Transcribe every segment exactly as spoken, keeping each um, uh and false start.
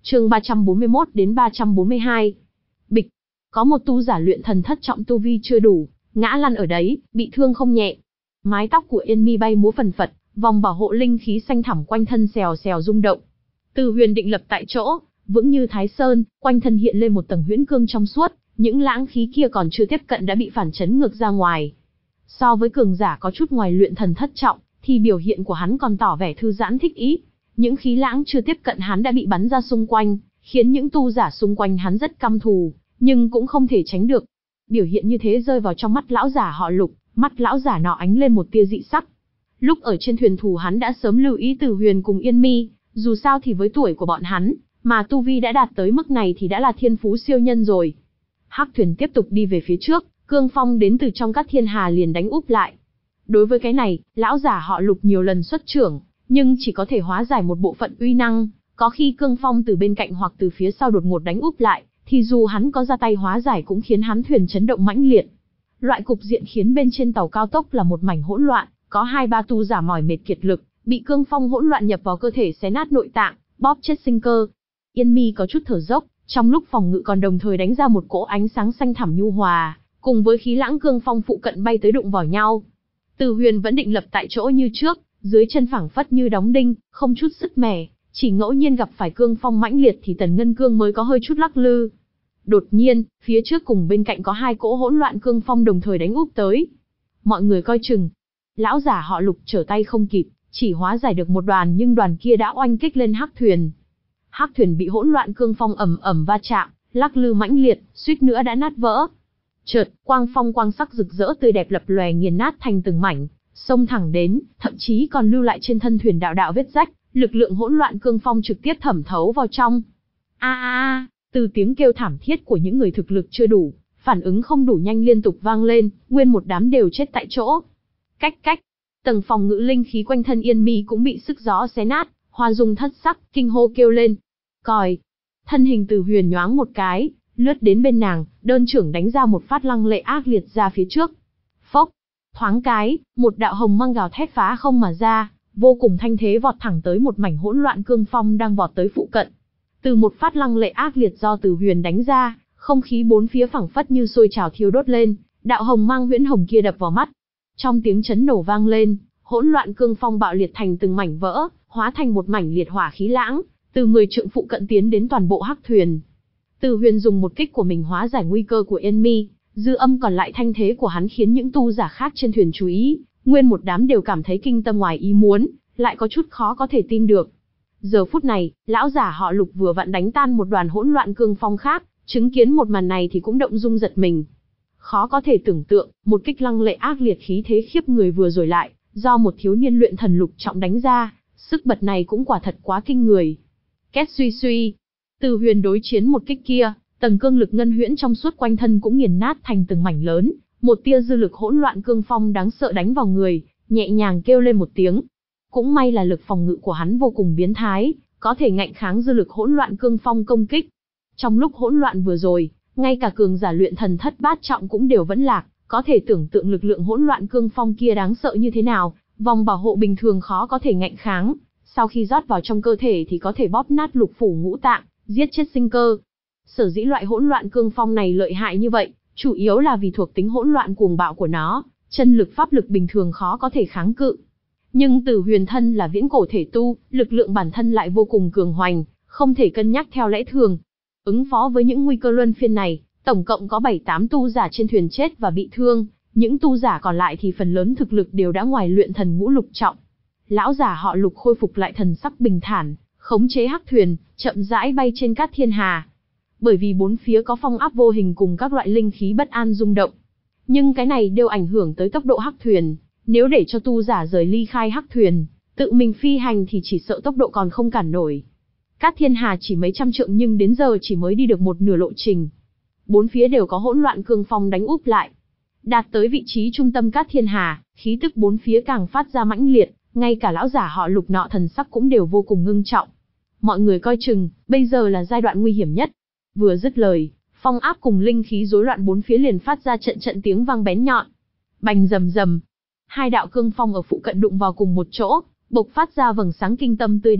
Chương ba trăm bốn mươi mốt đến ba trăm bốn mươi hai. Bịch, có một tu giả luyện thần thất trọng tu vi chưa đủ, ngã lăn ở đấy, bị thương không nhẹ. Mái tóc của Yên Mi bay múa phần phật, vòng bảo hộ linh khí xanh thẳm quanh thân xèo xèo rung động. Từ Huyền định lập tại chỗ, vững như Thái Sơn, quanh thân hiện lên một tầng huyễn cương trong suốt, những lãng khí kia còn chưa tiếp cận đã bị phản chấn ngược ra ngoài. So với cường giả có chút ngoài luyện thần thất trọng, thì biểu hiện của hắn còn tỏ vẻ thư giãn thích ý. Những khí lãng chưa tiếp cận hắn đã bị bắn ra xung quanh, khiến những tu giả xung quanh hắn rất căm thù, nhưng cũng không thể tránh được. Biểu hiện như thế rơi vào trong mắt lão giả họ Lục, mắt lão giả nọ ánh lên một tia dị sắc. Lúc ở trên thuyền thù hắn đã sớm lưu ý Từ Huyền cùng Yên Mi, dù sao thì với tuổi của bọn hắn, mà tu vi đã đạt tới mức này thì đã là thiên phú siêu nhân rồi. Hắc thuyền tiếp tục đi về phía trước, cương phong đến từ trong các thiên hà liền đánh úp lại. Đối với cái này, lão giả họ Lục nhiều lần xuất trưởng, nhưng chỉ có thể hóa giải một bộ phận uy năng, có khi cương phong từ bên cạnh hoặc từ phía sau đột ngột đánh úp lại, thì dù hắn có ra tay hóa giải cũng khiến hắn thuyền chấn động mãnh liệt. Loại cục diện khiến bên trên tàu cao tốc là một mảnh hỗn loạn, có hai ba tu giả mỏi mệt kiệt lực, bị cương phong hỗn loạn nhập vào cơ thể xé nát nội tạng, bóp chết sinh cơ. Yên Mi có chút thở dốc, trong lúc phòng ngự còn đồng thời đánh ra một cỗ ánh sáng xanh thẳm nhu hòa, cùng với khí lãng cương phong phụ cận bay tới đụng vào nhau. Từ Huyền vẫn định lập tại chỗ như trước, dưới chân phẳng phất như đóng đinh, không chút sức mẻ, chỉ ngẫu nhiên gặp phải cương phong mãnh liệt thì tần ngân cương mới có hơi chút lắc lư. Đột nhiên, phía trước cùng bên cạnh có hai cỗ hỗn loạn cương phong đồng thời đánh úp tới. Mọi người coi chừng. Lão giả họ Lục trở tay không kịp, chỉ hóa giải được một đoàn nhưng đoàn kia đã oanh kích lên hắc thuyền. Hắc thuyền bị hỗn loạn cương phong ầm ầm va chạm, lắc lư mãnh liệt, suýt nữa đã nát vỡ. Chợt, quang phong quang sắc rực rỡ tươi đẹp lập lòe nghiền nát thành từng mảnh, xông thẳng đến, thậm chí còn lưu lại trên thân thuyền đạo đạo vết rách, lực lượng hỗn loạn cương phong trực tiếp thẩm thấu vào trong. A a a, từ tiếng kêu thảm thiết của những người thực lực chưa đủ, phản ứng không đủ nhanh liên tục vang lên, nguyên một đám đều chết tại chỗ. Cách cách, tầng phòng ngự linh khí quanh thân Yên Mi cũng bị sức gió xé nát, Hoa Dung thất sắc, kinh hô kêu lên. Còi, thân hình Từ Huyền nhoáng một cái, lướt đến bên nàng, đơn trưởng đánh ra một phát lăng lệ ác liệt ra phía trước. Phốc, thoáng cái, một đạo hồng mang gào thét phá không mà ra, vô cùng thanh thế vọt thẳng tới một mảnh hỗn loạn cương phong đang vọt tới phụ cận. Từ một phát lăng lệ ác liệt do Từ Huyền đánh ra, không khí bốn phía phẳng phất như sôi trào thiêu đốt lên, đạo hồng mang huyễn hồng kia đập vào mắt. Trong tiếng chấn nổ vang lên, hỗn loạn cương phong bạo liệt thành từng mảnh vỡ, hóa thành một mảnh liệt hỏa khí lãng, từ mười trượng phụ cận tiến đến toàn bộ hắc thuyền. Từ Huyền dùng một kích của mình hóa giải nguy cơ của Yên Mi, dư âm còn lại thanh thế của hắn khiến những tu giả khác trên thuyền chú ý, nguyên một đám đều cảm thấy kinh tâm ngoài ý muốn, lại có chút khó có thể tin được. Giờ phút này, lão giả họ Lục vừa vặn đánh tan một đoàn hỗn loạn cương phong khác, chứng kiến một màn này thì cũng động dung giật mình. Khó có thể tưởng tượng, một kích lăng lệ ác liệt khí thế khiếp người vừa rồi lại, do một thiếu niên luyện thần lục trọng đánh ra, sức bật này cũng quả thật quá kinh người. Két suy suy, Từ Huyền đối chiến một kích kia, tầng cương lực ngân huyễn trong suốt quanh thân cũng nghiền nát thành từng mảnh lớn, một tia dư lực hỗn loạn cương phong đáng sợ đánh vào người, nhẹ nhàng kêu lên một tiếng. Cũng may là lực phòng ngự của hắn vô cùng biến thái, có thể ngạnh kháng dư lực hỗn loạn cương phong công kích. Trong lúc hỗn loạn vừa rồi, ngay cả cường giả luyện thần thất bát trọng cũng đều vẫn lạc, có thể tưởng tượng lực lượng hỗn loạn cương phong kia đáng sợ như thế nào, vòng bảo hộ bình thường khó có thể ngạnh kháng, sau khi rót vào trong cơ thể thì có thể bóp nát lục phủ ngũ tạng, giết chết sinh cơ. Sở dĩ loại hỗn loạn cương phong này lợi hại như vậy, chủ yếu là vì thuộc tính hỗn loạn cuồng bạo của nó, chân lực pháp lực bình thường khó có thể kháng cự. Nhưng Từ Huyền thân là viễn cổ thể tu, lực lượng bản thân lại vô cùng cường hoành, không thể cân nhắc theo lẽ thường. Ứng phó với những nguy cơ luân phiên này, tổng cộng có bảy tám tu giả trên thuyền chết và bị thương, những tu giả còn lại thì phần lớn thực lực đều đã ngoài luyện thần ngũ lục trọng. Lão giả họ Lục khôi phục lại thần sắc bình thản, khống chế hắc thuyền, chậm rãi bay trên cát thiên hà. Bởi vì bốn phía có phong áp vô hình cùng các loại linh khí bất an rung động. Nhưng cái này đều ảnh hưởng tới tốc độ hắc thuyền, nếu để cho tu giả rời ly khai hắc thuyền, tự mình phi hành thì chỉ sợ tốc độ còn không cản nổi. Cát thiên hà chỉ mấy trăm trượng nhưng đến giờ chỉ mới đi được một nửa lộ trình. Bốn phía đều có hỗn loạn cương phong đánh úp lại. Đạt tới vị trí trung tâm cát thiên hà, khí tức bốn phía càng phát ra mãnh liệt, ngay cả lão giả họ Lục nọ thần sắc cũng đều vô cùng ngưng trọng. Mọi người coi chừng, bây giờ là giai đoạn nguy hiểm nhất. Vừa dứt lời, phong áp cùng linh khí rối loạn bốn phía liền phát ra trận trận tiếng vang bén nhọn. Bành rầm rầm, hai đạo cương phong ở phụ cận đụng vào cùng một chỗ, bộc phát ra vầng sáng kinh tâm tươi đẹp,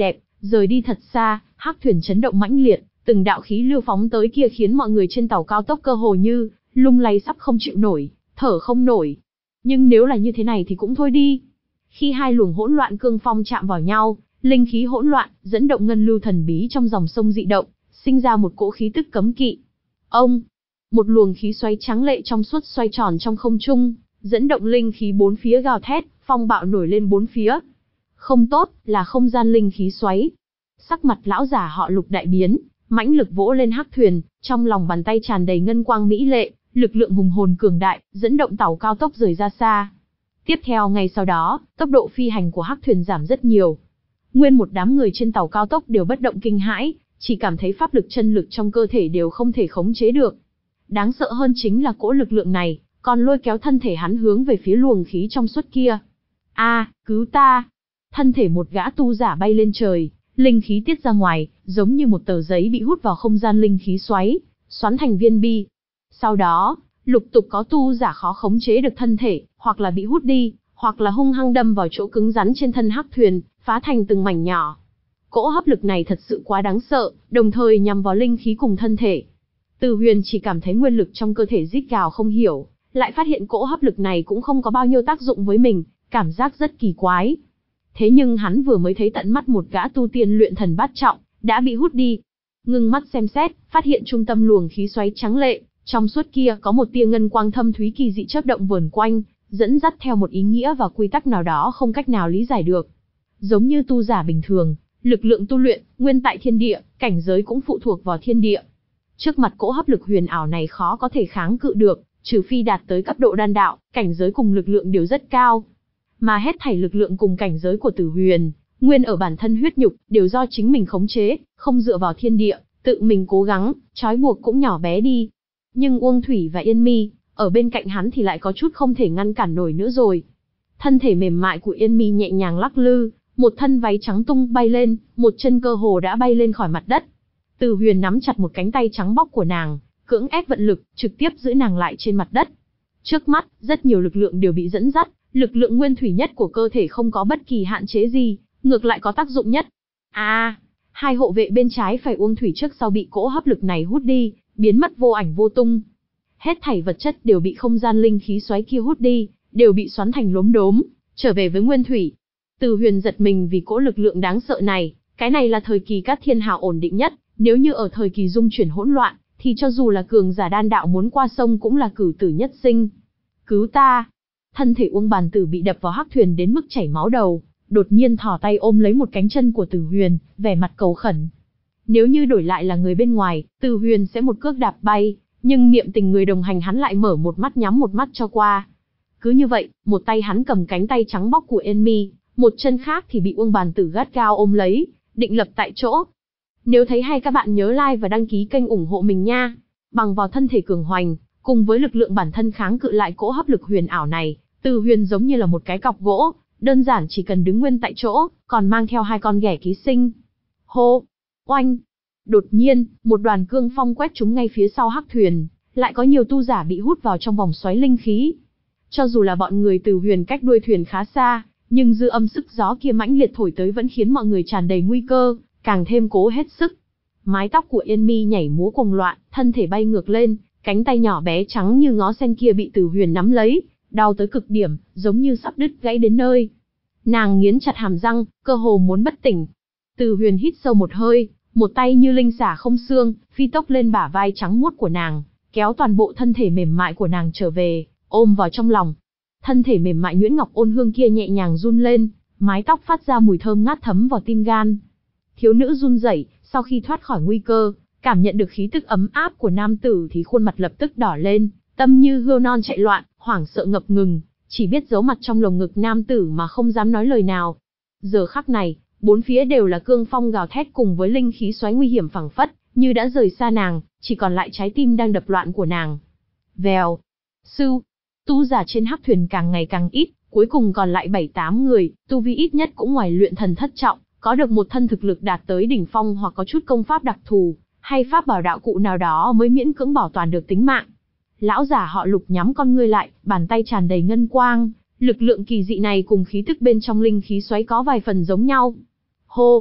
Rời đi thật xa, hắc thuyền chấn động mãnh liệt, từng đạo khí lưu phóng tới kia khiến mọi người trên tàu cao tốc cơ hồ như lung lay sắp không chịu nổi, thở không nổi. Nhưng nếu là như thế này thì cũng thôi đi. Khi hai luồng hỗn loạn cương phong chạm vào nhau, linh khí hỗn loạn, dẫn động ngân lưu thần bí trong dòng sông dị động, sinh ra một cỗ khí tức cấm kỵ. Ông, một luồng khí xoáy trắng lệ trong suốt xoay tròn trong không trung, dẫn động linh khí bốn phía gào thét, phong bạo nổi lên bốn phía. Không tốt, là không gian linh khí xoáy. Sắc mặt lão giả họ Lục đại biến, mãnh lực vỗ lên hắc thuyền, trong lòng bàn tay tràn đầy ngân quang mỹ lệ, lực lượng hùng hồn cường đại, dẫn động tàu cao tốc rời ra xa. Tiếp theo ngay sau đó, tốc độ phi hành của hắc thuyền giảm rất nhiều. Nguyên một đám người trên tàu cao tốc đều bất động kinh hãi, chỉ cảm thấy pháp lực chân lực trong cơ thể đều không thể khống chế được. Đáng sợ hơn chính là cỗ lực lượng này, còn lôi kéo thân thể hắn hướng về phía luồng khí trong suốt kia. A, cứu ta! Thân thể một gã tu giả bay lên trời, linh khí tiết ra ngoài, giống như một tờ giấy bị hút vào không gian linh khí xoáy, xoắn thành viên bi. Sau đó, lục tục có tu giả khó khống chế được thân thể, hoặc là bị hút đi, hoặc là hung hăng đâm vào chỗ cứng rắn trên thân hắc thuyền, phá thành từng mảnh nhỏ. Cỗ hấp lực này thật sự quá đáng sợ, đồng thời nhằm vào linh khí cùng thân thể. Từ Huyền chỉ cảm thấy nguyên lực trong cơ thể rít gào không hiểu, lại phát hiện cỗ hấp lực này cũng không có bao nhiêu tác dụng với mình, cảm giác rất kỳ quái. Thế nhưng hắn vừa mới thấy tận mắt một gã tu tiên luyện thần bát trọng, đã bị hút đi. Ngưng mắt xem xét, phát hiện trung tâm luồng khí xoáy trắng lệ, trong suốt kia có một tia ngân quang thâm thúy kỳ dị chớp động vờn quanh, dẫn dắt theo một ý nghĩa và quy tắc nào đó không cách nào lý giải được. Giống như tu giả bình thường, lực lượng tu luyện, nguyên tại thiên địa, cảnh giới cũng phụ thuộc vào thiên địa. Trước mặt cỗ hấp lực huyền ảo này khó có thể kháng cự được, trừ phi đạt tới cấp độ đan đạo, cảnh giới cùng lực lượng đều rất cao. Mà hết thảy lực lượng cùng cảnh giới của Tử Huyền, nguyên ở bản thân huyết nhục, đều do chính mình khống chế, không dựa vào thiên địa, tự mình cố gắng, trói buộc cũng nhỏ bé đi. Nhưng Uông Thủy và Yên Mi, ở bên cạnh hắn thì lại có chút không thể ngăn cản nổi nữa rồi. Thân thể mềm mại của Yên Mi nhẹ nhàng lắc lư, một thân váy trắng tung bay lên, một chân cơ hồ đã bay lên khỏi mặt đất. Từ Huyền nắm chặt một cánh tay trắng bóc của nàng, cưỡng ép vận lực, trực tiếp giữ nàng lại trên mặt đất. Trước mắt, rất nhiều lực lượng đều bị dẫn dắt, lực lượng nguyên thủy nhất của cơ thể không có bất kỳ hạn chế gì, ngược lại có tác dụng nhất. À, hai hộ vệ bên trái phải Uông Thủy trước sau bị cỗ hấp lực này hút đi, biến mất vô ảnh vô tung. Hết thảy vật chất đều bị không gian linh khí xoáy kia hút đi, đều bị xoắn thành lốm đốm, trở về với nguyên thủy. Từ Huyền giật mình vì cỗ lực lượng đáng sợ này, cái này là thời kỳ Cát Thiên Hào ổn định nhất, nếu như ở thời kỳ dung chuyển hỗn loạn, thì cho dù là cường giả đan đạo muốn qua sông cũng là cửu tử nhất sinh. Cứu ta! Thân thể Uông Bàn Tử bị đập vào hắc thuyền đến mức chảy máu đầu, đột nhiên thò tay ôm lấy một cánh chân của Từ Huyền, vẻ mặt cầu khẩn. Nếu như đổi lại là người bên ngoài, Từ Huyền sẽ một cước đạp bay, nhưng niệm tình người đồng hành hắn lại mở một mắt nhắm một mắt cho qua. Cứ như vậy, một tay hắn cầm cánh tay trắng bóc của Yên Mi, một chân khác thì bị Uông Bàn Tử gắt gao ôm lấy, định lập tại chỗ. Nếu thấy hay các bạn nhớ like và đăng ký kênh ủng hộ mình nha. Bằng vào thân thể cường hoành, cùng với lực lượng bản thân kháng cự lại cỗ hấp lực huyền ảo này, Từ Huyền giống như là một cái cọc gỗ, đơn giản chỉ cần đứng nguyên tại chỗ, còn mang theo hai con ghẻ ký sinh. Hô! Oanh! Đột nhiên, một đoàn cương phong quét trúng ngay phía sau hắc thuyền, lại có nhiều tu giả bị hút vào trong vòng xoáy linh khí. Cho dù là bọn người Từ Huyền cách đuôi thuyền khá xa, nhưng dư âm sức gió kia mãnh liệt thổi tới vẫn khiến mọi người tràn đầy nguy cơ, càng thêm cố hết sức. Mái tóc của Yên Mi nhảy múa cuồng loạn, thân thể bay ngược lên, cánh tay nhỏ bé trắng như ngó sen kia bị Từ Huyền nắm lấy, đau tới cực điểm, giống như sắp đứt gãy đến nơi. Nàng nghiến chặt hàm răng, cơ hồ muốn bất tỉnh. Từ Huyền hít sâu một hơi, một tay như linh xả không xương, phi tốc lên bả vai trắng muốt của nàng, kéo toàn bộ thân thể mềm mại của nàng trở về, ôm vào trong lòng. Thân thể mềm mại nhuyễn ngọc ôn hương kia nhẹ nhàng run lên, mái tóc phát ra mùi thơm ngát thấm vào tim gan. Thiếu nữ run rẩy, sau khi thoát khỏi nguy cơ, cảm nhận được khí tức ấm áp của nam tử thì khuôn mặt lập tức đỏ lên, tâm như hươu non chạy loạn, hoảng sợ ngập ngừng, chỉ biết giấu mặt trong lồng ngực nam tử mà không dám nói lời nào. Giờ khắc này, bốn phía đều là cương phong gào thét cùng với linh khí xoáy nguy hiểm phảng phất, như đã rời xa nàng, chỉ còn lại trái tim đang đập loạn của nàng. Vèo, sưu, tu giả trên hắc thuyền càng ngày càng ít, cuối cùng còn lại bảy tám người, tu vi ít nhất cũng ngoài luyện thần thất trọng, có được một thân thực lực đạt tới đỉnh phong hoặc có chút công pháp đặc thù, hay pháp bảo đạo cụ nào đó mới miễn cưỡng bảo toàn được tính mạng. Lão giả họ Lục nhắm con ngươi lại, bàn tay tràn đầy ngân quang, lực lượng kỳ dị này cùng khí tức bên trong linh khí xoáy có vài phần giống nhau. Hô!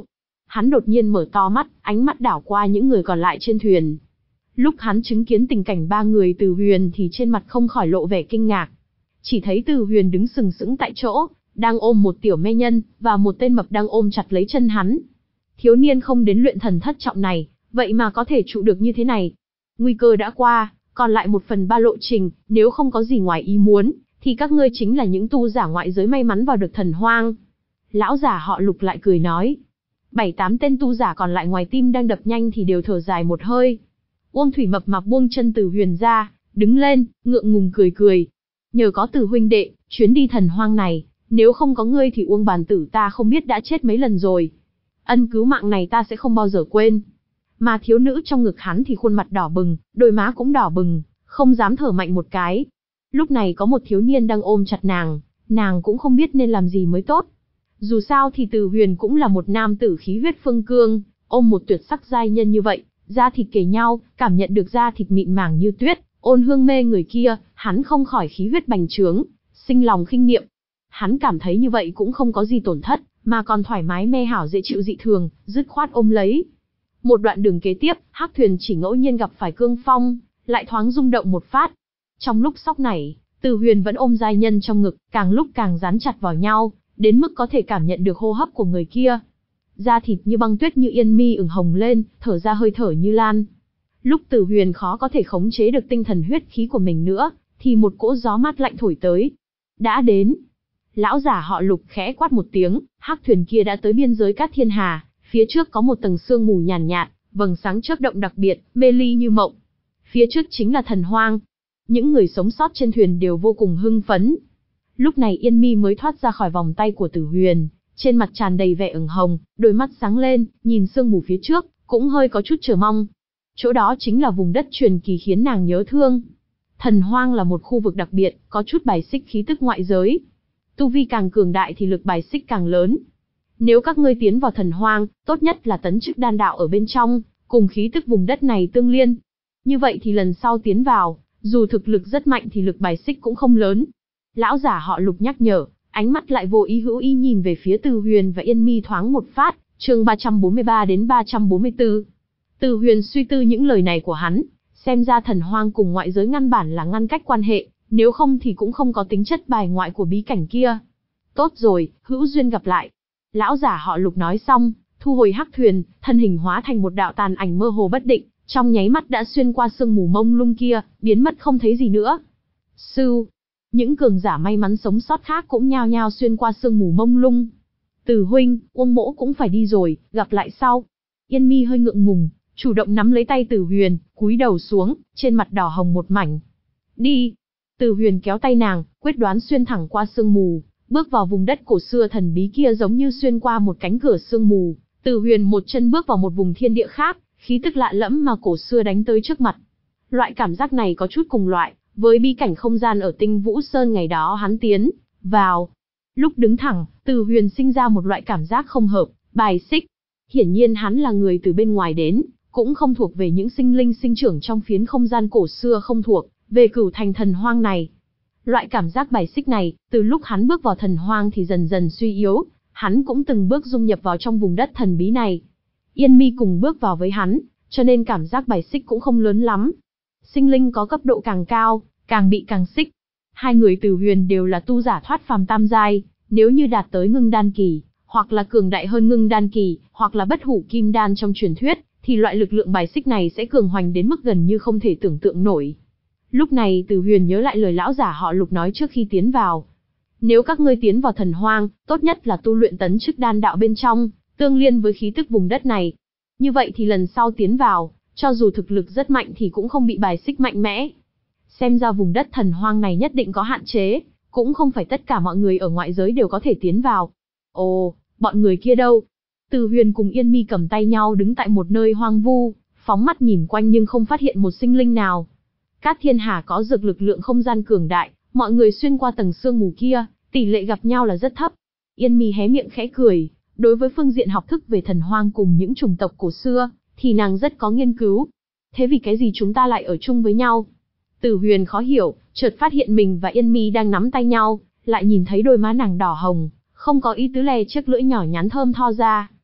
Hắn đột nhiên mở to mắt, ánh mắt đảo qua những người còn lại trên thuyền. Lúc hắn chứng kiến tình cảnh ba người Từ Huyền thì trên mặt không khỏi lộ vẻ kinh ngạc. Chỉ thấy Từ Huyền đứng sừng sững tại chỗ, đang ôm một tiểu mê nhân, và một tên mập đang ôm chặt lấy chân hắn. Thiếu niên không đến luyện thần thất trọng này, vậy mà có thể trụ được như thế này. Nguy cơ đã qua, còn lại một phần ba lộ trình, nếu không có gì ngoài ý muốn, thì các ngươi chính là những tu giả ngoại giới may mắn vào được thần hoang. Lão giả họ Lục lại cười nói. Bảy tám tên tu giả còn lại ngoài tim đang đập nhanh thì đều thở dài một hơi. Uông Thủy mập mạp buông chân Từ Huyền ra, đứng lên, ngượng ngùng cười cười. Nhờ có Từ huynh đệ, chuyến đi thần hoang này, nếu không có ngươi thì Uông bàn tử ta không biết đã chết mấy lần rồi. Ân cứu mạng này ta sẽ không bao giờ quên. Mà thiếu nữ trong ngực hắn thì khuôn mặt đỏ bừng, đôi má cũng đỏ bừng, không dám thở mạnh một cái. Lúc này có một thiếu niên đang ôm chặt nàng, nàng cũng không biết nên làm gì mới tốt. Dù sao thì Từ Huyền cũng là một nam tử khí huyết phương cương, ôm một tuyệt sắc giai nhân như vậy, da thịt kề nhau, cảm nhận được da thịt mịn màng như tuyết, ôn hương mê người kia, hắn không khỏi khí huyết bành trướng, sinh lòng khinh niệm. Hắn cảm thấy như vậy cũng không có gì tổn thất, mà còn thoải mái mê hảo dễ chịu dị thường, dứt khoát ôm lấy. Một đoạn đường kế tiếp, hắc thuyền chỉ ngẫu nhiên gặp phải cương phong, lại thoáng rung động một phát. Trong lúc sóc nảy, Từ Huyền vẫn ôm giai nhân trong ngực, càng lúc càng dán chặt vào nhau, đến mức có thể cảm nhận được hô hấp của người kia. Da thịt như băng tuyết như yên mi ửng hồng lên, thở ra hơi thở như lan. Lúc Từ Huyền khó có thể khống chế được tinh thần huyết khí của mình nữa, thì một cỗ gió mát lạnh thổi tới. Đã đến. Lão giả họ Lục khẽ quát một tiếng, hắc thuyền kia đã tới biên giới Cát Thiên Hà, phía trước có một tầng sương mù nhàn nhạt, vầng sáng chớp động đặc biệt, mê ly như mộng. Phía trước chính là thần hoang. Những người sống sót trên thuyền đều vô cùng hưng phấn. Lúc này Yên Mi mới thoát ra khỏi vòng tay của Từ Huyền, trên mặt tràn đầy vẻ ửng hồng, đôi mắt sáng lên, nhìn sương mù phía trước, cũng hơi có chút chờ mong. Chỗ đó chính là vùng đất truyền kỳ khiến nàng nhớ thương. Thần hoang là một khu vực đặc biệt, có chút bài xích khí tức ngoại giới. Tu vi càng cường đại thì lực bài xích càng lớn. Nếu các ngươi tiến vào thần hoang, tốt nhất là tấn chức đan đạo ở bên trong, cùng khí tức vùng đất này tương liên. Như vậy thì lần sau tiến vào, dù thực lực rất mạnh thì lực bài xích cũng không lớn. Lão giả họ Lục nhắc nhở, ánh mắt lại vô ý hữu ý nhìn về phía Từ Huyền và Yên Mi thoáng một phát, chương ba trăm bốn mươi ba đến ba trăm bốn mươi tư. Từ Huyền suy tư những lời này của hắn, xem ra thần hoang cùng ngoại giới ngăn bản là ngăn cách quan hệ, nếu không thì cũng không có tính chất bài ngoại của bí cảnh kia. Tốt rồi, hữu duyên gặp lại. Lão giả họ Lục nói xong, thu hồi hắc thuyền, thân hình hóa thành một đạo tàn ảnh mơ hồ bất định, trong nháy mắt đã xuyên qua sương mù mông lung kia, biến mất không thấy gì nữa. Sư, những cường giả may mắn sống sót khác cũng nhao nhao xuyên qua sương mù mông lung. Từ huynh, Uông mỗ cũng phải đi rồi, gặp lại sau. Yên Mi hơi ngượng ngùng, chủ động nắm lấy tay Từ Huyền, cúi đầu xuống, trên mặt đỏ hồng một mảnh. Đi. Từ Huyền kéo tay nàng, quyết đoán xuyên thẳng qua sương mù, bước vào vùng đất cổ xưa thần bí kia giống như xuyên qua một cánh cửa sương mù. Từ Huyền một chân bước vào một vùng thiên địa khác, khí tức lạ lẫm mà cổ xưa đánh tới trước mặt. Loại cảm giác này có chút cùng loại với bí cảnh không gian ở Tinh Vũ Sơn ngày đó hắn tiến vào. Lúc đứng thẳng, Từ Huyền sinh ra một loại cảm giác không hợp, bài xích. Hiển nhiên hắn là người từ bên ngoài đến, cũng không thuộc về những sinh linh sinh trưởng trong phiến không gian cổ xưa không thuộc về Cửu Thành thần hoang này. Loại cảm giác bài xích này, từ lúc hắn bước vào thần hoang thì dần dần suy yếu, hắn cũng từng bước dung nhập vào trong vùng đất thần bí này. Yên Mi cùng bước vào với hắn, cho nên cảm giác bài xích cũng không lớn lắm. Sinh linh có cấp độ càng cao, càng bị càng xích. Hai người Từ Huyền đều là tu giả thoát phàm tam giai, nếu như đạt tới ngưng đan kỳ, hoặc là cường đại hơn ngưng đan kỳ, hoặc là bất hủ kim đan trong truyền thuyết, thì loại lực lượng bài xích này sẽ cường hoành đến mức gần như không thể tưởng tượng nổi. Lúc này Từ Huyền nhớ lại lời lão giả họ Lục nói trước khi tiến vào. Nếu các ngươi tiến vào thần hoang, tốt nhất là tu luyện tấn chức đan đạo bên trong, tương liên với khí tức vùng đất này. Như vậy thì lần sau tiến vào, cho dù thực lực rất mạnh thì cũng không bị bài xích mạnh mẽ. Xem ra vùng đất thần hoang này nhất định có hạn chế, cũng không phải tất cả mọi người ở ngoại giới đều có thể tiến vào. Ồ, bọn người kia đâu? Từ Huyền cùng Yên Mi cầm tay nhau đứng tại một nơi hoang vu, phóng mắt nhìn quanh nhưng không phát hiện một sinh linh nào. Cát Thiên Hà có dược lực lượng không gian cường đại, mọi người xuyên qua tầng sương mù kia, tỷ lệ gặp nhau là rất thấp. Yên Mi hé miệng khẽ cười, đối với phương diện học thức về thần hoang cùng những chủng tộc cổ xưa, thì nàng rất có nghiên cứu. Thế vì cái gì chúng ta lại ở chung với nhau? Từ Huyền khó hiểu, chợt phát hiện mình và Yên Mi đang nắm tay nhau, lại nhìn thấy đôi má nàng đỏ hồng, không có ý tứ lè chiếc lưỡi nhỏ nhắn thơm tho ra.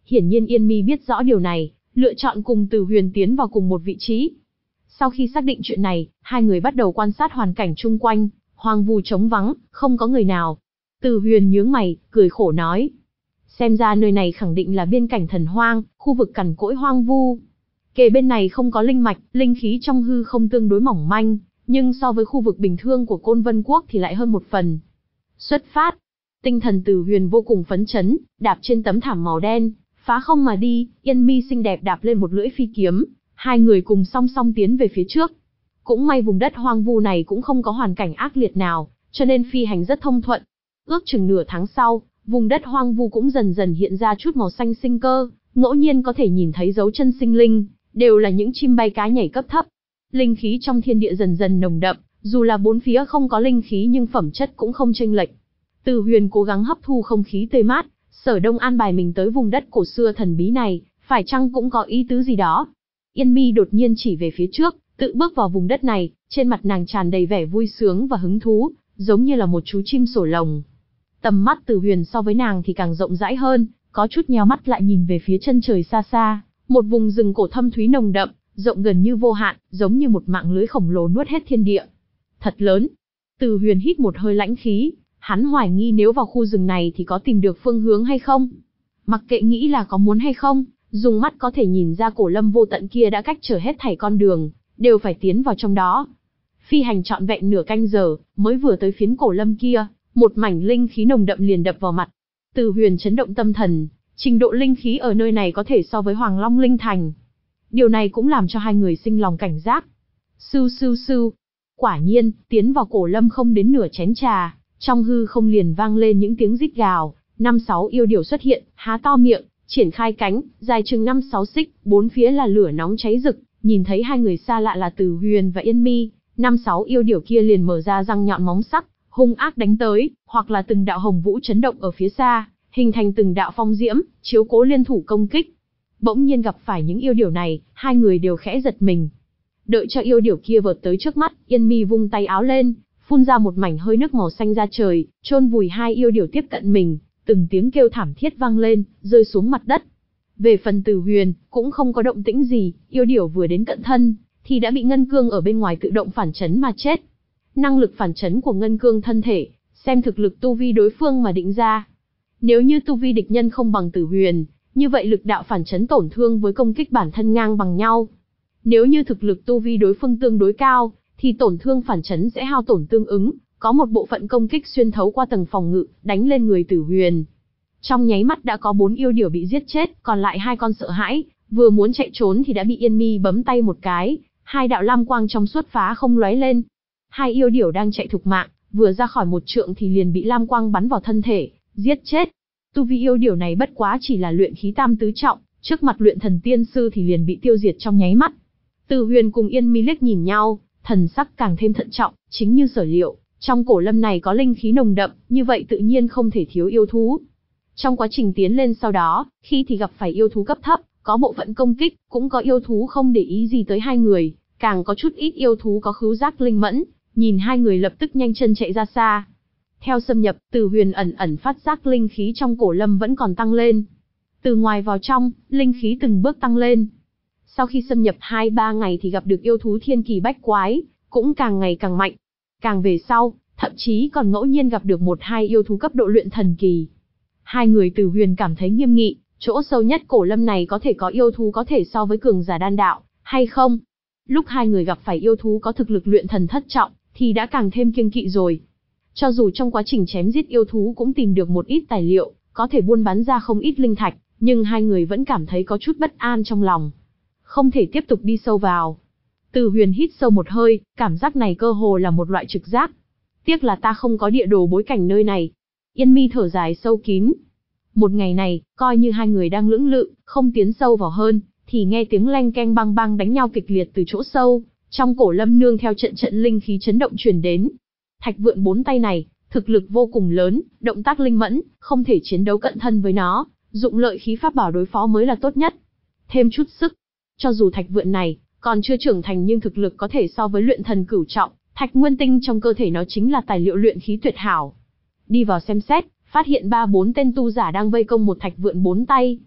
Hiển nhiên Yên Mi biết rõ điều này, lựa chọn cùng Từ Huyền tiến vào cùng một vị trí. Sau khi xác định chuyện này, hai người bắt đầu quan sát hoàn cảnh chung quanh, hoang vu trống vắng, không có người nào. Từ Huyền nhướng mày, cười khổ nói. Xem ra nơi này khẳng định là biên cảnh thần hoang, khu vực cằn cỗi hoang vu. Kề bên này không có linh mạch, linh khí trong hư không tương đối mỏng manh, nhưng so với khu vực bình thường của Côn Vân Quốc thì lại hơn một phần. Xuất phát. Tinh thần Từ Huyền vô cùng phấn chấn, đạp trên tấm thảm màu đen, phá không mà đi, Yên Mi xinh đẹp đạp lên một lưỡi phi kiếm, hai người cùng song song tiến về phía trước. Cũng may vùng đất hoang vu này cũng không có hoàn cảnh ác liệt nào, cho nên phi hành rất thông thuận. Ước chừng nửa tháng sau, vùng đất hoang vu cũng dần dần hiện ra chút màu xanh sinh cơ, ngẫu nhiên có thể nhìn thấy dấu chân sinh linh, đều là những chim bay cá nhảy cấp thấp. Linh khí trong thiên địa dần dần nồng đậm, dù là bốn phía không có linh khí nhưng phẩm chất cũng không chênh lệch. Từ Huyền cố gắng hấp thu không khí tươi mát, Sở Đông an bài mình tới vùng đất cổ xưa thần bí này, phải chăng cũng có ý tứ gì đó. Yên Mi đột nhiên chỉ về phía trước, tự bước vào vùng đất này, trên mặt nàng tràn đầy vẻ vui sướng và hứng thú, giống như là một chú chim sổ lồng. Tầm mắt Từ Huyền so với nàng thì càng rộng rãi hơn, có chút nheo mắt lại nhìn về phía chân trời xa xa, một vùng rừng cổ thâm thúy nồng đậm, rộng gần như vô hạn, giống như một mạng lưới khổng lồ nuốt hết thiên địa. Thật lớn. Từ Huyền hít một hơi lãnh khí, hắn hoài nghi nếu vào khu rừng này thì có tìm được phương hướng hay không. Mặc kệ nghĩ là có muốn hay không, dùng mắt có thể nhìn ra cổ lâm vô tận kia đã cách trở hết thảy con đường, đều phải tiến vào trong đó. Phi hành trọn vẹn nửa canh giờ, mới vừa tới phiến cổ lâm kia, một mảnh linh khí nồng đậm liền đập vào mặt. Từ Huyền chấn động tâm thần, trình độ linh khí ở nơi này có thể so với Hoàng Long Linh Thành. Điều này cũng làm cho hai người sinh lòng cảnh giác. Sưu sưu sưu. Quả nhiên, tiến vào cổ lâm không đến nửa chén trà, trong hư không liền vang lên những tiếng rít gào, năm sáu yêu điểu xuất hiện, há to miệng, triển khai cánh, dài chừng năm sáu xích, bốn phía là lửa nóng cháy rực, nhìn thấy hai người xa lạ là Từ Huyền và Yên Mi, năm sáu yêu điểu kia liền mở ra răng nhọn móng sắc, hung ác đánh tới, hoặc là từng đạo hồng vũ chấn động ở phía xa, hình thành từng đạo phong diễm, chiếu cố liên thủ công kích. Bỗng nhiên gặp phải những yêu điểu này, hai người đều khẽ giật mình. Đợi cho yêu điểu kia vượt tới trước mắt, Yên Mi vung tay áo lên, phun ra một mảnh hơi nước màu xanh ra trời, chôn vùi hai yêu điểu tiếp cận mình, từng tiếng kêu thảm thiết vang lên, rơi xuống mặt đất. Về phần Từ Huyền, cũng không có động tĩnh gì, yêu điểu vừa đến cận thân, thì đã bị ngân cương ở bên ngoài tự động phản chấn mà chết. Năng lực phản chấn của ngân cương thân thể, xem thực lực tu vi đối phương mà định ra. Nếu như tu vi địch nhân không bằng Từ Huyền, như vậy lực đạo phản chấn tổn thương với công kích bản thân ngang bằng nhau. Nếu như thực lực tu vi đối phương tương đối cao, thì tổn thương phản chấn sẽ hao tổn tương ứng, có một bộ phận công kích xuyên thấu qua tầng phòng ngự, đánh lên người Từ Huyền. Trong nháy mắt đã có bốn yêu điểu bị giết chết, còn lại hai con sợ hãi, vừa muốn chạy trốn thì đã bị Yên Mi bấm tay một cái, hai đạo lam quang trong suốt phá không lóe lên. Hai yêu điểu đang chạy thục mạng, vừa ra khỏi một trượng thì liền bị lam quang bắn vào thân thể, giết chết. Tu vi yêu điểu này bất quá chỉ là luyện khí tam tứ trọng, trước mặt luyện thần tiên sư thì liền bị tiêu diệt trong nháy mắt. Từ Huyền cùng Yên Mi liếc nhìn nhau, thần sắc càng thêm thận trọng, chính như sở liệu, trong cổ lâm này có linh khí nồng đậm, như vậy tự nhiên không thể thiếu yêu thú. Trong quá trình tiến lên sau đó, khi thì gặp phải yêu thú cấp thấp, có bộ phận công kích, cũng có yêu thú không để ý gì tới hai người, càng có chút ít yêu thú có khứu giác linh mẫn, nhìn hai người lập tức nhanh chân chạy ra xa. Theo xâm nhập, Từ Huyền ẩn ẩn phát giác linh khí trong cổ lâm vẫn còn tăng lên. Từ ngoài vào trong, linh khí từng bước tăng lên. Sau khi xâm nhập hai ba ngày thì gặp được yêu thú thiên kỳ bách quái, cũng càng ngày càng mạnh. Càng về sau, thậm chí còn ngẫu nhiên gặp được một hai yêu thú cấp độ luyện thần kỳ. Hai người Từ Huyền cảm thấy nghiêm nghị, chỗ sâu nhất cổ lâm này có thể có yêu thú có thể so với cường giả đan đạo, hay không? Lúc hai người gặp phải yêu thú có thực lực luyện thần thất trọng, thì đã càng thêm kiêng kỵ rồi. Cho dù trong quá trình chém giết yêu thú cũng tìm được một ít tài liệu, có thể buôn bán ra không ít linh thạch, nhưng hai người vẫn cảm thấy có chút bất an trong lòng. Không thể tiếp tục đi sâu vào. Từ Huyền hít sâu một hơi, cảm giác này cơ hồ là một loại trực giác. Tiếc là ta không có địa đồ bối cảnh nơi này. Yên Mi thở dài sâu kín. Một ngày này, coi như hai người đang lưỡng lự, không tiến sâu vào hơn, thì nghe tiếng leng keng bang bang đánh nhau kịch liệt từ chỗ sâu, trong cổ lâm nương theo trận trận linh khí chấn động truyền đến. Thạch vượn bốn tay này, thực lực vô cùng lớn, động tác linh mẫn, không thể chiến đấu cận thân với nó, dụng lợi khí pháp bảo đối phó mới là tốt nhất. Thêm chút sức. Cho dù thạch vượn này còn chưa trưởng thành nhưng thực lực có thể so với luyện thần cửu trọng, thạch nguyên tinh trong cơ thể nó chính là tài liệu luyện khí tuyệt hảo. Đi vào xem xét, phát hiện ba bốn tên tu giả đang vây công một thạch vượn bốn tay.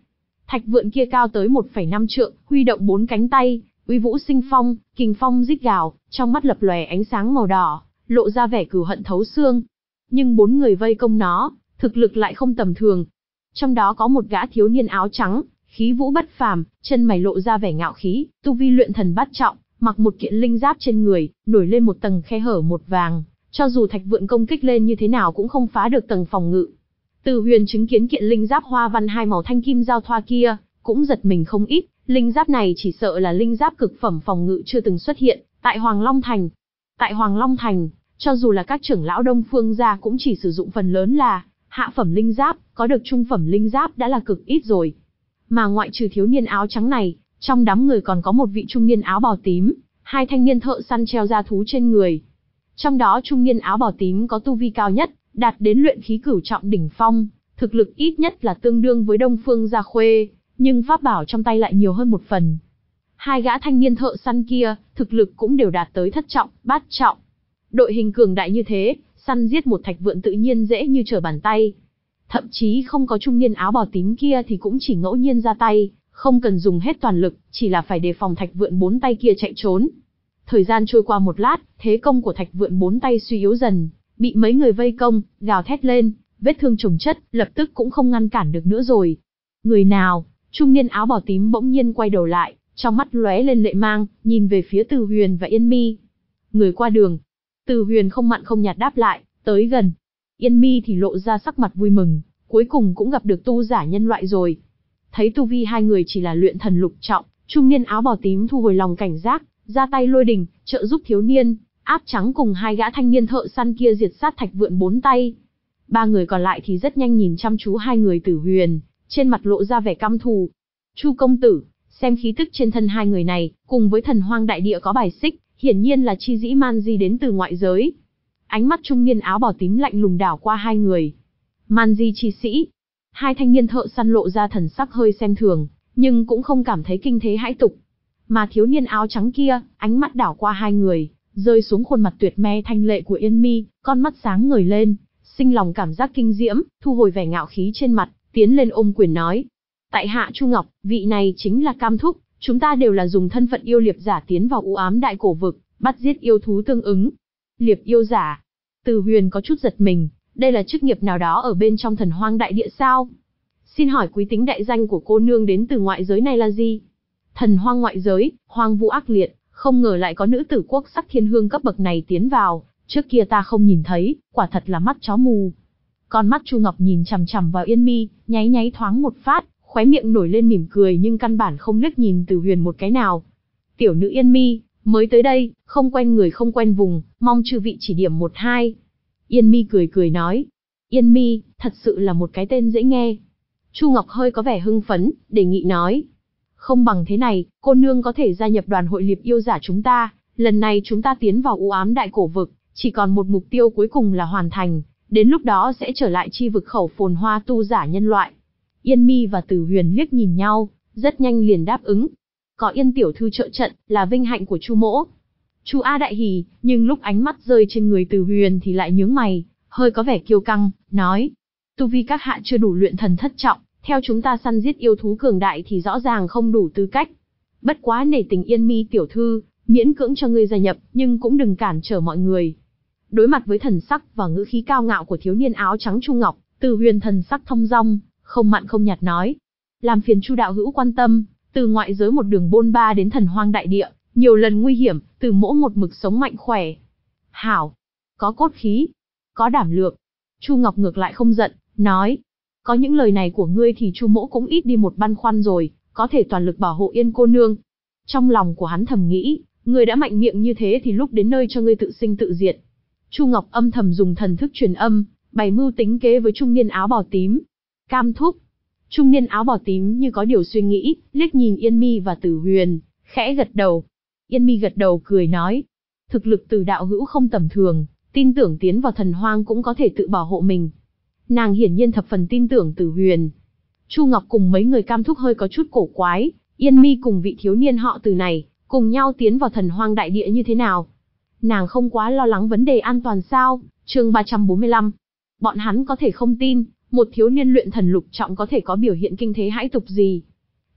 Thạch vượn kia cao tới một phẩy năm trượng, huy động bốn cánh tay, uy vũ sinh phong, kình phong rít gào, trong mắt lập lòe ánh sáng màu đỏ, lộ ra vẻ cừu hận thấu xương. Nhưng bốn người vây công nó, thực lực lại không tầm thường. Trong đó có một gã thiếu niên áo trắng, khí vũ bất phàm, chân mày lộ ra vẻ ngạo khí, tu vi luyện thần bát trọng, mặc một kiện linh giáp trên người, nổi lên một tầng khe hở một vàng, cho dù thạch vượn công kích lên như thế nào cũng không phá được tầng phòng ngự. Từ Huyền chứng kiến kiện linh giáp hoa văn hai màu thanh kim giao thoa kia, cũng giật mình không ít, linh giáp này chỉ sợ là linh giáp cực phẩm phòng ngự chưa từng xuất hiện tại Hoàng Long Thành. Tại Hoàng Long Thành, cho dù là các trưởng lão Đông Phương gia cũng chỉ sử dụng phần lớn là hạ phẩm linh giáp, có được trung phẩm linh giáp đã là cực ít rồi. Mà ngoại trừ thiếu niên áo trắng này, trong đám người còn có một vị trung niên áo bào tím, hai thanh niên thợ săn treo da thú trên người. Trong đó trung niên áo bào tím có tu vi cao nhất, đạt đến luyện khí cửu trọng đỉnh phong, thực lực ít nhất là tương đương với Đông Phương Gia Khuê, nhưng pháp bảo trong tay lại nhiều hơn một phần. Hai gã thanh niên thợ săn kia, thực lực cũng đều đạt tới thất trọng, bát trọng. Đội hình cường đại như thế, săn giết một thạch vượn tự nhiên dễ như trở bàn tay. Thậm chí không có trung niên áo bào tím kia thì cũng chỉ ngẫu nhiên ra tay, không cần dùng hết toàn lực, chỉ là phải đề phòng thạch vượn bốn tay kia chạy trốn. Thời gian trôi qua một lát, thế công của thạch vượn bốn tay suy yếu dần, bị mấy người vây công, gào thét lên, vết thương chồng chất, lập tức cũng không ngăn cản được nữa rồi. Người nào? Trung niên áo bào tím bỗng nhiên quay đầu lại, trong mắt lóe lên lệ mang, nhìn về phía Từ Huyền và Yên Mi. Người qua đường. Từ Huyền không mặn không nhạt đáp lại, tới gần. Yên Mi thì lộ ra sắc mặt vui mừng, cuối cùng cũng gặp được tu giả nhân loại rồi. Thấy tu vi hai người chỉ là luyện thần lục trọng, trung niên áo bào tím thu hồi lòng cảnh giác, ra tay lôi đình, trợ giúp thiếu niên, áp trắng cùng hai gã thanh niên thợ săn kia diệt sát thạch vượn bốn tay. Ba người còn lại thì rất nhanh nhìn chăm chú hai người Tử Huyền, trên mặt lộ ra vẻ căm thù. Chu công tử, xem khí tức trên thân hai người này, cùng với thần hoang đại địa có bài xích, hiển nhiên là chi dĩ man di đến từ ngoại giới. Ánh mắt trung niên áo bào tím lạnh lùng đảo qua hai người. Man di chi sĩ. Hai thanh niên thợ săn lộ ra thần sắc hơi xem thường, nhưng cũng không cảm thấy kinh thế hãi tục. Mà thiếu niên áo trắng kia, ánh mắt đảo qua hai người, rơi xuống khuôn mặt tuyệt me thanh lệ của Yên Mi, con mắt sáng ngời lên, sinh lòng cảm giác kinh diễm, thu hồi vẻ ngạo khí trên mặt, tiến lên ôm quyền nói. Tại hạ Chu Ngọc, vị này chính là Cam Thúc, chúng ta đều là dùng thân phận yêu liệp giả tiến vào u ám đại cổ vực, bắt giết yêu thú tương ứng. Liệp yêu giả. Từ Huyền có chút giật mình, đây là chức nghiệp nào đó ở bên trong thần hoang đại địa sao? Xin hỏi quý tính đại danh của cô nương đến từ ngoại giới này là gì? Thần hoang ngoại giới, hoang vu ác liệt, không ngờ lại có nữ tử quốc sắc thiên hương cấp bậc này tiến vào, trước kia ta không nhìn thấy, quả thật là mắt chó mù. Con mắt Chu Ngọc nhìn chằm chằm vào Yên Mi, nháy nháy thoáng một phát, khóe miệng nổi lên mỉm cười nhưng căn bản không liếc nhìn Từ Huyền một cái nào. Tiểu nữ Yên Mi, mới tới đây, không quen người không quen vùng, mong chư vị chỉ điểm một hai. Yên Mi cười cười nói. Yên Mi, thật sự là một cái tên dễ nghe. Chu Ngọc hơi có vẻ hưng phấn, đề nghị nói. Không bằng thế này, cô nương có thể gia nhập đoàn hội liệp yêu giả chúng ta, lần này chúng ta tiến vào u ám đại cổ vực, chỉ còn một mục tiêu cuối cùng là hoàn thành, đến lúc đó sẽ trở lại chi vực khẩu phồn hoa tu giả nhân loại. Yên Mi và Tử Huyền liếc nhìn nhau, rất nhanh liền đáp ứng. Có Yên tiểu thư trợ trận, là vinh hạnh của Chu mỗ. Chu A đại hỉ, nhưng lúc ánh mắt rơi trên người Tử Huyền thì lại nhướng mày, hơi có vẻ kiêu căng, nói: tu vi các hạ chưa đủ luyện thần thất trọng, theo chúng ta săn giết yêu thú cường đại thì rõ ràng không đủ tư cách. Bất quá nể tình Yên Mi tiểu thư, miễn cưỡng cho ngươi gia nhập, nhưng cũng đừng cản trở mọi người. Đối mặt với thần sắc và ngữ khí cao ngạo của thiếu niên áo trắng Chu Ngọc, Tử Huyền thần sắc thông dong, không mặn không nhạt nói: làm phiền Chu đạo hữu quan tâm, từ ngoại giới một đường bôn ba đến thần hoang đại địa, nhiều lần nguy hiểm, từ mỗ một mực sống mạnh khỏe. Hảo, có cốt khí, có đảm lược. Chu Ngọc ngược lại không giận, nói: có những lời này của ngươi thì Chu mỗ cũng ít đi một băn khoăn rồi, có thể toàn lực bảo hộ Yên cô nương. Trong lòng của hắn thầm nghĩ, ngươi đã mạnh miệng như thế thì lúc đến nơi cho ngươi tự sinh tự diệt. Chu Ngọc âm thầm dùng thần thức truyền âm, bày mưu tính kế với trung niên áo bào tím. Cam Thúc. Trung niên áo bào tím như có điều suy nghĩ, liếc nhìn Yên Mi và Tử Huyền, khẽ gật đầu. Yên Mi gật đầu cười nói: thực lực Từ đạo hữu không tầm thường, tin tưởng tiến vào thần hoang cũng có thể tự bảo hộ mình. Nàng hiển nhiên thập phần tin tưởng Tử Huyền. Chu Ngọc cùng mấy người Cam Thúc hơi có chút cổ quái, Yên Mi cùng vị thiếu niên họ Từ này, cùng nhau tiến vào thần hoang đại địa như thế nào? Nàng không quá lo lắng vấn đề an toàn sao? Chương ba trăm bốn mươi lăm. Bọn hắn có thể không tin, một thiếu niên luyện thần lục trọng có thể có biểu hiện kinh thế hãi tục gì.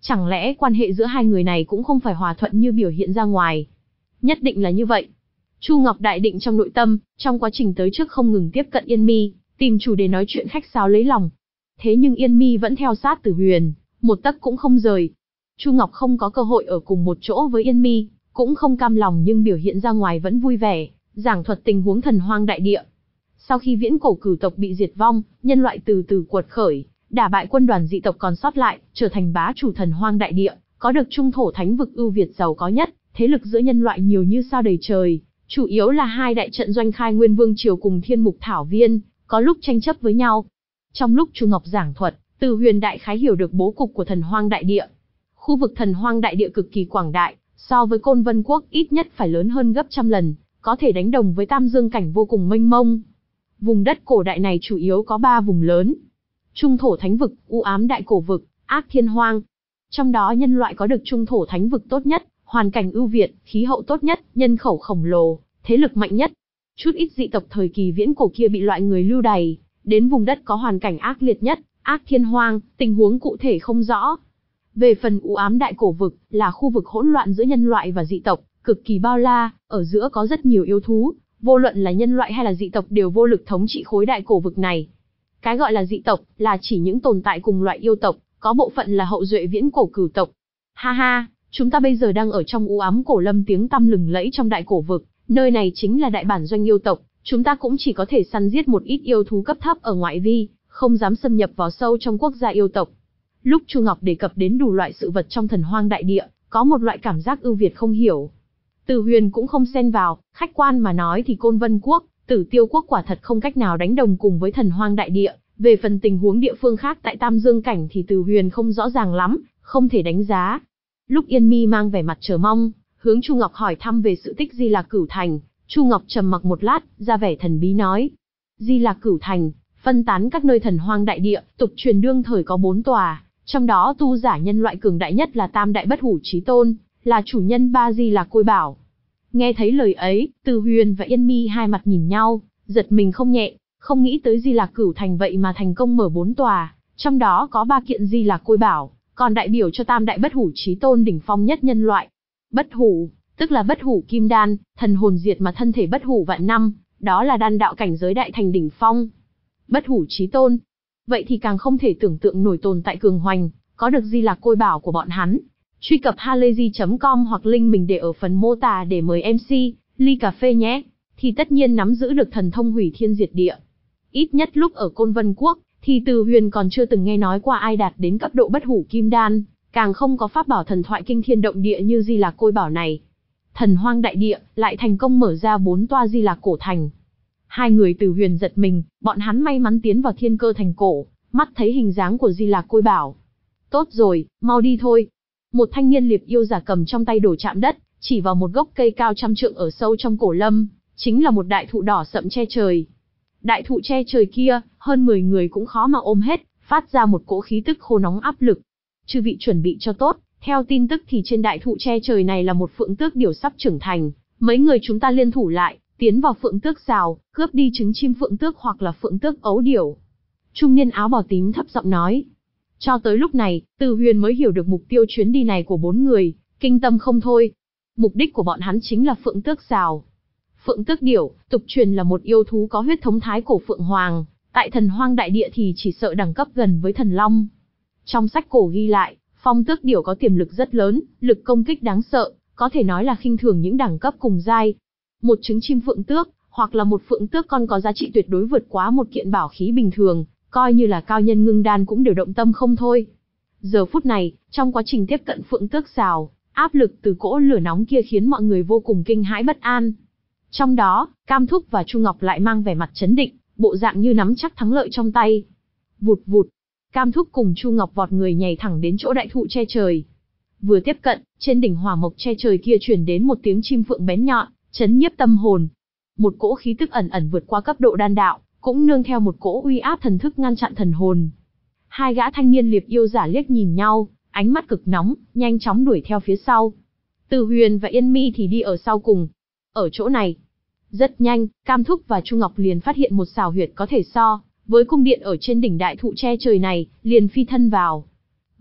Chẳng lẽ quan hệ giữa hai người này cũng không phải hòa thuận như biểu hiện ra ngoài? Nhất định là như vậy. Chu Ngọc đại định trong nội tâm, trong quá trình tới trước không ngừng tiếp cận Yên Mi, tìm chủ đề nói chuyện khách sáo lấy lòng. Thế nhưng Yên Mi vẫn theo sát Từ Huyền, một tấc cũng không rời. Chu Ngọc không có cơ hội ở cùng một chỗ với Yên Mi, cũng không cam lòng nhưng biểu hiện ra ngoài vẫn vui vẻ, giảng thuật tình huống thần hoang đại địa. Sau khi viễn cổ cửu tộc bị diệt vong, nhân loại từ từ quật khởi, đả bại quân đoàn dị tộc còn sót lại, trở thành bá chủ thần hoang đại địa, có được trung thổ thánh vực ưu việt giàu có nhất, thế lực giữa nhân loại nhiều như sao đầy trời, chủ yếu là hai đại trận doanh Khai Nguyên Vương triều cùng Thiên Mục Thảo Viên, có lúc tranh chấp với nhau. Trong lúc Chu Ngọc giảng thuật, Từ Huyền đại khái hiểu được bố cục của thần hoang đại địa. Khu vực thần hoang đại địa cực kỳ quảng đại, so với Côn Vân Quốc ít nhất phải lớn hơn gấp trăm lần, có thể đánh đồng với Tam Dương cảnh vô cùng mênh mông. Vùng đất cổ đại này chủ yếu có ba vùng lớn: Trung thổ thánh vực, U ám đại cổ vực, Ác Thiên Hoang. Trong đó nhân loại có được Trung thổ thánh vực tốt nhất, hoàn cảnh ưu việt, khí hậu tốt nhất, nhân khẩu khổng lồ, thế lực mạnh nhất. Chút ít dị tộc thời kỳ viễn cổ kia bị loại người lưu đày đến vùng đất có hoàn cảnh ác liệt nhất, Ác Thiên Hoang, tình huống cụ thể không rõ. Về phần U ám đại cổ vực, là khu vực hỗn loạn giữa nhân loại và dị tộc, cực kỳ bao la, ở giữa có rất nhiều yêu thú, vô luận là nhân loại hay là dị tộc đều vô lực thống trị khối đại cổ vực này. Cái gọi là dị tộc, là chỉ những tồn tại cùng loại yêu tộc, có bộ phận là hậu duệ viễn cổ cửu tộc. Ha ha, chúng ta bây giờ đang ở trong U ám cổ lâm tiếng tăm lừng lẫy trong đại cổ vực, nơi này chính là đại bản doanh yêu tộc, chúng ta cũng chỉ có thể săn giết một ít yêu thú cấp thấp ở ngoại vi, không dám xâm nhập vào sâu trong quốc gia yêu tộc. Lúc Chu Ngọc đề cập đến đủ loại sự vật trong thần hoang đại địa, có một loại cảm giác ưu việt không hiểu. Từ Huyền cũng không xen vào, khách quan mà nói thì Côn Vân Quốc, Tử Tiêu Quốc quả thật không cách nào đánh đồng cùng với thần hoang đại địa. Về phần tình huống địa phương khác tại Tam Dương cảnh thì Từ Huyền không rõ ràng lắm, không thể đánh giá. Lúc Yên Mi mang vẻ mặt chờ mong, hướng Chu Ngọc hỏi thăm về sự tích Di Lạc Cửu Thành, Chu Ngọc trầm mặc một lát, ra vẻ thần bí nói: Di Lạc Cửu Thành, phân tán các nơi thần hoang đại địa, tục truyền đương thời có bốn tòa, trong đó tu giả nhân loại cường đại nhất là Tam Đại Bất Hủ Chí Tôn, là chủ nhân ba Di Lạc Côi Bảo. Nghe thấy lời ấy, Từ Huyền và Yên Mi hai mặt nhìn nhau, giật mình không nhẹ, không nghĩ tới Di Lạc Cửu Thành vậy mà thành công mở bốn tòa, trong đó có ba kiện Di Lạc Côi Bảo, còn đại biểu cho Tam Đại Bất Hủ Chí Tôn đỉnh phong nhất nhân loại. Bất hủ, tức là bất hủ kim đan, thần hồn diệt mà thân thể bất hủ vạn năm, đó là đan đạo cảnh giới đại thành đỉnh phong. Bất hủ Chí Tôn, vậy thì càng không thể tưởng tượng nổi tồn tại cường hoành, có được Di Lạc Côi Bảo của bọn hắn. Truy cập halayzi chấm com hoặc link mình để ở phần mô tả để mời em xê, ly cà phê nhé, thì tất nhiên nắm giữ được thần thông hủy thiên diệt địa. Ít nhất lúc ở Côn Vân Quốc, thì Từ Huyền còn chưa từng nghe nói qua ai đạt đến cấp độ bất hủ kim đan, càng không có pháp bảo thần thoại kinh thiên động địa như Di Lạc Côi Bảo này. Thần hoang đại địa lại thành công mở ra bốn toa Di Lạc cổ thành. Hai người Từ Huyền giật mình, bọn hắn may mắn tiến vào Thiên Cơ thành cổ, mắt thấy hình dáng của Di Lạc Côi Bảo. Tốt rồi, mau đi thôi. Một thanh niên liệp yêu giả cầm trong tay đồ chạm đất, chỉ vào một gốc cây cao trăm trượng ở sâu trong cổ lâm, chính là một đại thụ đỏ sậm che trời. Đại thụ che trời kia, hơn mười người cũng khó mà ôm hết, phát ra một cỗ khí tức khô nóng áp lực. Chư vị chuẩn bị cho tốt, theo tin tức thì trên đại thụ che trời này là một phượng tước điểu sắp trưởng thành, mấy người chúng ta liên thủ lại, tiến vào phượng tước rào, cướp đi trứng chim phượng tước hoặc là phượng tước ấu điểu. Trung niên áo bào tím thấp giọng nói. Cho tới lúc này, Từ Huyền mới hiểu được mục tiêu chuyến đi này của bốn người, kinh tâm không thôi. Mục đích của bọn hắn chính là phượng tước rào. Phượng tước điểu, tục truyền là một yêu thú có huyết thống thái cổ phượng hoàng, tại thần hoang đại địa thì chỉ sợ đẳng cấp gần với thần long. Trong sách cổ ghi lại, phong tước điểu có tiềm lực rất lớn, lực công kích đáng sợ, có thể nói là khinh thường những đẳng cấp cùng giai. Một trứng chim phượng tước, hoặc là một phượng tước con có giá trị tuyệt đối vượt quá một kiện bảo khí bình thường, coi như là cao nhân ngưng đan cũng đều động tâm không thôi. Giờ phút này, trong quá trình tiếp cận phượng tước rào, áp lực từ cỗ lửa nóng kia khiến mọi người vô cùng kinh hãi bất an. Trong đó, Cam Thúc và Chu Ngọc lại mang vẻ mặt chấn định, bộ dạng như nắm chắc thắng lợi trong tay. Vụt vụt, Cam Thúc cùng Chu Ngọc vọt người nhảy thẳng đến chỗ đại thụ che trời. Vừa tiếp cận, trên đỉnh hỏa mộc che trời kia truyền đến một tiếng chim phượng bén nhọn, chấn nhiếp tâm hồn. Một cỗ khí tức ẩn ẩn vượt qua cấp độ đan đạo, cũng nương theo một cỗ uy áp thần thức ngăn chặn thần hồn. Hai gã thanh niên liệp yêu giả liếc nhìn nhau, ánh mắt cực nóng, nhanh chóng đuổi theo phía sau. Từ Huyền và Yên Mi thì đi ở sau cùng. Ở chỗ này, rất nhanh, Cam Thúc và Chu Ngọc liền phát hiện một xào huyệt có thể so với cung điện ở trên đỉnh đại thụ che trời này, liền phi thân vào.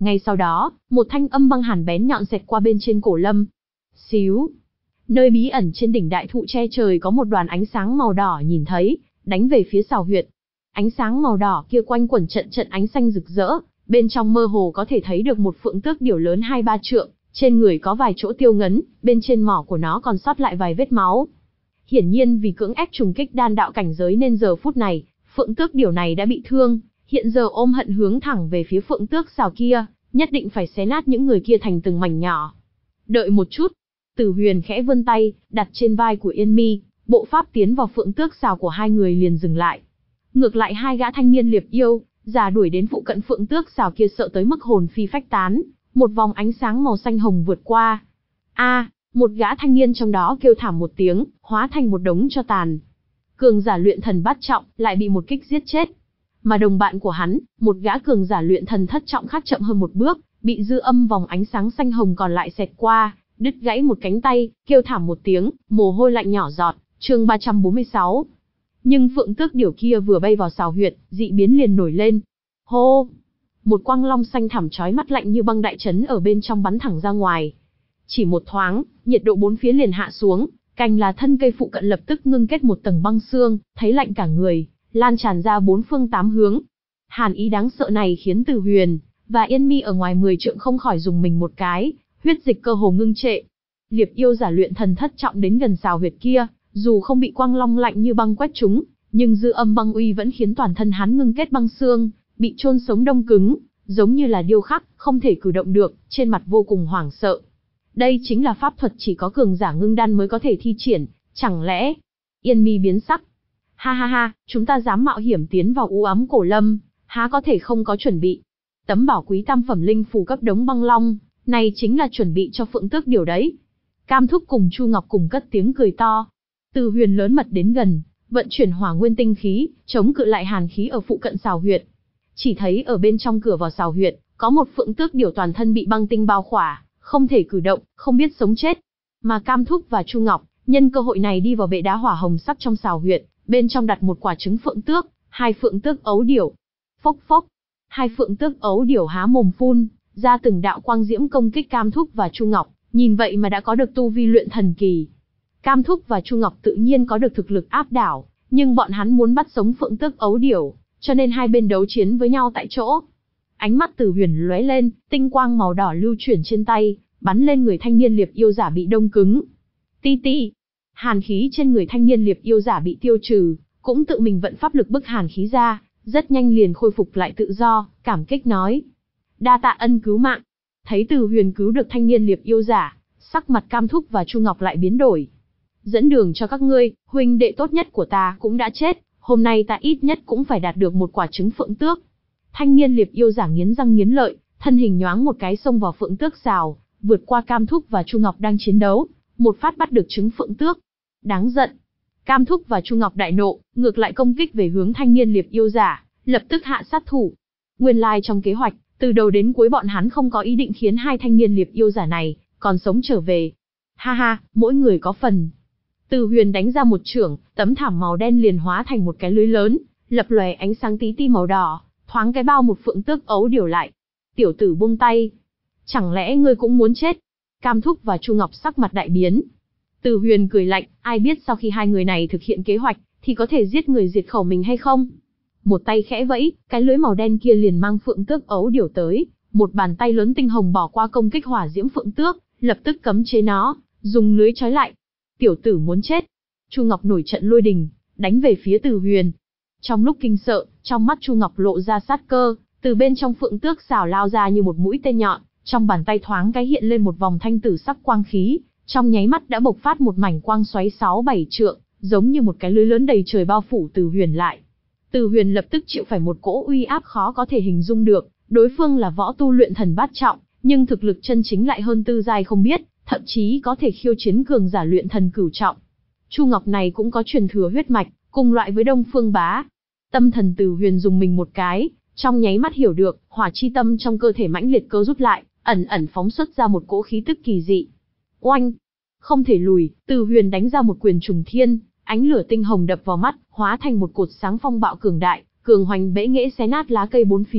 Ngay sau đó, một thanh âm băng hàn bén nhọn xẹt qua bên trên cổ Lâm. Xíu. Nơi bí ẩn trên đỉnh đại thụ che trời có một đoàn ánh sáng màu đỏ nhìn thấy, đánh về phía Sào Huyệt. Ánh sáng màu đỏ kia quanh quẩn trận trận ánh xanh rực rỡ, bên trong mơ hồ có thể thấy được một phượng tước điểu lớn hai ba trượng, trên người có vài chỗ tiêu ngấn, bên trên mỏ của nó còn sót lại vài vết máu. Hiển nhiên vì cưỡng ép trùng kích đan đạo cảnh giới nên giờ phút này, phượng tước điểu này đã bị thương, hiện giờ ôm hận hướng thẳng về phía phượng tước Sào kia, nhất định phải xé nát những người kia thành từng mảnh nhỏ. Đợi một chút. Tử Huyền khẽ vươn tay, đặt trên vai của Yên Mi, bộ pháp tiến vào phượng tước Sào của hai người liền dừng lại. Ngược lại hai gã thanh niên liệp yêu, già đuổi đến phụ cận phượng tước Sào kia sợ tới mức hồn phi phách tán, một vòng ánh sáng màu xanh hồng vượt qua. A, một gã thanh niên trong đó kêu thảm một tiếng, hóa thành một đống tro tàn. Cường giả luyện thần bát trọng lại bị một kích giết chết. Mà đồng bạn của hắn, một gã cường giả luyện thần thất trọng khác chậm hơn một bước, bị dư âm vòng ánh sáng xanh hồng còn lại xẹt qua, đứt gãy một cánh tay, kêu thảm một tiếng, mồ hôi lạnh nhỏ giọt. Chương ba trăm bốn mươi sáu. Nhưng phượng tước điểu kia vừa bay vào Sào Huyệt, dị biến liền nổi lên. Hô! Một quang long xanh thẳm chói mắt lạnh như băng đại chấn ở bên trong bắn thẳng ra ngoài. Chỉ một thoáng, nhiệt độ bốn phía liền hạ xuống, cành là thân cây phụ cận lập tức ngưng kết một tầng băng xương, thấy lạnh cả người, lan tràn ra bốn phương tám hướng. Hàn ý đáng sợ này khiến Tử Huyền và Yên Mi ở ngoài mười trượng không khỏi dùng mình một cái, huyết dịch cơ hồ ngưng trệ. Liệp yêu giả luyện thần thất trọng đến gần Sào Huyệt kia, dù không bị quang long lạnh như băng quét trúng, nhưng dư âm băng uy vẫn khiến toàn thân hắn ngưng kết băng xương, bị chôn sống đông cứng, giống như là điêu khắc, không thể cử động được, trên mặt vô cùng hoảng sợ. Đây chính là pháp thuật chỉ có cường giả ngưng đan mới có thể thi triển, chẳng lẽ? Yên Mi biến sắc. Ha ha ha, chúng ta dám mạo hiểm tiến vào u ám cổ Lâm, há có thể không có chuẩn bị. Tấm bảo quý tam phẩm linh phù cấp đống băng long, này chính là chuẩn bị cho phượng tước điểu đấy. Cam Thúc cùng Chu Ngọc cùng cất tiếng cười to. Từ Huyền lớn mật đến gần, vận chuyển hỏa nguyên tinh khí, chống cự lại hàn khí ở phụ cận Sào Huyệt. Chỉ thấy ở bên trong cửa vào Sào Huyệt, có một phượng tước điểu toàn thân bị băng tinh bao khỏa, không thể cử động, không biết sống chết. Mà Cam Thúc và Chu Ngọc, nhân cơ hội này đi vào bệ đá hỏa hồng sắc trong Sào Huyệt, bên trong đặt một quả trứng phượng tước, hai phượng tước ấu điểu. Phốc phốc, hai phượng tước ấu điểu há mồm phun ra từng đạo quang diễm công kích Cam Thúc và Chu Ngọc, nhìn vậy mà đã có được tu vi luyện thần kỳ. Cam Thúc và Chu Ngọc tự nhiên có được thực lực áp đảo, nhưng bọn hắn muốn bắt sống phượng tước ấu điểu, cho nên hai bên đấu chiến với nhau tại chỗ. Ánh mắt Tử Huyền lóe lên, tinh quang màu đỏ lưu chuyển trên tay, bắn lên người thanh niên liệp yêu giả bị đông cứng. Ti ti, hàn khí trên người thanh niên liệp yêu giả bị tiêu trừ, cũng tự mình vận pháp lực bức hàn khí ra, rất nhanh liền khôi phục lại tự do, cảm kích nói: đa tạ ân cứu mạng. Thấy Tử Huyền cứu được thanh niên liệp yêu giả, sắc mặt Cam Thúc và Chu Ngọc lại biến đổi. Dẫn đường cho các ngươi, huynh đệ tốt nhất của ta cũng đã chết, hôm nay ta ít nhất cũng phải đạt được một quả trứng phượng tước. Thanh niên liệp yêu giả nghiến răng nghiến lợi, thân hình nhoáng một cái xông vào phượng tước Sào, vượt qua Cam Thúc và Chu Ngọc đang chiến đấu, một phát bắt được trứng phượng tước. Đáng giận. Cam Thúc và Chu Ngọc đại nộ, ngược lại công kích về hướng thanh niên liệp yêu giả, lập tức hạ sát thủ. Nguyên lai trong kế hoạch, từ đầu đến cuối bọn hắn không có ý định khiến hai thanh niên liệp yêu giả này còn sống trở về. Ha ha, mỗi người có phần. Từ Huyền đánh ra một chưởng, tấm thảm màu đen liền hóa thành một cái lưới lớn, lập lòe ánh sáng tí ti màu đỏ, thoáng cái bao một phượng tước ấu điểu lại. Tiểu tử buông tay. Chẳng lẽ ngươi cũng muốn chết? Cam Thúc và Chu Ngọc sắc mặt đại biến. Từ Huyền cười lạnh, ai biết sau khi hai người này thực hiện kế hoạch, thì có thể giết người diệt khẩu mình hay không? Một tay khẽ vẫy, cái lưới màu đen kia liền mang phượng tước ấu điểu tới, một bàn tay lớn tinh hồng bỏ qua công kích hỏa diễm phượng tước, lập tức cấm chế nó, dùng lưới trói lại. Tiểu tử muốn chết. Chu Ngọc nổi trận lôi đình, đánh về phía Từ Huyền. Trong lúc kinh sợ, trong mắt Chu Ngọc lộ ra sát cơ, từ bên trong phượng tước Sào lao ra như một mũi tên nhọn, trong bàn tay thoáng cái hiện lên một vòng thanh tử sắc quang khí, trong nháy mắt đã bộc phát một mảnh quang xoáy sáu bảy trượng, giống như một cái lưới lớn đầy trời bao phủ Từ Huyền lại. Từ Huyền lập tức chịu phải một cỗ uy áp khó có thể hình dung được, đối phương là võ tu luyện thần bát trọng, nhưng thực lực chân chính lại hơn tư giai không biết, thậm chí có thể khiêu chiến cường giả luyện thần cửu trọng. Chu Ngọc này cũng có truyền thừa huyết mạch, cùng loại với Đông Phương Bá. Tâm thần Từ Huyền dùng mình một cái, trong nháy mắt hiểu được, hỏa chi tâm trong cơ thể mãnh liệt cơ rút lại, ẩn ẩn phóng xuất ra một cỗ khí tức kỳ dị. Oanh! Không thể lùi, Từ Huyền đánh ra một quyền trùng thiên, ánh lửa tinh hồng đập vào mắt, hóa thành một cột sáng phong bạo cường đại, cường hoành bẽ nghễ xé nát lá cây bốn phía,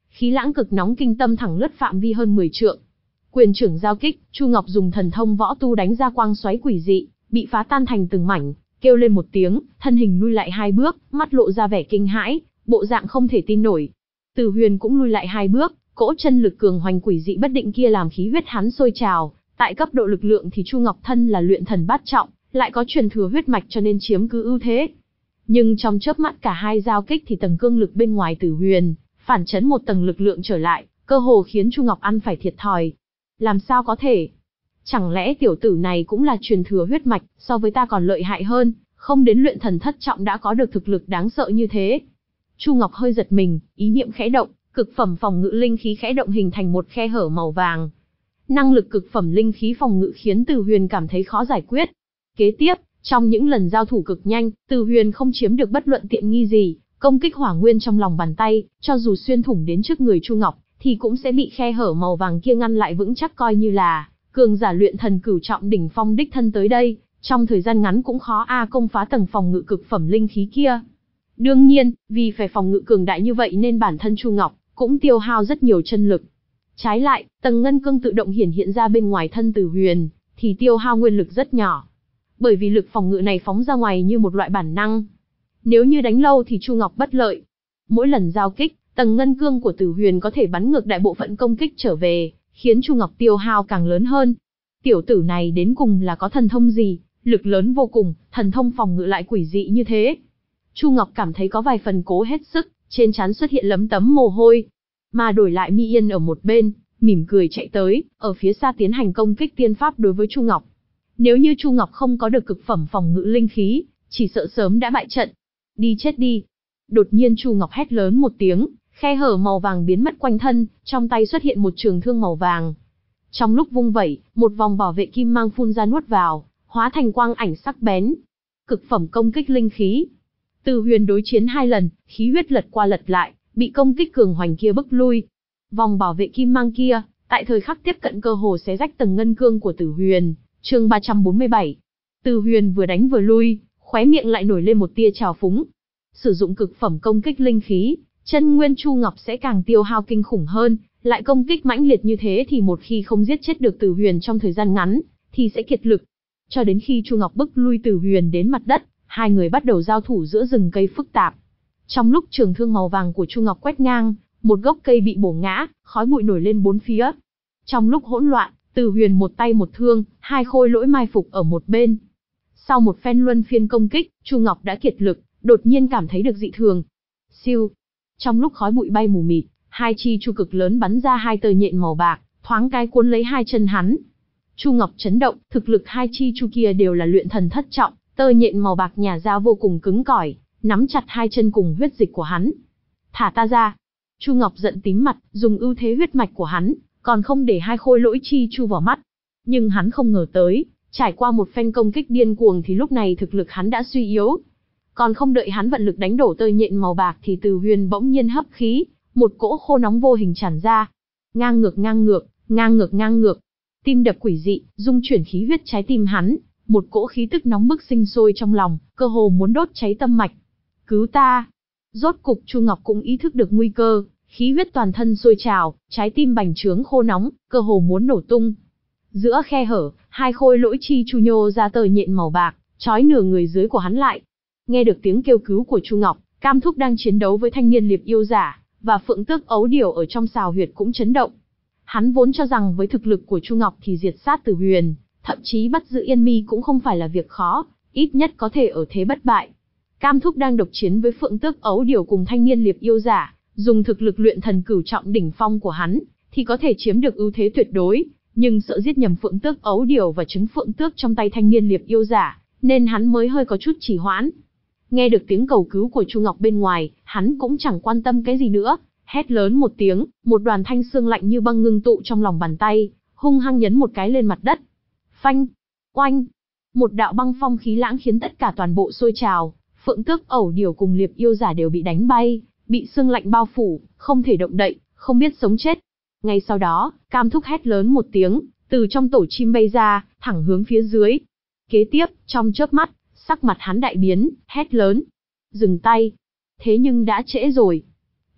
khí lãng cực nóng kinh tâm thẳng lướt phạm vi hơn mười trượng. Quyền trưởng giao kích, Chu Ngọc dùng thần thông võ tu đánh ra quang xoáy quỷ dị, bị phá tan thành từng mảnh, kêu lên một tiếng, thân hình lui lại hai bước, mắt lộ ra vẻ kinh hãi, bộ dạng không thể tin nổi. Từ Huyền cũng lui lại hai bước, cỗ chân lực cường hoành quỷ dị bất định kia làm khí huyết hắn sôi trào, tại cấp độ lực lượng thì Chu Ngọc thân là luyện thần bát trọng, lại có truyền thừa huyết mạch cho nên chiếm cứ ưu thế. Nhưng trong chớp mắt cả hai giao kích thì tầng cương lực bên ngoài Tử Huyền phản chấn một tầng lực lượng trở lại, cơ hồ khiến Chu Ngọc ăn phải thiệt thòi. Làm sao có thể? Chẳng lẽ tiểu tử này cũng là truyền thừa huyết mạch, so với ta còn lợi hại hơn, không đến luyện thần thất trọng đã có được thực lực đáng sợ như thế? Chu Ngọc hơi giật mình, ý niệm khẽ động, cực phẩm phòng ngự linh khí khẽ động hình thành một khe hở màu vàng. Năng lực cực phẩm linh khí phòng ngự khiến Từ Huyền cảm thấy khó giải quyết. Kế tiếp, trong những lần giao thủ cực nhanh, Từ Huyền không chiếm được bất luận tiện nghi gì, công kích hỏa nguyên trong lòng bàn tay, cho dù xuyên thủng đến trước người Chu Ngọc, thì cũng sẽ bị khe hở màu vàng kia ngăn lại vững chắc, coi như là cường giả luyện thần cửu trọng đỉnh phong đích thân tới đây, trong thời gian ngắn cũng khó a công phá tầng phòng ngự cực phẩm linh khí kia. Đương nhiên, vì phải phòng ngự cường đại như vậy nên bản thân Chu Ngọc cũng tiêu hao rất nhiều chân lực. Trái lại, tầng ngân cương tự động hiển hiện ra bên ngoài thân Từ Huyền, thì tiêu hao nguyên lực rất nhỏ. Bởi vì lực phòng ngự này phóng ra ngoài như một loại bản năng. Nếu như đánh lâu thì Chu Ngọc bất lợi. Mỗi lần giao kích, tầng ngân cương của Tử Huyền có thể bắn ngược đại bộ phận công kích trở về, khiến Chu Ngọc tiêu hao càng lớn hơn. Tiểu tử này đến cùng là có thần thông gì, lực lớn vô cùng, thần thông phòng ngự lại quỷ dị như thế. Chu Ngọc cảm thấy có vài phần cố hết sức, trên trán xuất hiện lấm tấm mồ hôi. Mà đổi lại Mi Yên ở một bên, mỉm cười chạy tới, ở phía xa tiến hành công kích tiên pháp đối với Chu Ngọc. Nếu như Chu Ngọc không có được cực phẩm phòng ngự linh khí, chỉ sợ sớm đã bại trận. Đi chết đi. Đột nhiên Chu Ngọc hét lớn một tiếng, khe hở màu vàng biến mất quanh thân, trong tay xuất hiện một trường thương màu vàng. Trong lúc vung vẩy, một vòng bảo vệ kim mang phun ra nuốt vào, hóa thành quang ảnh sắc bén. Cực phẩm công kích linh khí. Từ Huyền đối chiến hai lần, khí huyết lật qua lật lại, bị công kích cường hoành kia bức lui. Vòng bảo vệ kim mang kia, tại thời khắc tiếp cận cơ hồ xé rách tầng ngân cương của Tử Huyền. Chương ba trăm bốn mươi bảy. Từ Huyền vừa đánh vừa lui, khóe miệng lại nổi lên một tia trào phúng. Sử dụng cực phẩm công kích linh khí, chân nguyên Chu Ngọc sẽ càng tiêu hao kinh khủng hơn, lại công kích mãnh liệt như thế thì một khi không giết chết được Từ Huyền trong thời gian ngắn, thì sẽ kiệt lực. Cho đến khi Chu Ngọc bức lui Từ Huyền đến mặt đất, hai người bắt đầu giao thủ giữa rừng cây phức tạp. Trong lúc trường thương màu vàng của Chu Ngọc quét ngang, một gốc cây bị bổ ngã, khói bụi nổi lên bốn phía. Trong lúc hỗn loạn, Từ Huyền một tay một thương, hai khôi lỗi mai phục ở một bên. Sau một phen luân phiên công kích, Chu Ngọc đã kiệt lực, đột nhiên cảm thấy được dị thường. Siêu. Trong lúc khói bụi bay mù mịt, hai chi chu cực lớn bắn ra hai tờ nhện màu bạc, thoáng cái cuốn lấy hai chân hắn. Chu Ngọc chấn động, thực lực hai chi chu kia đều là luyện thần thất trọng, tơ nhện màu bạc nhả ra vô cùng cứng cỏi, nắm chặt hai chân cùng huyết dịch của hắn. Thả ta ra. Chu Ngọc giận tím mặt, dùng ưu thế huyết mạch của hắn, còn không để hai khôi lỗi chi chu vào mắt. Nhưng hắn không ngờ tới, trải qua một phen công kích điên cuồng thì lúc này thực lực hắn đã suy yếu. Còn không đợi hắn vận lực đánh đổ tơ nhện màu bạc thì Từ Huyền bỗng nhiên hấp khí, một cỗ khô nóng vô hình tràn ra. Ngang ngược ngang ngược, ngang ngược ngang ngược. Tim đập quỷ dị, dung chuyển khí huyết trái tim hắn, một cỗ khí tức nóng bức sinh sôi trong lòng, cơ hồ muốn đốt cháy tâm mạch. Cứu ta! Rốt cục Chu Ngọc cũng ý thức được nguy cơ, khí huyết toàn thân sôi trào, trái tim bành trướng khô nóng, cơ hồ muốn nổ tung. Giữa khe hở, hai khôi lỗi chi chu nhô ra tờ nhện màu bạc, trói nửa người dưới của hắn lại. Nghe được tiếng kêu cứu của Chu Ngọc, Cam Thúc đang chiến đấu với thanh niên liệp yêu giả, và Phượng Tước ấu điểu ở trong sào huyệt cũng chấn động. Hắn vốn cho rằng với thực lực của Chu Ngọc thì diệt sát Tử Huyền, thậm chí bắt giữ Yên Mi cũng không phải là việc khó, ít nhất có thể ở thế bất bại. Cam Thúc đang độc chiến với Phượng Tước ấu điểu cùng thanh niên liệp yêu giả, dùng thực lực luyện thần cửu trọng đỉnh phong của hắn, thì có thể chiếm được ưu thế tuyệt đối, nhưng sợ giết nhầm Phượng Tước ấu điểu và trứng Phượng Tước trong tay thanh niên liệp yêu giả, nên hắn mới hơi có chút trì hoãn. Nghe được tiếng cầu cứu của Chu Ngọc bên ngoài, hắn cũng chẳng quan tâm cái gì nữa, hét lớn một tiếng, một đoàn thanh xương lạnh như băng ngưng tụ trong lòng bàn tay, hung hăng nhấn một cái lên mặt đất. Phanh, oanh, một đạo băng phong khí lãng khiến tất cả toàn bộ sôi trào, Phượng Tước ẩu điểu cùng liệp yêu giả đều bị đánh bay, bị xương lạnh bao phủ, không thể động đậy, không biết sống chết. Ngay sau đó, Cam Thúc hét lớn một tiếng, từ trong tổ chim bay ra, thẳng hướng phía dưới. Kế tiếp, trong chớp mắt, sắc mặt hắn đại biến, hét lớn. Dừng tay. Thế nhưng đã trễ rồi.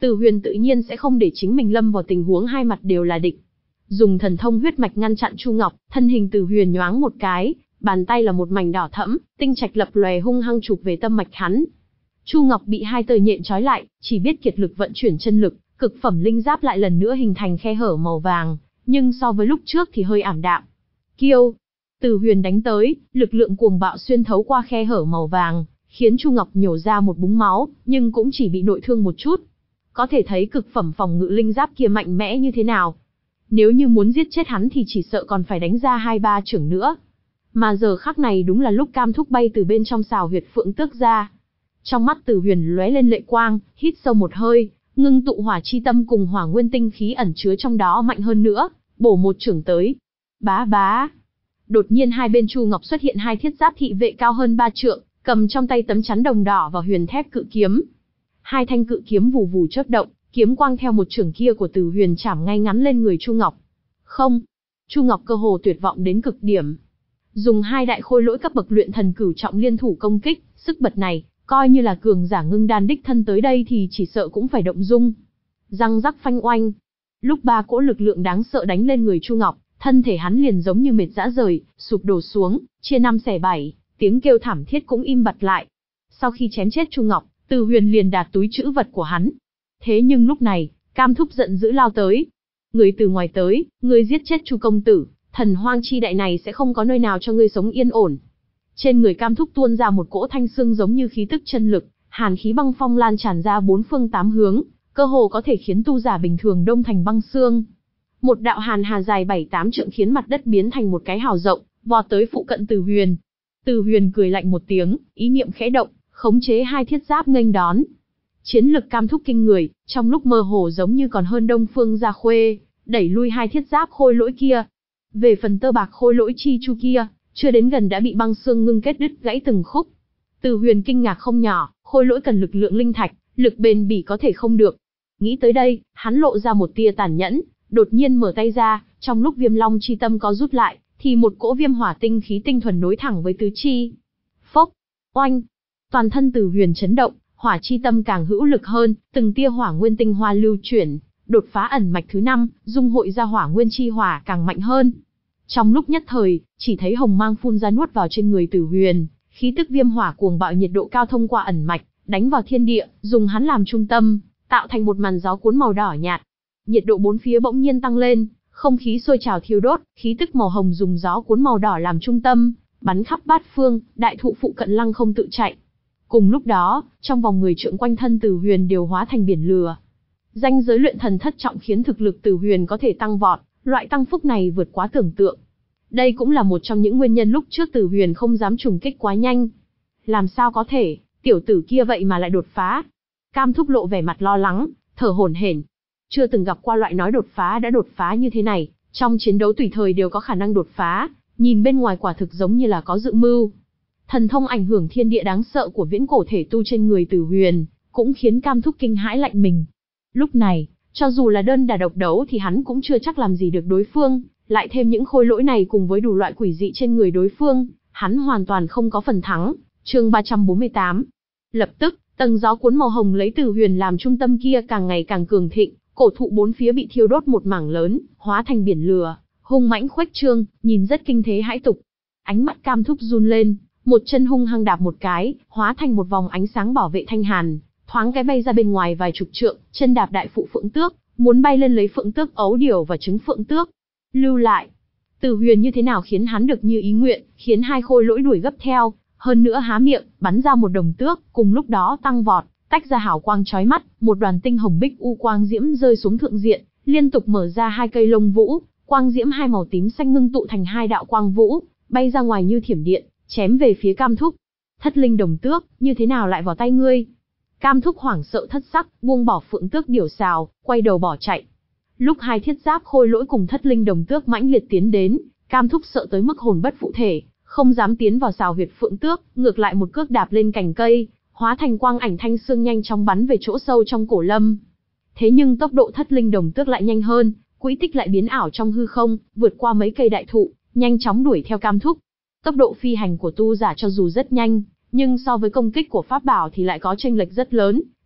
Từ Huyền tự nhiên sẽ không để chính mình lâm vào tình huống hai mặt đều là địch. Dùng thần thông huyết mạch ngăn chặn Chu Ngọc, thân hình Từ Huyền nhoáng một cái, bàn tay là một mảnh đỏ thẫm, tinh trạch lập lòe hung hăng chụp về tâm mạch hắn. Chu Ngọc bị hai tờ nhện trói lại, chỉ biết kiệt lực vận chuyển chân lực, cực phẩm linh giáp lại lần nữa hình thành khe hở màu vàng, nhưng so với lúc trước thì hơi ảm đạm. Kiêu, Từ Huyền đánh tới, lực lượng cuồng bạo xuyên thấu qua khe hở màu vàng, khiến Chu Ngọc nhổ ra một búng máu, nhưng cũng chỉ bị nội thương một chút. Có thể thấy cực phẩm phòng ngự linh giáp kia mạnh mẽ như thế nào. Nếu như muốn giết chết hắn thì chỉ sợ còn phải đánh ra hai ba chưởng nữa. Mà giờ khắc này đúng là lúc Cam Thúc bay từ bên trong sào huyệt phượng tước ra. Trong mắt Từ Huyền lóe lên lệ quang, hít sâu một hơi, ngưng tụ hỏa chi tâm cùng hỏa nguyên tinh khí ẩn chứa trong đó mạnh hơn nữa, bổ một chưởng tới. Bá bá. Đột nhiên hai bên Chu Ngọc xuất hiện hai thiết giáp thị vệ cao hơn ba trượng, cầm trong tay tấm chắn đồng đỏ và huyền thép cự kiếm. Hai thanh cự kiếm vù vù chớp động, kiếm quang theo một chưởng kia của Từ Huyền chảm ngay ngắn lên người Chu Ngọc. Không, Chu Ngọc cơ hồ tuyệt vọng đến cực điểm. Dùng hai đại khôi lỗi cấp bậc luyện thần cửu trọng liên thủ công kích, sức bật này, coi như là cường giả ngưng đan đích thân tới đây thì chỉ sợ cũng phải động dung. Răng rắc phanh oanh. Lúc ba cỗ lực lượng đáng sợ đánh lên người Chu Ngọc, thân thể hắn liền giống như mệt rã rời, sụp đổ xuống, chia năm xẻ bảy, tiếng kêu thảm thiết cũng im bặt lại. Sau khi chém chết Chu Ngọc, Từ Huyền liền đạt túi trữ vật của hắn. Thế nhưng lúc này, Cam Thúc giận dữ lao tới. Người từ ngoài tới, ngươi giết chết Chu công tử, thần hoang chi đại này sẽ không có nơi nào cho ngươi sống yên ổn. Trên người Cam Thúc tuôn ra một cỗ thanh xương giống như khí tức chân lực, hàn khí băng phong lan tràn ra bốn phương tám hướng, cơ hồ có thể khiến tu giả bình thường đông thành băng xương. Một đạo hàn hà dài bảy tám trượng khiến mặt đất biến thành một cái hào rộng, vọt tới phụ cận Từ Huyền. Từ Huyền cười lạnh một tiếng, ý niệm khẽ động, khống chế hai thiết giáp nghênh đón. Chiến lực Cam Thúc kinh người, trong lúc mơ hồ giống như còn hơn Đông Phương Gia Khuê, đẩy lui hai thiết giáp khôi lỗi kia. Về phần tơ bạc khôi lỗi chi chu kia, chưa đến gần đã bị băng xương ngưng kết đứt gãy từng khúc. Từ Huyền kinh ngạc không nhỏ, khôi lỗi cần lực lượng linh thạch, lực bền bỉ có thể không được. Nghĩ tới đây, hắn lộ ra một tia tàn nhẫn, đột nhiên mở tay ra, trong lúc Viêm Long chi tâm có rút lại, thì một cỗ viêm hỏa tinh khí tinh thuần nối thẳng với tứ chi. Phốc, oanh, toàn thân Từ Huyền chấn động, hỏa chi tâm càng hữu lực hơn, từng tia hỏa nguyên tinh hoa lưu chuyển, đột phá ẩn mạch thứ năm, dung hội ra hỏa nguyên chi hỏa càng mạnh hơn. Trong lúc nhất thời, chỉ thấy hồng mang phun ra nuốt vào trên người Từ Huyền, khí tức viêm hỏa cuồng bạo nhiệt độ cao thông qua ẩn mạch, đánh vào thiên địa, dùng hắn làm trung tâm, tạo thành một màn gió cuốn màu đỏ nhạt. Nhiệt độ bốn phía bỗng nhiên tăng lên, không khí sôi trào thiêu đốt, khí tức màu hồng dùng gió cuốn màu đỏ làm trung tâm, bắn khắp bát phương, đại thụ phụ cận lăng không tự chạy. Cùng lúc đó, trong vòng mười trượng quanh thân Từ Huyền đều hóa thành biển lửa. Danh giới luyện thần thất trọng khiến thực lực Từ Huyền có thể tăng vọt, loại tăng phúc này vượt quá tưởng tượng. Đây cũng là một trong những nguyên nhân lúc trước Từ Huyền không dám trùng kích quá nhanh. Làm sao có thể, tiểu tử kia vậy mà lại đột phá? Cam Thúc lộ vẻ mặt lo lắng, thở hổn hển. Chưa từng gặp qua loại nói đột phá đã đột phá như thế này, trong chiến đấu tùy thời đều có khả năng đột phá, nhìn bên ngoài quả thực giống như là có dự mưu. Thần thông ảnh hưởng thiên địa đáng sợ của viễn cổ thể tu trên người Từ Huyền, cũng khiến Cam Thúc kinh hãi lạnh mình. Lúc này, cho dù là đơn đả độc đấu thì hắn cũng chưa chắc làm gì được đối phương, lại thêm những khôi lỗi này cùng với đủ loại quỷ dị trên người đối phương, hắn hoàn toàn không có phần thắng. Chương ba trăm bốn mươi tám. Lập tức, tầng gió cuốn màu hồng lấy Từ Huyền làm trung tâm kia càng ngày càng cường thịnh, cổ thụ bốn phía bị thiêu đốt một mảng lớn, hóa thành biển lửa, hung mãnh khuếch trương, nhìn rất kinh thế hãi tục. Ánh mắt Cam Thúc run lên, một chân hung hăng đạp một cái, hóa thành một vòng ánh sáng bảo vệ thanh hàn, thoáng cái bay ra bên ngoài vài chục trượng, chân đạp đại phụ phượng tước, muốn bay lên lấy phượng tước ấu điểu và trứng phượng tước. Lưu lại. Từ Huyền như thế nào khiến hắn được như ý nguyện, khiến hai khôi lỗi đuổi gấp theo, hơn nữa há miệng, bắn ra một đồng tước, cùng lúc đó tăng vọt, tách ra hào quang chói mắt, một đoàn tinh hồng bích u quang diễm rơi xuống thượng diện, liên tục mở ra hai cây lông vũ, quang diễm hai màu tím xanh ngưng tụ thành hai đạo quang vũ, bay ra ngoài như thiểm điện, chém về phía Cam Thúc. Thất linh đồng tước, như thế nào lại vào tay ngươi? Cam Thúc hoảng sợ thất sắc, buông bỏ phượng tước điểu xào, quay đầu bỏ chạy. Lúc hai thiết giáp khôi lỗi cùng thất linh đồng tước mãnh liệt tiến đến, Cam Thúc sợ tới mức hồn bất phụ thể, không dám tiến vào xào huyệt phượng tước, ngược lại một cước đạp lên cành cây, hóa thành quang ảnh thanh xương nhanh chóng bắn về chỗ sâu trong cổ lâm. Thế nhưng tốc độ thất linh đồng tước lại nhanh hơn, quỹ tích lại biến ảo trong hư không, vượt qua mấy cây đại thụ, nhanh chóng đuổi theo Cam Thúc. Tốc độ phi hành của tu giả cho dù rất nhanh, nhưng so với công kích của pháp bảo thì lại có chênh lệch rất lớn,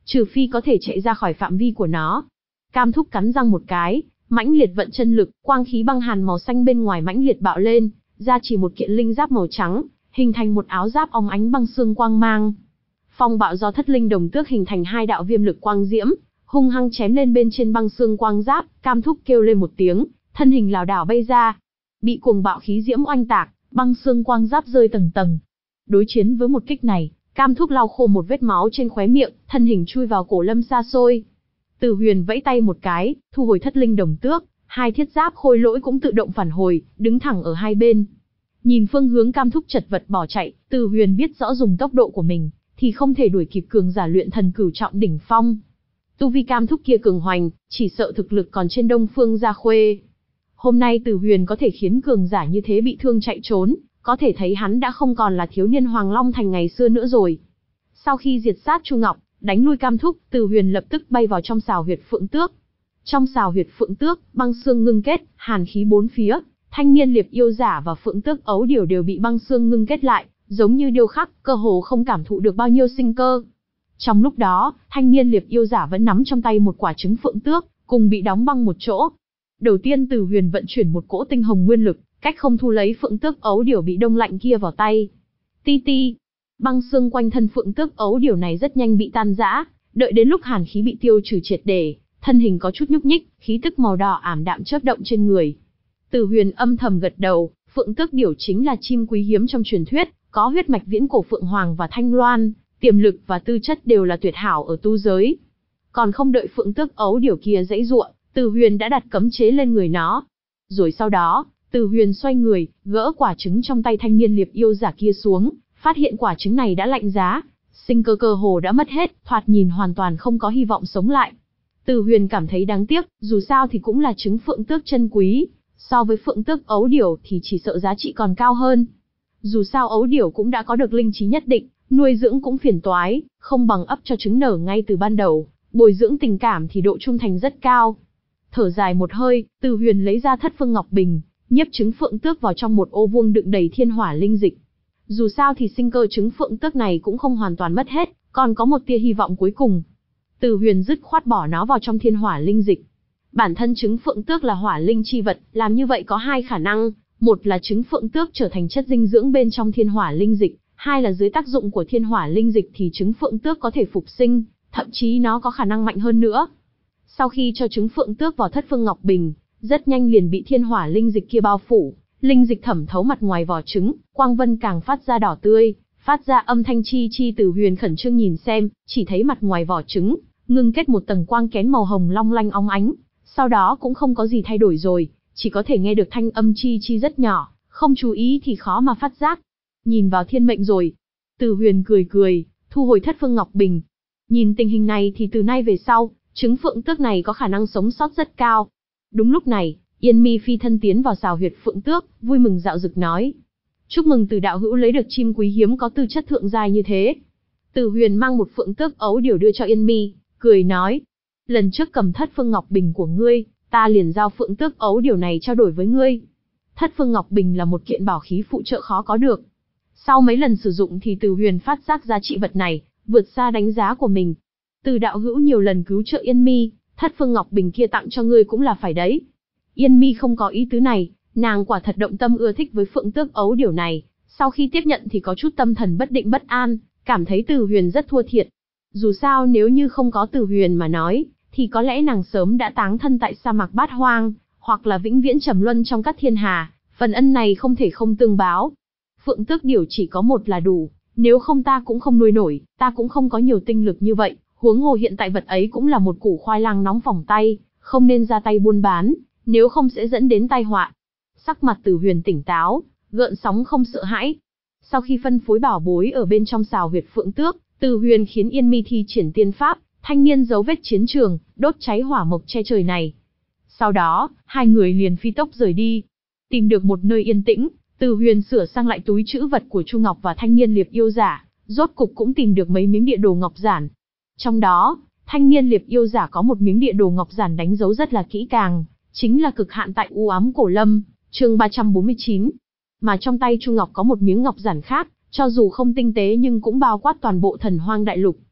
trừ phi có thể chạy ra khỏi phạm vi của nó. Cam Thúc cắn răng một cái, mãnh liệt vận chân lực, quang khí băng hàn màu xanh bên ngoài mãnh liệt bạo lên, ra chỉ một kiện linh giáp màu trắng, hình thành một áo giáp óng ánh băng xương quang mang. Phong bạo do thất linh đồng tước hình thành hai đạo viêm lực quang diễm, hung hăng chém lên bên trên băng xương quang giáp. Cam Thúc kêu lên một tiếng, thân hình lảo đảo bay ra, bị cuồng bạo khí diễm oanh tạc, băng xương quang giáp rơi tầng tầng. Đối chiến với một kích này, Cam Thúc lau khô một vết máu trên khóe miệng, thân hình chui vào cổ lâm xa xôi. Từ Huyền vẫy tay một cái, thu hồi thất linh đồng tước, hai thiết giáp khôi lỗi cũng tự động phản hồi, đứng thẳng ở hai bên. Nhìn phương hướng Cam Thúc chật vật bỏ chạy, Từ Huyền biết rõ dùng tốc độ của mình thì không thể đuổi kịp cường giả luyện thần cửu trọng đỉnh phong. Tu vi Cam Thúc kia cường hoành, chỉ sợ thực lực còn trên Đông Phương Gia Khuê. Hôm nay Từ Huyền có thể khiến cường giả như thế bị thương chạy trốn, có thể thấy hắn đã không còn là thiếu niên Hoàng Long Thành ngày xưa nữa rồi. Sau khi diệt sát Chu Ngọc, đánh lui Cam Thúc, Từ Huyền lập tức bay vào trong sào huyệt Phượng Tước. Trong sào huyệt Phượng Tước, băng xương ngưng kết, hàn khí bốn phía, Thanh Niên Liệp Yêu Giả và Phượng Tước Ấu Điểu đều bị băng xương ngưng kết lại, giống như điêu khắc, cơ hồ không cảm thụ được bao nhiêu sinh cơ. Trong lúc đó, Thanh Niên Liệp Yêu Giả vẫn nắm trong tay một quả trứng Phượng Tước, cùng bị đóng băng một chỗ. Đầu tiên Từ Huyền vận chuyển một cỗ tinh hồng nguyên lực, cách không thu lấy Phượng Tước Ấu Điểu bị đông lạnh kia vào tay. Ti ti, băng xương quanh thân Phượng Tước Ấu Điểu này rất nhanh bị tan rã, đợi đến lúc hàn khí bị tiêu trừ triệt để, thân hình có chút nhúc nhích, khí tức màu đỏ ảm đạm chớp động trên người. Từ Huyền âm thầm gật đầu, Phượng Tước Điểu chính là chim quý hiếm trong truyền thuyết, có huyết mạch viễn cổ Phượng Hoàng và Thanh Loan, tiềm lực và tư chất đều là tuyệt hảo ở tu giới. Còn không đợi Phượng Tước Ấu Điểu kia giãy giụa, Từ Huyền đã đặt cấm chế lên người nó. Rồi sau đó, Từ Huyền xoay người, gỡ quả trứng trong tay Thanh Niên Liệp Yêu Giả kia xuống, phát hiện quả trứng này đã lạnh giá, sinh cơ cơ hồ đã mất hết, thoạt nhìn hoàn toàn không có hy vọng sống lại. Từ Huyền cảm thấy đáng tiếc, dù sao thì cũng là trứng Phượng Tước chân quý, so với Phượng Tước Ấu Điểu thì chỉ sợ giá trị còn cao hơn. Dù sao Ấu Điểu cũng đã có được linh trí nhất định, nuôi dưỡng cũng phiền toái, không bằng ấp cho trứng nở ngay từ ban đầu, bồi dưỡng tình cảm thì độ trung thành rất cao. Thở dài một hơi, Từ Huyền lấy ra Thất Phương Ngọc Bình, nhếp trứng Phượng Tước vào trong một ô vuông đựng đầy thiên hỏa linh dịch. Dù sao thì sinh cơ trứng Phượng Tước này cũng không hoàn toàn mất hết, còn có một tia hy vọng cuối cùng. Từ Huyền dứt khoát bỏ nó vào trong thiên hỏa linh dịch. Bản thân trứng Phượng Tước là hỏa linh chi vật, làm như vậy có hai khả năng, một là trứng Phượng Tước trở thành chất dinh dưỡng bên trong thiên hỏa linh dịch, hai là dưới tác dụng của thiên hỏa linh dịch thì trứng Phượng Tước có thể phục sinh, thậm chí nó có khả năng mạnh hơn nữa. Sau khi cho trứng Phượng Tước vào Thất Phương Ngọc Bình, rất nhanh liền bị thiên hỏa linh dịch kia bao phủ, linh dịch thẩm thấu mặt ngoài vỏ trứng, quang vân càng phát ra đỏ tươi, phát ra âm thanh chi chi. Từ Huyền khẩn trương nhìn xem, chỉ thấy mặt ngoài vỏ trứng ngưng kết một tầng quang kén màu hồng long lanh óng ánh, sau đó cũng không có gì thay đổi rồi, chỉ có thể nghe được thanh âm chi chi rất nhỏ, không chú ý thì khó mà phát giác. Nhìn vào thiên mệnh rồi. Từ Huyền cười cười, thu hồi Thất Phương Ngọc Bình. Nhìn tình hình này thì từ nay về sau, trứng Phượng Tước này có khả năng sống sót rất cao. Đúng lúc này, Yên Mi phi thân tiến vào sào huyệt Phượng Tước, vui mừng dạo dực nói: "Chúc mừng Từ đạo hữu lấy được chim quý hiếm có tư chất thượng giai như thế." Từ Huyền mang một Phượng Tước Ấu Điểu đưa cho Yên Mi, cười nói: "Lần trước cầm Thất Phương Ngọc Bình của ngươi, ta liền giao Phượng Tước Ấu Điểu này trao đổi với ngươi." Thất Phương Ngọc Bình là một kiện bảo khí phụ trợ khó có được. Sau mấy lần sử dụng thì Từ Huyền phát giác giá trị vật này vượt xa đánh giá của mình. Từ đạo hữu nhiều lần cứu trợ Yên Mi, Thất Phương Ngọc Bình kia tặng cho ngươi cũng là phải đấy. Yên Mi không có ý tứ này, nàng quả thật động tâm ưa thích với Phượng Tước Ấu Điểu này, sau khi tiếp nhận thì có chút tâm thần bất định bất an, cảm thấy Từ Huyền rất thua thiệt. Dù sao nếu như không có Từ Huyền mà nói, thì có lẽ nàng sớm đã táng thân tại sa mạc Bát Hoang, hoặc là vĩnh viễn trầm luân trong các thiên hà, phần ân này không thể không tương báo. Phượng Tước Điểu chỉ có một là đủ, nếu không ta cũng không nuôi nổi, ta cũng không có nhiều tinh lực như vậy, huống hồ hiện tại vật ấy cũng là một củ khoai lang nóng phỏng tay, không nên ra tay buôn bán, nếu không sẽ dẫn đến tai họa. Sắc mặt Từ Huyền tỉnh táo, gợn sóng không sợ hãi. Sau khi phân phối bảo bối ở bên trong sào huyệt Phượng Tước, Từ Huyền khiến Yên Mi thi triển tiên pháp, thanh niên dấu vết chiến trường, đốt cháy hỏa mộc che trời này. Sau đó, hai người liền phi tốc rời đi. Tìm được một nơi yên tĩnh, Từ Huyền sửa sang lại túi trữ vật của Chu Ngọc và Thanh Niên Liệp Yêu Giả, rốt cục cũng tìm được mấy miếng địa đồ ngọc giản. Trong đó, Thanh Niên Liệp Yêu Giả có một miếng địa đồ ngọc giản đánh dấu rất là kỹ càng, chính là cực hạn tại u ám cổ lâm, chương ba trăm bốn mươi chín. Mà trong tay Chu Ngọc có một miếng ngọc giản khác, cho dù không tinh tế nhưng cũng bao quát toàn bộ Thần Hoang đại lục.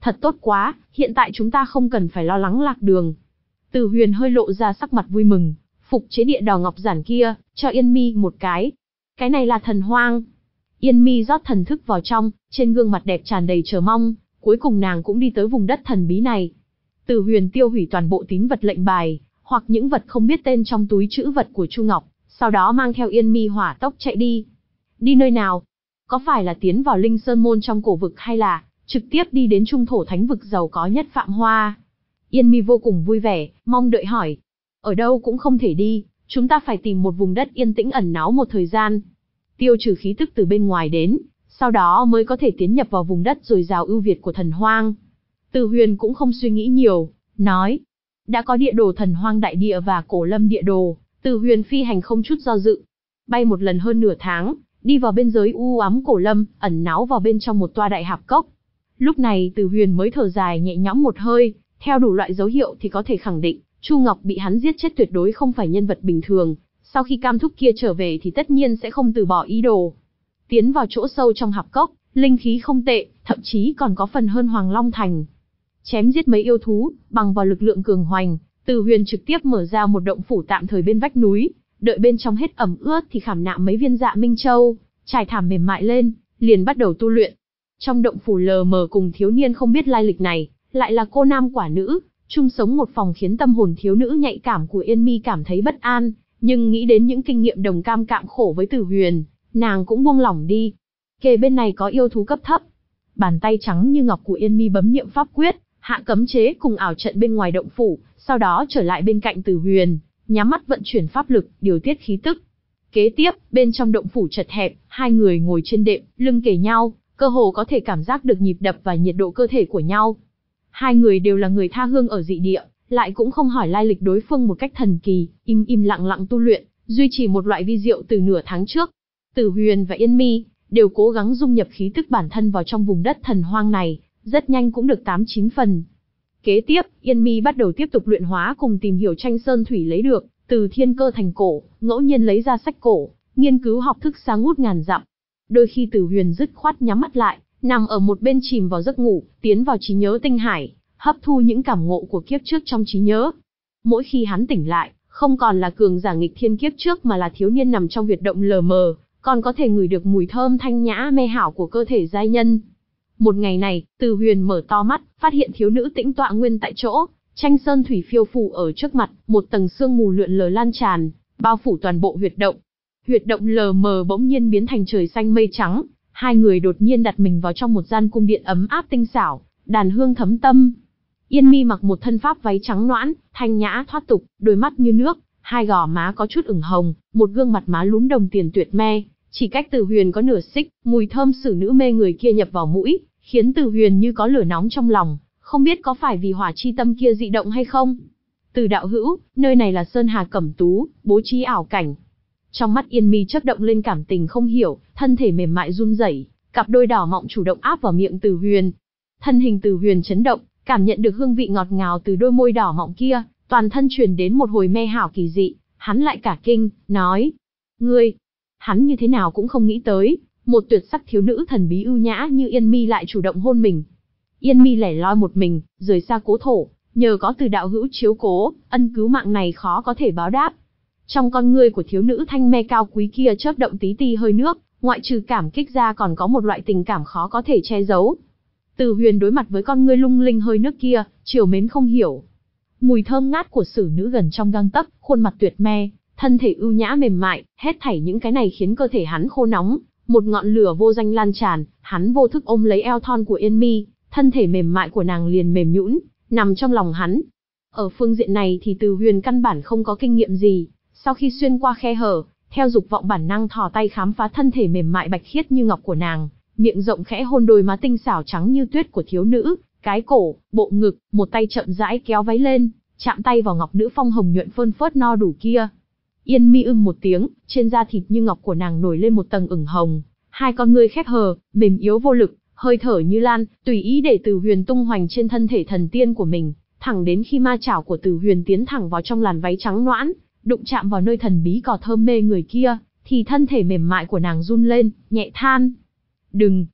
Thật tốt quá, hiện tại chúng ta không cần phải lo lắng lạc đường. Từ Huyền hơi lộ ra sắc mặt vui mừng, phục chế địa đào ngọc giản kia, cho Yên Mi một cái. Cái này là thần hoang. Yên Mi rót thần thức vào trong, trên gương mặt đẹp tràn đầy chờ mong, cuối cùng nàng cũng đi tới vùng đất thần bí này. Từ Huyền tiêu hủy toàn bộ tín vật lệnh bài, hoặc những vật không biết tên trong túi trữ vật của Chu Ngọc, sau đó mang theo Yên Mi hỏa tốc chạy đi. Đi nơi nào? Có phải là tiến vào Linh Sơn môn trong cổ vực hay là trực tiếp đi đến trung thổ thánh vực giàu có nhất Phạm Hoa? Yên Mi vô cùng vui vẻ, mong đợi hỏi. Ở đâu cũng không thể đi, chúng ta phải tìm một vùng đất yên tĩnh ẩn náu một thời gian. Tiêu trừ khí tức từ bên ngoài đến, sau đó mới có thể tiến nhập vào vùng đất dồi dào ưu việt của thần hoang. Từ Huyền cũng không suy nghĩ nhiều, nói. Đã có địa đồ thần hoang đại địa và cổ lâm địa đồ, Từ Huyền phi hành không chút do dự. Bay một lần hơn nửa tháng, đi vào bên giới u ám cổ lâm, ẩn náu vào bên trong một toa đại hạp cốc. Lúc này Từ Huyền mới thở dài nhẹ nhõm một hơi, theo đủ loại dấu hiệu thì có thể khẳng định, Chu Ngọc bị hắn giết chết tuyệt đối không phải nhân vật bình thường, sau khi cam thúc kia trở về thì tất nhiên sẽ không từ bỏ ý đồ. Tiến vào chỗ sâu trong hạp cốc, linh khí không tệ, thậm chí còn có phần hơn Hoàng Long Thành. Chém giết mấy yêu thú, bằng vào lực lượng cường hoành, Từ Huyền trực tiếp mở ra một động phủ tạm thời bên vách núi, đợi bên trong hết ẩm ướt thì khảm nạm mấy viên dạ minh châu, trải thảm mềm mại lên, liền bắt đầu tu luyện. Trong động phủ lờ mờ cùng thiếu niên không biết lai lịch này, lại là cô nam quả nữ, chung sống một phòng, khiến tâm hồn thiếu nữ nhạy cảm của Yên Mi cảm thấy bất an, nhưng nghĩ đến những kinh nghiệm đồng cam cạm khổ với Từ Huyền, nàng cũng buông lỏng đi. Kề bên này có yêu thú cấp thấp. Bàn tay trắng như ngọc của Yên Mi bấm niệm pháp quyết, hạ cấm chế cùng ảo trận bên ngoài động phủ, sau đó trở lại bên cạnh Từ Huyền, nhắm mắt vận chuyển pháp lực, điều tiết khí tức. Kế tiếp, bên trong động phủ chật hẹp, hai người ngồi trên đệm, lưng kề nhau, cơ hồ có thể cảm giác được nhịp đập và nhiệt độ cơ thể của nhau. Hai người đều là người tha hương ở dị địa, lại cũng không hỏi lai lịch đối phương một cách thần kỳ, im im lặng lặng tu luyện, duy trì một loại vi diệu từ nửa tháng trước. Từ Huyền và Yên Mi đều cố gắng dung nhập khí tức bản thân vào trong vùng đất thần hoang này, rất nhanh cũng được tám chín phần. Kế tiếp, Yên Mi bắt đầu tiếp tục luyện hóa cùng tìm hiểu tranh sơn thủy lấy được từ thiên cơ thành cổ, ngẫu nhiên lấy ra sách cổ, nghiên cứu học thức xa ngút ngàn dặm. Đôi khi Từ Huyền dứt khoát nhắm mắt lại, nằm ở một bên chìm vào giấc ngủ, tiến vào trí nhớ tinh hải, hấp thu những cảm ngộ của kiếp trước trong trí nhớ. Mỗi khi hắn tỉnh lại, không còn là cường giả nghịch thiên kiếp trước mà là thiếu niên nằm trong huyệt động lờ mờ, còn có thể ngửi được mùi thơm thanh nhã mê hảo của cơ thể giai nhân. Một ngày này, Từ Huyền mở to mắt, phát hiện thiếu nữ tĩnh tọa nguyên tại chỗ, tranh sơn thủy phiêu phù ở trước mặt, một tầng sương mù lượn lờ lan tràn, bao phủ toàn bộ huyệt động. Huyệt động lờ mờ bỗng nhiên biến thành trời xanh mây trắng, hai người đột nhiên đặt mình vào trong một gian cung điện ấm áp tinh xảo, đàn hương thấm tâm. Yên Mi mặc một thân pháp váy trắng nõn, thanh nhã thoát tục, đôi mắt như nước, hai gò má có chút ửng hồng, một gương mặt má lúm đồng tiền tuyệt me, chỉ cách Từ Huyền có nửa xích, mùi thơm xử nữ mê người kia nhập vào mũi, khiến Từ Huyền như có lửa nóng trong lòng, không biết có phải vì hỏa chi tâm kia dị động hay không. Từ đạo hữu, nơi này là Sơn Hà Cẩm Tú, bố trí ảo cảnh. Trong mắt Yên Mi chớp động lên cảm tình không hiểu, thân thể mềm mại run rẩy, cặp đôi đỏ mọng chủ động áp vào miệng Từ Huyền. Thân hình Từ Huyền chấn động, cảm nhận được hương vị ngọt ngào từ đôi môi đỏ mọng kia, toàn thân truyền đến một hồi mê hảo kỳ dị, hắn lại cả kinh, nói: "Ngươi?" Hắn như thế nào cũng không nghĩ tới, một tuyệt sắc thiếu nữ thần bí ưu nhã như Yên Mi lại chủ động hôn mình. Yên Mi lẻ loi một mình, rời xa cố thổ, nhờ có Từ đạo hữu chiếu cố, ân cứu mạng này khó có thể báo đáp. Trong con ngươi của thiếu nữ thanh me cao quý kia chớp động tí ti hơi nước, ngoại trừ cảm kích ra còn có một loại tình cảm khó có thể che giấu. Từ Huyền đối mặt với con ngươi lung linh hơi nước kia, trìu mến không hiểu. Mùi thơm ngát của xử nữ gần trong gang tấc, khuôn mặt tuyệt me, thân thể ưu nhã mềm mại, hết thảy những cái này khiến cơ thể hắn khô nóng, một ngọn lửa vô danh lan tràn, hắn vô thức ôm lấy eo thon của Yên Mi, thân thể mềm mại của nàng liền mềm nhũn, nằm trong lòng hắn. Ở phương diện này thì Từ Huyền căn bản không có kinh nghiệm gì, sau khi xuyên qua khe hở, theo dục vọng bản năng thò tay khám phá thân thể mềm mại bạch khiết như ngọc của nàng, miệng rộng khẽ hôn đôi má tinh xảo trắng như tuyết của thiếu nữ, cái cổ, bộ ngực, một tay chậm rãi kéo váy lên, chạm tay vào ngọc nữ phong hồng nhuận phơn phớt no đủ kia. Yên Mi ưm một tiếng, trên da thịt như ngọc của nàng nổi lên một tầng ửng hồng, hai con ngươi khép hờ, mềm yếu vô lực, hơi thở như lan, tùy ý để Từ Huyền tung hoành trên thân thể thần tiên của mình, thẳng đến khi ma chảo của Từ Huyền tiến thẳng vào trong làn váy trắng nõn, đụng chạm vào nơi thần bí cỏ thơm mê người kia, thì thân thể mềm mại của nàng run lên, nhẹ than: "Đừng!"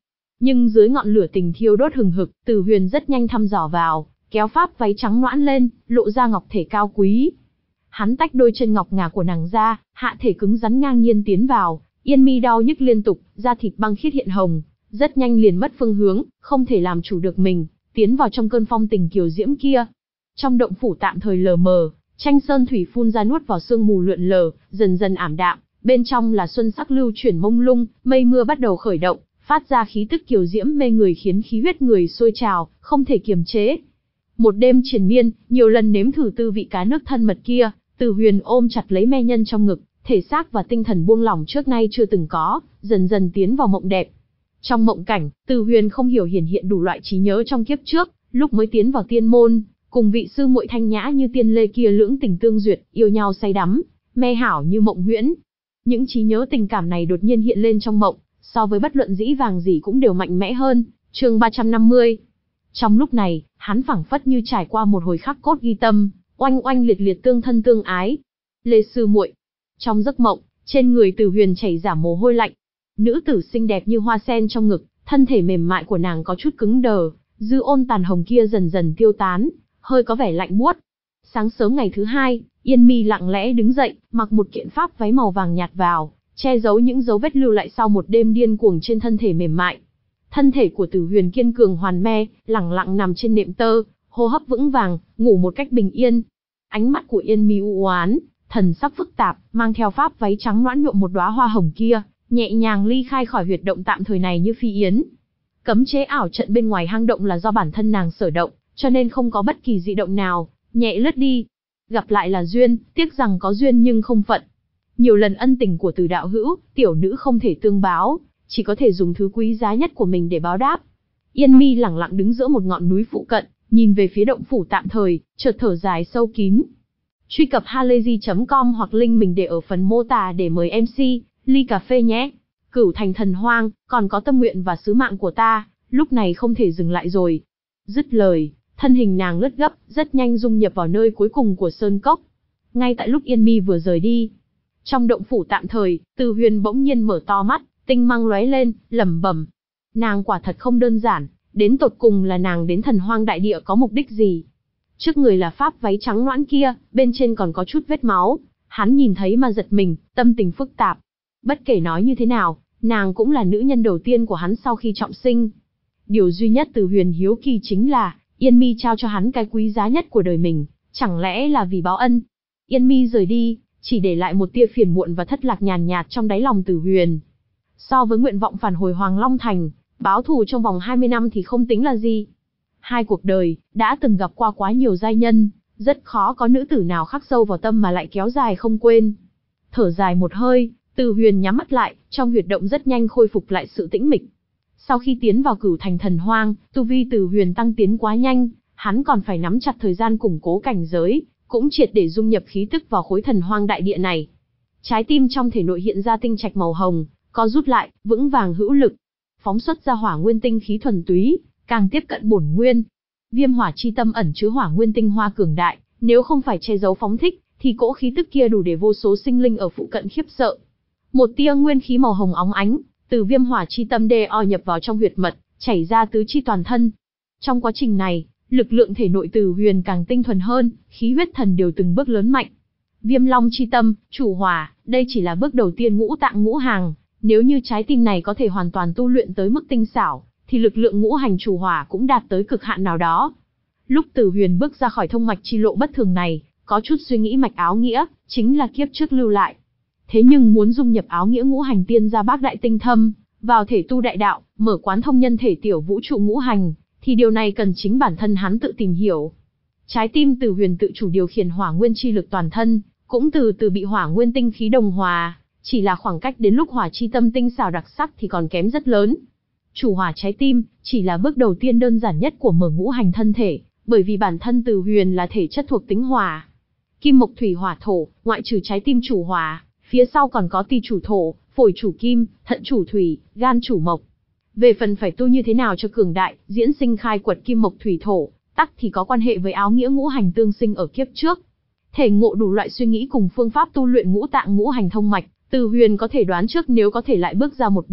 Nhưng dưới ngọn lửa tình thiêu đốt hừng hực, Từ Huyền rất nhanh thăm dò vào, kéo pháp váy trắng nõn lên, lộ ra ngọc thể cao quý. Hắn tách đôi chân ngọc ngà của nàng ra, hạ thể cứng rắn ngang nhiên tiến vào, Yên Mi đau nhức liên tục, da thịt băng khiết hiện hồng, rất nhanh liền mất phương hướng, không thể làm chủ được mình, tiến vào trong cơn phong tình kiều diễm kia. Trong động phủ tạm thời lờ mờ, tranh sơn thủy phun ra nuốt vào sương mù lượn lờ, dần dần ảm đạm, bên trong là xuân sắc lưu chuyển mông lung, mây mưa bắt đầu khởi động, phát ra khí tức kiều diễm mê người khiến khí huyết người sôi trào, không thể kiềm chế. Một đêm triền miên, nhiều lần nếm thử tư vị cá nước thân mật kia, Từ Huyền ôm chặt lấy me nhân trong ngực, thể xác và tinh thần buông lỏng trước nay chưa từng có, dần dần tiến vào mộng đẹp. Trong mộng cảnh, Từ Huyền không hiểu hiển hiện đủ loại trí nhớ trong kiếp trước, lúc mới tiến vào tiên môn, cùng vị sư muội thanh nhã như tiên lê kia lưỡng tình tương duyệt, yêu nhau say đắm, mê hảo như mộng huyễn. Những trí nhớ tình cảm này đột nhiên hiện lên trong mộng, so với bất luận dĩ vàng gì cũng đều mạnh mẽ hơn. Chương ba trăm năm mươi. Trong lúc này, hắn phảng phất như trải qua một hồi khắc cốt ghi tâm, oanh oanh liệt liệt tương thân tương ái. Lê sư muội. Trong giấc mộng, trên người Từ Huyền chảy ra mồ hôi lạnh. Nữ tử xinh đẹp như hoa sen trong ngực, thân thể mềm mại của nàng có chút cứng đờ, dư ôn tàn hồng kia dần dần tiêu tán, hơi có vẻ lạnh buốt. Sáng sớm ngày thứ hai, Yên Mi lặng lẽ đứng dậy, mặc một kiện pháp váy màu vàng nhạt vào, che giấu những dấu vết lưu lại sau một đêm điên cuồng trên thân thể mềm mại. Thân thể của Từ Huyền kiên cường hoàn me, lẳng lặng nằm trên nệm tơ, hô hấp vững vàng, ngủ một cách bình yên. Ánh mắt của Yên Mi u oán, thần sắc phức tạp, mang theo pháp váy trắng nõn nhuộm một đóa hoa hồng kia, nhẹ nhàng ly khai khỏi huyệt động tạm thời này như phi yến. Cấm chế ảo trận bên ngoài hang động là do bản thân nàng sở động, cho nên không có bất kỳ dị động nào, nhẹ lướt đi. Gặp lại là duyên, tiếc rằng có duyên nhưng không phận. Nhiều lần ân tình của Từ đạo hữu, tiểu nữ không thể tương báo, chỉ có thể dùng thứ quý giá nhất của mình để báo đáp. Yên Mi lẳng lặng đứng giữa một ngọn núi phụ cận, nhìn về phía động phủ tạm thời, chợt thở dài sâu kín. Truy cập halayzi chấm com hoặc link mình để ở phần mô tả để mời em xê, ly cà phê nhé. Cửu Thành Thần Hoang, còn có tâm nguyện và sứ mạng của ta, lúc này không thể dừng lại rồi. Dứt lời, thân hình nàng lướt gấp, rất nhanh dung nhập vào nơi cuối cùng của sơn cốc. Ngay tại lúc Yên Mi vừa rời đi, trong động phủ tạm thời, Từ Huyền bỗng nhiên mở to mắt, tinh mang lóe lên, lẩm bẩm. Nàng quả thật không đơn giản, đến tột cùng là nàng đến Thần Hoang đại địa có mục đích gì? Trước người là pháp váy trắng nõn kia, bên trên còn có chút vết máu, hắn nhìn thấy mà giật mình, tâm tình phức tạp. Bất kể nói như thế nào, nàng cũng là nữ nhân đầu tiên của hắn sau khi trọng sinh. Điều duy nhất Từ Huyền hiếu kỳ chính là, Yên Mi trao cho hắn cái quý giá nhất của đời mình, chẳng lẽ là vì báo ân? Yên Mi rời đi, chỉ để lại một tia phiền muộn và thất lạc nhàn nhạt trong đáy lòng Từ Huyền. So với nguyện vọng phản hồi Hoàng Long Thành, báo thù trong vòng hai mươi năm thì không tính là gì. Hai cuộc đời, đã từng gặp qua quá nhiều giai nhân, rất khó có nữ tử nào khắc sâu vào tâm mà lại kéo dài không quên. Thở dài một hơi, Từ Huyền nhắm mắt lại, trong huyệt động rất nhanh khôi phục lại sự tĩnh mịch. Sau khi tiến vào Cửu Thành Thần Hoang, tu vi Từ Huyền tăng tiến quá nhanh, hắn còn phải nắm chặt thời gian củng cố cảnh giới, cũng triệt để dung nhập khí tức vào khối Thần Hoang đại địa này. Trái tim trong thể nội hiện ra tinh trạch màu hồng, co rút lại, vững vàng hữu lực, phóng xuất ra hỏa nguyên tinh khí thuần túy, càng tiếp cận bổn nguyên. Viêm hỏa chi tâm ẩn chứa hỏa nguyên tinh hoa cường đại, nếu không phải che giấu phóng thích, thì cỗ khí tức kia đủ để vô số sinh linh ở phụ cận khiếp sợ. Một tia nguyên khí màu hồng óng ánh, từ viêm hỏa chi tâm đê o nhập vào trong huyệt mật, chảy ra tứ chi toàn thân. Trong quá trình này, lực lượng thể nội Từ Huyền càng tinh thuần hơn, khí huyết thần đều từng bước lớn mạnh. Viêm long chi tâm, chủ hỏa, đây chỉ là bước đầu tiên ngũ tạng ngũ hàng, nếu như trái tim này có thể hoàn toàn tu luyện tới mức tinh xảo, thì lực lượng ngũ hành chủ hỏa cũng đạt tới cực hạn nào đó. Lúc Từ Huyền bước ra khỏi thông mạch chi lộ bất thường này, có chút suy nghĩ mạch áo nghĩa, chính là kiếp trước lưu lại. Thế nhưng muốn dung nhập áo nghĩa ngũ hành tiên gia bác đại tinh thâm, vào thể tu đại đạo, mở quán thông nhân thể tiểu vũ trụ ngũ hành, thì điều này cần chính bản thân hắn tự tìm hiểu. Trái tim Từ Huyền tự chủ điều khiển hỏa nguyên chi lực toàn thân, cũng từ từ bị hỏa nguyên tinh khí đồng hòa, chỉ là khoảng cách đến lúc hỏa chi tâm tinh xảo đặc sắc thì còn kém rất lớn. Chủ hỏa trái tim, chỉ là bước đầu tiên đơn giản nhất của mở ngũ hành thân thể, bởi vì bản thân Từ Huyền là thể chất thuộc tính hỏa. Kim mộc thủy hỏa thổ, ngoại trừ trái tim chủ hỏa, phía sau còn có ti chủ thổ, phổi chủ kim, thận chủ thủy, gan chủ mộc. Về phần phải tu như thế nào cho cường đại, diễn sinh khai quật kim mộc thủy thổ, tắc thì có quan hệ với áo nghĩa ngũ hành tương sinh ở kiếp trước. Thể ngộ đủ loại suy nghĩ cùng phương pháp tu luyện ngũ tạng ngũ hành thông mạch, Từ Huyền có thể đoán trước nếu có thể lại bước ra một bước,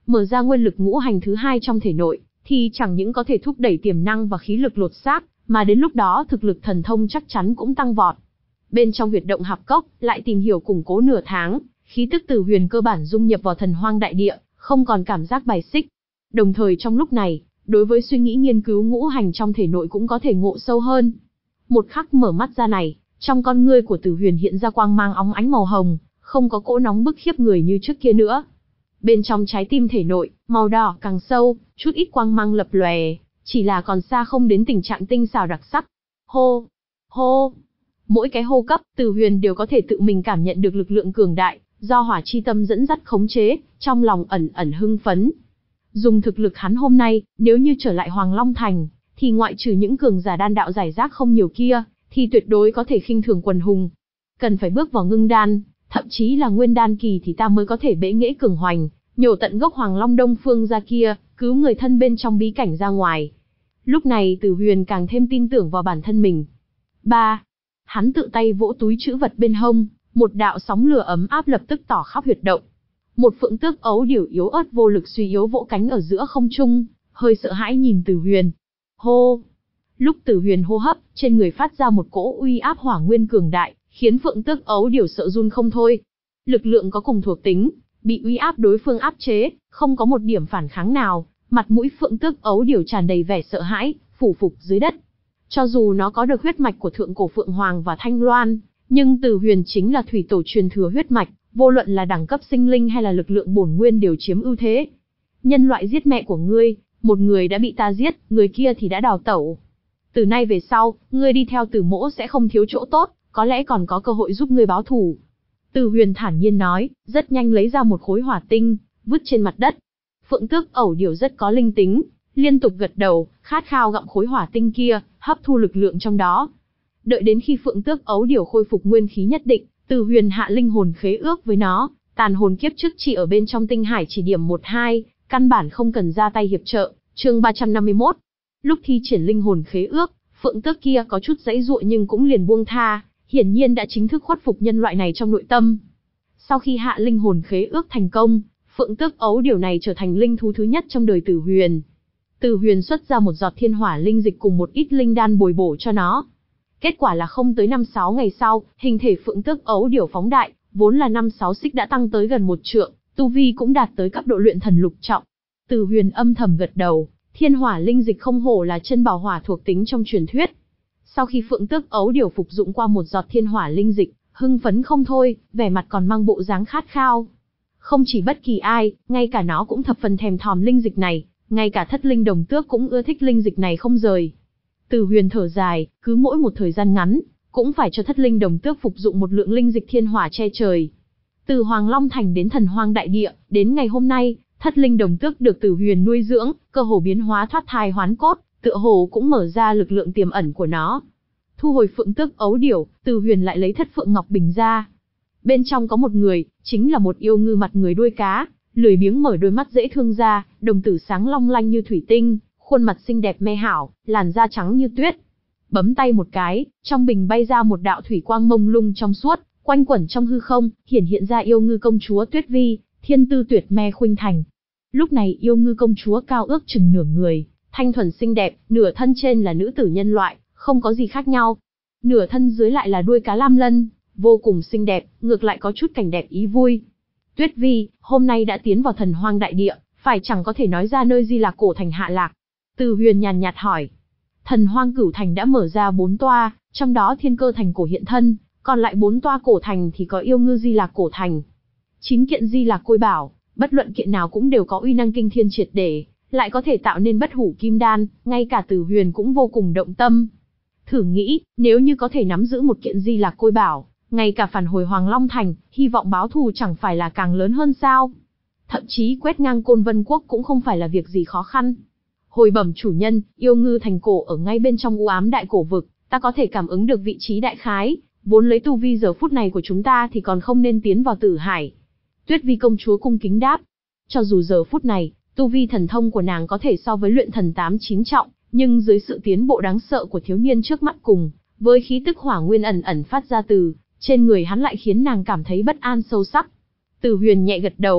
mở ra nguyên lực ngũ hành thứ hai trong thể nội, thì chẳng những có thể thúc đẩy tiềm năng và khí lực lột xác, mà đến lúc đó thực lực thần thông chắc chắn cũng tăng vọt. Bên trong huyệt động hạp cốc, lại tìm hiểu củng cố nửa tháng, khí tức Tử Huyền cơ bản dung nhập vào thần hoang đại địa, không còn cảm giác bài xích. Đồng thời trong lúc này, đối với suy nghĩ nghiên cứu ngũ hành trong thể nội cũng có thể ngộ sâu hơn. Một khắc mở mắt ra này, trong con ngươi của Tử Huyền hiện ra quang mang óng ánh màu hồng, không có cỗ nóng bức khiếp người như trước kia nữa. Bên trong trái tim thể nội, màu đỏ càng sâu, chút ít quang mang lập lòe, chỉ là còn xa không đến tình trạng tinh xảo đặc sắc. Hô, hô, mỗi cái hô cấp, Tử Huyền đều có thể tự mình cảm nhận được lực lượng cường đại, do hỏa chi tâm dẫn dắt khống chế, trong lòng ẩn ẩn hưng phấn. Dùng thực lực hắn hôm nay, nếu như trở lại Hoàng Long Thành, thì ngoại trừ những cường giả đan đạo giải rác không nhiều kia, thì tuyệt đối có thể khinh thường quần hùng. Cần phải bước vào ngưng đan, thậm chí là nguyên đan kỳ thì ta mới có thể bẽ nghễ cường hoành, nhổ tận gốc Hoàng Long Đông Phương ra kia, cứu người thân bên trong bí cảnh ra ngoài. Lúc này Tử Huyền càng thêm tin tưởng vào bản thân mình. ba. Hắn tự tay vỗ túi trữ vật bên hông, một đạo sóng lửa ấm áp lập tức tỏ khắp huyệt động. Một phượng tước ấu điểu yếu ớt vô lực suy yếu vỗ cánh ở giữa không trung, hơi sợ hãi nhìn Tử Huyền. Hô! Lúc Tử Huyền hô hấp, trên người phát ra một cỗ uy áp hỏa nguyên cường đại, khiến phượng tước ấu điểu sợ run không thôi. Lực lượng có cùng thuộc tính, bị uy áp đối phương áp chế, không có một điểm phản kháng nào, mặt mũi phượng tước ấu điểu tràn đầy vẻ sợ hãi, phủ phục dưới đất. Cho dù nó có được huyết mạch của thượng cổ Phượng Hoàng và Thanh Loan, nhưng Tử Huyền chính là thủy tổ truyền thừa huyết mạch, vô luận là đẳng cấp sinh linh hay là lực lượng bổn nguyên đều chiếm ưu thế. Nhân loại giết mẹ của ngươi, một người đã bị ta giết, người kia thì đã đào tẩu. Từ nay về sau, ngươi đi theo Tử Mỗ sẽ không thiếu chỗ tốt, có lẽ còn có cơ hội giúp ngươi báo thù. Tử Huyền thản nhiên nói, rất nhanh lấy ra một khối hỏa tinh, vứt trên mặt đất. Phượng tước ẩu điểu rất có linh tính, liên tục gật đầu, khát khao gặm khối hỏa tinh kia, hấp thu lực lượng trong đó. Đợi đến khi phượng tước ấu điểu khôi phục nguyên khí nhất định, Tử Huyền hạ linh hồn khế ước với nó, tàn hồn kiếp trước chỉ ở bên trong tinh hải chỉ điểm một hai, căn bản không cần ra tay hiệp trợ. Chương ba trăm năm mươi mốt. Lúc thi triển linh hồn khế ước, phượng tước kia có chút giãy giụa nhưng cũng liền buông tha, hiển nhiên đã chính thức khuất phục nhân loại này trong nội tâm. Sau khi hạ linh hồn khế ước thành công, phượng tước ấu điểu này trở thành linh thú thứ nhất trong đời Tử Huyền. Tử Huyền xuất ra một giọt thiên hỏa linh dịch cùng một ít linh đan bồi bổ cho nó. Kết quả là không tới năm sáu ngày sau, hình thể phượng tước ấu điểu phóng đại, vốn là năm sáu xích đã tăng tới gần một trượng, tu vi cũng đạt tới cấp độ luyện thần lục trọng. Tử Huyền âm thầm gật đầu, thiên hỏa linh dịch không hổ là chân bảo hỏa thuộc tính trong truyền thuyết. Sau khi phượng tước ấu điểu phục dụng qua một giọt thiên hỏa linh dịch, hưng phấn không thôi, vẻ mặt còn mang bộ dáng khát khao. Không chỉ bất kỳ ai, ngay cả nó cũng thập phần thèm thòm linh dịch này, ngay cả thất linh đồng tước cũng ưa thích linh dịch này không rời. Tử Huyền thở dài, cứ mỗi một thời gian ngắn, cũng phải cho thất linh đồng tước phục dụng một lượng linh dịch thiên hỏa che trời. Từ Hoàng Long Thành đến thần hoang đại địa, đến ngày hôm nay, thất linh đồng tước được Tử Huyền nuôi dưỡng, cơ hồ biến hóa thoát thai hoán cốt, tựa hồ cũng mở ra lực lượng tiềm ẩn của nó. Thu hồi phượng tước ấu điểu, Tử Huyền lại lấy thất phượng ngọc bình ra. Bên trong có một người, chính là một yêu ngư mặt người đuôi cá, lười biếng mở đôi mắt dễ thương ra, đồng tử sáng long lanh như thủy tinh, khuôn mặt xinh đẹp me hảo, làn da trắng như tuyết. Bấm tay một cái, trong bình bay ra một đạo thủy quang mông lung trong suốt, quanh quẩn trong hư không, hiển hiện ra yêu ngư công chúa Tuyết Vi, thiên tư tuyệt me khuynh thành. Lúc này yêu ngư công chúa cao ước chừng nửa người, thanh thuần xinh đẹp, nửa thân trên là nữ tử nhân loại, không có gì khác nhau. Nửa thân dưới lại là đuôi cá lam lân, vô cùng xinh đẹp, ngược lại có chút cảnh đẹp ý vui. Tuyết Vi, hôm nay đã tiến vào thần hoang đại địa, phải chẳng có thể nói ra nơi Di Lạc cổ thành hạ lạc? Tử Huyền nhàn nhạt hỏi. Thần hoang cửu thành đã mở ra bốn toa, trong đó thiên cơ thành cổ hiện thân, còn lại bốn toa cổ thành thì có yêu ngư Di Lạc cổ thành. Chín kiện Di Lạc côi bảo, bất luận kiện nào cũng đều có uy năng kinh thiên triệt để, lại có thể tạo nên bất hủ kim đan, ngay cả Tử Huyền cũng vô cùng động tâm. Thử nghĩ, nếu như có thể nắm giữ một kiện Di Lạc côi bảo, ngay cả phản hồi Hoàng Long Thành, hy vọng báo thù chẳng phải là càng lớn hơn sao? Thậm chí quét ngang Côn Vân Quốc cũng không phải là việc gì khó khăn. Hồi bẩm chủ nhân, yêu ngư thành cổ ở ngay bên trong u ám đại cổ vực, ta có thể cảm ứng được vị trí đại khái, vốn lấy tu vi giờ phút này của chúng ta thì còn không nên tiến vào Tử Hải. Tuyết Vi công chúa cung kính đáp. Cho dù giờ phút này, tu vi thần thông của nàng có thể so với luyện thần tám chín trọng, nhưng dưới sự tiến bộ đáng sợ của thiếu niên trước mắt cùng, với khí tức hỏa nguyên ẩn ẩn phát ra từ trên người hắn lại khiến nàng cảm thấy bất an sâu sắc. Tử Huyền nhẹ gật đầu.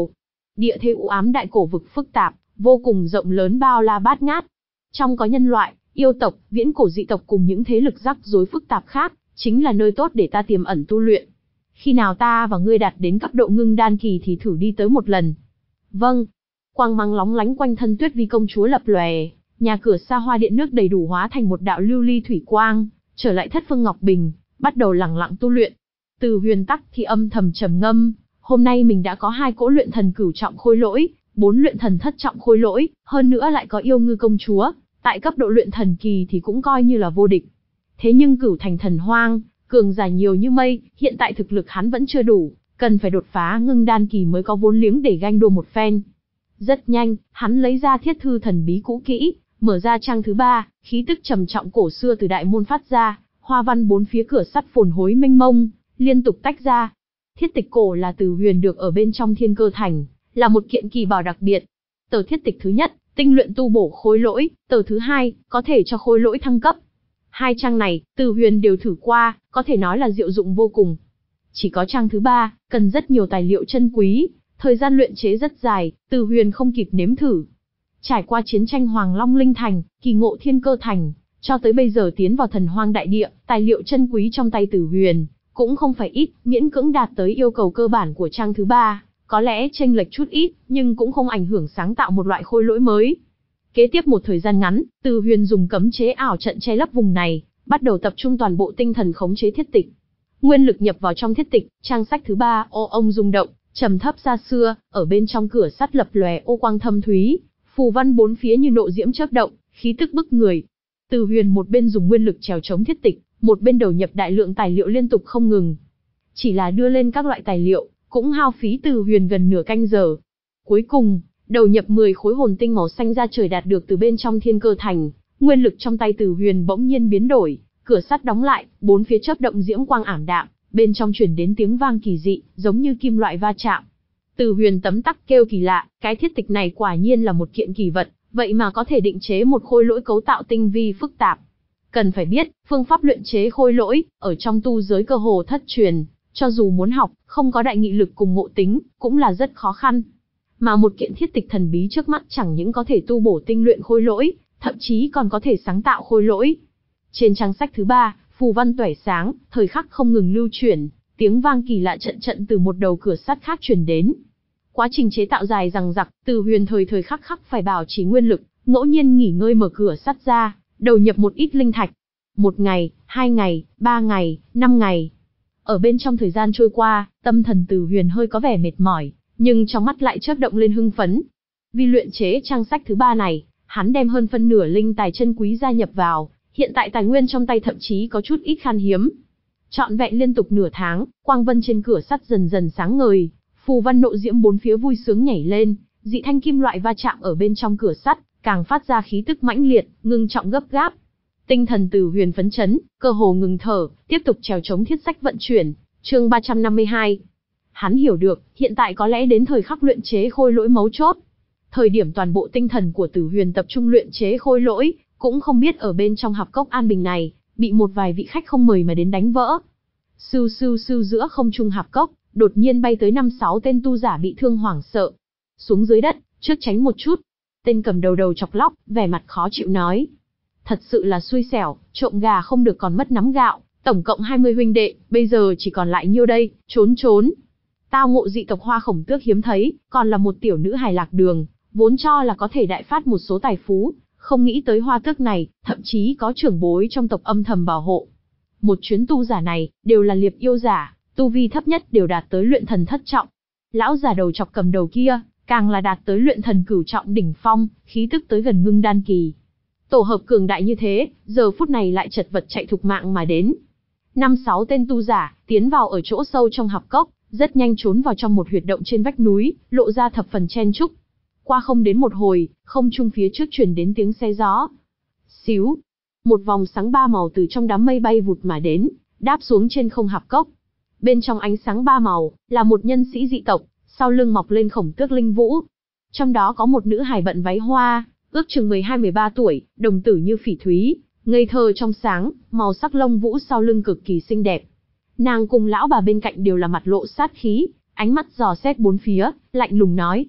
địa thế u ám đại cổ vực phức tạp, vô cùng rộng lớn bao la bát ngát. Trong có nhân loại, yêu tộc, viễn cổ dị tộc cùng những thế lực rắc rối phức tạp khác, chính là nơi tốt để ta tiềm ẩn tu luyện. Khi nào ta và ngươi đạt đến cấp độ ngưng đan kỳ thì thử đi tới một lần. Vâng. Quang mang lóng lánh quanh thân Tuyết Vi công chúa lập lòe, nhà cửa xa hoa điện nước đầy đủ hóa thành một đạo lưu ly thủy quang, trở lại thất phương ngọc bình, bắt đầu lẳng lặng tu luyện. Từ Huyền tắc thì âm thầm trầm ngâm, hôm nay mình đã có hai cỗ luyện thần cửu trọng khôi lỗi, bốn luyện thần thất trọng khôi lỗi, hơn nữa lại có yêu ngư công chúa, tại cấp độ luyện thần kỳ thì cũng coi như là vô địch. Thế nhưng cửu thành thần hoang, cường giả nhiều như mây, hiện tại thực lực hắn vẫn chưa đủ, cần phải đột phá ngưng đan kỳ mới có vốn liếng để ganh đua một phen. Rất nhanh, hắn lấy ra thiết thư thần bí cũ kỹ, mở ra trang thứ ba, khí tức trầm trọng cổ xưa từ đại môn phát ra, hoa văn bốn phía cửa sắt phồn hối mênh mông, liên tục tách ra. Thiết tịch cổ là Từ Huyền được ở bên trong Thiên Cơ Thành, là một kiện kỳ bảo đặc biệt. Tờ thiết tịch thứ nhất, tinh luyện tu bổ khôi lỗi, tờ thứ hai, có thể cho khôi lỗi thăng cấp. Hai trang này, Từ Huyền đều thử qua, có thể nói là diệu dụng vô cùng. Chỉ có trang thứ ba, cần rất nhiều tài liệu chân quý, thời gian luyện chế rất dài, Từ Huyền không kịp nếm thử. Trải qua chiến tranh Hoàng Long Linh Thành, kỳ ngộ Thiên Cơ Thành, cho tới bây giờ tiến vào Thần Hoang Đại Địa, tài liệu chân quý trong tay Từ Huyền cũng không phải ít, miễn cưỡng đạt tới yêu cầu cơ bản của trang thứ ba, có lẽ chênh lệch chút ít, nhưng cũng không ảnh hưởng sáng tạo một loại khôi lỗi mới. Kế tiếp một thời gian ngắn, Từ Huyền dùng cấm chế ảo trận che lấp vùng này, bắt đầu tập trung toàn bộ tinh thần khống chế thiết tịch. Nguyên lực nhập vào trong thiết tịch, trang sách thứ ba, ô ông rung động, trầm thấp xa xưa, ở bên trong cửa sắt lập lòe ô quang thâm thúy, phù văn bốn phía như nộ diễm chớp động, khí tức bức người. Từ Huyền một bên dùng nguyên lực trèo chống thiết tịch, một bên đầu nhập đại lượng tài liệu liên tục không ngừng. Chỉ là đưa lên các loại tài liệu, cũng hao phí Từ Huyền gần nửa canh giờ. Cuối cùng, đầu nhập mười khối hồn tinh màu xanh ra trời đạt được từ bên trong Thiên Cơ Thành, nguyên lực trong tay Từ Huyền bỗng nhiên biến đổi, cửa sắt đóng lại, bốn phía chớp động diễm quang ảm đạm, bên trong truyền đến tiếng vang kỳ dị, giống như kim loại va chạm. Từ Huyền tấm tắc kêu kỳ lạ, cái thiết tịch này quả nhiên là một kiện kỳ vật, vậy mà có thể định chế một khôi lỗi cấu tạo tinh vi phức tạp. Cần phải biết, phương pháp luyện chế khôi lỗi, ở trong tu giới cơ hồ thất truyền, cho dù muốn học, không có đại nghị lực cùng ngộ tính, cũng là rất khó khăn. Mà một kiện thiết tịch thần bí trước mắt chẳng những có thể tu bổ tinh luyện khôi lỗi, thậm chí còn có thể sáng tạo khôi lỗi. Trên trang sách thứ ba, phù văn tỏa sáng, thời khắc không ngừng lưu chuyển, tiếng vang kỳ lạ trận trận từ một đầu cửa sắt khác truyền đến. Quá trình chế tạo dài dằng dặc, Từ Huyền thời thời khắc khắc phải bảo trì nguyên lực, ngẫu nhiên nghỉ ngơi mở cửa sắt ra, đầu nhập một ít linh thạch. Một ngày, hai ngày, ba ngày, năm ngày. Ở bên trong thời gian trôi qua, tâm thần Từ Huyền hơi có vẻ mệt mỏi, nhưng trong mắt lại chớp động lên hưng phấn. Vì luyện chế trang sách thứ ba này, hắn đem hơn phân nửa linh tài chân quý gia nhập vào, hiện tại tài nguyên trong tay thậm chí có chút ít khan hiếm. Trọn vẹn liên tục nửa tháng, quang vân trên cửa sắt dần dần sáng ngời, phù văn nộ diễm bốn phía vui sướng nhảy lên, dị thanh kim loại va chạm ở bên trong cửa sắt, càng phát ra khí tức mãnh liệt, ngưng trọng gấp gáp. Tinh thần Từ Huyền phấn chấn, cơ hồ ngừng thở, tiếp tục trèo chống thiết sách vận chuyển. Chương ba trăm năm mươi hai. Hắn hiểu được, hiện tại có lẽ đến thời khắc luyện chế khôi lỗi mấu chốt. Thời điểm toàn bộ tinh thần của Từ Huyền tập trung luyện chế khôi lỗi, cũng không biết ở bên trong hạp cốc an bình này, bị một vài vị khách không mời mà đến đánh vỡ. Sưu sưu sưu giữa không trung hạp cốc, đột nhiên bay tới năm sáu tên tu giả bị thương hoảng sợ. Xuống dưới đất, trước tránh một chút. Tên cầm đầu đầu chọc lóc, vẻ mặt khó chịu nói. Thật sự là xui xẻo, trộm gà không được còn mất nắm gạo, tổng cộng hai mươi huynh đệ, bây giờ chỉ còn lại nhiêu đây, trốn trốn. Tao ngộ dị tộc Hoa Khổng Tước hiếm thấy, còn là một tiểu nữ hài lạc đường, vốn cho là có thể đại phát một số tài phú, không nghĩ tới Hoa Tước này, thậm chí có trưởng bối trong tộc âm thầm bảo hộ. Một chuyến tu giả này, đều là liệp yêu giả, tu vi thấp nhất đều đạt tới luyện thần thất trọng. Lão già đầu chọc cầm đầu kia, càng là đạt tới luyện thần cửu trọng đỉnh phong, khí tức tới gần ngưng đan kỳ. Tổ hợp cường đại như thế, giờ phút này lại chật vật chạy thục mạng mà đến. Năm sáu tên tu giả, tiến vào ở chỗ sâu trong hạp cốc, rất nhanh trốn vào trong một huyệt động trên vách núi, lộ ra thập phần chen chúc. Qua không đến một hồi, không trung phía trước truyền đến tiếng xe gió. Xíu, một vòng sáng ba màu từ trong đám mây bay vụt mà đến, đáp xuống trên không hạp cốc. Bên trong ánh sáng ba màu, là một nhân sĩ dị tộc, sau lưng mọc lên khổng tước linh vũ. Trong đó có một nữ hài bận váy hoa, ước chừng mười hai mười ba tuổi, đồng tử như phỉ thúy, ngây thơ trong sáng, màu sắc lông vũ sau lưng cực kỳ xinh đẹp. Nàng cùng lão bà bên cạnh đều là mặt lộ sát khí, ánh mắt dò xét bốn phía, lạnh lùng nói,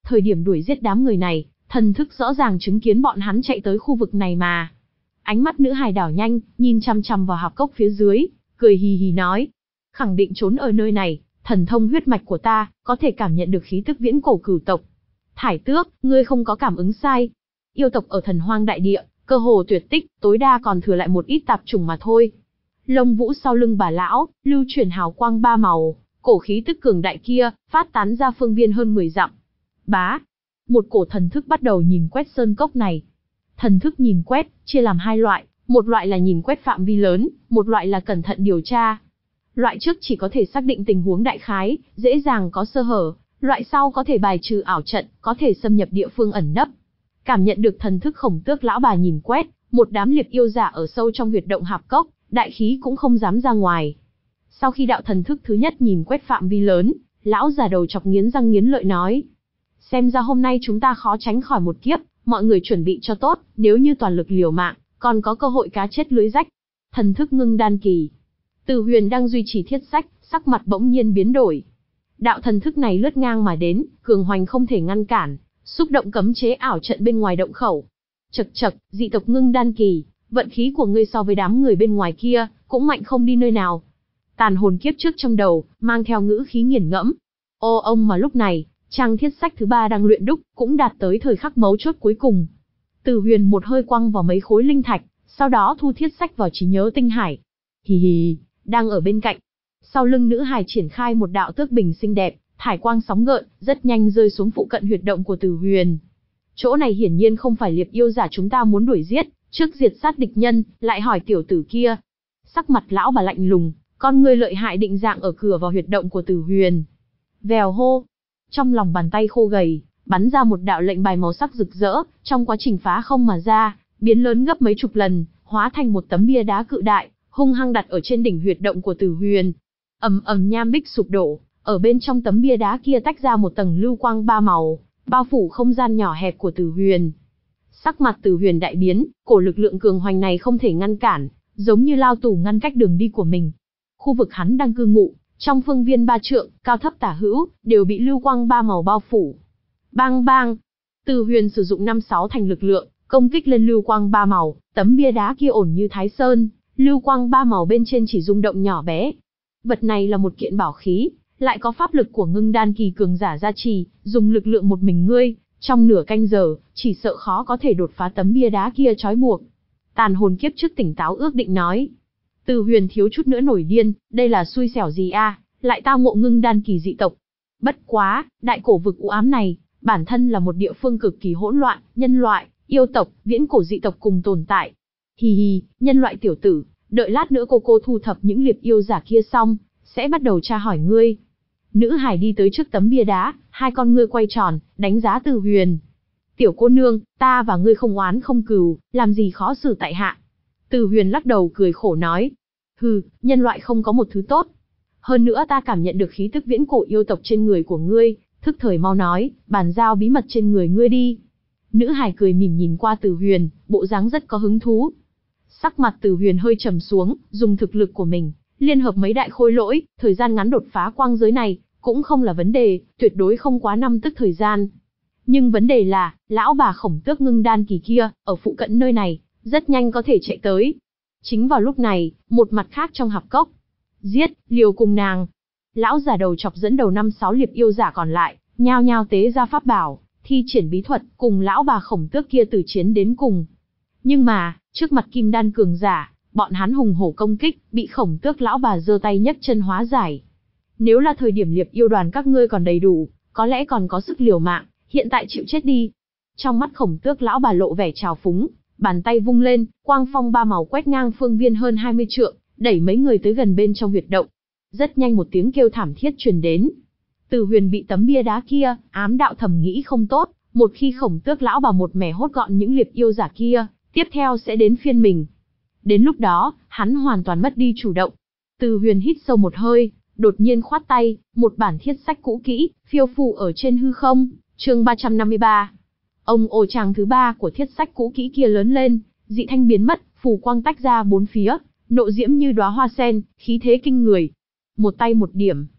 Thời điểm đuổi giết đám người này, thần thức rõ ràng chứng kiến bọn hắn chạy tới khu vực này mà. Ánh mắt nữ hài đảo nhanh, nhìn chăm chăm vào hạp cốc phía dưới, cười hì hì nói. Khẳng định trốn ở nơi này, thần thông huyết mạch của ta, có thể cảm nhận được khí tức viễn cổ cửu tộc. Thải Tước, ngươi không có cảm ứng sai. Yêu tộc ở Thần Hoang đại địa, cơ hồ tuyệt tích, tối đa còn thừa lại một ít tạp chủng mà thôi. Lông vũ sau lưng bà lão, lưu chuyển hào quang ba màu, cổ khí tức cường đại kia, phát tán ra phương viên hơn mười dặm. Bá, một cổ thần thức bắt đầu nhìn quét sơn cốc này. Thần thức nhìn quét, chia làm hai loại, một loại là nhìn quét phạm vi lớn, một loại là cẩn thận điều tra. Loại trước chỉ có thể xác định tình huống đại khái, dễ dàng có sơ hở, loại sau có thể bài trừ ảo trận, có thể xâm nhập địa phương ẩn nấp. Cảm nhận được thần thức Khổng Tước lão bà nhìn quét, một đám liệp yêu giả ở sâu trong huyệt động hạp cốc, đại khí cũng không dám ra ngoài. Sau khi đạo thần thức thứ nhất nhìn quét phạm vi lớn, lão già đầu chọc nghiến răng nghiến lợi nói: xem ra hôm nay chúng ta khó tránh khỏi một kiếp, mọi người chuẩn bị cho tốt, nếu như toàn lực liều mạng, còn có cơ hội cá chết lưới rách. Thần thức ngưng đan kỳ. Từ Huyền đang duy trì thiết sách, sắc mặt bỗng nhiên biến đổi. Đạo thần thức này lướt ngang mà đến, cường hoành không thể ngăn cản, xúc động cấm chế ảo trận bên ngoài động khẩu. Chậc chậc, dị tộc ngưng đan kỳ, vận khí của ngươi so với đám người bên ngoài kia, cũng mạnh không đi nơi nào. Tàn hồn kiếp trước trong đầu, mang theo ngữ khí nghiền ngẫm. Ô ông mà lúc này, trang thiết sách thứ ba đang luyện đúc, cũng đạt tới thời khắc mấu chốt cuối cùng. Từ Huyền một hơi quăng vào mấy khối linh thạch, sau đó thu thiết sách vào trí nhớ tinh hải. Hì hì, đang ở bên cạnh. Sau lưng nữ hài triển khai một đạo tước bình xinh đẹp, thải quang sóng gợn, rất nhanh rơi xuống phụ cận huyệt động của Từ Huyền. Chỗ này hiển nhiên không phải liệp yêu giả chúng ta muốn đuổi giết, trước diệt sát địch nhân, lại hỏi tiểu tử kia. Sắc mặt lão bà lạnh lùng, con người lợi hại định dạng ở cửa vào huyệt động của Từ Huyền. Vèo hô, trong lòng bàn tay khô gầy, bắn ra một đạo lệnh bài màu sắc rực rỡ, trong quá trình phá không mà ra, biến lớn gấp mấy chục lần, hóa thành một tấm bia đá cự đại, hung hăng đặt ở trên đỉnh huyệt động của Từ Huyền. Ầm ầm nham bích sụp đổ, ở bên trong tấm bia đá kia tách ra một tầng lưu quang ba màu, bao phủ không gian nhỏ hẹp của Từ Huyền. Sắc mặt Từ Huyền đại biến, cổ lực lượng cường hoành này không thể ngăn cản, giống như lao tù ngăn cách đường đi của mình. Khu vực hắn đang cư ngụ, trong phương viên ba trượng, cao thấp tả hữu, đều bị lưu quang ba màu bao phủ. Bang bang, Từ Huyền sử dụng năm sáu thành lực lượng, công kích lên lưu quang ba màu, tấm bia đá kia ổn như Thái Sơn, lưu quang ba màu bên trên chỉ rung động nhỏ bé. Vật này là một kiện bảo khí, lại có pháp lực của ngưng đan kỳ cường giả gia trì, dùng lực lượng một mình ngươi, trong nửa canh giờ, chỉ sợ khó có thể đột phá tấm bia đá kia trói buộc. Tàn hồn kiếp trước tỉnh táo ước định nói. Từ Huyền thiếu chút nữa nổi điên, đây là xui xẻo gì a, lại tao ngộ ngưng đan kỳ dị tộc. Bất quá, đại cổ vực u ám này, bản thân là một địa phương cực kỳ hỗn loạn, nhân loại, yêu tộc, viễn cổ dị tộc cùng tồn tại. Hì hì, nhân loại tiểu tử, đợi lát nữa cô cô thu thập những liệp yêu giả kia xong, sẽ bắt đầu tra hỏi ngươi. Nữ hải đi tới trước tấm bia đá, hai con ngươi quay tròn, đánh giá Từ Huyền. Tiểu cô nương, ta và ngươi không oán không cừu, làm gì khó xử tại hạ. Từ Huyền lắc đầu cười khổ nói. Hừ, nhân loại không có một thứ tốt. Hơn nữa ta cảm nhận được khí tức viễn cổ yêu tộc trên người của ngươi, thức thời mau nói, bàn giao bí mật trên người ngươi đi. Nữ hải cười mỉm nhìn qua Từ Huyền, bộ dáng rất có hứng thú. Sắc mặt Từ Huyền hơi trầm xuống, dùng thực lực của mình, liên hợp mấy đại khôi lỗi, thời gian ngắn đột phá quang giới này, cũng không là vấn đề, tuyệt đối không quá năm tức thời gian. Nhưng vấn đề là, lão bà Khổng Tước ngưng đan kỳ kia, ở phụ cận nơi này, rất nhanh có thể chạy tới. Chính vào lúc này, một mặt khác trong hạp cốc, giết, liều cùng nàng. Lão già đầu chọc dẫn đầu năm sáu liệp yêu giả còn lại, nhao nhao tế ra pháp bảo, thi triển bí thuật, cùng lão bà Khổng Tước kia từ chiến đến cùng. Nhưng mà, trước mặt kim đan cường giả, bọn hắn hùng hổ công kích, bị Khổng Tước lão bà giơ tay nhấc chân hóa giải. Nếu là thời điểm liệp yêu đoàn các ngươi còn đầy đủ, có lẽ còn có sức liều mạng, hiện tại chịu chết đi. Trong mắt Khổng Tước lão bà lộ vẻ trào phúng, bàn tay vung lên, quang phong ba màu quét ngang phương viên hơn hai mươi trượng, đẩy mấy người tới gần bên trong huyệt động. Rất nhanh một tiếng kêu thảm thiết truyền đến. Từ Huyền bị tấm bia đá kia, ám đạo thầm nghĩ không tốt, một khi Khổng Tước lão bà một mẻ hốt gọn những liệp yêu giả kia, tiếp theo sẽ đến phiên mình. Đến lúc đó, hắn hoàn toàn mất đi chủ động. Từ Huyền hít sâu một hơi, đột nhiên khoát tay, một bản thiết sách cũ kỹ, phiêu phù ở trên hư không, chương ba trăm năm mươi ba. Ông ồ trang thứ ba của thiết sách cũ kỹ kia lớn lên, dị thanh biến mất, phù quang tách ra bốn phía, nộ diễm như đóa hoa sen, khí thế kinh người. Một tay một điểm.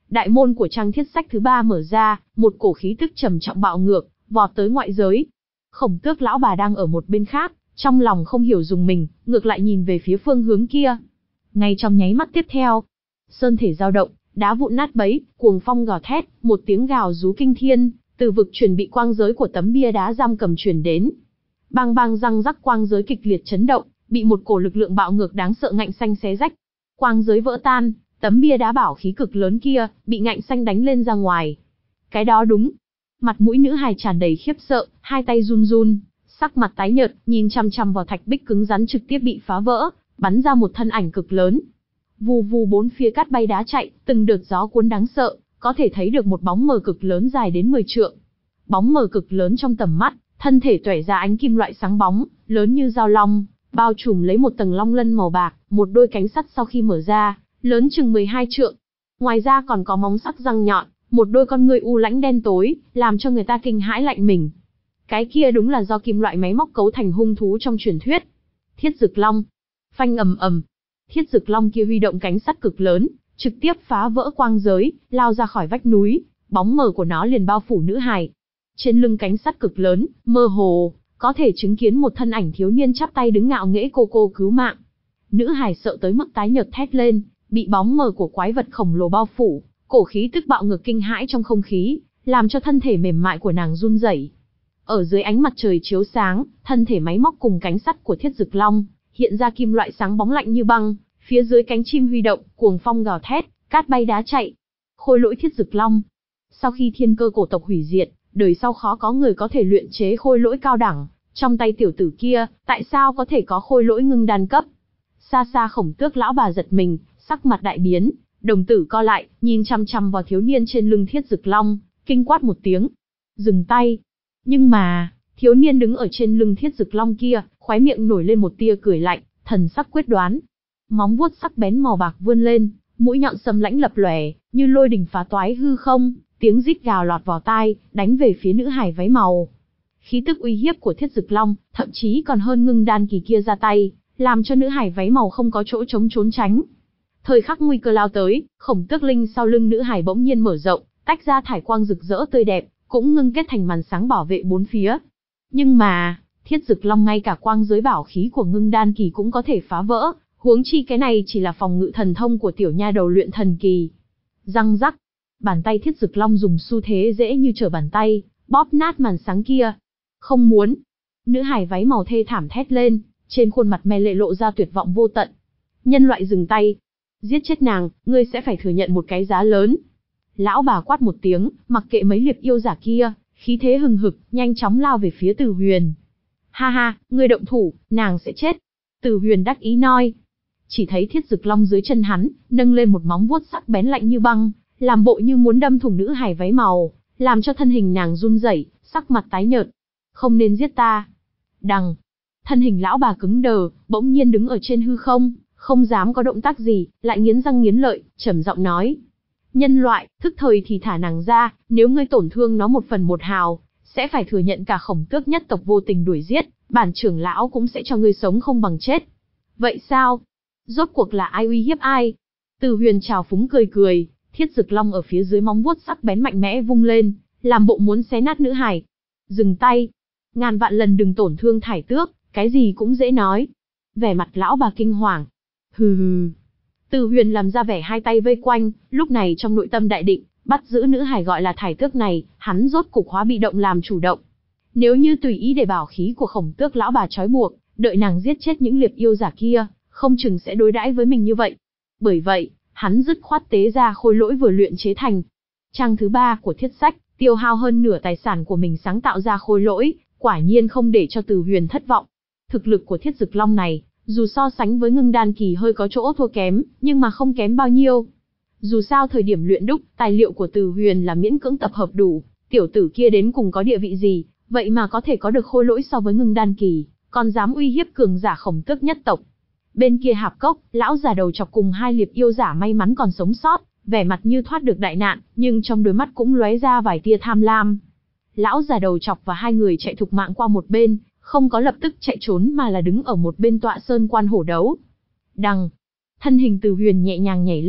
đại môn của trang thiết sách thứ ba mở ra, một cổ khí tức trầm trọng bạo ngược, vọt tới ngoại giới. Khổng Tước lão bà đang ở một bên khác, trong lòng không hiểu dùng mình, ngược lại nhìn về phía phương hướng kia. Ngay trong nháy mắt tiếp theo, sơn thể dao động, đá vụn nát bấy, cuồng phong gào thét, một tiếng gào rú kinh thiên, từ vực truyền bị quang giới của tấm bia đá giam cầm truyền đến. Bang bang răng rắc, quang giới kịch liệt chấn động, bị một cổ lực lượng bạo ngược đáng sợ ngạnh xanh xé rách. Quang giới vỡ tan, tấm bia đá bảo khí cực lớn kia bị ngạnh xanh đánh lên ra ngoài. Cái đó đúng. Mặt mũi nữ hài tràn đầy khiếp sợ, hai tay run run, sắc mặt tái nhợt, nhìn chằm chằm vào thạch bích cứng rắn trực tiếp bị phá vỡ, bắn ra một thân ảnh cực lớn. Vù vù bốn phía cát bay đá chạy, từng đợt gió cuốn đáng sợ, có thể thấy được một bóng mờ cực lớn dài đến mười trượng. Bóng mờ cực lớn trong tầm mắt, thân thể tỏa ra ánh kim loại sáng bóng, lớn như dao long, bao trùm lấy một tầng long lân màu bạc, một đôi cánh sắt sau khi mở ra, lớn chừng mười hai trượng. Ngoài ra còn có móng sắc răng nhọn, một đôi con ngươi u lãnh đen tối, làm cho người ta kinh hãi lạnh mình. Cái kia đúng là do kim loại máy móc cấu thành hung thú trong truyền thuyết. Thiết Dực Long. Phanh ầm ầm. Thiết Dực Long kia huy động cánh sắt cực lớn, trực tiếp phá vỡ quang giới, lao ra khỏi vách núi, bóng mờ của nó liền bao phủ nữ hài. Trên lưng cánh sắt cực lớn, mơ hồ, có thể chứng kiến một thân ảnh thiếu niên chắp tay đứng ngạo nghễ cô cô cứu mạng. Nữ hài sợ tới mức tái nhợt thét lên, bị bóng mờ của quái vật khổng lồ bao phủ, cổ khí tức bạo ngược kinh hãi trong không khí, làm cho thân thể mềm mại của nàng run rẩy. Ở dưới ánh mặt trời chiếu sáng, thân thể máy móc cùng cánh sắt của Thiết Dực Long hiện ra kim loại sáng bóng lạnh như băng, phía dưới cánh chim huy động, cuồng phong gào thét, cát bay đá chạy. Khôi lỗi Thiết Dực Long. Sau khi thiên cơ cổ tộc hủy diệt, đời sau khó có người có thể luyện chế khôi lỗi cao đẳng, trong tay tiểu tử kia, tại sao có thể có khôi lỗi ngưng đan cấp? Xa xa Khổng Tước lão bà giật mình, sắc mặt đại biến, đồng tử co lại, nhìn chăm chăm vào thiếu niên trên lưng Thiết Dực Long, kinh quát một tiếng. Dừng tay. Nhưng mà, thiếu niên đứng ở trên lưng Thiết Dực Long kia, khóe miệng nổi lên một tia cười lạnh, thần sắc quyết đoán. Móng vuốt sắc bén màu bạc vươn lên, mũi nhọn sầm lãnh lập lòe, như lôi đình phá toái hư không, tiếng rít gào lọt vào tai, đánh về phía nữ hài váy màu. Khí tức uy hiếp của Thiết Dực Long, thậm chí còn hơn ngưng đan kỳ kia ra tay, làm cho nữ hài váy màu không có chỗ trống trốn tránh. Thời khắc nguy cơ lao tới, Khổng Tước Linh sau lưng nữ hài bỗng nhiên mở rộng, tách ra thải quang rực rỡ tươi đẹp, cũng ngưng kết thành màn sáng bảo vệ bốn phía. Nhưng mà, Thiết Dực Long ngay cả quang giới bảo khí của ngưng đan kỳ cũng có thể phá vỡ, huống chi cái này chỉ là phòng ngự thần thông của tiểu nha đầu luyện thần kỳ. Răng rắc, bàn tay Thiết Dực Long dùng xu thế dễ như trở bàn tay, bóp nát màn sáng kia. Không muốn. Nữ hài váy màu thê thảm thét lên, trên khuôn mặt me lệ lộ ra tuyệt vọng vô tận. Nhân loại dừng tay. Giết chết nàng, ngươi sẽ phải thừa nhận một cái giá lớn. Lão bà quát một tiếng, mặc kệ mấy liệp yêu giả kia, khí thế hừng hực, nhanh chóng lao về phía Từ Huyền. Ha ha, ngươi động thủ, nàng sẽ chết. Từ Huyền đắc ý nói. Chỉ thấy Thiết Dực Long dưới chân hắn, nâng lên một móng vuốt sắc bén lạnh như băng, làm bộ như muốn đâm thủng nữ hài váy màu, làm cho thân hình nàng run rẩy, sắc mặt tái nhợt. Không nên giết ta. Đằng. Thân hình lão bà cứng đờ, bỗng nhiên đứng ở trên hư không, không dám có động tác gì, lại nghiến răng nghiến lợi, trầm giọng nói. Nhân loại, thức thời thì thả nàng ra, nếu ngươi tổn thương nó một phần một hào, sẽ phải thừa nhận cả Khổng Tước nhất tộc vô tình đuổi giết, bản trưởng lão cũng sẽ cho ngươi sống không bằng chết. Vậy sao? Rốt cuộc là ai uy hiếp ai? Từ Huyền trào phúng cười cười, Thiết Dực Long ở phía dưới móng vuốt sắc bén mạnh mẽ vung lên, làm bộ muốn xé nát nữ hài. Dừng tay. Ngàn vạn lần đừng tổn thương Thải Tước, cái gì cũng dễ nói. Vẻ mặt lão bà kinh hoàng. Hừ hừ. Từ Huyền làm ra vẻ hai tay vây quanh, lúc này trong nội tâm đại định, bắt giữ nữ hài gọi là Thải Tước này, hắn rốt cục hóa bị động làm chủ động. Nếu như tùy ý để bảo khí của Khổng Tước lão bà trói buộc, đợi nàng giết chết những liệp yêu giả kia, không chừng sẽ đối đãi với mình như vậy. Bởi vậy, hắn dứt khoát tế ra khôi lỗi vừa luyện chế thành. Trang thứ ba của thiết sách, tiêu hao hơn nửa tài sản của mình sáng tạo ra khôi lỗi, quả nhiên không để cho Từ Huyền thất vọng. Thực lực của Thiết Dực Long này, dù so sánh với ngưng đan kỳ hơi có chỗ thua kém, nhưng mà không kém bao nhiêu. Dù sao thời điểm luyện đúc, tài liệu của Từ Huyền là miễn cưỡng tập hợp đủ, tiểu tử kia đến cùng có địa vị gì, vậy mà có thể có được khôi lỗi so với ngưng đan kỳ, còn dám uy hiếp cường giả Khổng Tước nhất tộc. Bên kia hạp cốc, lão già đầu chọc cùng hai liệp yêu giả may mắn còn sống sót, vẻ mặt như thoát được đại nạn, nhưng trong đôi mắt cũng lóe ra vài tia tham lam. Lão già đầu chọc và hai người chạy thục mạng qua một bên, không có lập tức chạy trốn mà là đứng ở một bên tọa sơn quan hổ đấu. Đằng, thân hình Từ Huyền nhẹ nhàng nhảy lên,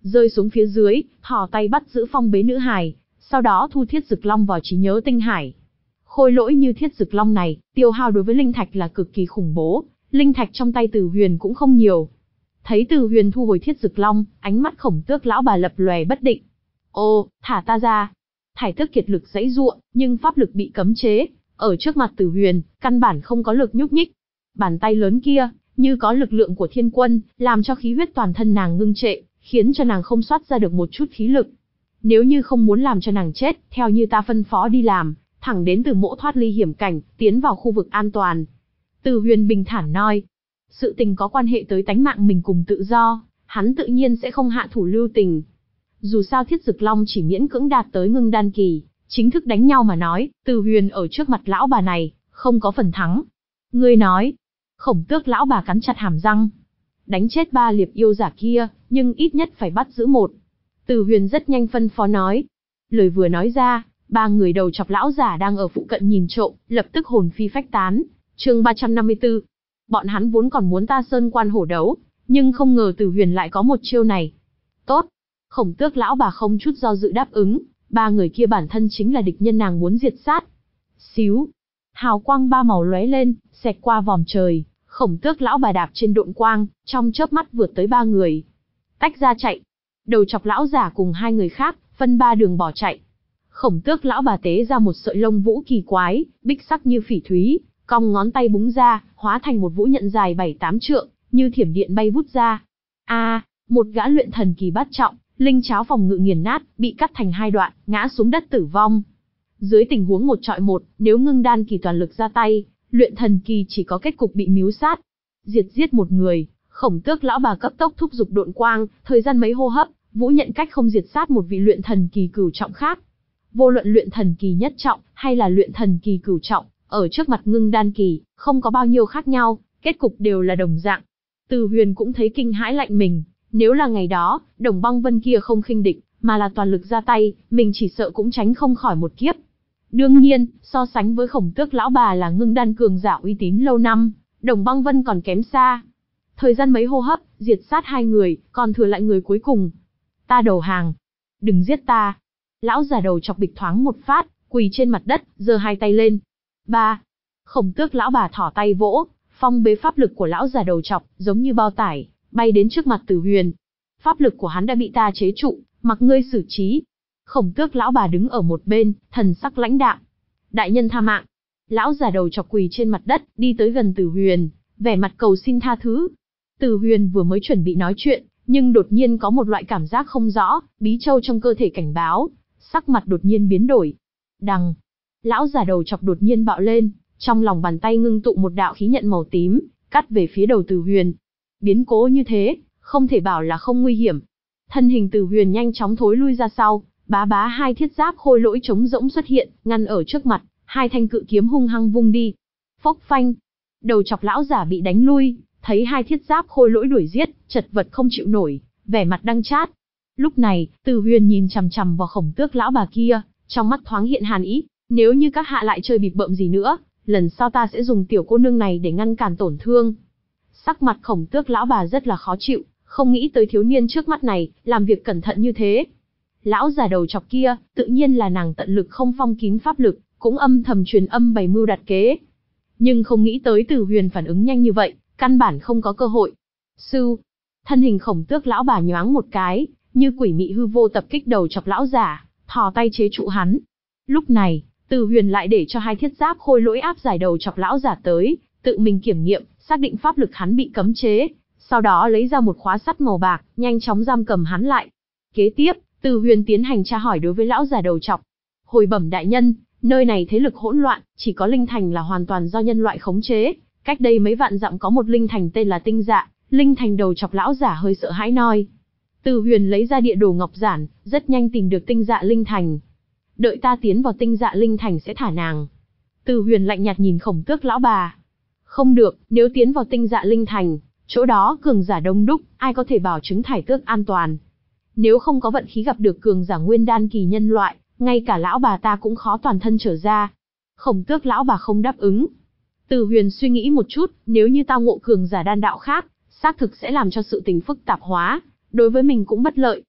rơi xuống phía dưới, thò tay bắt giữ phong bế nữ hài, sau đó thu thiết dực long vào trí nhớ tinh hải. Khôi lỗi như thiết dực long này, tiêu hao đối với linh thạch là cực kỳ khủng bố, linh thạch trong tay Từ Huyền cũng không nhiều. Thấy Từ Huyền thu hồi thiết dực long, ánh mắt Khổng Tước lão bà lập lòe bất định. Ô, thả ta ra. Thải Tước kiệt lực giãy giụa, nhưng pháp lực bị cấm chế, ở trước mặt Từ Huyền, căn bản không có lực nhúc nhích. Bàn tay lớn kia, như có lực lượng của thiên quân, làm cho khí huyết toàn thân nàng ngưng trệ, khiến cho nàng không xoát ra được một chút khí lực. Nếu như không muốn làm cho nàng chết, theo như ta phân phó đi làm, thẳng đến Từ Mỗ thoát ly hiểm cảnh, tiến vào khu vực an toàn. Từ Huyền bình thản nói, sự tình có quan hệ tới tánh mạng mình cùng tự do, hắn tự nhiên sẽ không hạ thủ lưu tình. Dù sao thiết dực long chỉ miễn cưỡng đạt tới ngưng đan kỳ, chính thức đánh nhau mà nói, Từ Huyền ở trước mặt lão bà này, không có phần thắng. Ngươi nói, Khổng Tước lão bà cắn chặt hàm răng. Đánh chết ba liệp yêu giả kia, nhưng ít nhất phải bắt giữ một. Từ Huyền rất nhanh phân phó nói. Lời vừa nói ra, ba người đầu chọc lão giả đang ở phụ cận nhìn trộm, lập tức hồn phi phách tán. Chương ba trăm năm mươi tư. Bọn hắn vốn còn muốn ta sơn quan hổ đấu, nhưng không ngờ Từ Huyền lại có một chiêu này. Tốt. Khổng Tước lão bà không chút do dự đáp ứng, ba người kia bản thân chính là địch nhân nàng muốn diệt sát. Xíu. Hào quang ba màu lóe lên, xẹt qua vòm trời, Khổng Tước lão bà đạp trên độn quang, trong chớp mắt vượt tới ba người. Tách ra chạy. Đầu chọc lão giả cùng hai người khác, phân ba đường bỏ chạy. Khổng Tước lão bà tế ra một sợi lông vũ kỳ quái, bích sắc như phỉ thúy, cong ngón tay búng ra, hóa thành một vũ nhận dài bảy tám trượng, như thiểm điện bay vút ra. A, một gã luyện thần kỳ bát trọng, linh cháo phòng ngự nghiền nát, bị cắt thành hai đoạn, ngã xuống đất tử vong. Dưới tình huống một trọi một, nếu ngưng đan kỳ toàn lực ra tay, luyện thần kỳ chỉ có kết cục bị miếu sát. Diệt giết một người, Khổng Tước lão bà cấp tốc thúc giục độn quang, thời gian mấy hô hấp, vũ nhận cách không diệt sát một vị luyện thần kỳ cửu trọng khác. Vô luận luyện thần kỳ nhất trọng, hay là luyện thần kỳ cửu trọng, ở trước mặt ngưng đan kỳ, không có bao nhiêu khác nhau, kết cục đều là đồng dạng. Từ Huyền cũng thấy kinh hãi lạnh mình, nếu là ngày đó, Đồng Băng Vân kia không khinh địch, mà là toàn lực ra tay, mình chỉ sợ cũng tránh không khỏi một kiếp. Đương nhiên, so sánh với Khổng Tước lão bà là ngưng đan cường giả uy tín lâu năm, Đồng Băng Vân còn kém xa. Thời gian mấy hô hấp, diệt sát hai người, còn thừa lại người cuối cùng. Ta đầu hàng. Đừng giết ta. Lão già đầu chọc bịch thoáng một phát, quỳ trên mặt đất, giơ hai tay lên. Ba. Khổng Tước lão bà thỏ tay vỗ, phong bế pháp lực của lão già đầu chọc, giống như bao tải, bay đến trước mặt Từ Huyền. Pháp lực của hắn đã bị ta chế trụ, mặc ngươi xử trí. Khổng Tước lão bà đứng ở một bên, thần sắc lãnh đạm. Đại nhân tha mạng. Lão già đầu chọc quỳ trên mặt đất, đi tới gần Từ Huyền, vẻ mặt cầu xin tha thứ. Từ Huyền vừa mới chuẩn bị nói chuyện, nhưng đột nhiên có một loại cảm giác không rõ, bí châu trong cơ thể cảnh báo, sắc mặt đột nhiên biến đổi. Đằng, lão già đầu chọc đột nhiên bạo lên, trong lòng bàn tay ngưng tụ một đạo khí nhận màu tím, cắt về phía đầu Từ Huyền. Biến cố như thế, không thể bảo là không nguy hiểm. Thân hình Từ Huyền nhanh chóng thối lui ra sau, bá bá hai thiết giáp khôi lỗi trống rỗng xuất hiện, ngăn ở trước mặt, hai thanh cự kiếm hung hăng vung đi. Phốc phanh, đầu chọc lão giả bị đánh lui, thấy hai thiết giáp khôi lỗi đuổi giết, chật vật không chịu nổi, vẻ mặt đắng chát. Lúc này, Từ Huyền nhìn chằm chằm vào Khổng Tước lão bà kia, trong mắt thoáng hiện hàn ý, nếu như các hạ lại chơi bịp bợm gì nữa, lần sau ta sẽ dùng tiểu cô nương này để ngăn cản tổn thương. Sắc mặt Khổng Tước lão bà rất là khó chịu, không nghĩ tới thiếu niên trước mắt này, làm việc cẩn thận như thế. Lão già đầu chọc kia, tự nhiên là nàng tận lực không phong kín pháp lực, cũng âm thầm truyền âm bày mưu đặt kế. Nhưng không nghĩ tới Từ Huyền phản ứng nhanh như vậy, căn bản không có cơ hội. Sư, thân hình Khổng Tước lão bà nhoáng một cái, như quỷ mị hư vô tập kích đầu chọc lão giả, thò tay chế trụ hắn. Lúc này, Từ Huyền lại để cho hai thiết giáp khôi lỗi áp giải đầu chọc lão giả tới, tự mình kiểm nghiệm, xác định pháp lực hắn bị cấm chế, sau đó lấy ra một khóa sắt màu bạc, nhanh chóng giam cầm hắn lại. Kế tiếp, Từ Huyền tiến hành tra hỏi đối với lão già đầu chọc. Hồi bẩm đại nhân, nơi này thế lực hỗn loạn, chỉ có linh thành là hoàn toàn do nhân loại khống chế. Cách đây mấy vạn dặm có một linh thành tên là Tinh Dạ, linh thành đầu chọc lão giả hơi sợ hãi nói. Từ Huyền lấy ra địa đồ ngọc giản, rất nhanh tìm được Tinh Dạ linh thành. Đợi ta tiến vào Tinh Dạ linh thành sẽ thả nàng. Từ Huyền lạnh nhạt nhìn Khổng Tước lão bà. Không được, nếu tiến vào Tinh Dạ linh thành, chỗ đó cường giả đông đúc, ai có thể bảo chứng Thải Tước an toàn. Nếu không có vận khí gặp được cường giả nguyên đan kỳ nhân loại, ngay cả lão bà ta cũng khó toàn thân trở ra. Khổng Tước lão bà không đáp ứng. Từ Huyền suy nghĩ một chút, nếu như tao ngộ cường giả đan đạo khác, xác thực sẽ làm cho sự tình phức tạp hóa, đối với mình cũng bất lợi.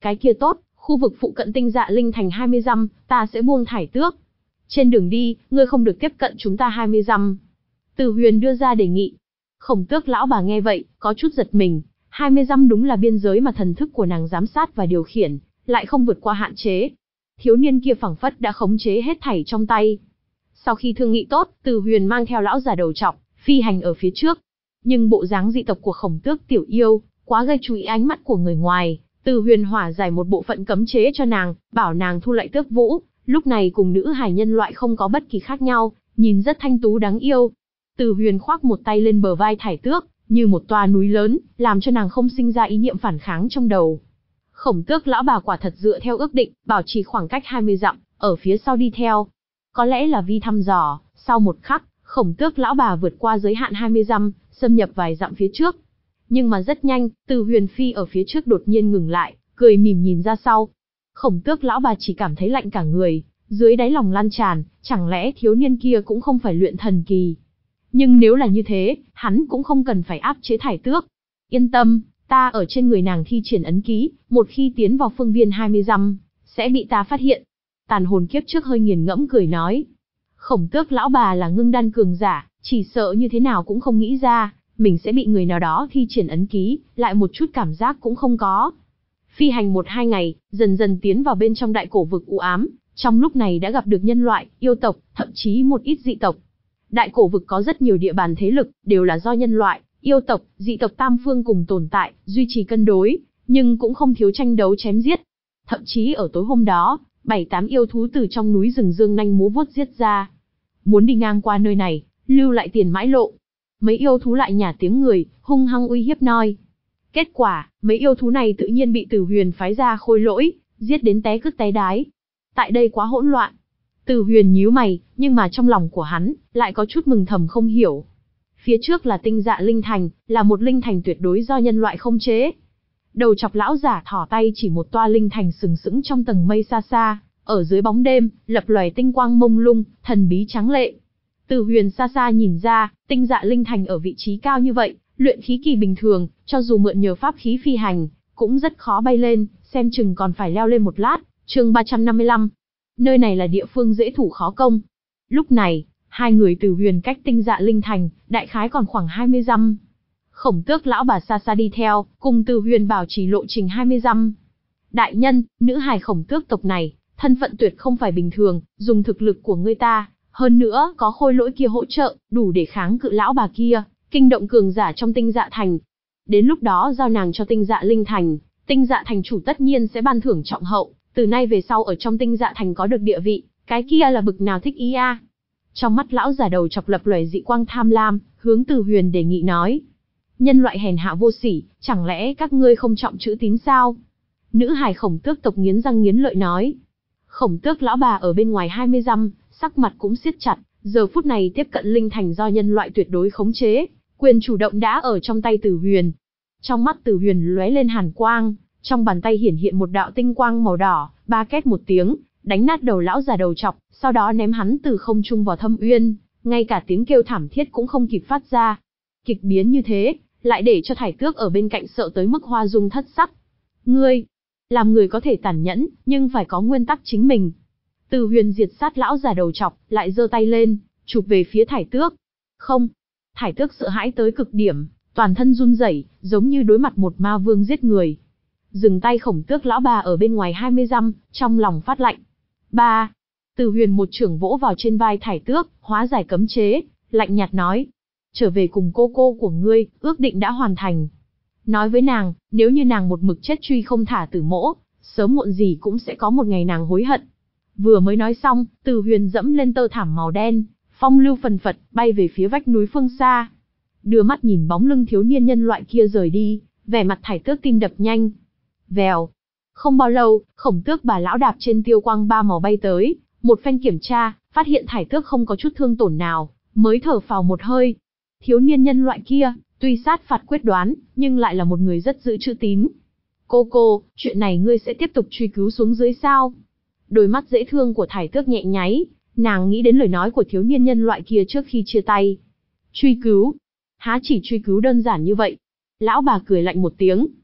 Cái kia tốt, khu vực phụ cận tinh dạ linh thành hai mươi dặm, ta sẽ buông thải tước. Trên đường đi, ngươi không được tiếp cận chúng ta hai mươi dặm. Từ Huyền đưa ra đề nghị. Khổng Tước lão bà nghe vậy, có chút giật mình. hai mươi dặm đúng là biên giới mà thần thức của nàng giám sát và điều khiển, lại không vượt qua hạn chế. Thiếu niên kia phảng phất đã khống chế hết thảy trong tay. Sau khi thương nghị tốt, Từ Huyền mang theo lão già đầu trọc, phi hành ở phía trước. Nhưng bộ dáng dị tộc của Khổng Tước tiểu yêu, quá gây chú ý ánh mắt của người ngoài. Từ Huyền hỏa giải một bộ phận cấm chế cho nàng, bảo nàng thu lại tước vũ, lúc này cùng nữ hài nhân loại không có bất kỳ khác nhau, nhìn rất thanh tú đáng yêu. Từ Huyền khoác một tay lên bờ vai thải tước, như một tòa núi lớn, làm cho nàng không sinh ra ý niệm phản kháng trong đầu. Khổng Tước lão bà quả thật dựa theo ước định, bảo trì khoảng cách hai mươi dặm, ở phía sau đi theo. Có lẽ là vi thăm dò, sau một khắc, Khổng Tước lão bà vượt qua giới hạn hai mươi dặm, xâm nhập vài dặm phía trước. Nhưng mà rất nhanh, Từ Huyền phi ở phía trước đột nhiên ngừng lại, cười mỉm nhìn ra sau. Khổng Tước lão bà chỉ cảm thấy lạnh cả người, dưới đáy lòng lan tràn, chẳng lẽ thiếu niên kia cũng không phải luyện thần kỳ. Nhưng nếu là như thế, hắn cũng không cần phải áp chế thải tước. Yên tâm, ta ở trên người nàng thi triển ấn ký, một khi tiến vào phương viên hai mươi dặm, sẽ bị ta phát hiện. Tàn hồn kiếp trước hơi nghiền ngẫm cười nói. Khổng Tước lão bà là ngưng đan cường giả, chỉ sợ như thế nào cũng không nghĩ ra, mình sẽ bị người nào đó thi triển ấn ký, lại một chút cảm giác cũng không có. Phi hành một hai ngày, dần dần tiến vào bên trong đại cổ vực u ám, trong lúc này đã gặp được nhân loại, yêu tộc, thậm chí một ít dị tộc. Đại cổ vực có rất nhiều địa bàn thế lực, đều là do nhân loại, yêu tộc, dị tộc tam phương cùng tồn tại, duy trì cân đối, nhưng cũng không thiếu tranh đấu chém giết. Thậm chí ở tối hôm đó, bảy tám yêu thú từ trong núi rừng dương nanh múa vuốt giết ra. Muốn đi ngang qua nơi này, lưu lại tiền mãi lộ. Mấy yêu thú lại nhả tiếng người, hung hăng uy hiếp noi. Kết quả, mấy yêu thú này tự nhiên bị Từ Huyền phái ra khôi lỗi, giết đến té cứt té đái. Tại đây quá hỗn loạn. Từ Huyền nhíu mày, nhưng mà trong lòng của hắn, lại có chút mừng thầm không hiểu. Phía trước là tinh dạ linh thành, là một linh thành tuyệt đối do nhân loại không chế. Đầu chọc lão giả thỏ tay chỉ một toa linh thành sừng sững trong tầng mây xa xa, ở dưới bóng đêm, lập lòe tinh quang mông lung, thần bí tráng lệ. Từ Huyền xa xa nhìn ra, tinh dạ linh thành ở vị trí cao như vậy, luyện khí kỳ bình thường, cho dù mượn nhờ pháp khí phi hành, cũng rất khó bay lên, xem chừng còn phải leo lên một lát. Chương ba trăm năm mươi lăm. Nơi này là địa phương dễ thủ khó công. Lúc này, hai người Từ Huyền cách tinh dạ linh thành, đại khái còn khoảng hai mươi dặm. Khổng Tước lão bà xa xa đi theo, cùng Từ Huyền bảo trì lộ trình hai mươi dặm. Đại nhân, nữ hài Khổng Tước tộc này, thân phận tuyệt không phải bình thường, dùng thực lực của ngươi ta, hơn nữa có khôi lỗi kia hỗ trợ, đủ để kháng cự lão bà kia, kinh động cường giả trong tinh dạ thành. Đến lúc đó giao nàng cho tinh dạ linh thành, tinh dạ thành chủ tất nhiên sẽ ban thưởng trọng hậu, từ nay về sau ở trong tinh dạ thành có được địa vị, cái kia là bực nào thích ý a. Trong mắt lão già đầu chọc lập lòe dị quang tham lam, hướng Từ Huyền đề nghị nói. Nhân loại hèn hạ vô sỉ, chẳng lẽ các ngươi không trọng chữ tín sao? Nữ hài Khổng Tước tộc nghiến răng nghiến lợi nói. Khổng Tước lão bà ở bên ngoài hai mươi dặm, sắc mặt cũng siết chặt, giờ phút này tiếp cận linh thành do nhân loại tuyệt đối khống chế, quyền chủ động đã ở trong tay Từ Huyền. Trong mắt Từ Huyền lóe lên hàn quang, trong bàn tay hiển hiện một đạo tinh quang màu đỏ, ba két một tiếng, đánh nát đầu lão già đầu trọc, sau đó ném hắn từ không trung vào thâm uyên, ngay cả tiếng kêu thảm thiết cũng không kịp phát ra. Kịch biến như thế, lại để cho thải tước ở bên cạnh sợ tới mức hoa dung thất sắc. Ngươi, làm người có thể tàn nhẫn, nhưng phải có nguyên tắc chính mình. Từ Huyền diệt sát lão già đầu trọc, lại giơ tay lên, chụp về phía thải tước. Không, thải tước sợ hãi tới cực điểm, toàn thân run rẩy, giống như đối mặt một ma vương giết người. Dừng tay Khổng Tước lão bà ở bên ngoài hai mươi dặm, trong lòng phát lạnh. Ba, Từ Huyền một chưởng vỗ vào trên vai thải tước, hóa giải cấm chế, lạnh nhạt nói. Trở về cùng cô cô của ngươi, ước định đã hoàn thành. Nói với nàng, nếu như nàng một mực chết truy không thả Tử Mỗ, sớm muộn gì cũng sẽ có một ngày nàng hối hận. Vừa mới nói xong, Từ Huyền dẫm lên tơ thảm màu đen, phong lưu phần phật, bay về phía vách núi phương xa. Đưa mắt nhìn bóng lưng thiếu niên nhân loại kia rời đi, vẻ mặt thải tước tim đập nhanh. Vèo. Không bao lâu, Khổng Tước bà lão đạp trên tiêu quang ba màu bay tới, một phen kiểm tra, phát hiện thải tước không có chút thương tổn nào, mới thở phào một hơi. Thiếu niên nhân loại kia, tuy sát phạt quyết đoán, nhưng lại là một người rất giữ chữ tín. Cô cô, chuyện này ngươi sẽ tiếp tục truy cứu xuống dưới sao? Đôi mắt dễ thương của thải tước nhẹ nháy, nàng nghĩ đến lời nói của thiếu niên nhân loại kia trước khi chia tay. Truy cứu? Há chỉ truy cứu đơn giản như vậy? Lão bà cười lạnh một tiếng.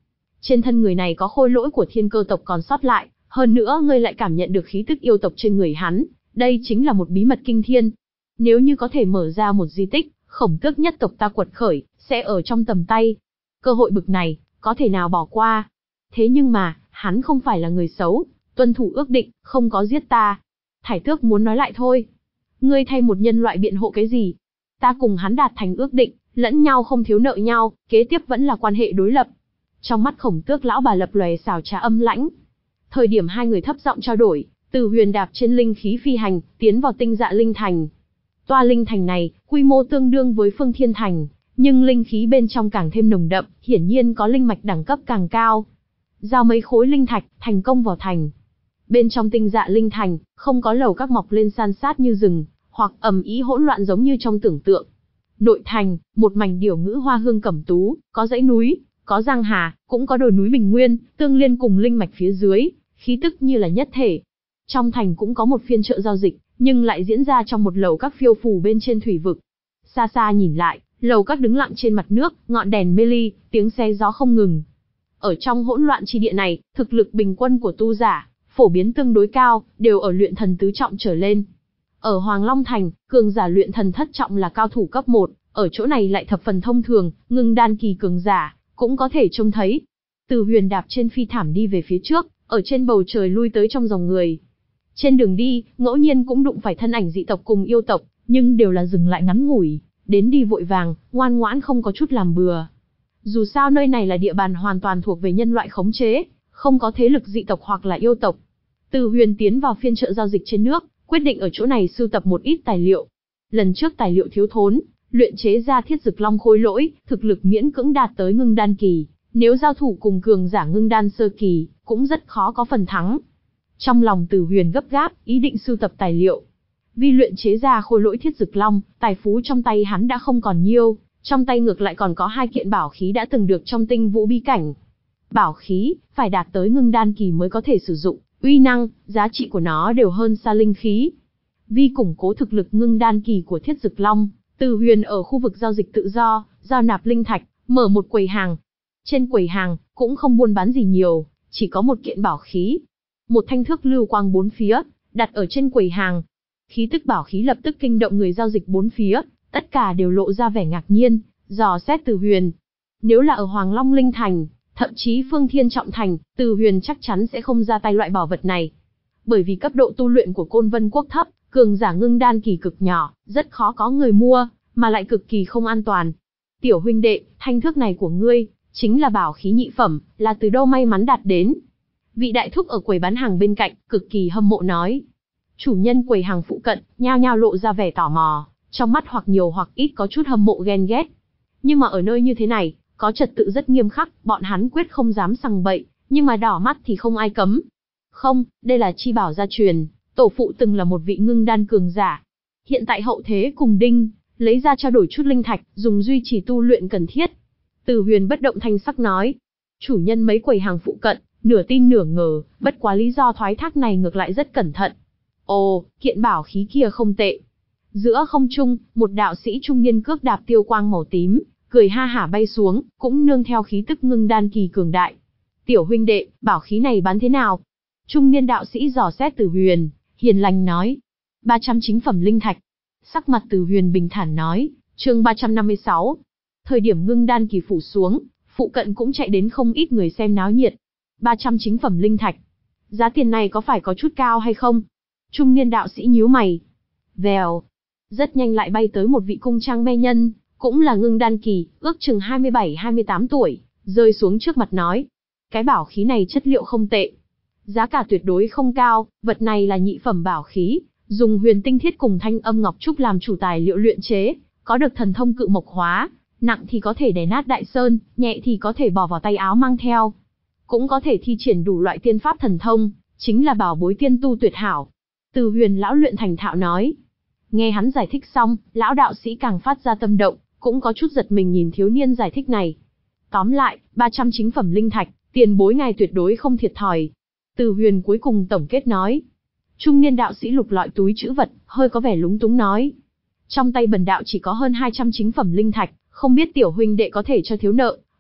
Trên thân người này có khôi lỗi của thiên cơ tộc còn sót lại, hơn nữa ngươi lại cảm nhận được khí tức yêu tộc trên người hắn, đây chính là một bí mật kinh thiên. Nếu như có thể mở ra một di tích, Khổng Tước nhất tộc ta quật khởi, sẽ ở trong tầm tay. Cơ hội bực này, có thể nào bỏ qua. Thế nhưng mà, hắn không phải là người xấu, tuân thủ ước định, không có giết ta. Thải Tước muốn nói lại thôi. Ngươi thay một nhân loại biện hộ cái gì? Ta cùng hắn đạt thành ước định, lẫn nhau không thiếu nợ nhau, kế tiếp vẫn là quan hệ đối lập. Trong mắt Khổng Tước lão bà lập lòe xảo trá âm lãnh. Thời điểm hai người thấp giọng trao đổi, Từ Huyền đạp trên linh khí phi hành, tiến vào Tinh Dạ Linh Thành. Toa linh thành này, quy mô tương đương với Phương Thiên Thành, nhưng linh khí bên trong càng thêm nồng đậm, hiển nhiên có linh mạch đẳng cấp càng cao. Giao mấy khối linh thạch, thành công vào thành. Bên trong Tinh Dạ Linh Thành, không có lầu các mọc lên san sát như rừng, hoặc ầm ĩ hỗn loạn giống như trong tưởng tượng. Nội thành, một mảnh điểu ngữ hoa hương cẩm tú, có dãy núi, có giang hà, cũng có đồi núi bình nguyên, tương liên cùng linh mạch phía dưới, khí tức như là nhất thể. Trong thành cũng có một phiên chợ giao dịch, nhưng lại diễn ra trong một lầu các phiêu phù bên trên thủy vực. Xa xa nhìn lại, lầu các đứng lặng trên mặt nước, ngọn đèn mê ly, tiếng xe gió không ngừng. Ở trong hỗn loạn chi địa này, thực lực bình quân của tu giả, phổ biến tương đối cao, đều ở luyện thần tứ trọng trở lên. Ở Hoàng Long Thành, cường giả luyện thần thất trọng là cao thủ cấp một, ở chỗ này lại thập phần thông thường, ngưng đan kỳ cường giả, cũng có thể trông thấy. Từ Huyền đạp trên phi thảm đi về phía trước, ở trên bầu trời lui tới trong dòng người. Trên đường đi, ngẫu nhiên cũng đụng phải thân ảnh dị tộc cùng yêu tộc, nhưng đều là dừng lại ngắn ngủi, đến đi vội vàng, ngoan ngoãn không có chút làm bừa. Dù sao nơi này là địa bàn hoàn toàn thuộc về nhân loại khống chế, không có thế lực dị tộc hoặc là yêu tộc. Từ Huyền tiến vào phiên chợ giao dịch trên nước, quyết định ở chỗ này sưu tập một ít tài liệu. Lần trước tài liệu thiếu thốn, luyện chế ra Thiết Dực Long khôi lỗi, thực lực miễn cưỡng đạt tới ngưng đan kỳ, nếu giao thủ cùng cường giả ngưng đan sơ kỳ, cũng rất khó có phần thắng. Trong lòng Từ Huyền gấp gáp, ý định sưu tập tài liệu. Vì luyện chế ra khôi lỗi Thiết Dực Long, tài phú trong tay hắn đã không còn nhiêu, trong tay ngược lại còn có hai kiện bảo khí đã từng được trong Tinh Vũ bí cảnh. Bảo khí, phải đạt tới ngưng đan kỳ mới có thể sử dụng, uy năng, giá trị của nó đều hơn xa linh khí. Vì củng cố thực lực ngưng đan kỳ của Thiết Dực Long, Từ Huyền ở khu vực giao dịch tự do, giao nạp linh thạch, mở một quầy hàng. Trên quầy hàng, cũng không buôn bán gì nhiều, chỉ có một kiện bảo khí. Một thanh thước lưu quang bốn phía, đặt ở trên quầy hàng. Khí tức bảo khí lập tức kinh động người giao dịch bốn phía, tất cả đều lộ ra vẻ ngạc nhiên, dò xét Từ Huyền. Nếu là ở Hoàng Long Linh Thành, thậm chí Phương Thiên Trọng Thành, Từ Huyền chắc chắn sẽ không ra tay loại bảo vật này. Bởi vì cấp độ tu luyện của Côn Vân Quốc thấp, cường giả ngưng đan kỳ cực nhỏ, rất khó có người mua, mà lại cực kỳ không an toàn. Tiểu huynh đệ, thanh thước này của ngươi, chính là bảo khí nhị phẩm, là từ đâu may mắn đạt đến? Vị đại thúc ở quầy bán hàng bên cạnh, cực kỳ hâm mộ nói. Chủ nhân quầy hàng phụ cận, nhao nhao lộ ra vẻ tò mò, trong mắt hoặc nhiều hoặc ít có chút hâm mộ ghen ghét. Nhưng mà ở nơi như thế này, có trật tự rất nghiêm khắc, bọn hắn quyết không dám sằng bậy, nhưng mà đỏ mắt thì không ai cấm. Không, đây là chi bảo gia truyền, tổ phụ từng là một vị ngưng đan cường giả. Hiện tại hậu thế cùng đinh, lấy ra trao đổi chút linh thạch, dùng duy trì tu luyện cần thiết. Từ Huyền bất động thanh sắc nói. Chủ nhân mấy quầy hàng phụ cận, nửa tin nửa ngờ, bất quá lý do thoái thác này ngược lại rất cẩn thận. Ồ, kiện bảo khí kia không tệ. Giữa không trung, một đạo sĩ trung niên cước đạp tiêu quang màu tím, cười ha hả bay xuống, cũng nương theo khí tức ngưng đan kỳ cường đại. Tiểu huynh đệ, bảo khí này bán thế nào? Trung niên đạo sĩ dò xét Từ Huyền, hiền lành nói. ba trăm chính phẩm linh thạch. Sắc mặt Từ Huyền bình thản nói, chương ba trăm năm mươi sáu. Thời điểm ngưng đan kỳ phủ xuống, phụ cận cũng chạy đến không ít người xem náo nhiệt. ba trăm chính phẩm linh thạch. Giá tiền này có phải có chút cao hay không? Trung niên đạo sĩ nhíu mày. Vèo. Rất nhanh lại bay tới một vị cung trang me nhân, cũng là ngưng đan kỳ, ước chừng hai mươi bảy hai mươi tám tuổi, rơi xuống trước mặt nói. Cái bảo khí này chất liệu không tệ. Giá cả tuyệt đối không cao, vật này là nhị phẩm bảo khí, dùng huyền tinh thiết cùng thanh âm ngọc trúc làm chủ tài liệu luyện chế, có được thần thông cự mộc hóa, nặng thì có thể đè nát đại sơn, nhẹ thì có thể bỏ vào tay áo mang theo. Cũng có thể thi triển đủ loại tiên pháp thần thông, chính là bảo bối tiên tu tuyệt hảo. Từ Huyền lão luyện thành thạo nói. Nghe hắn giải thích xong, lão đạo sĩ càng phát ra tâm động, cũng có chút giật mình nhìn thiếu niên giải thích này. Tóm lại, ba trăm chính phẩm linh thạch, tiền bối ngài tuyệt đối không thiệt thòi. Từ Huyền cuối cùng tổng kết nói. Trung niên đạo sĩ lục lọi túi trữ vật, hơi có vẻ lúng túng nói. Trong tay bần đạo chỉ có hơn hai trăm chính phẩm linh thạch, không biết tiểu huynh đệ có thể cho thiếu nợ,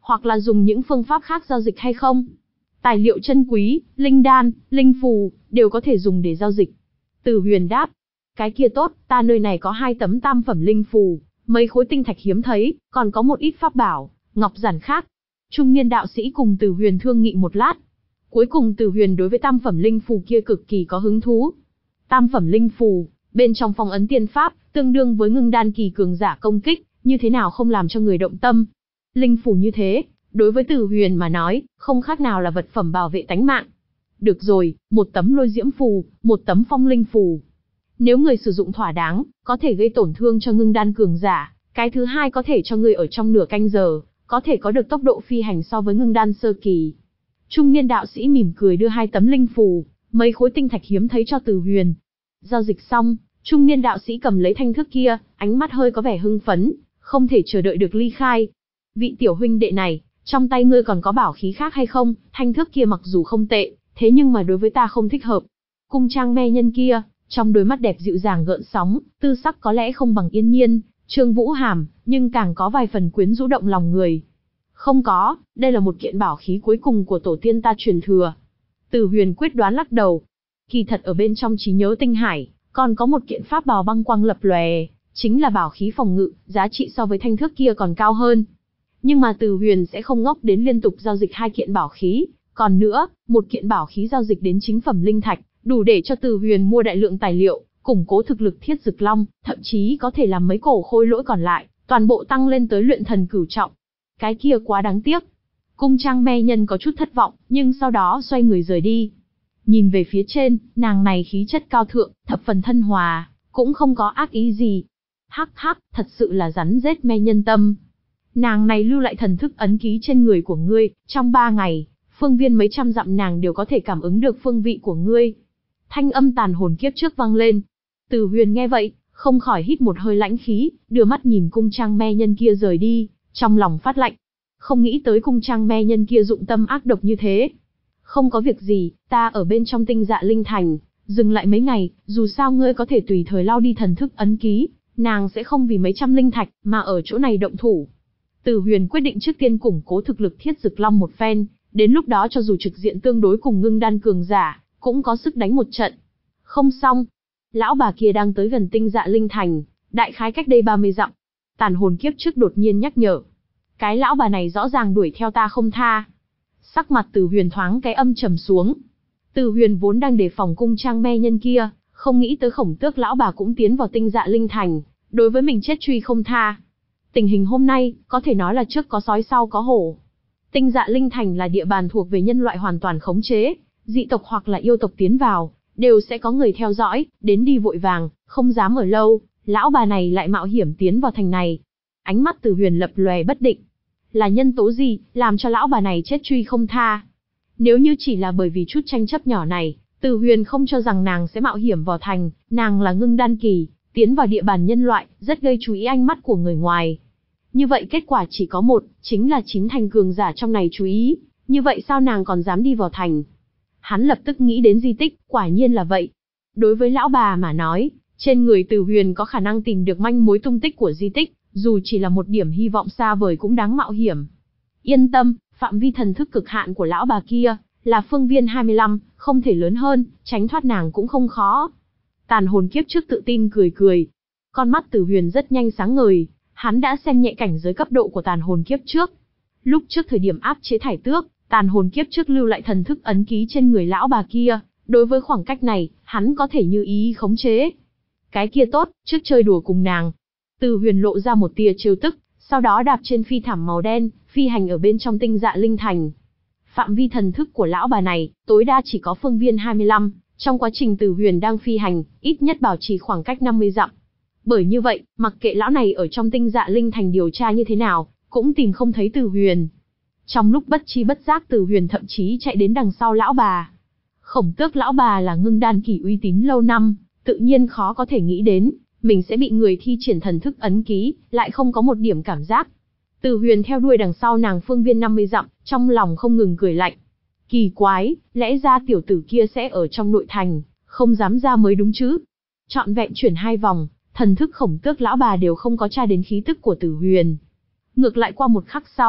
hoặc là dùng những phương pháp khác giao dịch hay không? Tài liệu chân quý, linh đan, linh phù, đều có thể dùng để giao dịch. Từ Huyền đáp, cái kia tốt, ta nơi này có hai tấm tam phẩm linh phù, mấy khối tinh thạch hiếm thấy, còn có một ít pháp bảo, ngọc giản khác. Trung niên đạo sĩ cùng Từ Huyền thương nghị một lát. Cuối cùng Từ Huyền đối với tam phẩm linh phù kia cực kỳ có hứng thú. Tam phẩm linh phù, bên trong phong ấn tiên pháp, tương đương với ngưng đan kỳ cường giả công kích, như thế nào không làm cho người động tâm. Linh phù như thế, đối với Từ Huyền mà nói, không khác nào là vật phẩm bảo vệ tánh mạng. Được rồi, một tấm lôi diễm phù, một tấm phong linh phù. Nếu người sử dụng thỏa đáng, có thể gây tổn thương cho ngưng đan cường giả. Cái thứ hai có thể cho người ở trong nửa canh giờ, có thể có được tốc độ phi hành so với ngưng đan sơ kỳ. Trung niên đạo sĩ mỉm cười đưa hai tấm linh phù, mấy khối tinh thạch hiếm thấy cho Từ Huyền. Giao dịch xong, trung niên đạo sĩ cầm lấy thanh thước kia, ánh mắt hơi có vẻ hưng phấn, không thể chờ đợi được ly khai. Vị tiểu huynh đệ này, trong tay ngươi còn có bảo khí khác hay không? Thanh thước kia mặc dù không tệ, thế nhưng mà đối với ta không thích hợp. Cung trang me nhân kia, trong đôi mắt đẹp dịu dàng gợn sóng, tư sắc có lẽ không bằng Yên Nhiên, Trương Vũ Hàm, nhưng càng có vài phần quyến rũ động lòng người. Không có, đây là một kiện bảo khí cuối cùng của tổ tiên ta truyền thừa. Từ Huyền quyết đoán lắc đầu. Kỳ thật ở bên trong trí nhớ tinh hải, còn có một kiện pháp bào băng quang lập lòe, chính là bảo khí phòng ngự, giá trị so với thanh thước kia còn cao hơn. Nhưng mà Từ Huyền sẽ không ngốc đến liên tục giao dịch hai kiện bảo khí, còn nữa, một kiện bảo khí giao dịch đến chính phẩm linh thạch, đủ để cho Từ Huyền mua đại lượng tài liệu, củng cố thực lực Thiết Dực Long, thậm chí có thể làm mấy cổ khôi lỗi còn lại, toàn bộ tăng lên tới luyện thần cửu trọng. Cái kia quá đáng tiếc. Cung trang me nhân có chút thất vọng, nhưng sau đó xoay người rời đi. Nhìn về phía trên, nàng này khí chất cao thượng, thập phần thân hòa, cũng không có ác ý gì. Hắc hắc, thật sự là rắn rết me nhân tâm. Nàng này lưu lại thần thức ấn ký trên người của ngươi, trong ba ngày, phương viên mấy trăm dặm nàng đều có thể cảm ứng được phương vị của ngươi. Thanh âm tàn hồn kiếp trước vang lên. Từ Huyền nghe vậy, không khỏi hít một hơi lãnh khí, đưa mắt nhìn cung trang me nhân kia rời đi, trong lòng phát lạnh. Không nghĩ tới cung trang me nhân kia dụng tâm ác độc như thế. Không có việc gì, ta ở bên trong tinh dạ linh thành, dừng lại mấy ngày, dù sao ngươi có thể tùy thời lao đi thần thức ấn ký, nàng sẽ không vì mấy trăm linh thạch mà ở chỗ này động thủ. Từ Huyền quyết định trước tiên củng cố thực lực Thiết Dực Long một phen, đến lúc đó cho dù trực diện tương đối cùng ngưng đan cường giả, cũng có sức đánh một trận. Không xong, lão bà kia đang tới gần tinh dạ linh thành, đại khái cách đây ba mươi dặm. Tàn hồn kiếp trước đột nhiên nhắc nhở. Cái lão bà này rõ ràng đuổi theo ta không tha. Sắc mặt Từ Huyền thoáng cái âm trầm xuống. Từ Huyền vốn đang đề phòng cung trang me nhân kia, không nghĩ tới Khổng Tước lão bà cũng tiến vào tinh dạ linh thành, đối với mình chết truy không tha. Tình hình hôm nay, có thể nói là trước có sói sau có hổ. Tinh dạ linh thành là địa bàn thuộc về nhân loại hoàn toàn khống chế, dị tộc hoặc là yêu tộc tiến vào, đều sẽ có người theo dõi, đến đi vội vàng, không dám ở lâu, lão bà này lại mạo hiểm tiến vào thành này. Ánh mắt Từ Huyền lập lòe bất định. Là nhân tố gì, làm cho lão bà này chết truy không tha? Nếu như chỉ là bởi vì chút tranh chấp nhỏ này, Từ Huyền không cho rằng nàng sẽ mạo hiểm vào thành, nàng là ngưng đan kỳ, tiến vào địa bàn nhân loại, rất gây chú ý ánh mắt của người ngoài. Như vậy kết quả chỉ có một, chính là chín thành cường giả trong này chú ý, như vậy sao nàng còn dám đi vào thành? Hắn lập tức nghĩ đến di tích, quả nhiên là vậy. Đối với lão bà mà nói, trên người Từ Huyền có khả năng tìm được manh mối tung tích của di tích, dù chỉ là một điểm hy vọng xa vời cũng đáng mạo hiểm. Yên tâm, phạm vi thần thức cực hạn của lão bà kia, là phương viên hai mươi lăm, không thể lớn hơn, tránh thoát nàng cũng không khó. Tàn hồn kiếp trước tự tin cười cười. Con mắt Từ Huyền rất nhanh sáng ngời, hắn đã xem nhẹ cảnh giới cấp độ của tàn hồn kiếp trước. Lúc trước thời điểm áp chế thải tước, tàn hồn kiếp trước lưu lại thần thức ấn ký trên người lão bà kia, đối với khoảng cách này, hắn có thể như ý khống chế. Cái kia tốt, trước chơi đùa cùng nàng. Từ Huyền lộ ra một tia trêu tức, sau đó đạp trên phi thảm màu đen, phi hành ở bên trong tinh dạ linh thành. Phạm vi thần thức của lão bà này, tối đa chỉ có phương viên hai mươi lăm, trong quá trình Từ Huyền đang phi hành, ít nhất bảo trì khoảng cách năm mươi dặm. Bởi như vậy, mặc kệ lão này ở trong tinh dạ linh thành điều tra như thế nào, cũng tìm không thấy Từ Huyền. Trong lúc bất chi bất giác Từ Huyền thậm chí chạy đến đằng sau lão bà. Khổng Tước lão bà là ngưng đan kỳ uy tín lâu năm, tự nhiên khó có thể nghĩ đến, mình sẽ bị người thi triển thần thức ấn ký, lại không có một điểm cảm giác. Từ Huyền theo đuôi đằng sau nàng phương viên năm mươi dặm, trong lòng không ngừng cười lạnh. Kỳ quái, lẽ ra tiểu tử kia sẽ ở trong nội thành, không dám ra mới đúng chứ. Trọn vẹn chuyển hai vòng, thần thức Khổng Tước lão bà đều không có tra đến khí tức của Từ Huyền. Ngược lại qua một khắc sau,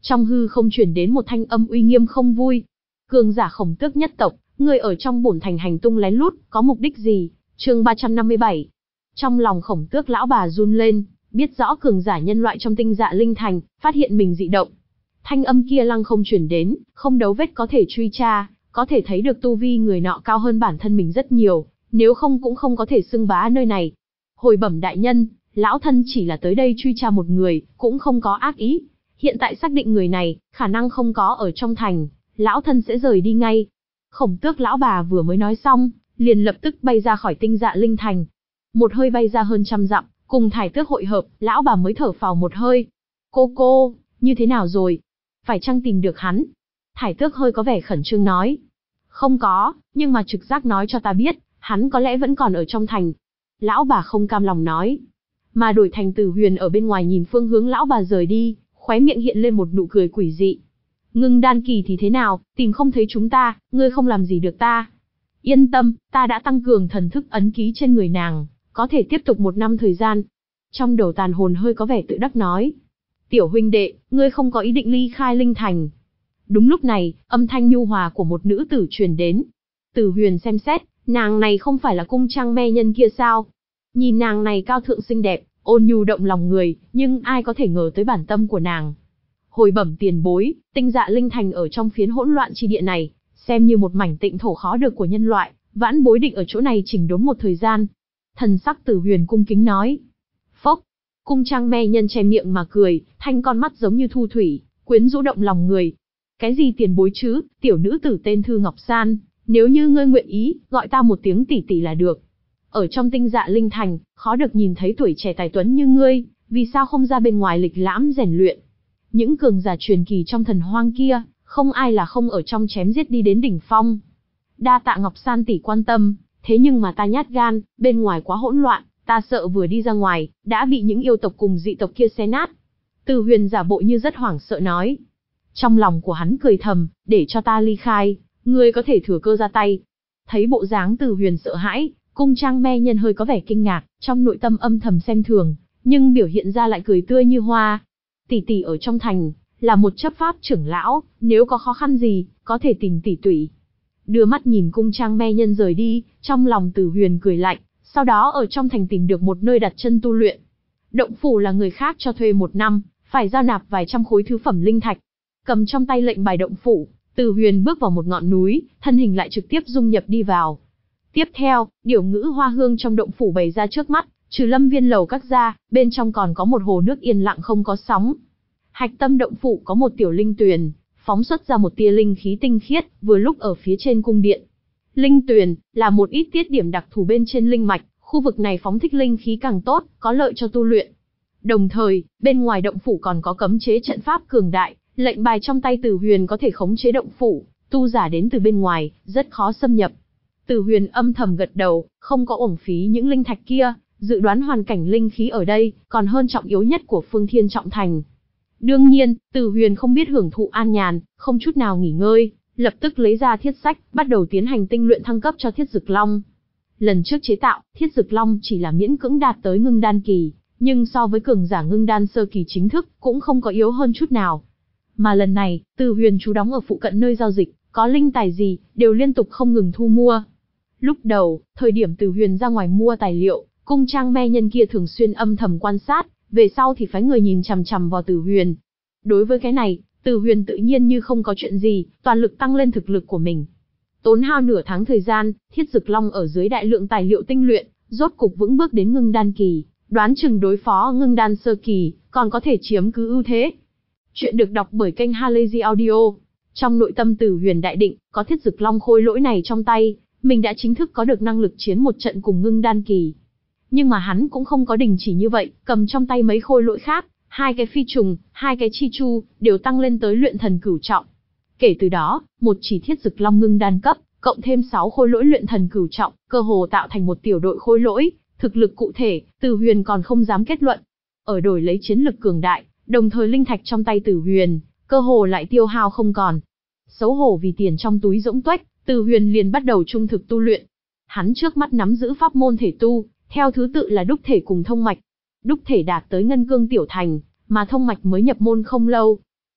Trong hư không truyền đến một thanh âm uy nghiêm không vui. Cường giả Khổng Tước nhất tộc, người ở trong bổn thành hành tung lén lút, có mục đích gì? Chương ba trăm năm mươi bảy. Trong lòng Khổng Tước lão bà run lên, biết rõ cường giả nhân loại trong Tinh Dạ Linh Thành, phát hiện mình dị động. Thanh âm kia lăng không truyền đến, không dấu vết có thể truy tra, có thể thấy được tu vi người nọ cao hơn bản thân mình rất nhiều, nếu không cũng không có thể xưng bá nơi này. Hồi bẩm đại nhân, lão thân chỉ là tới đây truy tra một người, cũng không có ác ý. Hiện tại xác định người này, khả năng không có ở trong thành, lão thân sẽ rời đi ngay. Khổng Tước lão bà vừa mới nói xong, liền lập tức bay ra khỏi Tinh Dạ Linh Thành. Một hơi bay ra hơn trăm dặm, cùng Thải Tước hội hợp, lão bà mới thở phào một hơi. Cô cô, như thế nào rồi? Phải chăng tìm được hắn? Thải Tước hơi có vẻ khẩn trương nói. Không có, nhưng mà trực giác nói cho ta biết, hắn có lẽ vẫn còn ở trong thành. Lão bà không cam lòng nói. Mà đổi thành Tử Huyền ở bên ngoài nhìn phương hướng lão bà rời đi, khóe miệng hiện lên một nụ cười quỷ dị. Ngưng đan kỳ thì thế nào, tìm không thấy chúng ta, ngươi không làm gì được ta. Yên tâm, ta đã tăng cường thần thức ấn ký trên người nàng, có thể tiếp tục một năm thời gian. Trong đầu Tàn Hồn hơi có vẻ tự đắc nói. Tiểu huynh đệ, ngươi không có ý định ly khai Linh Thành. Đúng lúc này, âm thanh nhu hòa của một nữ tử truyền đến. Tử Huyền xem xét, nàng này không phải là cung trang me nhân kia sao? Nhìn nàng này cao thượng xinh đẹp, ôn nhu động lòng người, nhưng ai có thể ngờ tới bản tâm của nàng. Hồi bẩm tiền bối, Tinh Dạ Linh Thành ở trong phiến hỗn loạn chi địa này, xem như một mảnh tịnh thổ khó được của nhân loại, vãn bối định ở chỗ này chỉnh đốn một thời gian. Thần sắc Tử Huyền cung kính nói. Phốc, cung trang me nhân che miệng mà cười, thanh con mắt giống như thu thủy, quyến rũ động lòng người. Cái gì tiền bối chứ, tiểu nữ tử tên Thư Ngọc San, nếu như ngươi nguyện ý, gọi ta một tiếng tỷ tỷ là được. Ở trong Tinh Dạ Linh Thành, khó được nhìn thấy tuổi trẻ tài tuấn như ngươi, vì sao không ra bên ngoài lịch lãm rèn luyện? Những cường giả truyền kỳ trong thần hoang kia, không ai là không ở trong chém giết đi đến đỉnh phong. Đa tạ Ngọc San tỷ quan tâm, thế nhưng mà ta nhát gan, bên ngoài quá hỗn loạn, ta sợ vừa đi ra ngoài, đã bị những yêu tộc cùng dị tộc kia xé nát. Từ Huyền giả bộ như rất hoảng sợ nói. Trong lòng của hắn cười thầm, để cho ta ly khai, ngươi có thể thừa cơ ra tay. Thấy bộ dáng Từ Huyền sợ hãi, cung trang me nhân hơi có vẻ kinh ngạc, trong nội tâm âm thầm xem thường, nhưng biểu hiện ra lại cười tươi như hoa. Tỷ tỷ ở trong thành, là một chấp pháp trưởng lão, nếu có khó khăn gì, có thể tìm tỷ tủy. Đưa mắt nhìn cung trang me nhân rời đi, trong lòng Tử Huyền cười lạnh, sau đó ở trong thành tìm được một nơi đặt chân tu luyện. Động phủ là người khác cho thuê một năm, phải giao nạp vài trăm khối thứ phẩm linh thạch. Cầm trong tay lệnh bài động phủ, Tử Huyền bước vào một ngọn núi, thân hình lại trực tiếp dung nhập đi vào. Tiếp theo, điểu ngữ hoa hương trong động phủ bày ra trước mắt, trừ lâm viên lầu các ra, bên trong còn có một hồ nước yên lặng không có sóng. Hạch tâm động phủ có một tiểu linh tuyền, phóng xuất ra một tia linh khí tinh khiết, vừa lúc ở phía trên cung điện. Linh tuyền là một ít tiết điểm đặc thù bên trên linh mạch, khu vực này phóng thích linh khí càng tốt, có lợi cho tu luyện. Đồng thời, bên ngoài động phủ còn có cấm chế trận pháp cường đại, lệnh bài trong tay Tử Huyền có thể khống chế động phủ, tu giả đến từ bên ngoài, rất khó xâm nhập. Tử Huyền âm thầm gật đầu, không có uổng phí những linh thạch kia, dự đoán hoàn cảnh linh khí ở đây, còn hơn trọng yếu nhất của Phương Thiên Trọng Thành. Đương nhiên, Tử Huyền không biết hưởng thụ an nhàn, không chút nào nghỉ ngơi, lập tức lấy ra thiết sách, bắt đầu tiến hành tinh luyện thăng cấp cho Thiết Dực Long. Lần trước chế tạo, Thiết Dực Long chỉ là miễn cưỡng đạt tới ngưng đan kỳ, nhưng so với cường giả ngưng đan sơ kỳ chính thức, cũng không có yếu hơn chút nào. Mà lần này, Tử Huyền trú đóng ở phụ cận nơi giao dịch, có linh tài gì, đều liên tục không ngừng thu mua. Lúc đầu, thời điểm Tử Huyền ra ngoài mua tài liệu, cung trang me nhân kia thường xuyên âm thầm quan sát, về sau thì phái người nhìn chằm chằm vào Tử Huyền. Đối với cái này, Tử Huyền tự nhiên như không có chuyện gì, toàn lực tăng lên thực lực của mình. Tốn hao nửa tháng thời gian, Thiết Dực Long ở dưới đại lượng tài liệu tinh luyện, rốt cục vững bước đến ngưng đan kỳ, đoán chừng đối phó ngưng đan sơ kỳ, còn có thể chiếm cứ ưu thế. Chuyện được đọc bởi kênh Halazy Audio. Trong nội tâm Tử Huyền đại định, có Thiết Dực Long khôi lỗi này trong tay, mình đã chính thức có được năng lực chiến một trận cùng ngưng đan kỳ. Nhưng mà hắn cũng không có đình chỉ như vậy, cầm trong tay mấy khôi lỗi khác, hai cái phi trùng, hai cái chi chu, đều tăng lên tới luyện thần cửu trọng. Kể từ đó, một chỉ Thiết Dực Long ngưng đan cấp, cộng thêm sáu khôi lỗi luyện thần cửu trọng, cơ hồ tạo thành một tiểu đội khôi lỗi, thực lực cụ thể, Tử Huyền còn không dám kết luận. Ở đổi lấy chiến lực cường đại, đồng thời linh thạch trong tay Tử Huyền, cơ hồ lại tiêu hao không còn. Xấu hổ vì tiền trong túi rỗng tuếch, Tử Huyền liền bắt đầu trung thực tu luyện. Hắn trước mắt nắm giữ pháp môn thể tu, theo thứ tự là đúc thể cùng thông mạch. Đúc thể đạt tới ngân cương tiểu thành, mà thông mạch mới nhập môn không lâu.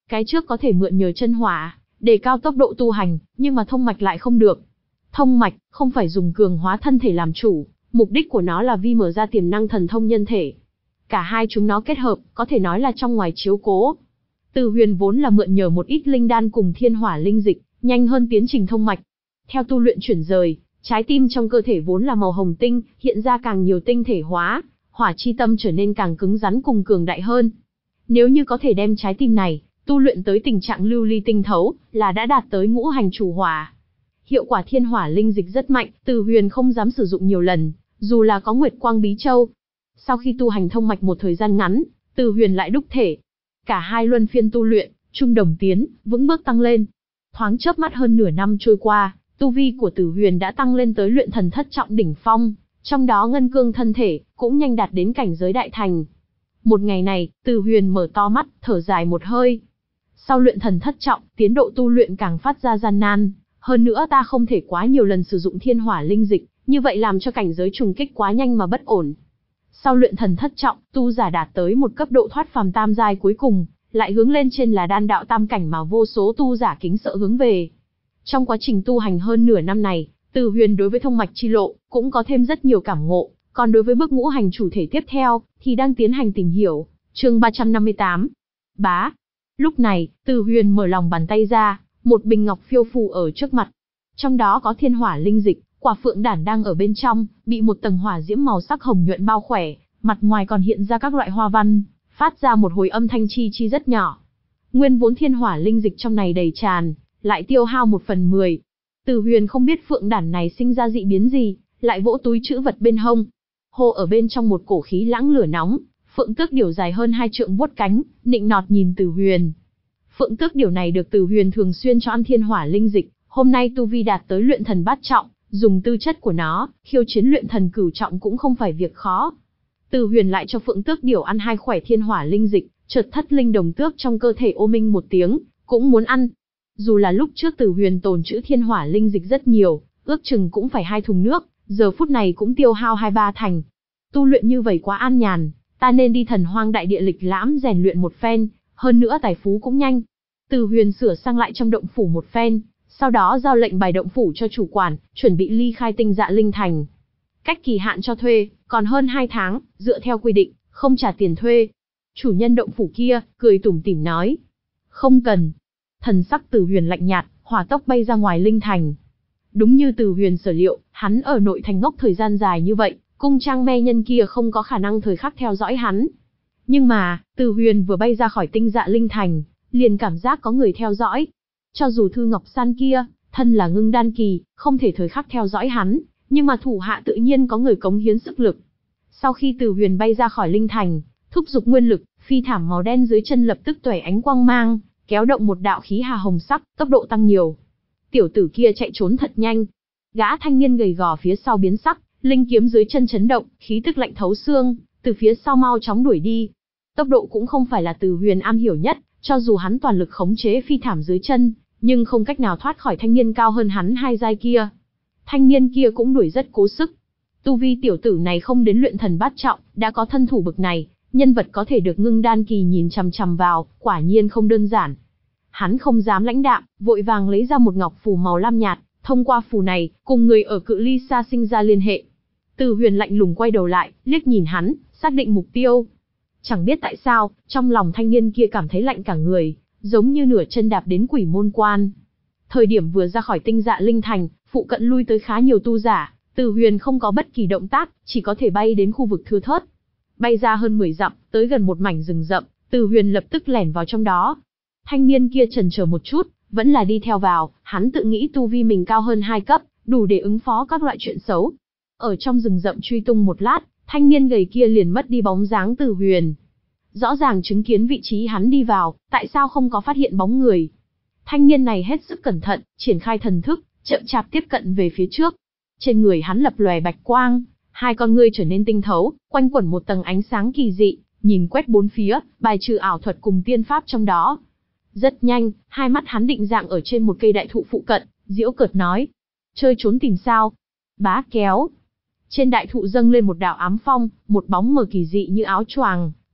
Cái trước có thể mượn nhờ chân hỏa, đề cao tốc độ tu hành, nhưng mà thông mạch lại không được. Thông mạch, không phải dùng cường hóa thân thể làm chủ, mục đích của nó là vì mở ra tiềm năng thần thông nhân thể. Cả hai chúng nó kết hợp, có thể nói là trong ngoài chiếu cố. Từ Huyền vốn là mượn nhờ một ít linh đan cùng thiên hỏa linh dịch, nhanh hơn tiến trình thông mạch. Theo tu luyện chuyển rời, trái tim trong cơ thể vốn là màu hồng tinh, hiện ra càng nhiều tinh thể hóa, hỏa chi tâm trở nên càng cứng rắn cùng cường đại hơn. Nếu như có thể đem trái tim này tu luyện tới tình trạng lưu ly tinh thấu, là đã đạt tới ngũ hành chủ hỏa. Hiệu quả thiên hỏa linh dịch rất mạnh, Từ Huyền không dám sử dụng nhiều lần, dù là có Nguyệt Quang Bí Châu. Sau khi tu hành thông mạch một thời gian ngắn, Từ Huyền lại đúc thể. Cả hai luân phiên tu luyện, chung đồng tiến, vững bước tăng lên. Thoáng chớp mắt hơn nửa năm trôi qua, tu vi của Từ Huyền đã tăng lên tới luyện thần thất trọng đỉnh phong, trong đó ngân cương thân thể cũng nhanh đạt đến cảnh giới đại thành. Một ngày này, Từ Huyền mở to mắt, thở dài một hơi. Sau luyện thần thất trọng, tiến độ tu luyện càng phát ra gian nan, hơn nữa ta không thể quá nhiều lần sử dụng thiên hỏa linh dịch, như vậy làm cho cảnh giới trùng kích quá nhanh mà bất ổn. Sau luyện thần thất trọng, tu giả đạt tới một cấp độ thoát phàm tam giai cuối cùng, lại hướng lên trên là đan đạo tam cảnh mà vô số tu giả kính sợ hướng về. Trong quá trình tu hành hơn nửa năm này, Từ Huyền đối với thông mạch chi lộ cũng có thêm rất nhiều cảm ngộ, còn đối với bước ngũ hành chủ thể tiếp theo thì đang tiến hành tìm hiểu. Chương ba trăm năm mươi tám. Bá. Lúc này, Từ Huyền mở lòng bàn tay ra, một bình ngọc phiêu phù ở trước mặt. Trong đó có thiên hỏa linh dịch, quả phượng đản đang ở bên trong, bị một tầng hỏa diễm màu sắc hồng nhuận bao khỏe, mặt ngoài còn hiện ra các loại hoa văn, phát ra một hồi âm thanh chi chi rất nhỏ. Nguyên vốn thiên hỏa linh dịch trong này đầy tràn, lại tiêu hao một phần mười. Từ Huyền không biết phượng đản này sinh ra dị biến gì, lại vỗ túi trữ vật bên hông. Hô ở bên trong một cổ khí lãng lửa nóng, phượng tước điểu dài hơn hai trượng vuốt cánh, nịnh nọt nhìn Từ Huyền. Phượng tước điểu này được Từ Huyền thường xuyên cho ăn thiên hỏa linh dịch, hôm nay tu vi đạt tới luyện thần bát trọng, dùng tư chất của nó, khiêu chiến luyện thần cửu trọng cũng không phải việc khó. Từ Huyền lại cho phượng tước điểu ăn hai khỏa thiên hỏa linh dịch, chợt thất linh đồng tước trong cơ thể ô minh một tiếng, cũng muốn ăn. Dù là lúc trước Từ Huyền tồn trữ thiên hỏa linh dịch rất nhiều, ước chừng cũng phải hai thùng nước, giờ phút này cũng tiêu hao hai ba thành. Tu luyện như vậy quá an nhàn, ta nên đi thần hoang đại địa lịch lãm rèn luyện một phen, hơn nữa tài phú cũng nhanh. Từ Huyền sửa sang lại trong động phủ một phen, sau đó giao lệnh bài động phủ cho chủ quản, chuẩn bị ly khai Tinh Dạ Linh Thành. Cách kỳ hạn cho thuê còn hơn hai tháng, dựa theo quy định, không trả tiền thuê. Chủ nhân động phủ kia cười tủm tỉm nói, không cần. Thần sắc Từ Huyền lạnh nhạt, hỏa tốc bay ra ngoài Linh Thành. Đúng như Từ Huyền sở liệu, hắn ở nội thành ngốc thời gian dài như vậy, cung trang me nhân kia không có khả năng thời khắc theo dõi hắn. Nhưng mà, Từ Huyền vừa bay ra khỏi Tinh Dạ Linh Thành, liền cảm giác có người theo dõi. Cho dù Thư Ngọc San kia, thân là ngưng đan kỳ, không thể thời khắc theo dõi hắn, nhưng mà thủ hạ tự nhiên có người cống hiến sức lực. Sau khi Từ Huyền bay ra khỏi Linh Thành, thúc giục nguyên lực, phi thảm màu đen dưới chân lập tức tỏa ánh quang mang, kéo động một đạo khí hà hồng sắc, tốc độ tăng nhiều. Tiểu tử kia chạy trốn thật nhanh. Gã thanh niên gầy gò phía sau biến sắc, linh kiếm dưới chân chấn động, khí tức lạnh thấu xương, từ phía sau mau chóng đuổi đi. Tốc độ cũng không phải là Từ Huyền am hiểu nhất, cho dù hắn toàn lực khống chế phi thảm dưới chân, nhưng không cách nào thoát khỏi thanh niên cao hơn hắn hai giai kia. Thanh niên kia cũng đuổi rất cố sức. Tu vi tiểu tử này không đến luyện thần bát trọng, đã có thân thủ bực này, nhân vật có thể được ngưng đan kỳ nhìn chằm chằm vào, quả nhiên không đơn giản. Hắn không dám lãnh đạm, vội vàng lấy ra một ngọc phù màu lam nhạt, thông qua phù này, cùng người ở cự ly xa sinh ra liên hệ. Từ Huyền lạnh lùng quay đầu lại, liếc nhìn hắn, xác định mục tiêu. Chẳng biết tại sao, trong lòng thanh niên kia cảm thấy lạnh cả người, giống như nửa chân đạp đến quỷ môn quan. Thời điểm vừa ra khỏi Tinh Dạ Linh Thành, phụ cận lui tới khá nhiều tu giả, Từ Huyền không có bất kỳ động tác, chỉ có thể bay đến khu vực thưa thớt. Bay ra hơn mười dặm, tới gần một mảnh rừng rậm, Từ Huyền lập tức lẻn vào trong đó. Thanh niên kia chần chờ một chút, vẫn là đi theo vào, hắn tự nghĩ tu vi mình cao hơn hai cấp, đủ để ứng phó các loại chuyện xấu. Ở trong rừng rậm truy tung một lát, thanh niên gầy kia liền mất đi bóng dáng Từ Huyền. Rõ ràng chứng kiến vị trí hắn đi vào, tại sao không có phát hiện bóng người. Thanh niên này hết sức cẩn thận, triển khai thần thức, chậm chạp tiếp cận về phía trước. Trên người hắn lập lòe bạch quang, hai con ngươi trở nên tinh thấu, quanh quẩn một tầng ánh sáng kỳ dị, nhìn quét bốn phía, bài trừ ảo thuật cùng tiên pháp trong đó. Rất nhanh, hai mắt hắn định dạng ở trên một cây đại thụ phụ cận, giễu cợt nói: chơi trốn tìm sao? Bá kéo. Trên đại thụ dâng lên một đạo ám phong, một bóng mờ kỳ dị như áo choàng,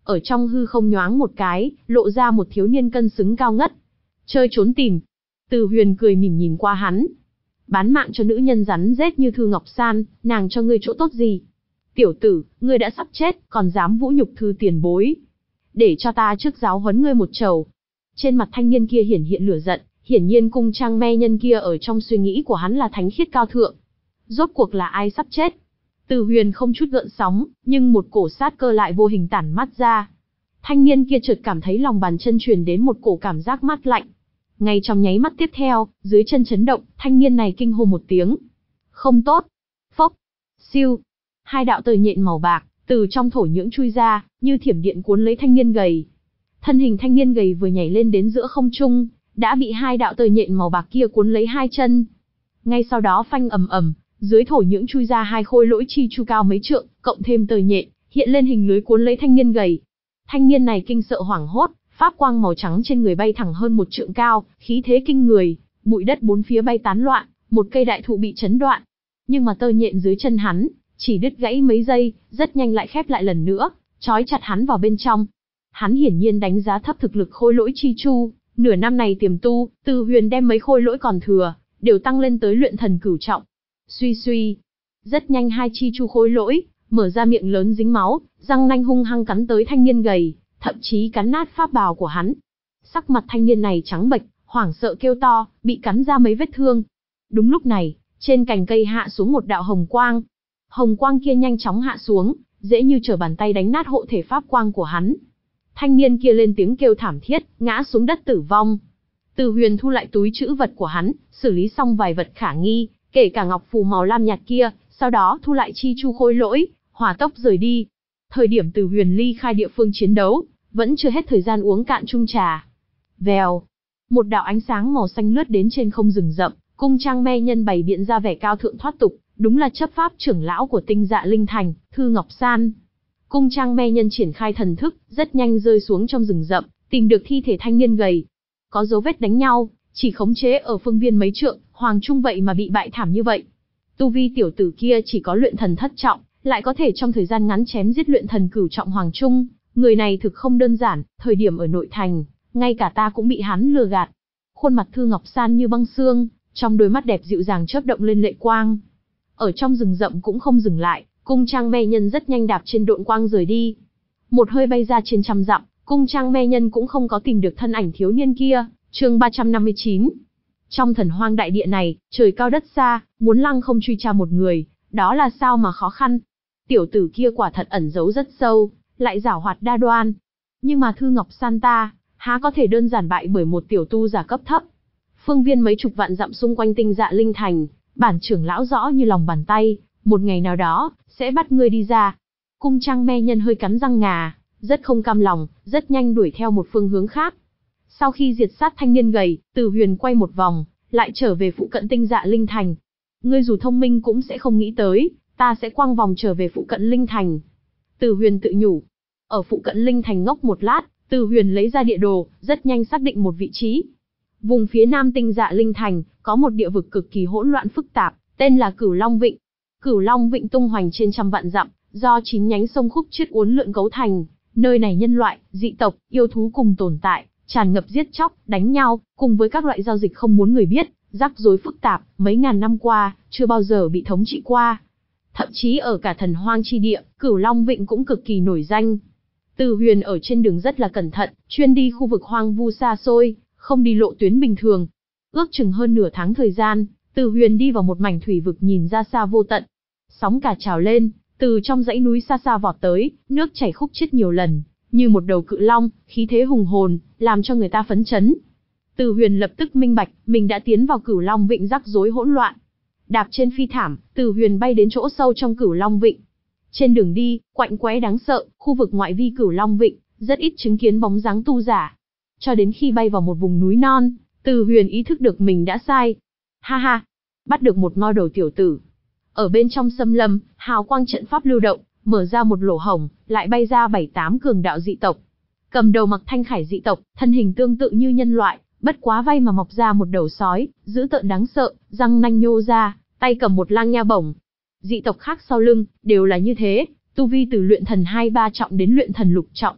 Ở trong hư không nhoáng một cái, lộ ra một thiếu niên cân xứng cao ngất. Chơi trốn tìm. Từ Huyền cười mỉm nhìn qua hắn. Bán mạng cho nữ nhân rắn rết như Thư Ngọc San, nàng cho ngươi chỗ tốt gì? Tiểu tử, ngươi đã sắp chết, còn dám vũ nhục Thư tiền bối. Để cho ta trước giáo huấn ngươi một trầu. Trên mặt thanh niên kia hiển hiện lửa giận, hiển nhiên cung trang me nhân kia ở trong suy nghĩ của hắn là thánh khiết cao thượng. Rốt cuộc là ai sắp chết? Từ Huyền không chút gợn sóng, nhưng một cổ sát cơ lại vô hình tản mắt ra. Thanh niên kia chợt cảm thấy lòng bàn chân truyền đến một cổ cảm giác mát lạnh. Ngay trong nháy mắt tiếp theo, dưới chân chấn động, thanh niên này kinh hô một tiếng. Không tốt. Phốc. Siêu. Hai đạo tơ nhện màu bạc, từ trong thổ nhưỡng chui ra, như thiểm điện cuốn lấy thanh niên gầy. Thân hình thanh niên gầy vừa nhảy lên đến giữa không trung, đã bị hai đạo tơ nhện màu bạc kia cuốn lấy hai chân. Ngay sau đó phanh ầm ầm, dưới thổ nhưỡng chui ra hai khôi lỗi chi chu cao mấy trượng, cộng thêm tơ nhện, hiện lên hình lưới cuốn lấy thanh niên gầy. Thanh niên này kinh sợ hoảng hốt, pháp quang màu trắng trên người bay thẳng hơn một trượng cao, khí thế kinh người, bụi đất bốn phía bay tán loạn, một cây đại thụ bị chấn đoạn. Nhưng mà tơ nhện dưới chân hắn, chỉ đứt gãy mấy giây, rất nhanh lại khép lại lần nữa, trói chặt hắn vào bên trong. Hắn hiển nhiên đánh giá thấp thực lực khôi lỗi chi chu, nửa năm này tiềm tu, Từ Huyền đem mấy khôi lỗi còn thừa, đều tăng lên tới luyện thần cửu trọng. Suy suy, rất nhanh hai chi chu khôi lỗi, mở ra miệng lớn dính máu, răng nanh hung hăng cắn tới thanh niên gầy, thậm chí cắn nát pháp bào của hắn. Sắc mặt thanh niên này trắng bệch, hoảng sợ kêu to, bị cắn ra mấy vết thương. Đúng lúc này, trên cành cây hạ xuống một đạo hồng quang. Hồng quang kia nhanh chóng hạ xuống, dễ như trở bàn tay đánh nát hộ thể pháp quang của hắn. Thanh niên kia lên tiếng kêu thảm thiết, ngã xuống đất tử vong. Từ Huyền thu lại túi trữ vật của hắn, xử lý xong vài vật khả nghi, kể cả ngọc phù màu lam nhạt kia, sau đó thu lại chi chu khôi lỗi, hỏa tốc rời đi. Thời điểm Từ Huyền ly khai địa phương chiến đấu, vẫn chưa hết thời gian uống cạn chung trà. Vèo, một đạo ánh sáng màu xanh lướt đến trên không rừng rậm, cung trang me nhân bày biện ra vẻ cao thượng thoát tục, đúng là chấp pháp trưởng lão của Tinh Dạ Linh Thành, Thư Ngọc San. Cung trang me nhân triển khai thần thức, rất nhanh rơi xuống trong rừng rậm, tìm được thi thể thanh niên gầy. Có dấu vết đánh nhau, chỉ khống chế ở phương viên mấy trượng, hoàng trung vậy mà bị bại thảm như vậy. Tu vi tiểu tử kia chỉ có luyện thần thất trọng, lại có thể trong thời gian ngắn chém giết luyện thần cửu trọng hoàng trung, người này thực không đơn giản, thời điểm ở nội thành, ngay cả ta cũng bị hắn lừa gạt. Khuôn mặt Thư Ngọc San như băng xương, trong đôi mắt đẹp dịu dàng chớp động lên lệ quang. Ở trong rừng rậm cũng không dừng lại, cung trang me nhân rất nhanh đạp trên độn quang rời đi. Một hơi bay ra trên trăm dặm, cung trang me nhân cũng không có tìm được thân ảnh thiếu niên kia. Chương ba trăm năm mươi chín. Trong thần hoang đại địa này, trời cao đất xa, muốn lăng không truy tra một người, đó là sao mà khó khăn. Tiểu tử kia quả thật ẩn giấu rất sâu, lại giảo hoạt đa đoan. Nhưng mà Thư Ngọc San ta, há có thể đơn giản bại bởi một tiểu tu giả cấp thấp. Phương viên mấy chục vạn dặm xung quanh Tinh Dạ Linh Thành, bản trưởng lão rõ như lòng bàn tay, một ngày nào đó, sẽ bắt ngươi đi ra. Cung trang me nhân hơi cắn răng ngà, rất không cam lòng, rất nhanh đuổi theo một phương hướng khác. Sau khi diệt sát thanh niên gầy, Từ Huyền quay một vòng, lại trở về phụ cận Tinh Dạ Linh Thành. Ngươi dù thông minh cũng sẽ không nghĩ tới, ta sẽ quăng vòng trở về phụ cận Linh Thành. Từ Huyền tự nhủ. Ở phụ cận Linh Thành ngốc một lát, Từ Huyền lấy ra địa đồ, rất nhanh xác định một vị trí. Vùng phía nam Tinh Dạ Linh Thành, có một địa vực cực kỳ hỗn loạn phức tạp, tên là Cửu Long Vịnh. Cửu Long Vịnh tung hoành trên trăm vạn dặm, do chín nhánh sông khúc chiết uốn lượn cấu thành. Nơi này nhân loại, dị tộc, yêu thú cùng tồn tại, tràn ngập giết chóc, đánh nhau, cùng với các loại giao dịch không muốn người biết, rắc rối phức tạp, mấy ngàn năm qua, chưa bao giờ bị thống trị qua. Thậm chí ở cả thần hoang chi địa, Cửu Long Vịnh cũng cực kỳ nổi danh. Từ Huyền ở trên đường rất là cẩn thận, chuyên đi khu vực hoang vu xa xôi, không đi lộ tuyến bình thường. Ước chừng hơn nửa tháng thời gian, Từ Huyền đi vào một mảnh thủy vực nhìn ra xa vô tận. Sóng cả trào lên, từ trong dãy núi xa xa vọt tới, nước chảy khúc chiết nhiều lần, như một đầu cự long, khí thế hùng hồn, làm cho người ta phấn chấn. Từ Huyền lập tức minh bạch, mình đã tiến vào Cửu Long Vịnh rắc rối hỗn loạn. Đạp trên phi thảm, Từ Huyền bay đến chỗ sâu trong Cửu Long Vịnh. Trên đường đi, quạnh quẽ đáng sợ, khu vực ngoại vi Cửu Long Vịnh, rất ít chứng kiến bóng dáng tu giả. Cho đến khi bay vào một vùng núi non, Từ Huyền ý thức được mình đã sai. Ha ha, bắt được một ngoi đầu tiểu tử. Ở bên trong xâm lâm, hào quang trận pháp lưu động, mở ra một lỗ hổng, lại bay ra bảy tám cường đạo dị tộc. Cầm đầu mặc thanh khải dị tộc, thân hình tương tự như nhân loại, bất quá vay mà mọc ra một đầu sói, dữ tợn đáng sợ, răng nanh nhô ra, tay cầm một lang nha bổng. Dị tộc khác sau lưng, đều là như thế, tu vi từ luyện thần hai ba trọng đến luyện thần lục trọng.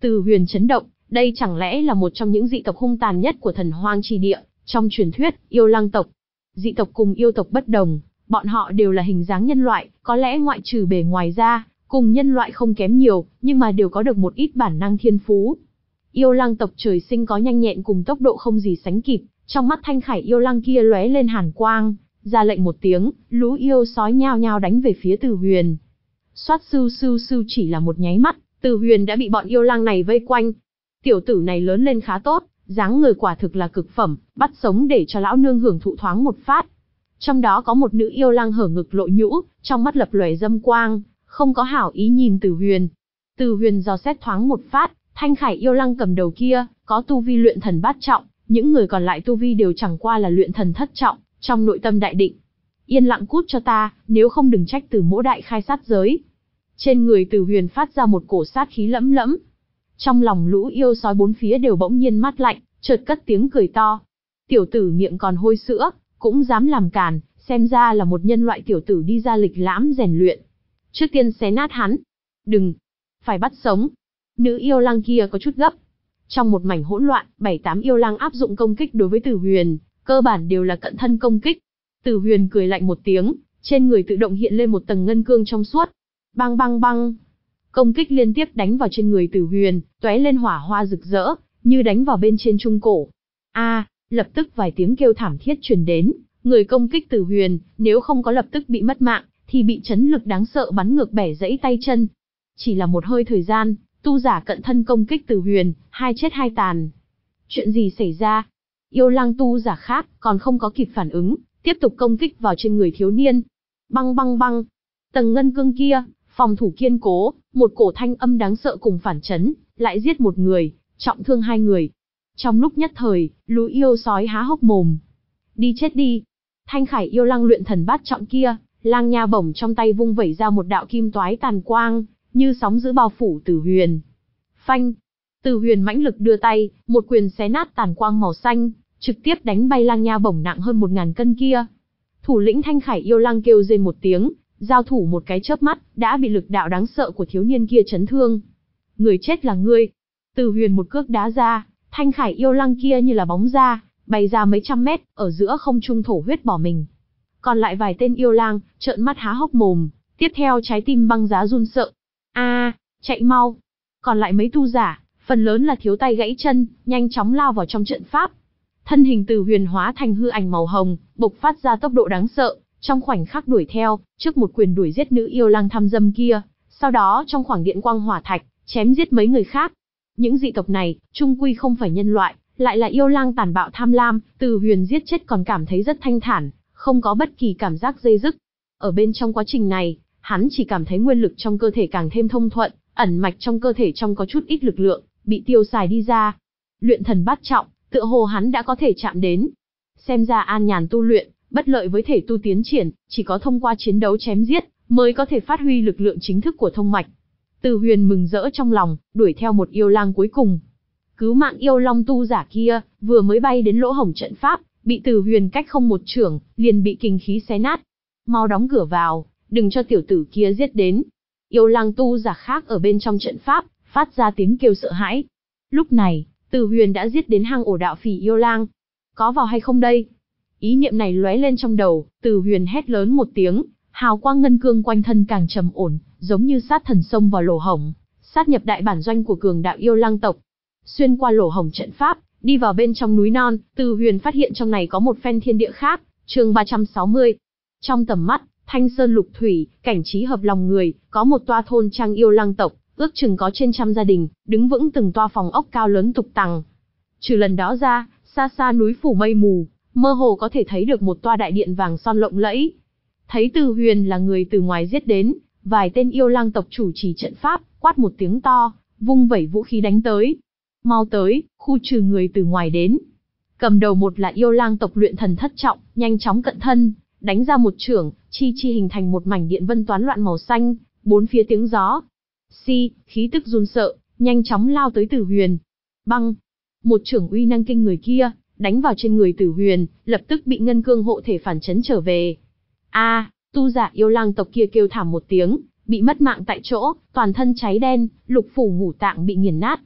Từ Huyền chấn động, đây chẳng lẽ là một trong những dị tộc hung tàn nhất của thần hoang chi địa, trong truyền thuyết, yêu lang tộc. Dị tộc cùng yêu tộc bất đồng, bọn họ đều là hình dáng nhân loại, có lẽ ngoại trừ bề ngoài ra, cùng nhân loại không kém nhiều, nhưng mà đều có được một ít bản năng thiên phú. Yêu lang tộc trời sinh có nhanh nhẹn cùng tốc độ không gì sánh kịp, trong mắt Thanh Khải yêu lang kia lóe lên hàn quang, ra lệnh một tiếng, lũ yêu sói nhao nhao đánh về phía Từ Huyền. Xoát sưu sưu sưu, chỉ là một nháy mắt, Từ Huyền đã bị bọn yêu lang này vây quanh. Tiểu tử này lớn lên khá tốt, dáng người quả thực là cực phẩm, bắt sống để cho lão nương hưởng thụ thoáng một phát. Trong đó có một nữ yêu lang hở ngực lộ nhũ, trong mắt lập lòe dâm quang, không có hảo ý nhìn Từ Huyền. Từ Huyền dò xét thoáng một phát, Thanh Khải yêu lang cầm đầu kia, có tu vi luyện thần bát trọng, những người còn lại tu vi đều chẳng qua là luyện thần thất trọng, trong nội tâm đại định. Yên lặng cút cho ta, nếu không đừng trách Từ mỗ đại khai sát giới. Trên người Từ Huyền phát ra một cổ sát khí lẫm lẫm. Trong lòng lũ yêu sói bốn phía đều bỗng nhiên mát lạnh, chợt cất tiếng cười to. Tiểu tử miệng còn hôi sữa, cũng dám làm càn, xem ra là một nhân loại tiểu tử đi ra lịch lãm rèn luyện. Trước tiên xé nát hắn. Đừng, phải bắt sống. Nữ yêu lang kia có chút gấp. Trong một mảnh hỗn loạn, bảy tám yêu lang áp dụng công kích đối với Từ Huyền, cơ bản đều là cận thân công kích. Từ Huyền cười lạnh một tiếng, trên người tự động hiện lên một tầng ngân cương trong suốt. Bang bang bang. Công kích liên tiếp đánh vào trên người Từ Huyền, tóe lên hỏa hoa rực rỡ, như đánh vào bên trên trung cổ. A, à, lập tức vài tiếng kêu thảm thiết truyền đến, người công kích Từ Huyền, nếu không có lập tức bị mất mạng, thì bị chấn lực đáng sợ bắn ngược bẻ gãy tay chân. Chỉ là một hơi thời gian, tu giả cận thân công kích Từ Huyền, hai chết hai tàn. Chuyện gì xảy ra? Yêu lang tu giả khác còn không có kịp phản ứng, tiếp tục công kích vào trên người thiếu niên. Băng băng băng, tầng ngân cương kia, phòng thủ kiên cố, một cổ thanh âm đáng sợ cùng phản chấn, lại giết một người, trọng thương hai người. Trong lúc nhất thời, lũ yêu sói há hốc mồm. Đi chết đi. Thanh Khải yêu lang luyện thần bát trọng kia, lang nha bổng trong tay vung vẩy ra một đạo kim toái tàn quang, như sóng dữ bao phủ Từ Huyền. Phanh. Từ Huyền mãnh lực đưa tay, một quyền xé nát tàn quang màu xanh, trực tiếp đánh bay lang nha bổng nặng hơn một ngàn cân kia. Thủ lĩnh Thanh Khải yêu lang kêu rên một tiếng, giao thủ một cái chớp mắt, đã bị lực đạo đáng sợ của thiếu niên kia chấn thương. Người chết là ngươi. Từ Huyền một cước đá ra, Thanh Khải yêu lang kia như là bóng ra, bay ra mấy trăm mét, ở giữa không trung thổ huyết bỏ mình. Còn lại vài tên yêu lang, trợn mắt há hốc mồm, tiếp theo trái tim băng giá run sợ. A, à, chạy mau. Còn lại mấy tu giả, phần lớn là thiếu tay gãy chân, nhanh chóng lao vào trong trận pháp. Thân hình Từ Huyền hóa thành hư ảnh màu hồng, bộc phát ra tốc độ đáng sợ, trong khoảnh khắc đuổi theo, trước một quyền đuổi giết nữ yêu lang tham dâm kia, sau đó trong khoảng điện quang hỏa thạch, chém giết mấy người khác. Những dị tộc này, trung quy không phải nhân loại, lại là yêu lang tàn bạo tham lam, Từ Huyền giết chết còn cảm thấy rất thanh thản, không có bất kỳ cảm giác dây dứt. Ở bên trong quá trình này, hắn chỉ cảm thấy nguyên lực trong cơ thể càng thêm thông thuận, ẩn mạch trong cơ thể trong có chút ít lực lượng, bị tiêu xài đi ra. Luyện thần bát trọng, tựa hồ hắn đã có thể chạm đến. Xem ra an nhàn tu luyện, bất lợi với thể tu tiến triển, chỉ có thông qua chiến đấu chém giết, mới có thể phát huy lực lượng chính thức của thông mạch. Từ Huyền mừng rỡ trong lòng, đuổi theo một yêu lang cuối cùng. Cứu mạng yêu long tu giả kia, vừa mới bay đến lỗ hổng trận pháp, bị Từ Huyền cách không một chưởng, liền bị kình khí xé nát. Mau đóng cửa vào, đừng cho tiểu tử kia giết đến. Yêu lang tu giả khác ở bên trong trận pháp, phát ra tiếng kêu sợ hãi. Lúc này, Từ Huyền đã giết đến hang ổ đạo phỉ yêu lang. Có vào hay không đây? Ý niệm này lóe lên trong đầu, Từ Huyền hét lớn một tiếng, hào quang ngân cương quanh thân càng trầm ổn, giống như sát thần xông vào lỗ hổng, sát nhập đại bản doanh của cường đạo yêu lang tộc. Xuyên qua lỗ hổng trận pháp, đi vào bên trong núi non, Từ Huyền phát hiện trong này có một phen thiên địa khác, chương ba trăm sáu mươi. Trong tầm mắt, thanh sơn lục thủy, cảnh trí hợp lòng người, có một toa thôn trang yêu lang tộc, ước chừng có trên trăm gia đình, đứng vững từng toa phòng ốc cao lớn tục tằng. Trừ lần đó ra, xa xa núi phủ mây mù, mơ hồ có thể thấy được một toa đại điện vàng son lộng lẫy. Thấy Từ Huyền là người từ ngoài giết đến, vài tên yêu lang tộc chủ trì trận pháp, quát một tiếng to, vung vẩy vũ khí đánh tới. Mau tới, khu trừ người từ ngoài đến. Cầm đầu một là yêu lang tộc luyện thần thất trọng, nhanh chóng cận thân, đánh ra một chưởng, chi chi hình thành một mảnh điện vân toán loạn màu xanh, bốn phía tiếng gió. Si, khí tức run sợ, nhanh chóng lao tới Từ Huyền. Băng, một chưởng uy năng kinh người kia, đánh vào trên người Từ Huyền, lập tức bị ngân cương hộ thể phản chấn trở về. A, à, tu giả yêu lang tộc kia kêu thảm một tiếng, bị mất mạng tại chỗ, toàn thân cháy đen, lục phủ ngũ tạng bị nghiền nát.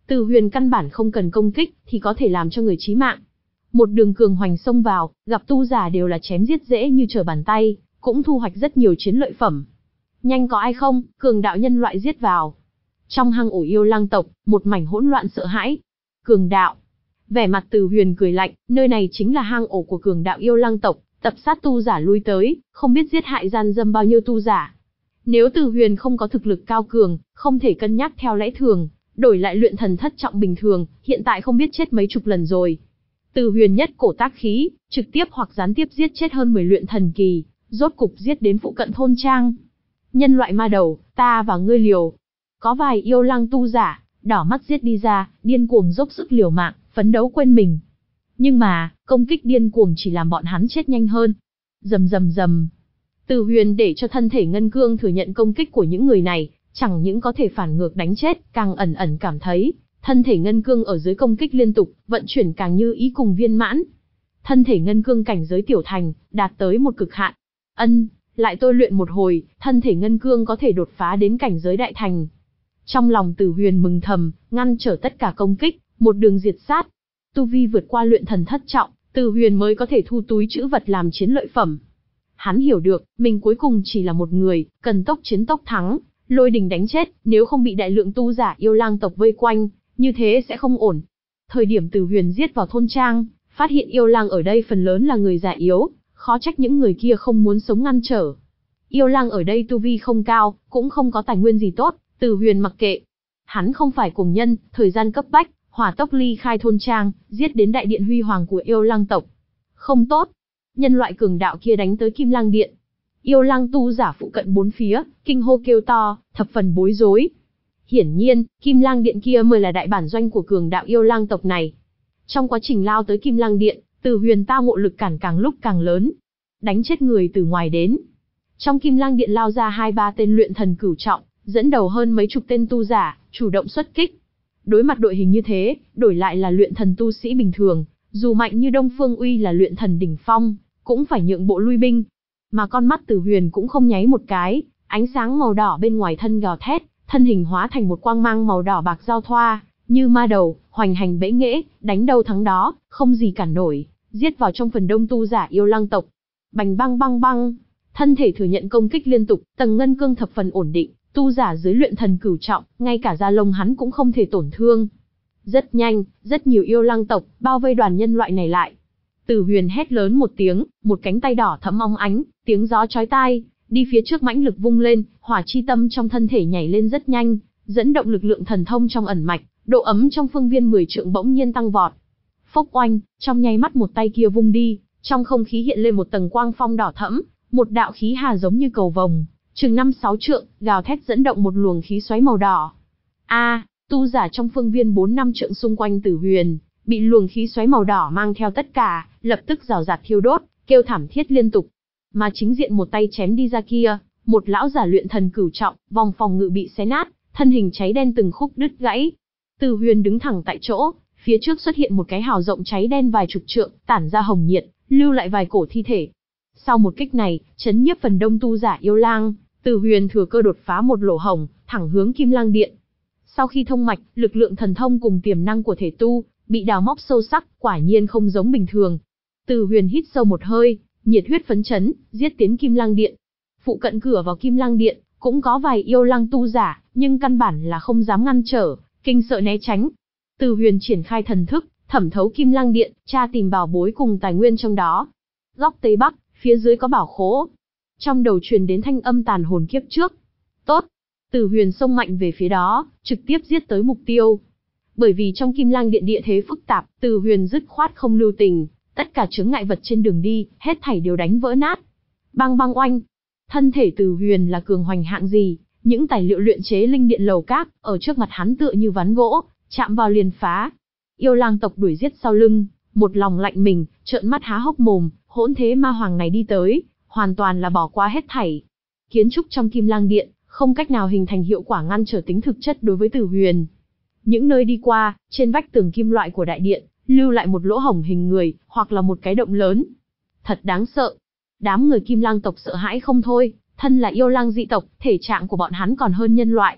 Từ Huyền căn bản không cần công kích thì có thể làm cho người chí mạng. Một đường cường hoành xông vào, gặp tu giả đều là chém giết dễ như trở bàn tay, cũng thu hoạch rất nhiều chiến lợi phẩm. Nhanh có ai không, cường đạo nhân loại giết vào. Trong hang ổ yêu lang tộc, một mảnh hỗn loạn sợ hãi. Cường đạo. Vẻ mặt Từ Huyền cười lạnh, nơi này chính là hang ổ của cường đạo yêu lang tộc, tập sát tu giả lui tới, không biết giết hại gian dâm bao nhiêu tu giả. Nếu Từ Huyền không có thực lực cao cường, không thể cân nhắc theo lẽ thường, đổi lại luyện thần thất trọng bình thường, hiện tại không biết chết mấy chục lần rồi. Từ Huyền nhất cổ tác khí, trực tiếp hoặc gián tiếp giết chết hơn mười luyện thần kỳ, rốt cục giết đến phụ cận thôn trang. Nhân loại ma đầu, ta và ngươi liều. Có vài yêu lang tu giả, đỏ mắt giết đi ra, điên cuồng dốc sức liều mạng, phấn đấu quên mình. Nhưng mà, công kích điên cuồng chỉ làm bọn hắn chết nhanh hơn. Rầm rầm rầm. Từ Huyền để cho thân thể ngân cương thừa nhận công kích của những người này, chẳng những có thể phản ngược đánh chết, càng ẩn ẩn cảm thấy, thân thể ngân cương ở dưới công kích liên tục, vận chuyển càng như ý cùng viên mãn. Thân thể ngân cương cảnh giới tiểu thành, đạt tới một cực hạn. Ân, lại tôi luyện một hồi, thân thể ngân cương có thể đột phá đến cảnh giới đại thành. Trong lòng Từ Huyền mừng thầm, ngăn trở tất cả công kích, một đường diệt sát. Tu vi vượt qua luyện thần thất trọng, Từ Huyền mới có thể thu túi trữ vật làm chiến lợi phẩm. Hắn hiểu được, mình cuối cùng chỉ là một người, cần tốc chiến tốc thắng, lôi đình đánh chết, nếu không bị đại lượng tu giả yêu lang tộc vây quanh, như thế sẽ không ổn. Thời điểm Từ Huyền giết vào thôn trang, phát hiện yêu lang ở đây phần lớn là người già yếu, khó trách những người kia không muốn sống ngăn trở. Yêu lang ở đây tu vi không cao, cũng không có tài nguyên gì tốt, Từ Huyền mặc kệ. Hắn không phải cuồng nhân, thời gian cấp bách, hỏa tốc ly khai thôn trang, giết đến đại điện huy hoàng của yêu lang tộc. Không tốt, nhân loại cường đạo kia đánh tới Kim Lang Điện. Yêu lang tu giả phụ cận bốn phía, kinh hô kêu to, thập phần bối rối. Hiển nhiên, Kim Lang Điện kia mới là đại bản doanh của cường đạo yêu lang tộc này. Trong quá trình lao tới Kim Lang Điện, Từ Huyền tao ngộ lực cản càng lúc càng lớn, đánh chết người từ ngoài đến. Trong Kim Lang Điện lao ra hai ba tên luyện thần cửu trọng, dẫn đầu hơn mấy chục tên tu giả, chủ động xuất kích. Đối mặt đội hình như thế, đổi lại là luyện thần tu sĩ bình thường, dù mạnh như Đông Phương Uy là luyện thần đỉnh phong, cũng phải nhượng bộ lui binh. Mà con mắt Từ Huyền cũng không nháy một cái, ánh sáng màu đỏ bên ngoài thân gào thét, thân hình hóa thành một quang mang màu đỏ bạc giao thoa, như ma đầu, hoành hành bẫy nghễ, đánh đâu thắng đó, không gì cản nổi, giết vào trong phần đông tu giả yêu lang tộc. Bành băng băng băng, thân thể thừa nhận công kích liên tục, tầng ngân cương thập phần ổn định, tu giả dưới luyện thần cửu trọng, ngay cả da lông hắn cũng không thể tổn thương. Rất nhanh, rất nhiều yêu lang tộc bao vây đoàn nhân loại này lại. Từ Huyền hét lớn một tiếng, một cánh tay đỏ thẫm óng ánh, tiếng gió chói tai, đi phía trước mãnh lực vung lên, hỏa chi tâm trong thân thể nhảy lên rất nhanh, dẫn động lực lượng thần thông trong ẩn mạch, độ ấm trong phương viên mười trượng bỗng nhiên tăng vọt. Phốc oanh, trong nháy mắt một tay kia vung đi, trong không khí hiện lên một tầng quang phong đỏ thẫm, một đạo khí hà giống như cầu vồng, chừng năm sáu trượng, gào thét dẫn động một luồng khí xoáy màu đỏ. A, tu giả trong phương viên bốn năm trượng xung quanh Từ Huyền, bị luồng khí xoáy màu đỏ mang theo tất cả, lập tức rào rạt thiêu đốt, kêu thảm thiết liên tục. Mà chính diện một tay chém đi ra kia, một lão giả luyện thần cửu trọng, vòng phòng ngự bị xé nát, thân hình cháy đen từng khúc đứt gãy. Từ Huyền đứng thẳng tại chỗ, phía trước xuất hiện một cái hào rộng cháy đen vài chục trượng, tản ra hồng nhiệt, lưu lại vài cổ thi thể. Sau một kích này, chấn nhiếp phần đông tu giả yêu lang, Từ Huyền thừa cơ đột phá một lỗ hổng, thẳng hướng Kim Lang Điện. Sau khi thông mạch, lực lượng thần thông cùng tiềm năng của thể tu bị đào móc sâu sắc, quả nhiên không giống bình thường. Từ Huyền hít sâu một hơi, nhiệt huyết phấn chấn, giết tiến Kim Lang Điện. Phụ cận cửa vào Kim Lang Điện cũng có vài yêu lang tu giả, nhưng căn bản là không dám ngăn trở, kinh sợ né tránh. Từ Huyền triển khai thần thức, thẩm thấu Kim Lang Điện, tra tìm bảo bối cùng tài nguyên trong đó. Góc tây bắc, phía dưới có bảo khố. Trong đầu truyền đến thanh âm tàn hồn kiếp trước. Tốt. Từ Huyền xông mạnh về phía đó, trực tiếp giết tới mục tiêu. Bởi vì trong Kim Lang Điện địa thế phức tạp, Từ Huyền dứt khoát không lưu tình, tất cả chướng ngại vật trên đường đi, hết thảy đều đánh vỡ nát. Bang bang oanh. Thân thể Từ Huyền là cường hoành hạng gì, những tài liệu luyện chế linh điện lầu các, ở trước mặt hắn tựa như ván gỗ, chạm vào liền phá. Yêu lang tộc đuổi giết sau lưng, một lòng lạnh mình, trợn mắt há hốc mồm, hỗn thế ma hoàng này đi tới, hoàn toàn là bỏ qua hết thảy. Kiến trúc trong Kim Lang Điện, không cách nào hình thành hiệu quả ngăn trở tính thực chất đối với Từ Huyền. Những nơi đi qua, trên vách tường kim loại của đại điện, lưu lại một lỗ hổng hình người, hoặc là một cái động lớn. Thật đáng sợ. Đám người Kim Lang tộc sợ hãi không thôi, thân là yêu lang dị tộc, thể trạng của bọn hắn còn hơn nhân loại.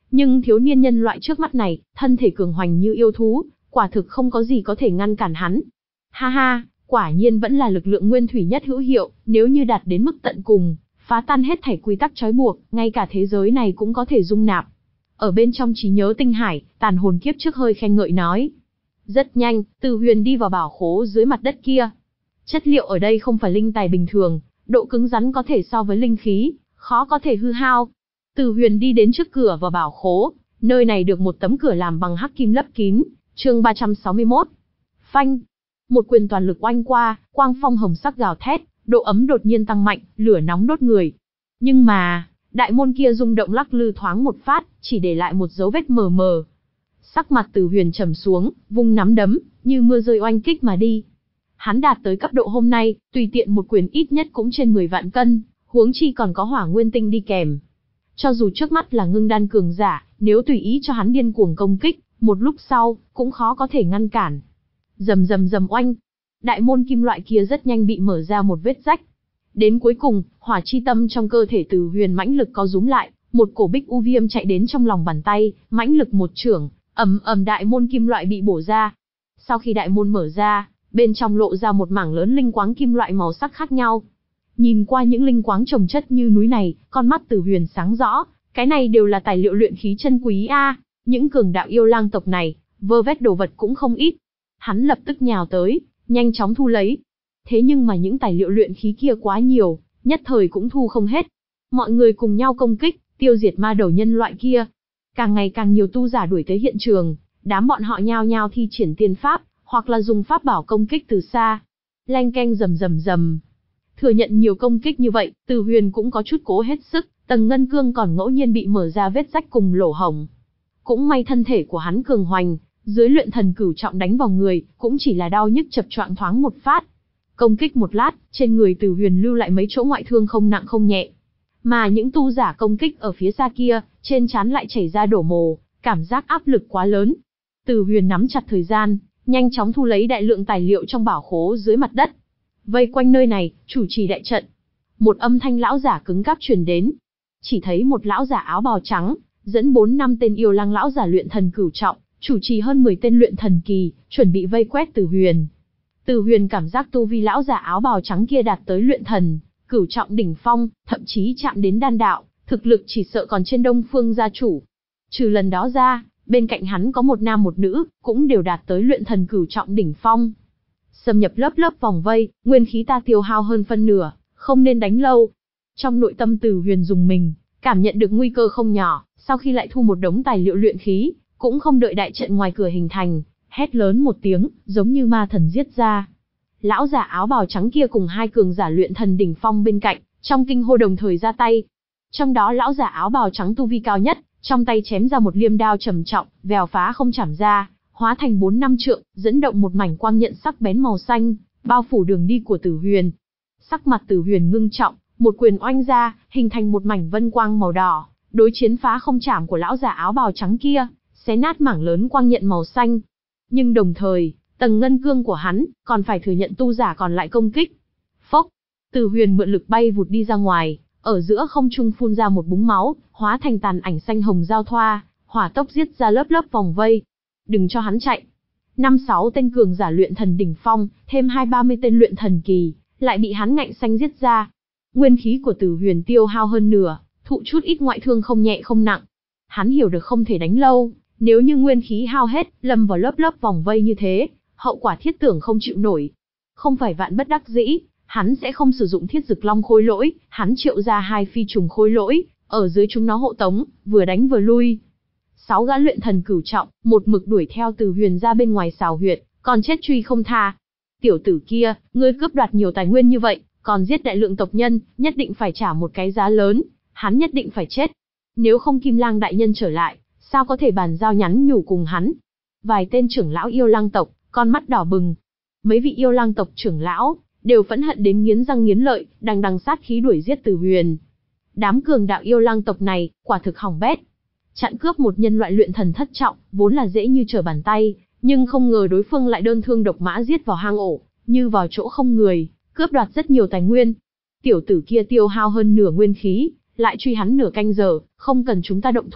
Nhưng thiếu niên nhân loại trước mắt này, thân thể cường hoành như yêu thú, quả thực không có gì có thể ngăn cản hắn. Ha ha, quả nhiên vẫn là lực lượng nguyên thủy nhất hữu hiệu, nếu như đạt đến mức tận cùng, phá tan hết thảy quy tắc trói buộc, ngay cả thế giới này cũng có thể dung nạp. Ở bên trong trí nhớ tinh hải, tàn hồn kiếp trước hơi khen ngợi nói. Rất nhanh, Từ Huyền đi vào bảo khố dưới mặt đất kia. Chất liệu ở đây không phải linh tài bình thường, độ cứng rắn có thể so với linh khí, khó có thể hư hao. Từ Huyền đi đến trước cửa vào bảo khố, nơi này được một tấm cửa làm bằng hắc kim lấp kín, chương ba trăm sáu mươi mốt. Phanh! Một quyền toàn lực oanh qua, quang phong hồng sắc gào thét, độ ấm đột nhiên tăng mạnh, lửa nóng đốt người. Nhưng mà, đại môn kia rung động lắc lư thoáng một phát, chỉ để lại một dấu vết mờ mờ. Sắc mặt Từ Huyền trầm xuống, vung nắm đấm, như mưa rơi oanh kích mà đi. Hắn đạt tới cấp độ hôm nay, tùy tiện một quyền ít nhất cũng trên mười vạn cân, huống chi còn có hỏa nguyên tinh đi kèm. Cho dù trước mắt là ngưng đan cường giả, nếu tùy ý cho hắn điên cuồng công kích, một lúc sau, cũng khó có thể ngăn cản. Rầm rầm rầm oanh, đại môn kim loại kia rất nhanh bị mở ra một vết rách. Đến cuối cùng, hỏa chi tâm trong cơ thể Từ Huyền mãnh lực co rúm lại, một cổ bích u viêm chạy đến trong lòng bàn tay, mãnh lực một chưởng, ầm ầm đại môn kim loại bị bổ ra. Sau khi đại môn mở ra, bên trong lộ ra một mảng lớn linh quáng kim loại màu sắc khác nhau. Nhìn qua những linh quáng chồng chất như núi này, con mắt Từ Huyền sáng rõ, cái này đều là tài liệu luyện khí chân quý a, những cường đạo yêu lang tộc này, vơ vét đồ vật cũng không ít. Hắn lập tức nhào tới, nhanh chóng thu lấy. Thế nhưng mà những tài liệu luyện khí kia quá nhiều, nhất thời cũng thu không hết. Mọi người cùng nhau công kích, tiêu diệt ma đầu nhân loại kia. Càng ngày càng nhiều tu giả đuổi tới hiện trường, đám bọn họ nhao nhao thi triển tiên pháp, hoặc là dùng pháp bảo công kích từ xa. Leng keng rầm rầm rầm. Thừa nhận nhiều công kích như vậy, Từ Huyền cũng có chút cố hết sức, tầng ngân cương còn ngẫu nhiên bị mở ra vết rách cùng lỗ hổng. Cũng may thân thể của hắn cường hoành, dưới luyện thần cửu trọng đánh vào người, cũng chỉ là đau nhức chập choạng thoáng một phát. Công kích một lát, trên người Từ Huyền lưu lại mấy chỗ ngoại thương không nặng không nhẹ. Mà những tu giả công kích ở phía xa kia, trên trán lại chảy ra đổ mồ, cảm giác áp lực quá lớn. Từ Huyền nắm chặt thời gian, nhanh chóng thu lấy đại lượng tài liệu trong bảo khố dưới mặt đất. Vây quanh nơi này, chủ trì đại trận. Một âm thanh lão giả cứng cáp truyền đến. Chỉ thấy một lão giả áo bào trắng, dẫn bốn năm tên yêu lang lão giả luyện thần cửu trọng, chủ trì hơn mười tên luyện thần kỳ, chuẩn bị vây quét Từ Huyền. Từ Huyền cảm giác tu vi lão giả áo bào trắng kia đạt tới luyện thần cửu trọng đỉnh phong, thậm chí chạm đến đan đạo, thực lực chỉ sợ còn trên Đông Phương gia chủ. Trừ lần đó ra, bên cạnh hắn có một nam một nữ, cũng đều đạt tới luyện thần cửu trọng đỉnh phong. Xâm nhập lớp lớp vòng vây, nguyên khí ta tiêu hao hơn phân nửa, không nên đánh lâu. Trong nội tâm Từ Huyền dùng mình, cảm nhận được nguy cơ không nhỏ, sau khi lại thu một đống tài liệu luyện khí, cũng không đợi đại trận ngoài cửa hình thành, hét lớn một tiếng, giống như ma thần giết ra. Lão giả áo bào trắng kia cùng hai cường giả luyện thần đỉnh phong bên cạnh, trong kinh hô đồng thời ra tay. Trong đó lão giả áo bào trắng tu vi cao nhất, trong tay chém ra một liêm đao trầm trọng, vèo phá không chảm ra, hóa thành bốn năm trượng, dẫn động một mảnh quang nhận sắc bén màu xanh, bao phủ đường đi của Từ Huyền. Sắc mặt Từ Huyền ngưng trọng, một quyền oanh ra, hình thành một mảnh vân quang màu đỏ, đối chiến phá không chảm của lão giả áo bào trắng kia, xé nát mảng lớn quang nhận màu xanh. Nhưng đồng thời, tầng ngân cương của hắn, còn phải thừa nhận tu giả còn lại công kích. Phốc, Từ Huyền mượn lực bay vụt đi ra ngoài, ở giữa không trung phun ra một búng máu, hóa thành tàn ảnh xanh hồng giao thoa, hỏa tốc giết ra lớp lớp vòng vây. Đừng cho hắn chạy. Năm sáu tên cường giả luyện thần đỉnh phong, thêm hai ba mươi tên luyện thần kỳ, lại bị hắn ngạnh xanh giết ra. Nguyên khí của Từ Huyền tiêu hao hơn nửa, thụ chút ít ngoại thương không nhẹ không nặng. Hắn hiểu được không thể đánh lâu, nếu như nguyên khí hao hết, lâm vào lớp lớp vòng vây như thế, hậu quả thiết tưởng không chịu nổi. Không phải vạn bất đắc dĩ, hắn sẽ không sử dụng thiết dực long khôi lỗi, hắn triệu ra hai phi trùng khôi lỗi, ở dưới chúng nó hộ tống, vừa đánh vừa lui. Sáu gã luyện thần cửu trọng, một mực đuổi theo Từ Huyền ra bên ngoài xào huyệt, còn chết truy không tha. Tiểu tử kia, ngươi cướp đoạt nhiều tài nguyên như vậy, còn giết đại lượng tộc nhân, nhất định phải trả một cái giá lớn, hắn nhất định phải chết. Nếu không Kim Lang đại nhân trở lại, sao có thể bàn giao nhắn nhủ cùng hắn? Vài tên trưởng lão yêu lang tộc, con mắt đỏ bừng. Mấy vị yêu lang tộc trưởng lão, đều phẫn hận đến nghiến răng nghiến lợi, đằng đằng sát khí đuổi giết Từ Huyền. Đám cường đạo yêu lang tộc này, quả thực hỏng bét. Chặn cướp một nhân loại luyện thần thất trọng, vốn là dễ như trở bàn tay, nhưng không ngờ đối phương lại đơn thương độc mã giết vào hang ổ, như vào chỗ không người, cướp đoạt rất nhiều tài nguyên. Tiểu tử kia tiêu hao hơn nửa nguyên khí, lại truy hắn nửa canh giờ, không cần chúng ta động thủ,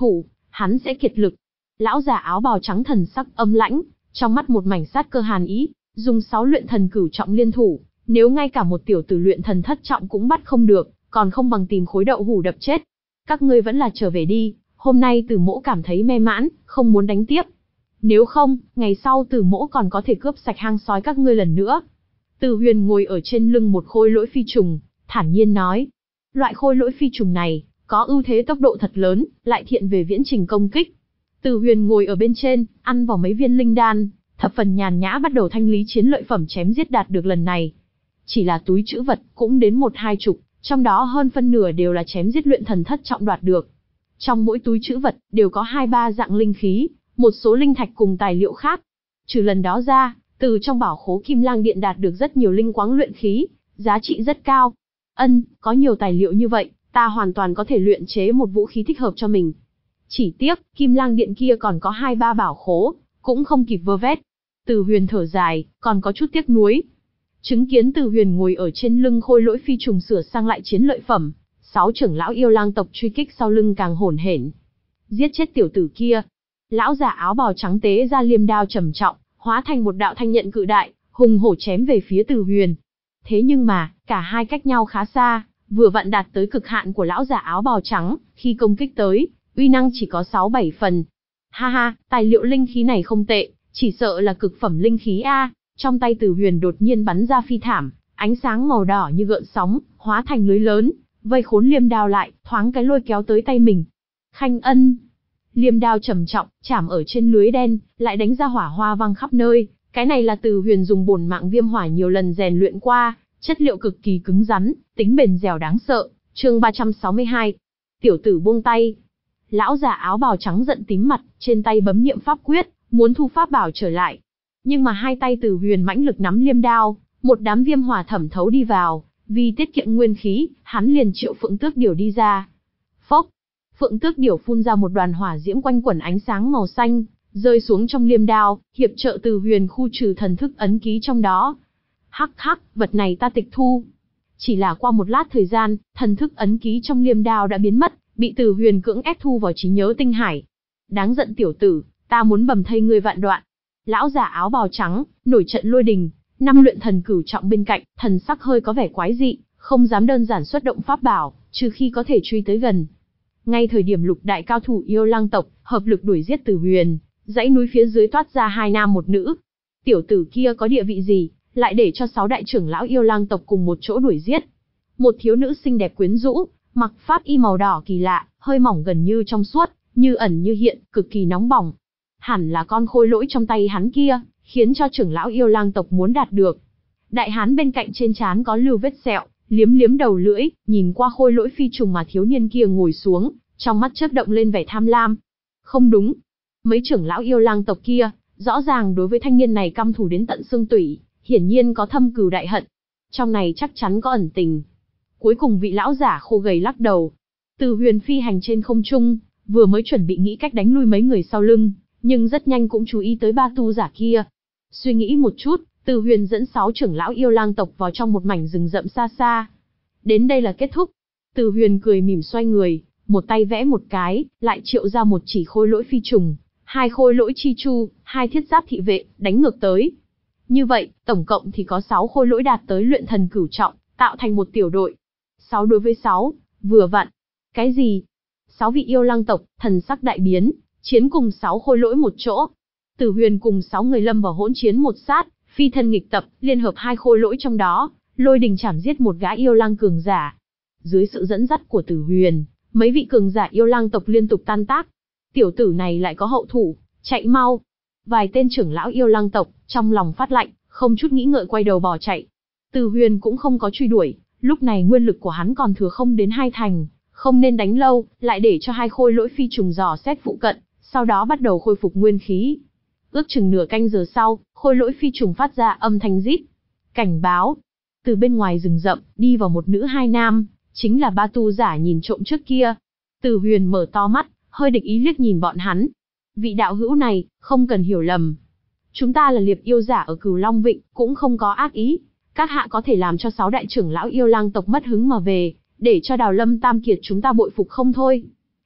hắn sẽ kiệt lực. Lão già áo bào trắng thần sắc âm lãnh, trong mắt một mảnh sát cơ hàn ý, dùng sáu luyện thần cửu trọng liên thủ, nếu ngay cả một tiểu tử luyện thần thất trọng cũng bắt không được, còn không bằng tìm khối đậu hủ đập chết. Các ngươi vẫn là trở về đi, hôm nay Từ Mỗ cảm thấy mê mãn, không muốn đánh tiếp. Nếu không, ngày sau Từ Mỗ còn có thể cướp sạch hang sói các ngươi lần nữa. Từ Huyền ngồi ở trên lưng một khôi lỗi phi trùng, thản nhiên nói. Loại khôi lỗi phi trùng này, có ưu thế tốc độ thật lớn, lại thiện về viễn trình công kích. Từ Huyền ngồi ở bên trên, ăn vào mấy viên linh đan, thập phần nhàn nhã bắt đầu thanh lý chiến lợi phẩm chém giết đạt được lần này. Chỉ là túi trữ vật cũng đến một hai chục, trong đó hơn phân nửa đều là chém giết luyện thần thất trọng đoạt được. Trong mỗi túi trữ vật đều có hai ba dạng linh khí, một số linh thạch cùng tài liệu khác. Trừ lần đó ra, từ trong bảo khố Kim Lang Điện đạt được rất nhiều linh quáng luyện khí, giá trị rất cao. Ân, có nhiều tài liệu như vậy, ta hoàn toàn có thể luyện chế một vũ khí thích hợp cho mình. Chỉ tiếc, Kim Lang Điện kia còn có hai ba bảo khố, cũng không kịp vơ vét. Từ Huyền thở dài, còn có chút tiếc nuối. Chứng kiến Từ Huyền ngồi ở trên lưng khôi lỗi phi trùng sửa sang lại chiến lợi phẩm, sáu trưởng lão yêu lang tộc truy kích sau lưng càng hổn hển. Giết chết tiểu tử kia. Lão già áo bào trắng tế ra liêm đao trầm trọng, hóa thành một đạo thanh nhận cự đại, hùng hổ chém về phía Từ Huyền. Thế nhưng mà, cả hai cách nhau khá xa, vừa vặn đạt tới cực hạn của lão già áo bào trắng, khi công kích tới, uy năng chỉ có sáu bảy phần. Ha ha, tài liệu linh khí này không tệ, chỉ sợ là cực phẩm linh khí a. Trong tay Từ Huyền đột nhiên bắn ra phi thảm, ánh sáng màu đỏ như gợn sóng, hóa thành lưới lớn, vây khốn liêm đao lại, thoáng cái lôi kéo tới tay mình. Khanh ân. Liêm đao trầm trọng, chạm ở trên lưới đen, lại đánh ra hỏa hoa văng khắp nơi. Cái này là Từ Huyền dùng bổn mạng viêm hỏa nhiều lần rèn luyện qua, chất liệu cực kỳ cứng rắn, tính bền dẻo đáng sợ. Chương ba trăm sáu mươi hai. Tiểu tử buông tay. Lão già áo bào trắng giận tím mặt, trên tay bấm niệm pháp quyết, muốn thu pháp bảo trở lại. Nhưng mà hai tay Từ Huyền mãnh lực nắm liêm đao, một đám viêm hỏa thẩm thấu đi vào, vì tiết kiệm nguyên khí, hắn liền triệu Phượng Tước Điểu đi ra. Phốc, Phượng Tước Điểu phun ra một đoàn hỏa diễm quanh quẩn ánh sáng màu xanh, rơi xuống trong liêm đao, hiệp trợ Từ Huyền khu trừ thần thức ấn ký trong đó. Hắc hắc, vật này ta tịch thu. Chỉ là qua một lát thời gian, thần thức ấn ký trong liêm đao đã biến mất, bị Từ Huyền cưỡng ép thu vào trí nhớ tinh hải. Đáng giận tiểu tử, ta muốn bầm thây ngươi vạn đoạn. Lão già áo bào trắng, nổi trận lôi đình, năm luyện thần cửu trọng bên cạnh, thần sắc hơi có vẻ quái dị, không dám đơn giản xuất động pháp bảo, trừ khi có thể truy tới gần. Ngay thời điểm lục đại cao thủ yêu lang tộc, hợp lực đuổi giết Từ Huyền, dãy núi phía dưới toát ra hai nam một nữ. Tiểu tử kia có địa vị gì, lại để cho sáu đại trưởng lão yêu lang tộc cùng một chỗ đuổi giết. Một thiếu nữ xinh đẹp quyến rũ, mặc pháp y màu đỏ kỳ lạ, hơi mỏng gần như trong suốt, như ẩn như hiện, cực kỳ nóng bỏng. Hẳn là con khôi lỗi trong tay hắn kia, khiến cho trưởng lão yêu lang tộc muốn đạt được. Đại hán bên cạnh trên trán có lưu vết sẹo, liếm liếm đầu lưỡi, nhìn qua khôi lỗi phi trùng mà thiếu niên kia ngồi xuống, trong mắt chớp động lên vẻ tham lam. Không đúng, mấy trưởng lão yêu lang tộc kia, rõ ràng đối với thanh niên này căm thù đến tận xương tủy, hiển nhiên có thâm cừu đại hận. Trong này chắc chắn có ẩn tình. Cuối cùng vị lão giả khô gầy lắc đầu. Từ Huyền phi hành trên không trung, vừa mới chuẩn bị nghĩ cách đánh lui mấy người sau lưng, nhưng rất nhanh cũng chú ý tới ba tu giả kia. Suy nghĩ một chút, Từ Huyền dẫn sáu trưởng lão yêu lang tộc vào trong một mảnh rừng rậm xa xa. Đến đây là kết thúc. Từ Huyền cười mỉm xoay người, một tay vẽ một cái, lại triệu ra một chỉ khôi lỗi phi trùng, hai khôi lỗi chi chu, hai thiết giáp thị vệ, đánh ngược tới. Như vậy, tổng cộng thì có sáu khôi lỗi đạt tới luyện thần cửu trọng, tạo thành một tiểu đội. Sáu đối với sáu, vừa vặn. Cái gì? Sáu vị yêu lang tộc, thần sắc đại biến, chiến cùng sáu khôi lỗi một chỗ. Từ Huyền cùng sáu người lâm vào hỗn chiến một sát, phi thân nghịch tập, liên hợp hai khôi lỗi trong đó, lôi đình chảm giết một gã yêu lang cường giả. Dưới sự dẫn dắt của Từ Huyền, mấy vị cường giả yêu lang tộc liên tục tan tác. Tiểu tử này lại có hậu thủ, chạy mau. Vài tên trưởng lão yêu lang tộc, trong lòng phát lạnh, không chút nghĩ ngợi quay đầu bỏ chạy. Từ Huyền cũng không có truy đuổi, lúc này nguyên lực của hắn còn thừa không đến hai thành, không nên đánh lâu, lại để cho hai khôi lỗi phi trùng dò xét phụ cận, sau đó bắt đầu khôi phục nguyên khí. Ước chừng nửa canh giờ sau, khôi lỗi phi trùng phát ra âm thanh rít. Cảnh báo. Từ bên ngoài rừng rậm, đi vào một nữ hai nam, chính là ba tu giả nhìn trộm trước kia. Từ Huyền mở to mắt, hơi địch ý liếc nhìn bọn hắn. Vị đạo hữu này, không cần hiểu lầm. Chúng ta là liệp yêu giả ở Cửu Long Vịnh, cũng không có ác ý. Các hạ có thể làm cho sáu đại trưởng lão yêu lang tộc mất hứng mà về, để cho Đào Lâm Tam Kiệt chúng ta bội phục không thôi.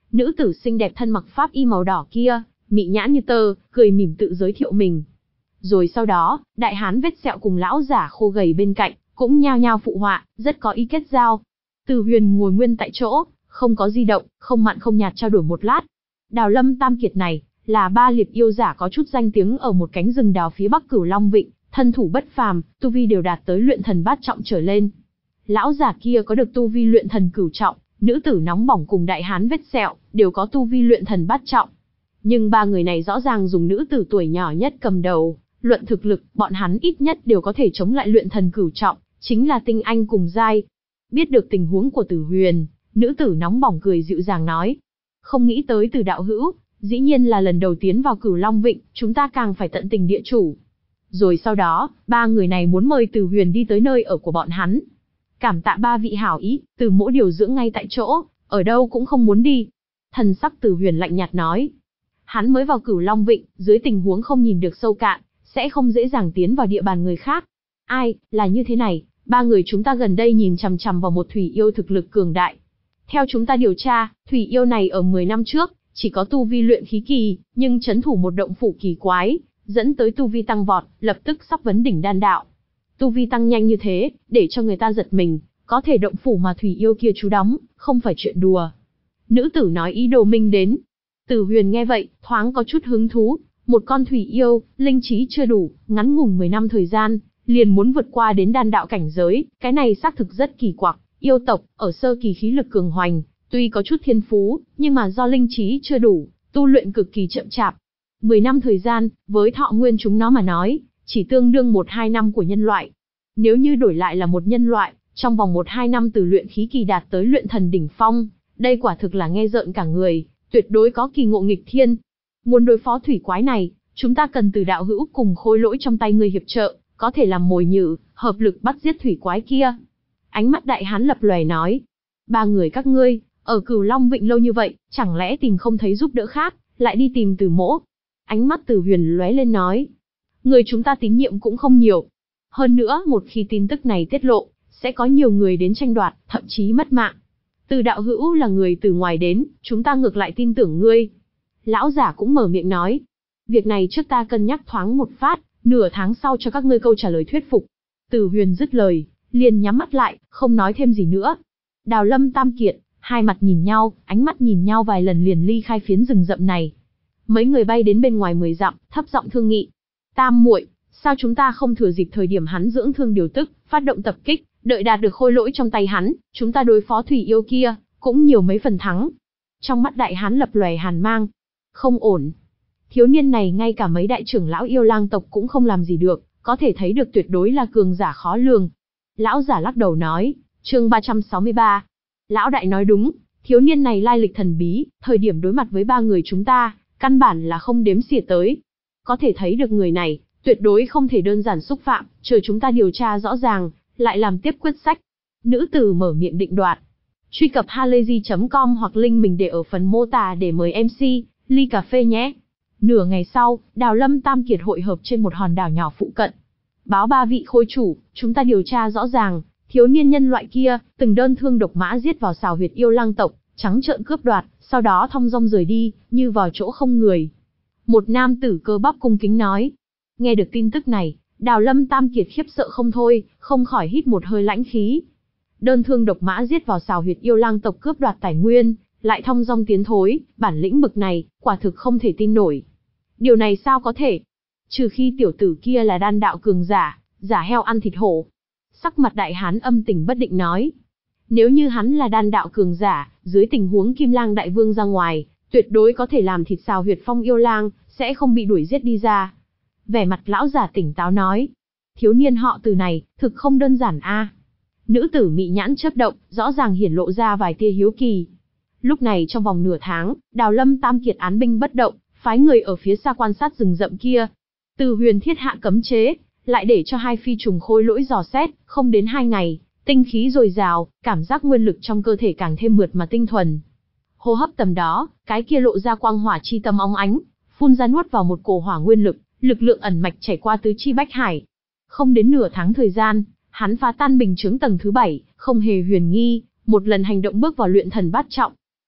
Nữ tử xinh đẹp thân mặc pháp y màu đỏ kia, mị nhãn như tơ, cười mỉm tự giới thiệu mình. Rồi sau đó, đại hán vết sẹo cùng lão giả khô gầy bên cạnh, cũng nhao nhao phụ họa, rất có ý kết giao. Từ Huyền ngồi nguyên tại chỗ, không có di động, không mặn không nhạt trao đổi một lát. Đào Lâm Tam Kiệt này, là ba liệp yêu giả có chút danh tiếng ở một cánh rừng đào phía bắc Cửu Long Vịnh, thân thủ bất phàm, tu vi đều đạt tới luyện thần bát trọng trở lên. Lão giả kia có được tu vi luyện thần cửu trọng, nữ tử nóng bỏng cùng đại hán vết sẹo, đều có tu vi luyện thần bát trọng. Nhưng ba người này rõ ràng dùng nữ tử tuổi nhỏ nhất cầm đầu, luận thực lực, bọn hắn ít nhất đều có thể chống lại luyện thần cửu trọng, chính là tinh anh cùng giai. Biết được tình huống của Tử Huyền, nữ tử nóng bỏng cười dịu dàng nói. Không nghĩ tới Từ đạo hữu, dĩ nhiên là lần đầu tiến vào Cửu Long Vịnh, chúng ta càng phải tận tình địa chủ. Rồi sau đó, ba người này muốn mời Tử Huyền đi tới nơi ở của bọn hắn. Cảm tạ ba vị hảo ý, Từ mỗ điều dưỡng ngay tại chỗ, ở đâu cũng không muốn đi. Thần sắc Tử Huyền lạnh nhạt nói. Hắn mới vào Cửu Long Vịnh, dưới tình huống không nhìn được sâu cạn, sẽ không dễ dàng tiến vào địa bàn người khác. Ai, là như thế này, ba người chúng ta gần đây nhìn chằm chằm vào một thủy yêu thực lực cường đại. Theo chúng ta điều tra, thủy yêu này ở mười năm trước, chỉ có tu vi luyện khí kỳ, nhưng chấn thủ một động phủ kỳ quái, dẫn tới tu vi tăng vọt, lập tức sắp vấn đỉnh đan đạo. Tu vi tăng nhanh như thế, để cho người ta giật mình, có thể động phủ mà thủy yêu kia trú đóng, không phải chuyện đùa. Nữ tử nói ý đồ minh đến. Tử Huyền nghe vậy, thoáng có chút hứng thú, một con thủy yêu, linh trí chưa đủ, ngắn ngủn mười năm thời gian, liền muốn vượt qua đến đan đạo cảnh giới, cái này xác thực rất kỳ quặc. Yêu tộc, ở sơ kỳ khí lực cường hoành, tuy có chút thiên phú, nhưng mà do linh trí chưa đủ, tu luyện cực kỳ chậm chạp. Mười năm thời gian, với thọ nguyên chúng nó mà nói, chỉ tương đương một hai năm của nhân loại. Nếu như đổi lại là một nhân loại, trong vòng một hai năm từ luyện khí kỳ đạt tới luyện thần đỉnh phong, đây quả thực là nghe rợn cả người, tuyệt đối có kỳ ngộ nghịch thiên. Muốn đối phó thủy quái này, chúng ta cần Từ đạo hữu cùng khôi lỗi trong tay người hiệp trợ, có thể làm mồi nhử, hợp lực bắt giết thủy quái kia. Ánh mắt đại hán lập lòe nói. Ba người các ngươi, ở Cửu Long Vịnh lâu như vậy, chẳng lẽ tìm không thấy giúp đỡ khác, lại đi tìm Từ mỗ? Ánh mắt Tử Huyền lóe lên nói. Người chúng ta tín nhiệm cũng không nhiều. Hơn nữa, một khi tin tức này tiết lộ, sẽ có nhiều người đến tranh đoạt, thậm chí mất mạng. Từ đạo hữu là người từ ngoài đến, chúng ta ngược lại tin tưởng ngươi. Lão giả cũng mở miệng nói. Việc này trước ta cân nhắc thoáng một phát, nửa tháng sau cho các ngươi câu trả lời thuyết phục. Tử Huyền dứt lời, liền nhắm mắt lại, không nói thêm gì nữa. Đào Lâm Tam Kiệt, hai mặt nhìn nhau, ánh mắt nhìn nhau vài lần liền ly khai phiến rừng rậm này. Mấy người bay đến bên ngoài mười dặm, thấp giọng thương nghị. Tam muội, sao chúng ta không thừa dịp thời điểm hắn dưỡng thương điều tức, phát động tập kích, đợi đạt được khôi lỗi trong tay hắn, chúng ta đối phó thủy yêu kia, cũng nhiều mấy phần thắng. Trong mắt đại hán lập lòe hàn mang. Không ổn. Thiếu niên này ngay cả mấy đại trưởng lão yêu lang tộc cũng không làm gì được, có thể thấy được tuyệt đối là cường giả khó lường. Lão giả lắc đầu nói, chương ba trăm sáu mươi ba. Lão đại nói đúng, thiếu niên này lai lịch thần bí, thời điểm đối mặt với ba người chúng ta, căn bản là không đếm xỉa tới. Có thể thấy được người này, tuyệt đối không thể đơn giản xúc phạm, chờ chúng ta điều tra rõ ràng, lại làm tiếp quyết sách. Nữ tử mở miệng định đoạt. Truy cập halayzi chấm com hoặc link mình để ở phần mô tả để mời em xê, ly cà phê nhé. Nửa ngày sau, Đào Lâm Tam Kiệt hội hợp trên một hòn đảo nhỏ phụ cận. Báo ba vị khôi chủ, chúng ta điều tra rõ ràng, thiếu niên nhân loại kia, từng đơn thương độc mã giết vào xào huyệt yêu lang tộc, trắng trợn cướp đoạt, sau đó thong dong rời đi, như vào chỗ không người. Một nam tử cơ bắp cung kính nói. Nghe được tin tức này, Đào Lâm Tam Kiệt khiếp sợ không thôi, không khỏi hít một hơi lãnh khí. Đơn thương độc mã giết vào xào huyệt yêu lang tộc cướp đoạt tài nguyên, lại thong dong tiến thối, bản lĩnh bực này, quả thực không thể tin nổi. Điều này sao có thể? Trừ khi tiểu tử kia là đan đạo cường giả, giả heo ăn thịt hổ. Sắc mặt đại hán âm tình bất định nói. Nếu như hắn là đan đạo cường giả, dưới tình huống Kim Lang đại vương ra ngoài, tuyệt đối có thể làm thịt xào huyệt phong yêu lang, sẽ không bị đuổi giết đi ra. Vẻ mặt lão giả tỉnh táo nói. Thiếu niên họ Từ này, thực không đơn giản a. Nữ tử mị nhãn chớp động, rõ ràng hiển lộ ra vài tia hiếu kỳ. Lúc này trong vòng nửa tháng, Đào Lâm Tam Kiệt án binh bất động, phái người ở phía xa quan sát rừng rậm kia. Từ Huyền thiết hạ cấm chế, lại để cho hai phi trùng khôi lỗi dò xét, không đến hai ngày, tinh khí dồi dào, cảm giác nguyên lực trong cơ thể càng thêm mượt mà tinh thuần. Hô hấp tầm đó, cái kia lộ ra quang hỏa chi tâm óng ánh, phun ra nuốt vào một cổ hỏa nguyên lực, lực lượng ẩn mạch chảy qua tứ chi bách hải. Không đến nửa tháng thời gian, hắn phá tan bình chướng tầng thứ bảy, không hề huyền nghi, một lần hành động bước vào luyện thần bát trọng.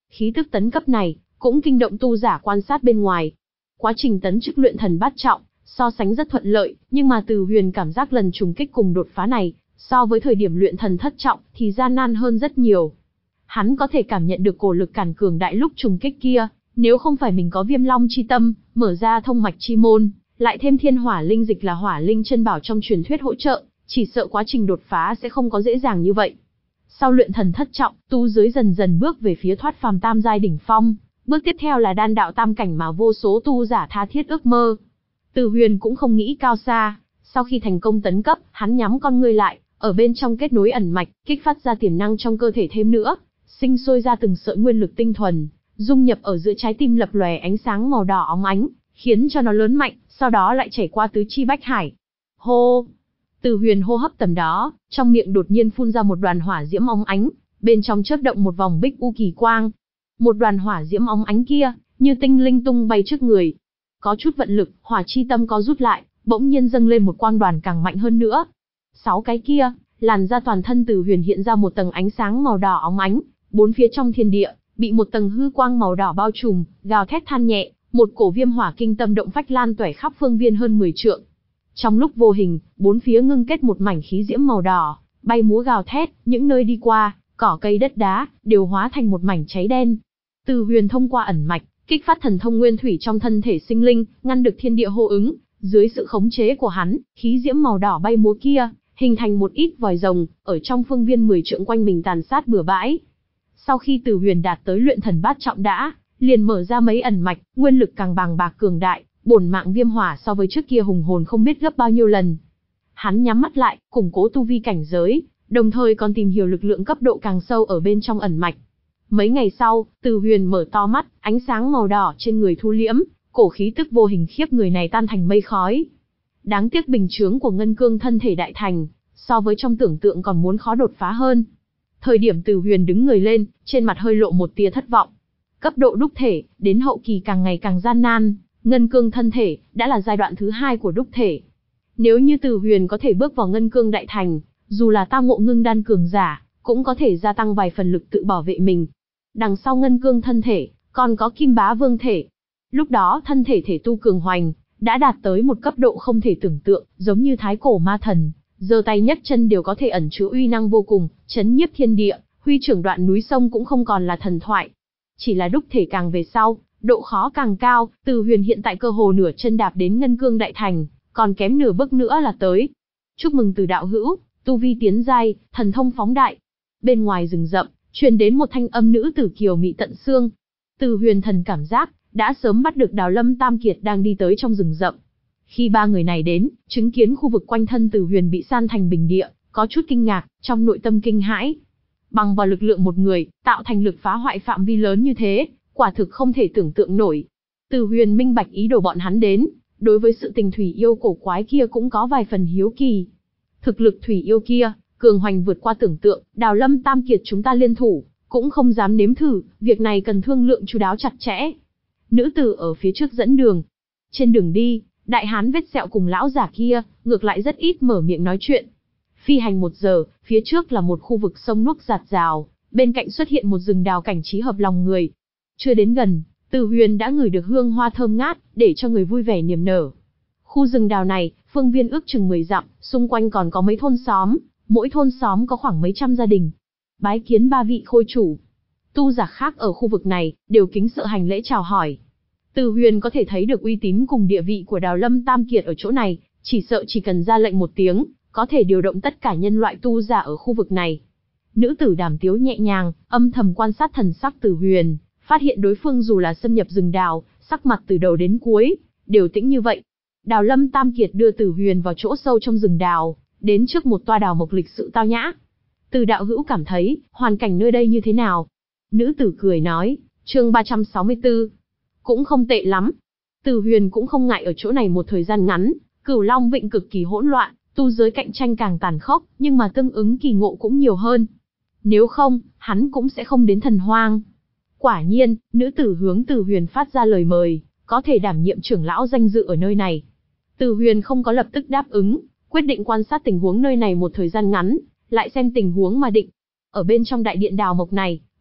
Khí tức tấn cấp này cũng kinh động tu giả quan sát bên ngoài. Quá trình tấn chức luyện thần bát trọng, so sánh rất thuận lợi, nhưng mà Từ Huyền cảm giác lần trùng kích cùng đột phá này, so với thời điểm luyện thần thất trọng thì gian nan hơn rất nhiều. Hắn có thể cảm nhận được cổ lực cản cường đại lúc trùng kích kia, nếu không phải mình có Viêm Long chi tâm, mở ra thông mạch chi môn, lại thêm Thiên Hỏa linh dịch là hỏa linh chân bảo trong truyền thuyết hỗ trợ, chỉ sợ quá trình đột phá sẽ không có dễ dàng như vậy. Sau luyện thần thất trọng, tu giới dần dần bước về phía thoát phàm tam giai đỉnh phong, bước tiếp theo là đan đạo tam cảnh mà vô số tu giả tha thiết ước mơ. Từ Huyền cũng không nghĩ cao xa, sau khi thành công tấn cấp, hắn nhắm con ngươi lại, ở bên trong kết nối ẩn mạch, kích phát ra tiềm năng trong cơ thể thêm nữa, sinh sôi ra từng sợi nguyên lực tinh thuần, dung nhập ở giữa trái tim lập lòe ánh sáng màu đỏ óng ánh, khiến cho nó lớn mạnh, sau đó lại chảy qua tứ chi bách hải. Hô! Từ Huyền hô hấp tầm đó, trong miệng đột nhiên phun ra một đoàn hỏa diễm óng ánh, bên trong chớp động một vòng bích u kỳ quang. Một đoàn hỏa diễm óng ánh kia, như tinh linh tung bay trước người. Có chút vận lực, hỏa chi tâm có rút lại, bỗng nhiên dâng lên một quang đoàn càng mạnh hơn nữa. Sáu cái kia, làn ra toàn thân Từ Huyền hiện ra một tầng ánh sáng màu đỏ óng ánh, bốn phía trong thiên địa, bị một tầng hư quang màu đỏ bao trùm, gào thét than nhẹ, một cổ viêm hỏa kinh tâm động phách lan tỏa khắp phương viên hơn mười trượng. Trong lúc vô hình, bốn phía ngưng kết một mảnh khí diễm màu đỏ, bay múa gào thét, những nơi đi qua, cỏ cây đất đá, đều hóa thành một mảnh cháy đen. Từ Huyền thông qua ẩn mạch, kích phát thần thông nguyên thủy trong thân thể sinh linh, ngăn được thiên địa hô ứng, dưới sự khống chế của hắn, khí diễm màu đỏ bay múa kia, hình thành một ít vòi rồng, ở trong phương viên mười trượng quanh mình tàn sát bừa bãi. Sau khi Từ Huyền đạt tới luyện thần bát trọng đã, liền mở ra mấy ẩn mạch, nguyên lực càng bàng bạc cường đại, bổn mạng viêm hỏa so với trước kia hùng hồn không biết gấp bao nhiêu lần. Hắn nhắm mắt lại, củng cố tu vi cảnh giới, đồng thời còn tìm hiểu lực lượng cấp độ càng sâu ở bên trong ẩn mạch. Mấy ngày sau, Từ Huyền mở to mắt, ánh sáng màu đỏ trên người thu liễm, cổ khí tức vô hình khiếp người này tan thành mây khói. Đáng tiếc bình chướng của ngân cương thân thể đại thành, so với trong tưởng tượng còn muốn khó đột phá hơn. Thời điểm Từ Huyền đứng người lên, trên mặt hơi lộ một tia thất vọng. Cấp độ đúc thể, đến hậu kỳ càng ngày càng gian nan, ngân cương thân thể, đã là giai đoạn thứ hai của đúc thể. Nếu như Từ Huyền có thể bước vào ngân cương đại thành, dù là tao ngộ ngưng đan cường giả, cũng có thể gia tăng vài phần lực tự bảo vệ mình. Đằng sau ngân cương thân thể, còn có kim bá vương thể. Lúc đó thân thể thể tu cường hoành, đã đạt tới một cấp độ không thể tưởng tượng, giống như thái cổ ma thần, giơ tay nhấc chân đều có thể ẩn chứa uy năng vô cùng, chấn nhiếp thiên địa, huy trưởng đoạn núi sông cũng không còn là thần thoại. Chỉ là đúc thể càng về sau, độ khó càng cao, Từ Huyền hiện tại cơ hồ nửa chân đạp đến ngân cương đại thành, còn kém nửa bước nữa là tới. Chúc mừng Từ đạo hữu, tu vi tiến giai, thần thông phóng đại. Bên ngoài rừng rậm, truyền đến một thanh âm nữ tử kiều mị tận xương. Từ Huyền thần cảm giác, đã sớm bắt được Đào Lâm Tam Kiệt đang đi tới trong rừng rậm. Khi ba người này đến, chứng kiến khu vực quanh thân Từ Huyền bị san thành bình địa, có chút kinh ngạc, trong nội tâm kinh hãi. Bằng vào lực lượng một người, tạo thành lực phá hoại phạm vi lớn như thế, quả thực không thể tưởng tượng nổi. Từ Huyền minh bạch ý đồ bọn hắn đến, đối với sự tình thủy yêu cổ quái kia cũng có vài phần hiếu kỳ. Thực lực thủy yêu kia, cường hoành vượt qua tưởng tượng, Đào Lâm Tam Kiệt chúng ta liên thủ, cũng không dám nếm thử, việc này cần thương lượng chu đáo chặt chẽ. Nữ tử ở phía trước dẫn đường. Trên đường đi, đại hán vết sẹo cùng lão giả kia, ngược lại rất ít mở miệng nói chuyện. Phi hành một giờ, phía trước là một khu vực sông nước giạt rào, bên cạnh xuất hiện một rừng đào cảnh trí hợp lòng người. Chưa đến gần, Từ Huyền đã ngửi được hương hoa thơm ngát, để cho người vui vẻ niềm nở. Khu rừng đào này, phương viên ước chừng mười dặm, xung quanh còn có mấy thôn xóm, mỗi thôn xóm có khoảng mấy trăm gia đình. Bái kiến ba vị khôi chủ. Tu giả khác ở khu vực này, đều kính sợ hành lễ chào hỏi. Từ Huyền có thể thấy được uy tín cùng địa vị của Đào Lâm Tam Kiệt ở chỗ này, chỉ sợ chỉ cần ra lệnh một tiếng, có thể điều động tất cả nhân loại tu giả ở khu vực này. Nữ tử Đàm Tiếu nhẹ nhàng, âm thầm quan sát thần sắc Từ Huyền, phát hiện đối phương dù là xâm nhập rừng đào, sắc mặt từ đầu đến cuối, đều tĩnh như vậy. Đào Lâm Tam Kiệt đưa Từ Huyền vào chỗ sâu trong rừng đào, đến trước một toa đào mộc lịch sự tao nhã. Từ đạo hữu cảm thấy, hoàn cảnh nơi đây như thế nào? Nữ tử cười nói, chương ba trăm sáu mươi tư. Cũng không tệ lắm. Từ Huyền cũng không ngại ở chỗ này một thời gian ngắn, Cửu Long Vịnh cực kỳ hỗn loạn, tu giới cạnh tranh càng tàn khốc, nhưng mà tương ứng kỳ ngộ cũng nhiều hơn. Nếu không, hắn cũng sẽ không đến Thần Hoang. Quả nhiên, nữ tử hướng Từ Huyền phát ra lời mời, có thể đảm nhiệm trưởng lão danh dự ở nơi này. Từ Huyền không có lập tức đáp ứng, quyết định quan sát tình huống nơi này một thời gian ngắn, lại xem tình huống mà định. Ở bên trong đại điện đào mộc này,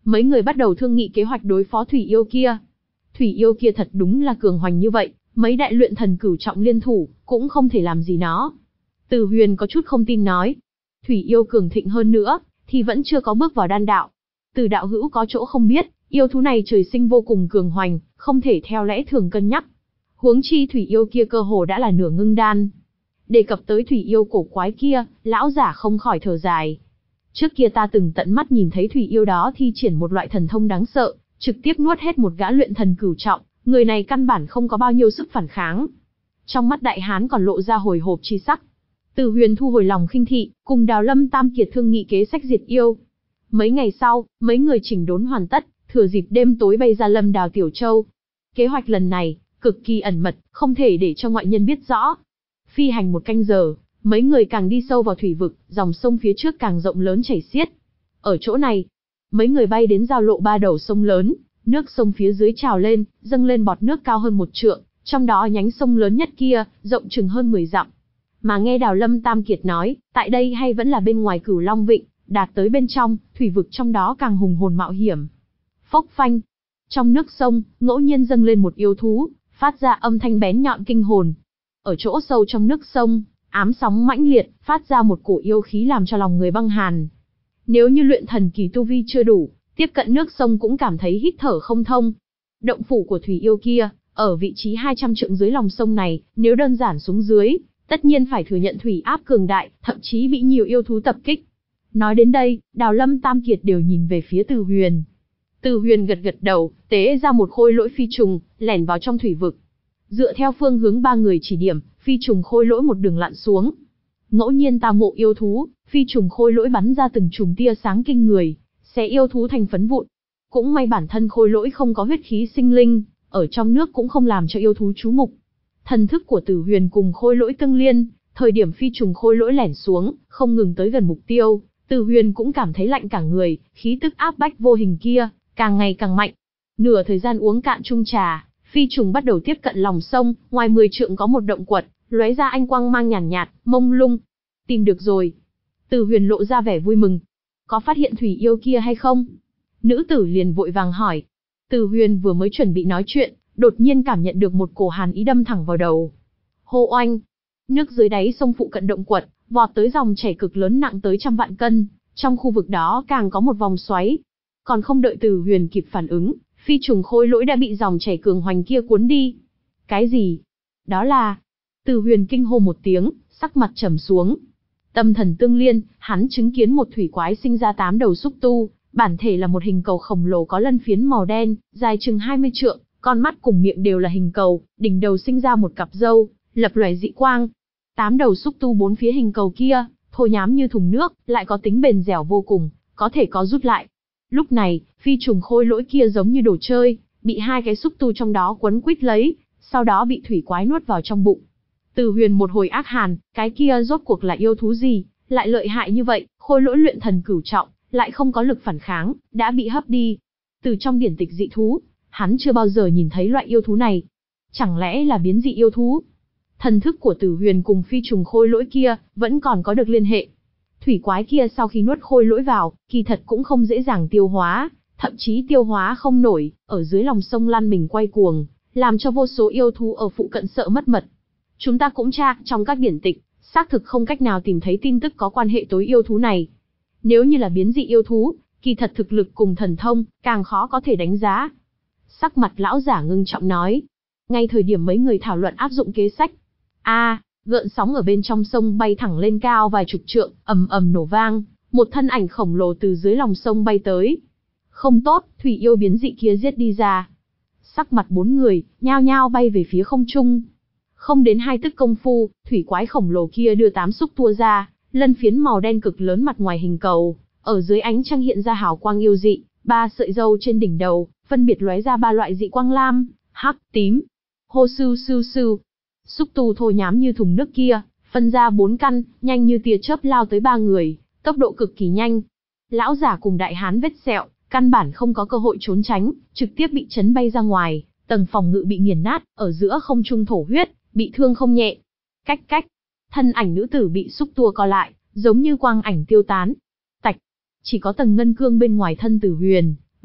mấy người bắt đầu thương nghị kế hoạch đối phó thủy yêu kia. Thủy yêu kia thật đúng là cường hoành như vậy, mấy đại luyện thần cửu trọng liên thủ, cũng không thể làm gì nó. Từ Huyền có chút không tin nói. Thủy yêu cường thịnh hơn nữa, thì vẫn chưa có bước vào đan đạo. Từ đạo hữu có chỗ không biết, yêu thú này trời sinh vô cùng cường hoành, không thể theo lẽ thường cân nhắc. Huống chi thủy yêu kia cơ hồ đã là nửa ngưng đan. Đề cập tới thủy yêu cổ quái kia, lão giả không khỏi thở dài. Trước kia ta từng tận mắt nhìn thấy thủy yêu đó thi triển một loại thần thông đáng sợ, trực tiếp nuốt hết một gã luyện thần cửu trọng, người này căn bản không có bao nhiêu sức phản kháng. Trong mắt đại hán còn lộ ra hồi hộp chi sắc. Từ Huyền thu hồi lòng khinh thị, cùng Đào Lâm Tam Kiệt thương nghị kế sách diệt yêu. Mấy ngày sau, mấy người chỉnh đốn hoàn tất, thừa dịp đêm tối bay ra Lâm Đào Tiểu Châu. Kế hoạch lần này, cực kỳ ẩn mật, không thể để cho ngoại nhân biết rõ. Phi hành một canh giờ, mấy người càng đi sâu vào thủy vực, dòng sông phía trước càng rộng lớn chảy xiết. Ở chỗ này, mấy người bay đến giao lộ ba đầu sông lớn, nước sông phía dưới trào lên, dâng lên bọt nước cao hơn một trượng, trong đó nhánh sông lớn nhất kia, rộng chừng hơn mười dặm. Mà nghe Đào Lâm Tam Kiệt nói, tại đây hay vẫn là bên ngoài Cửu Long Vịnh, đạt tới bên trong, thủy vực trong đó càng hùng hồn mạo hiểm. Phốc phanh, trong nước sông, ngẫu nhiên dâng lên một yêu thú, phát ra âm thanh bén nhọn kinh hồn. Ở chỗ sâu trong nước sông, ám sóng mãnh liệt, phát ra một cổ yêu khí làm cho lòng người băng hàn. Nếu như luyện thần kỳ tu vi chưa đủ, tiếp cận nước sông cũng cảm thấy hít thở không thông. Động phủ của thủy yêu kia, ở vị trí hai trăm trượng dưới lòng sông này, nếu đơn giản xuống dưới, tất nhiên phải thừa nhận thủy áp cường đại, thậm chí bị nhiều yêu thú tập kích. Nói đến đây, Đào Lâm Tam Kiệt đều nhìn về phía Từ Huyền. Từ Huyền gật gật đầu, tế ra một khôi lỗi phi trùng, lẻn vào trong thủy vực. Dựa theo phương hướng ba người chỉ điểm, phi trùng khôi lỗi một đường lặn xuống. Ngẫu nhiên tao ngộ yêu thú, phi trùng khôi lỗi bắn ra từng chùm tia sáng kinh người, xé yêu thú thành phấn vụn. Cũng may bản thân khôi lỗi không có huyết khí sinh linh, ở trong nước cũng không làm cho yêu thú chú mục. Thần thức của Tử Huyền cùng khôi lỗi tương liên, thời điểm phi trùng khôi lỗi lẻn xuống, không ngừng tới gần mục tiêu, Tử Huyền cũng cảm thấy lạnh cả người, khí tức áp bách vô hình kia, càng ngày càng mạnh. Nửa thời gian uống cạn chung trà, phi trùng bắt đầu tiếp cận lòng sông, ngoài mười trượng có một động quật, lóe ra ánh quang mang nhàn nhạt, nhạt, mông lung. Tìm được rồi. Tử Huyền lộ ra vẻ vui mừng. Có phát hiện thủy yêu kia hay không? Nữ tử liền vội vàng hỏi. Tử Huyền vừa mới chuẩn bị nói chuyện, đột nhiên cảm nhận được một cổ hàn ý đâm thẳng vào đầu. Hô oanh! Nước dưới đáy sông phụ cận động quật, vọt tới dòng chảy cực lớn nặng tới trăm vạn cân, trong khu vực đó càng có một vòng xoáy. Còn không đợi Tử Huyền kịp phản ứng, phi trùng khôi lỗi đã bị dòng chảy cường hoành kia cuốn đi. Cái gì? Đó là... Tử Huyền kinh hô một tiếng, sắc mặt trầm xuống. Tâm thần tương liên, hắn chứng kiến một thủy quái sinh ra tám đầu xúc tu, bản thể là một hình cầu khổng lồ có lân phiến màu đen, dài chừng hai mươi trượng, con mắt cùng miệng đều là hình cầu, đỉnh đầu sinh ra một cặp râu, lập lòe dị quang. Tám đầu xúc tu bốn phía hình cầu kia, thô nhám như thùng nước, lại có tính bền dẻo vô cùng, có thể có rút lại. Lúc này, phi trùng khôi lỗi kia giống như đồ chơi, bị hai cái xúc tu trong đó quấn quýt lấy, sau đó bị thủy quái nuốt vào trong bụng. Tử Huyền một hồi ác hàn, cái kia rốt cuộc là yêu thú gì, lại lợi hại như vậy, khôi lỗi luyện thần cửu trọng, lại không có lực phản kháng, đã bị hấp đi. Từ trong điển tịch dị thú, hắn chưa bao giờ nhìn thấy loại yêu thú này. Chẳng lẽ là biến dị yêu thú? Thần thức của Tử Huyền cùng phi trùng khôi lỗi kia, vẫn còn có được liên hệ. Thủy quái kia sau khi nuốt khôi lỗi vào, kỳ thật cũng không dễ dàng tiêu hóa, thậm chí tiêu hóa không nổi, ở dưới lòng sông lăn mình quay cuồng, làm cho vô số yêu thú ở phụ cận sợ mất mật. Chúng ta cũng tra, trong các điển tịch, xác thực không cách nào tìm thấy tin tức có quan hệ tối yêu thú này. Nếu như là biến dị yêu thú, kỳ thật thực lực cùng thần thông, càng khó có thể đánh giá. Sắc mặt lão giả ngưng trọng nói. Ngay thời điểm mấy người thảo luận áp dụng kế sách. a à, gợn sóng ở bên trong sông bay thẳng lên cao vài chục trượng, ầm ầm nổ vang, một thân ảnh khổng lồ từ dưới lòng sông bay tới. Không tốt, thủy yêu biến dị kia giết đi ra. Sắc mặt bốn người, nhao nhao bay về phía không trung. Không đến hai tức công phu, thủy quái khổng lồ kia đưa tám xúc tua ra, lân phiến màu đen cực lớn mặt ngoài hình cầu, ở dưới ánh trăng hiện ra hào quang yêu dị, ba sợi râu trên đỉnh đầu, phân biệt lóe ra ba loại dị quang lam, hắc, tím. Hô sưu sưu sưu. Xúc tu thô nhám như thùng nước kia, phân ra bốn căn, nhanh như tia chớp lao tới ba người, tốc độ cực kỳ nhanh. Lão giả cùng đại hán vết sẹo, căn bản không có cơ hội trốn tránh, trực tiếp bị chấn bay ra ngoài, tầng phòng ngự bị nghiền nát, ở giữa không trung thổ huyết, bị thương không nhẹ. Cách cách, thân ảnh nữ tử bị xúc tua co lại, giống như quang ảnh tiêu tán. Tạch, chỉ có tầng ngân cương bên ngoài thân Tử Huyền,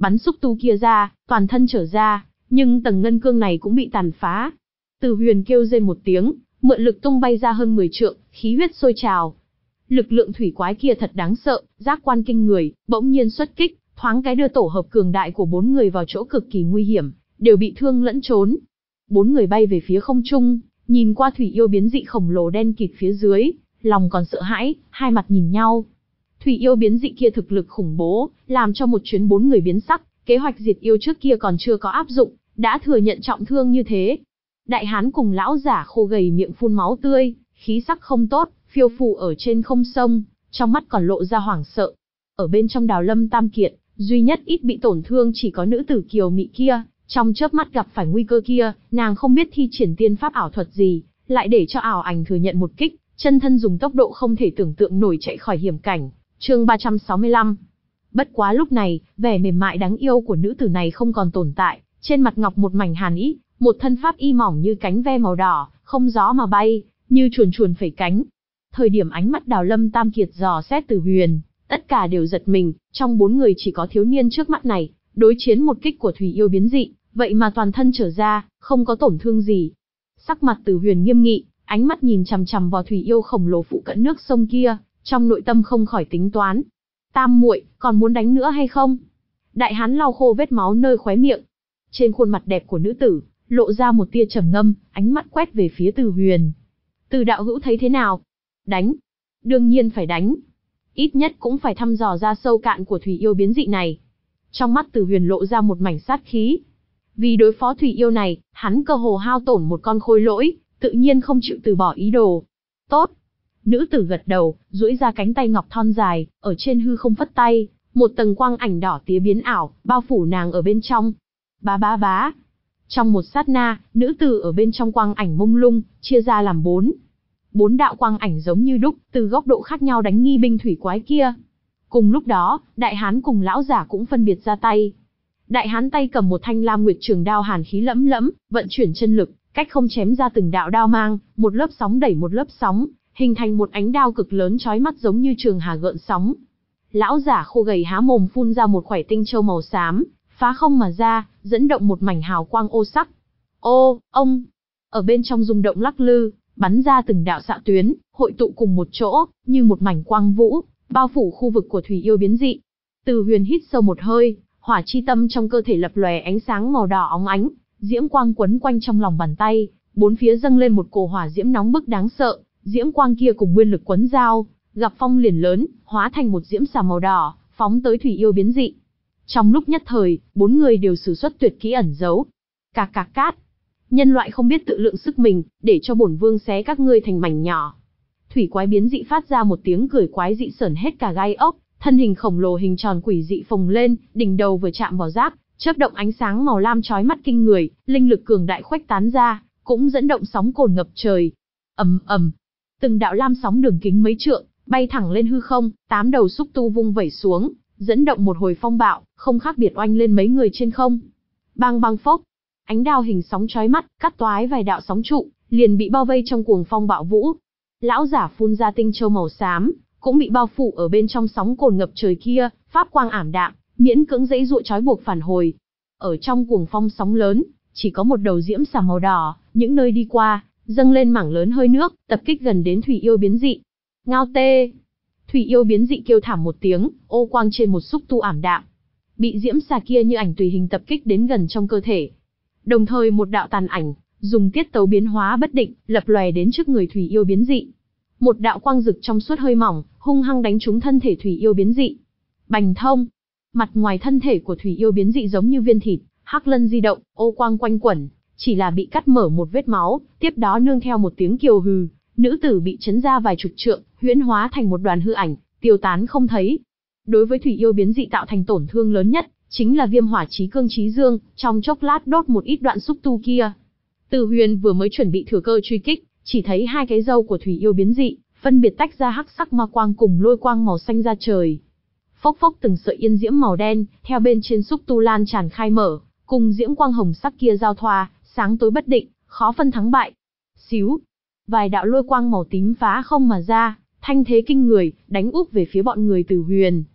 bắn xúc tu kia ra, toàn thân trở ra, nhưng tầng ngân cương này cũng bị tàn phá. Từ Huyền kêu rên một tiếng, mượn lực tung bay ra hơn mười trượng, khí huyết sôi trào. Lực lượng thủy quái kia thật đáng sợ, giác quan kinh người, bỗng nhiên xuất kích, thoáng cái đưa tổ hợp cường đại của bốn người vào chỗ cực kỳ nguy hiểm, đều bị thương lẫn trốn. Bốn người bay về phía không trung, nhìn qua thủy yêu biến dị khổng lồ đen kịt phía dưới, lòng còn sợ hãi, hai mặt nhìn nhau. Thủy yêu biến dị kia thực lực khủng bố, làm cho một chuyến bốn người biến sắc, kế hoạch diệt yêu trước kia còn chưa có áp dụng, đã thừa nhận trọng thương như thế. Đại hán cùng lão giả khô gầy miệng phun máu tươi, khí sắc không tốt, phiêu phù ở trên không sông, trong mắt còn lộ ra hoảng sợ. Ở bên trong Đào Lâm Tam Kiệt, duy nhất ít bị tổn thương chỉ có nữ tử kiều mị kia, trong chớp mắt gặp phải nguy cơ kia, nàng không biết thi triển tiên pháp ảo thuật gì, lại để cho ảo ảnh thừa nhận một kích, chân thân dùng tốc độ không thể tưởng tượng nổi chạy khỏi hiểm cảnh. Chương ba trăm sáu mươi lăm. Bất quá lúc này, vẻ mềm mại đáng yêu của nữ tử này không còn tồn tại, trên mặt ngọc một mảnh hàn ý, một thân pháp y mỏng như cánh ve màu đỏ, không gió mà bay, như chuồn chuồn phẩy cánh. Thời điểm ánh mắt Đào Lâm Tam Kiệt dò xét Từ Huyền, tất cả đều giật mình, trong bốn người chỉ có thiếu niên trước mắt này, đối chiến một kích của thủy yêu biến dị, vậy mà toàn thân trở ra, không có tổn thương gì. Sắc mặt Từ Huyền nghiêm nghị, ánh mắt nhìn chằm chằm vào thủy yêu khổng lồ phụ cận nước sông kia, trong nội tâm không khỏi tính toán. Tam muội, còn muốn đánh nữa hay không? Đại hán lau khô vết máu nơi khóe miệng. Trên khuôn mặt đẹp của nữ tử, lộ ra một tia trầm ngâm, ánh mắt quét về phía Từ Huyền. Từ đạo hữu thấy thế nào? Đánh. Đương nhiên phải đánh. Ít nhất cũng phải thăm dò ra sâu cạn của thủy yêu biến dị này. Trong mắt Từ Huyền lộ ra một mảnh sát khí. Vì đối phó thủy yêu này, hắn cơ hồ hao tổn một con khôi lỗi, tự nhiên không chịu từ bỏ ý đồ. Tốt. Nữ tử gật đầu, duỗi ra cánh tay ngọc thon dài, ở trên hư không phất tay, một tầng quang ảnh đỏ tía biến ảo, bao phủ nàng ở bên trong. Bá bá bá. Trong một sát na, nữ tử ở bên trong quang ảnh mông lung, chia ra làm bốn. Bốn đạo quang ảnh giống như đúc, từ góc độ khác nhau đánh nghi binh thủy quái kia. Cùng lúc đó, đại hán cùng lão giả cũng phân biệt ra tay. Đại hán tay cầm một thanh lam nguyệt trường đao hàn khí lẫm lẫm, vận chuyển chân lực, cách không chém ra từng đạo đao mang, một lớp sóng đẩy một lớp sóng, hình thành một ánh đao cực lớn chói mắt giống như trường hà gợn sóng. Lão giả khô gầy há mồm phun ra một khoảy tinh châu màu xám, phá không mà ra, dẫn động một mảnh hào quang ô sắc. Ô, ông! Ở bên trong rung động lắc lư, bắn ra từng đạo xạ tuyến, hội tụ cùng một chỗ, như một mảnh quang vũ, bao phủ khu vực của thủy yêu biến dị. Từ Huyền hít sâu một hơi, hỏa chi tâm trong cơ thể lập lòe ánh sáng màu đỏ óng ánh, diễm quang quấn quanh trong lòng bàn tay, bốn phía dâng lên một cổ hỏa diễm nóng bức đáng sợ, diễm quang kia cùng nguyên lực quấn giao, gặp phong liền lớn, hóa thành một diễm xà màu đỏ, phóng tới thủy yêu biến dị. Trong lúc nhất thời, bốn người đều sử xuất tuyệt kỹ ẩn giấu. Cạc cạc cát. Nhân loại không biết tự lượng sức mình, để cho bổn vương xé các ngươi thành mảnh nhỏ. Thủy quái biến dị phát ra một tiếng cười quái dị sởn hết cả gai ốc, thân hình khổng lồ hình tròn quỷ dị phồng lên, đỉnh đầu vừa chạm vào giáp, chớp động ánh sáng màu lam chói mắt kinh người, linh lực cường đại khuếch tán ra, cũng dẫn động sóng cồn ngập trời. Ầm ầm, từng đạo lam sóng đường kính mấy trượng, bay thẳng lên hư không, tám đầu xúc tu vung vẩy xuống, dẫn động một hồi phong bạo, không khác biệt oanh lên mấy người trên không. Bang bang phốc, ánh đao hình sóng chói mắt, cắt toái vài đạo sóng trụ, liền bị bao vây trong cuồng phong bạo vũ. Lão giả phun ra tinh châu màu xám, cũng bị bao phủ ở bên trong sóng cồn ngập trời kia, pháp quang ảm đạm, miễn cưỡng dãy dụa trói buộc phản hồi. Ở trong cuồng phong sóng lớn, chỉ có một đầu diễm xà màu đỏ, những nơi đi qua, dâng lên mảng lớn hơi nước, tập kích gần đến thủy yêu biến dị. Ngao tê! Thủy yêu biến dị kêu thảm một tiếng, ô quang trên một xúc tu ảm đạm. Bị diễm xà kia như ảnh tùy hình tập kích đến gần trong cơ thể. Đồng thời một đạo tàn ảnh, dùng tiết tấu biến hóa bất định, lập lòe đến trước người thủy yêu biến dị. Một đạo quang rực trong suốt hơi mỏng, hung hăng đánh trúng thân thể thủy yêu biến dị. Bành thông! Mặt ngoài thân thể của thủy yêu biến dị giống như viên thịt, hắc lân di động, ô quang quanh quẩn, chỉ là bị cắt mở một vết máu, tiếp đó nương theo một tiếng kiều hừ, nữ tử bị chấn ra vài chục trượng, huyễn hóa thành một đoàn hư ảnh, tiêu tán không thấy. Đối với thủy yêu biến dị tạo thành tổn thương lớn nhất, chính là viêm hỏa chí cương chí dương, trong chốc lát đốt một ít đoạn xúc tu kia. Từ Huyền vừa mới chuẩn bị thừa cơ truy kích, chỉ thấy hai cái râu của thủy yêu biến dị, phân biệt tách ra hắc sắc ma quang cùng lôi quang màu xanh ra trời. Phốc phốc từng sợi yên diễm màu đen, theo bên trên xúc tu lan tràn khai mở, cùng diễm quang hồng sắc kia giao thoa, sáng tối bất định, khó phân thắng bại. Xíu, vài đạo lôi quang màu tím phá không mà ra, thanh thế kinh người, đánh úp về phía bọn người Từ Huyền.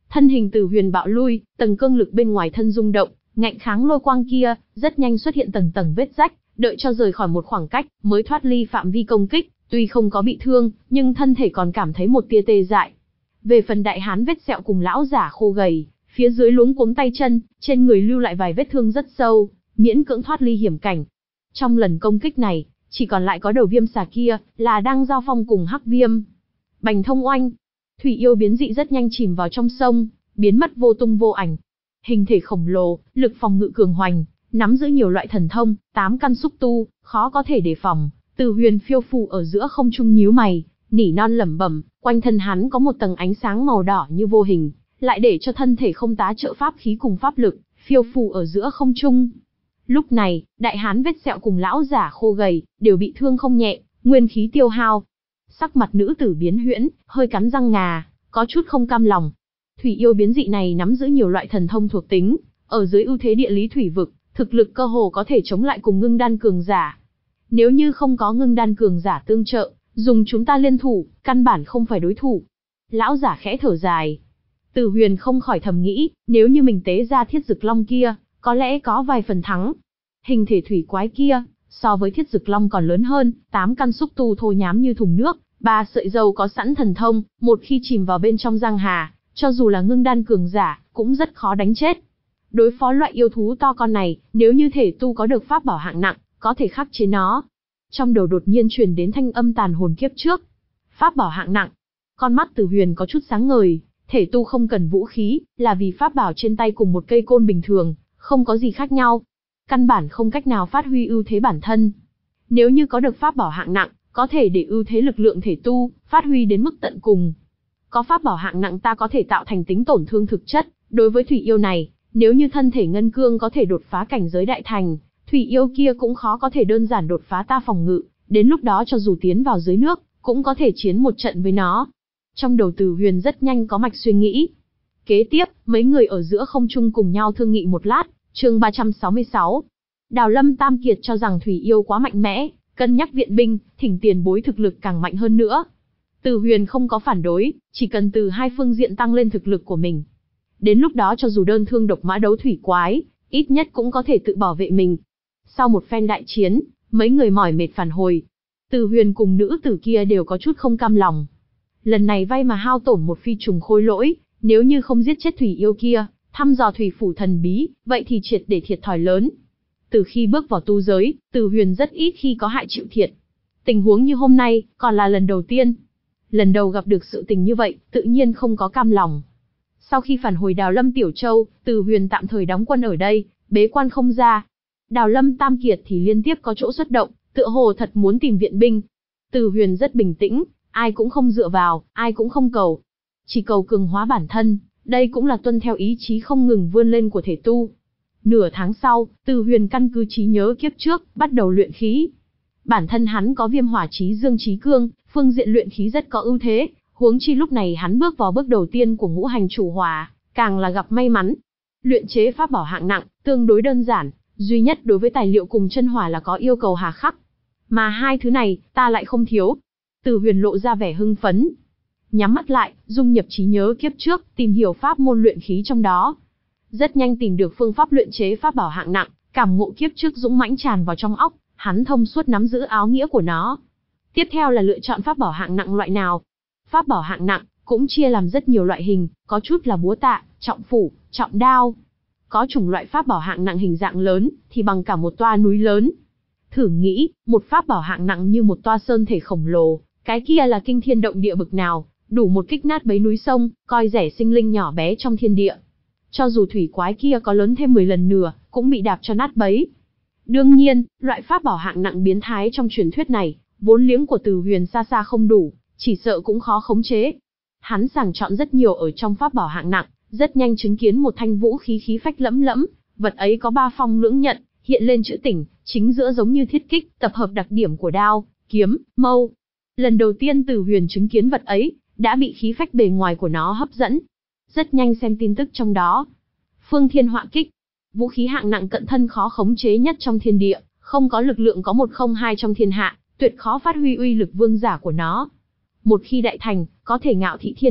Thân hình Từ Huyền bạo lui, tầng cương lực bên ngoài thân rung động, ngạnh kháng lôi quang kia, rất nhanh xuất hiện tầng tầng vết rách, đợi cho rời khỏi một khoảng cách, mới thoát ly phạm vi công kích, tuy không có bị thương, nhưng thân thể còn cảm thấy một tia tê dại. Về phần đại hán vết sẹo cùng lão giả khô gầy, phía dưới luống cuống tay chân, trên người lưu lại vài vết thương rất sâu, miễn cưỡng thoát ly hiểm cảnh. Trong lần công kích này, chỉ còn lại có đầu viêm xà kia, là đang giao phong cùng hắc viêm. Bành thông oanh, thủy yêu biến dị rất nhanh chìm vào trong sông, biến mất vô tung vô ảnh. Hình thể khổng lồ, lực phòng ngự cường hoành, nắm giữ nhiều loại thần thông, tám căn xúc tu, khó có thể đề phòng. Từ Huyền phiêu phù ở giữa không trung nhíu mày, nỉ non lẩm bẩm, quanh thân hắn có một tầng ánh sáng màu đỏ như vô hình, lại để cho thân thể không tá trợ pháp khí cùng pháp lực, phiêu phù ở giữa không trung. Lúc này, đại hán vết sẹo cùng lão giả khô gầy, đều bị thương không nhẹ, nguyên khí tiêu hao. Sắc mặt nữ tử biến huyễn, hơi cắn răng ngà, có chút không cam lòng. Thủy yêu biến dị này nắm giữ nhiều loại thần thông thuộc tính, ở dưới ưu thế địa lý thủy vực, thực lực cơ hồ có thể chống lại cùng ngưng đan cường giả. Nếu như không có ngưng đan cường giả tương trợ, dùng chúng ta liên thủ, căn bản không phải đối thủ. Lão giả khẽ thở dài. Từ Huyền không khỏi thầm nghĩ, nếu như mình tế ra thiết dực long kia, có lẽ có vài phần thắng. Hình thể thủy quái kia, so với thiết dực long còn lớn hơn, tám căn xúc tu thô nhám như thùng nước, ba sợi dâu có sẵn thần thông, một khi chìm vào bên trong giang hà, cho dù là ngưng đan cường giả, cũng rất khó đánh chết. Đối phó loại yêu thú to con này, nếu như thể tu có được pháp bảo hạng nặng, có thể khắc chế nó. Trong đầu đột nhiên truyền đến thanh âm tàn hồn kiếp trước. Pháp bảo hạng nặng. Con mắt Từ Huyền có chút sáng ngời, thể tu không cần vũ khí, là vì pháp bảo trên tay cùng một cây côn bình thường, không có gì khác nhau. Căn bản không cách nào phát huy ưu thế bản thân. Nếu như có được pháp bảo hạng nặng, có thể để ưu thế lực lượng thể tu, phát huy đến mức tận cùng. Có pháp bảo hạng nặng ta có thể tạo thành tính tổn thương thực chất, đối với thủy yêu này, nếu như thân thể ngân cương có thể đột phá cảnh giới đại thành, thủy yêu kia cũng khó có thể đơn giản đột phá ta phòng ngự, đến lúc đó cho dù tiến vào dưới nước, cũng có thể chiến một trận với nó. Trong đầu Từ Huyền rất nhanh có mạch suy nghĩ. Kế tiếp, mấy người ở giữa không trung cùng nhau thương nghị một lát, chương ba trăm sáu mươi sáu. Đào Lâm Tam Kiệt cho rằng thủy yêu quá mạnh mẽ, cân nhắc viện binh, thỉnh tiền bối thực lực càng mạnh hơn nữa. Từ Huyền không có phản đối, chỉ cần từ hai phương diện tăng lên thực lực của mình. Đến lúc đó cho dù đơn thương độc mã đấu thủy quái, ít nhất cũng có thể tự bảo vệ mình. Sau một phen đại chiến, mấy người mỏi mệt phản hồi. Từ Huyền cùng nữ tử kia đều có chút không cam lòng. Lần này vay mà hao tổn một phi trùng khôi lỗi, nếu như không giết chết thủy yêu kia, thăm dò thủy phủ thần bí, vậy thì triệt để thiệt thòi lớn. Từ khi bước vào tu giới, Từ Huyền rất ít khi có hại chịu thiệt. Tình huống như hôm nay, còn là lần đầu tiên. Lần đầu gặp được sự tình như vậy, tự nhiên không có cam lòng. Sau khi phản hồi Đào Lâm Tiểu Châu, Từ Huyền tạm thời đóng quân ở đây, bế quan không ra. Đào Lâm Tam Kiệt thì liên tiếp có chỗ xuất động, tựa hồ thật muốn tìm viện binh. Từ Huyền rất bình tĩnh, ai cũng không dựa vào, ai cũng không cầu. Chỉ cầu cường hóa bản thân, đây cũng là tuân theo ý chí không ngừng vươn lên của thể tu. Nửa tháng sau, Từ Huyền căn cứ trí nhớ kiếp trước, bắt đầu luyện khí. Bản thân hắn có viêm hỏa trí dương trí cương, phương diện luyện khí rất có ưu thế, huống chi lúc này hắn bước vào bước đầu tiên của ngũ hành chủ hỏa, càng là gặp may mắn. Luyện chế pháp bảo hạng nặng, tương đối đơn giản, duy nhất đối với tài liệu cùng chân hỏa là có yêu cầu hà khắc. Mà hai thứ này, ta lại không thiếu. Từ Huyền lộ ra vẻ hưng phấn. Nhắm mắt lại, dung nhập trí nhớ kiếp trước, tìm hiểu pháp môn luyện khí trong đó. Rất nhanh tìm được phương pháp luyện chế pháp bảo hạng nặng, cảm ngộ kiếp trước dũng mãnh tràn vào trong óc, hắn thông suốt nắm giữ áo nghĩa của nó. Tiếp theo là lựa chọn pháp bảo hạng nặng loại nào. Pháp bảo hạng nặng cũng chia làm rất nhiều loại hình, có chút là búa tạ, trọng phủ, trọng đao. Có chủng loại pháp bảo hạng nặng hình dạng lớn, thì bằng cả một toa núi lớn. Thử nghĩ, một pháp bảo hạng nặng như một toa sơn thể khổng lồ, cái kia là kinh thiên động địa bực nào, đủ một kích nát bấy núi sông, coi rẻ sinh linh nhỏ bé trong thiên địa. Cho dù thủy quái kia có lớn thêm mười lần nữa, cũng bị đạp cho nát bấy. Đương nhiên, loại pháp bảo hạng nặng biến thái trong truyền thuyết này, vốn liếng của Từ Huyền xa xa không đủ, chỉ sợ cũng khó khống chế. Hắn sàng chọn rất nhiều ở trong pháp bảo hạng nặng, rất nhanh chứng kiến một thanh vũ khí khí phách lẫm lẫm, vật ấy có ba phong lưỡng nhận, hiện lên chữ tỉnh, chính giữa giống như thiết kích, tập hợp đặc điểm của đao, kiếm, mâu. Lần đầu tiên Từ Huyền chứng kiến vật ấy, đã bị khí phách bề ngoài của nó hấp dẫn. Rất nhanh xem tin tức trong đó. Phương Thiên Họa Kích, vũ khí hạng nặng cận thân khó khống chế nhất trong thiên địa, không có lực lượng có một không hai trong thiên hạ, tuyệt khó phát huy uy lực vương giả của nó. Một khi đại thành, có thể ngạo thị thiên hạ,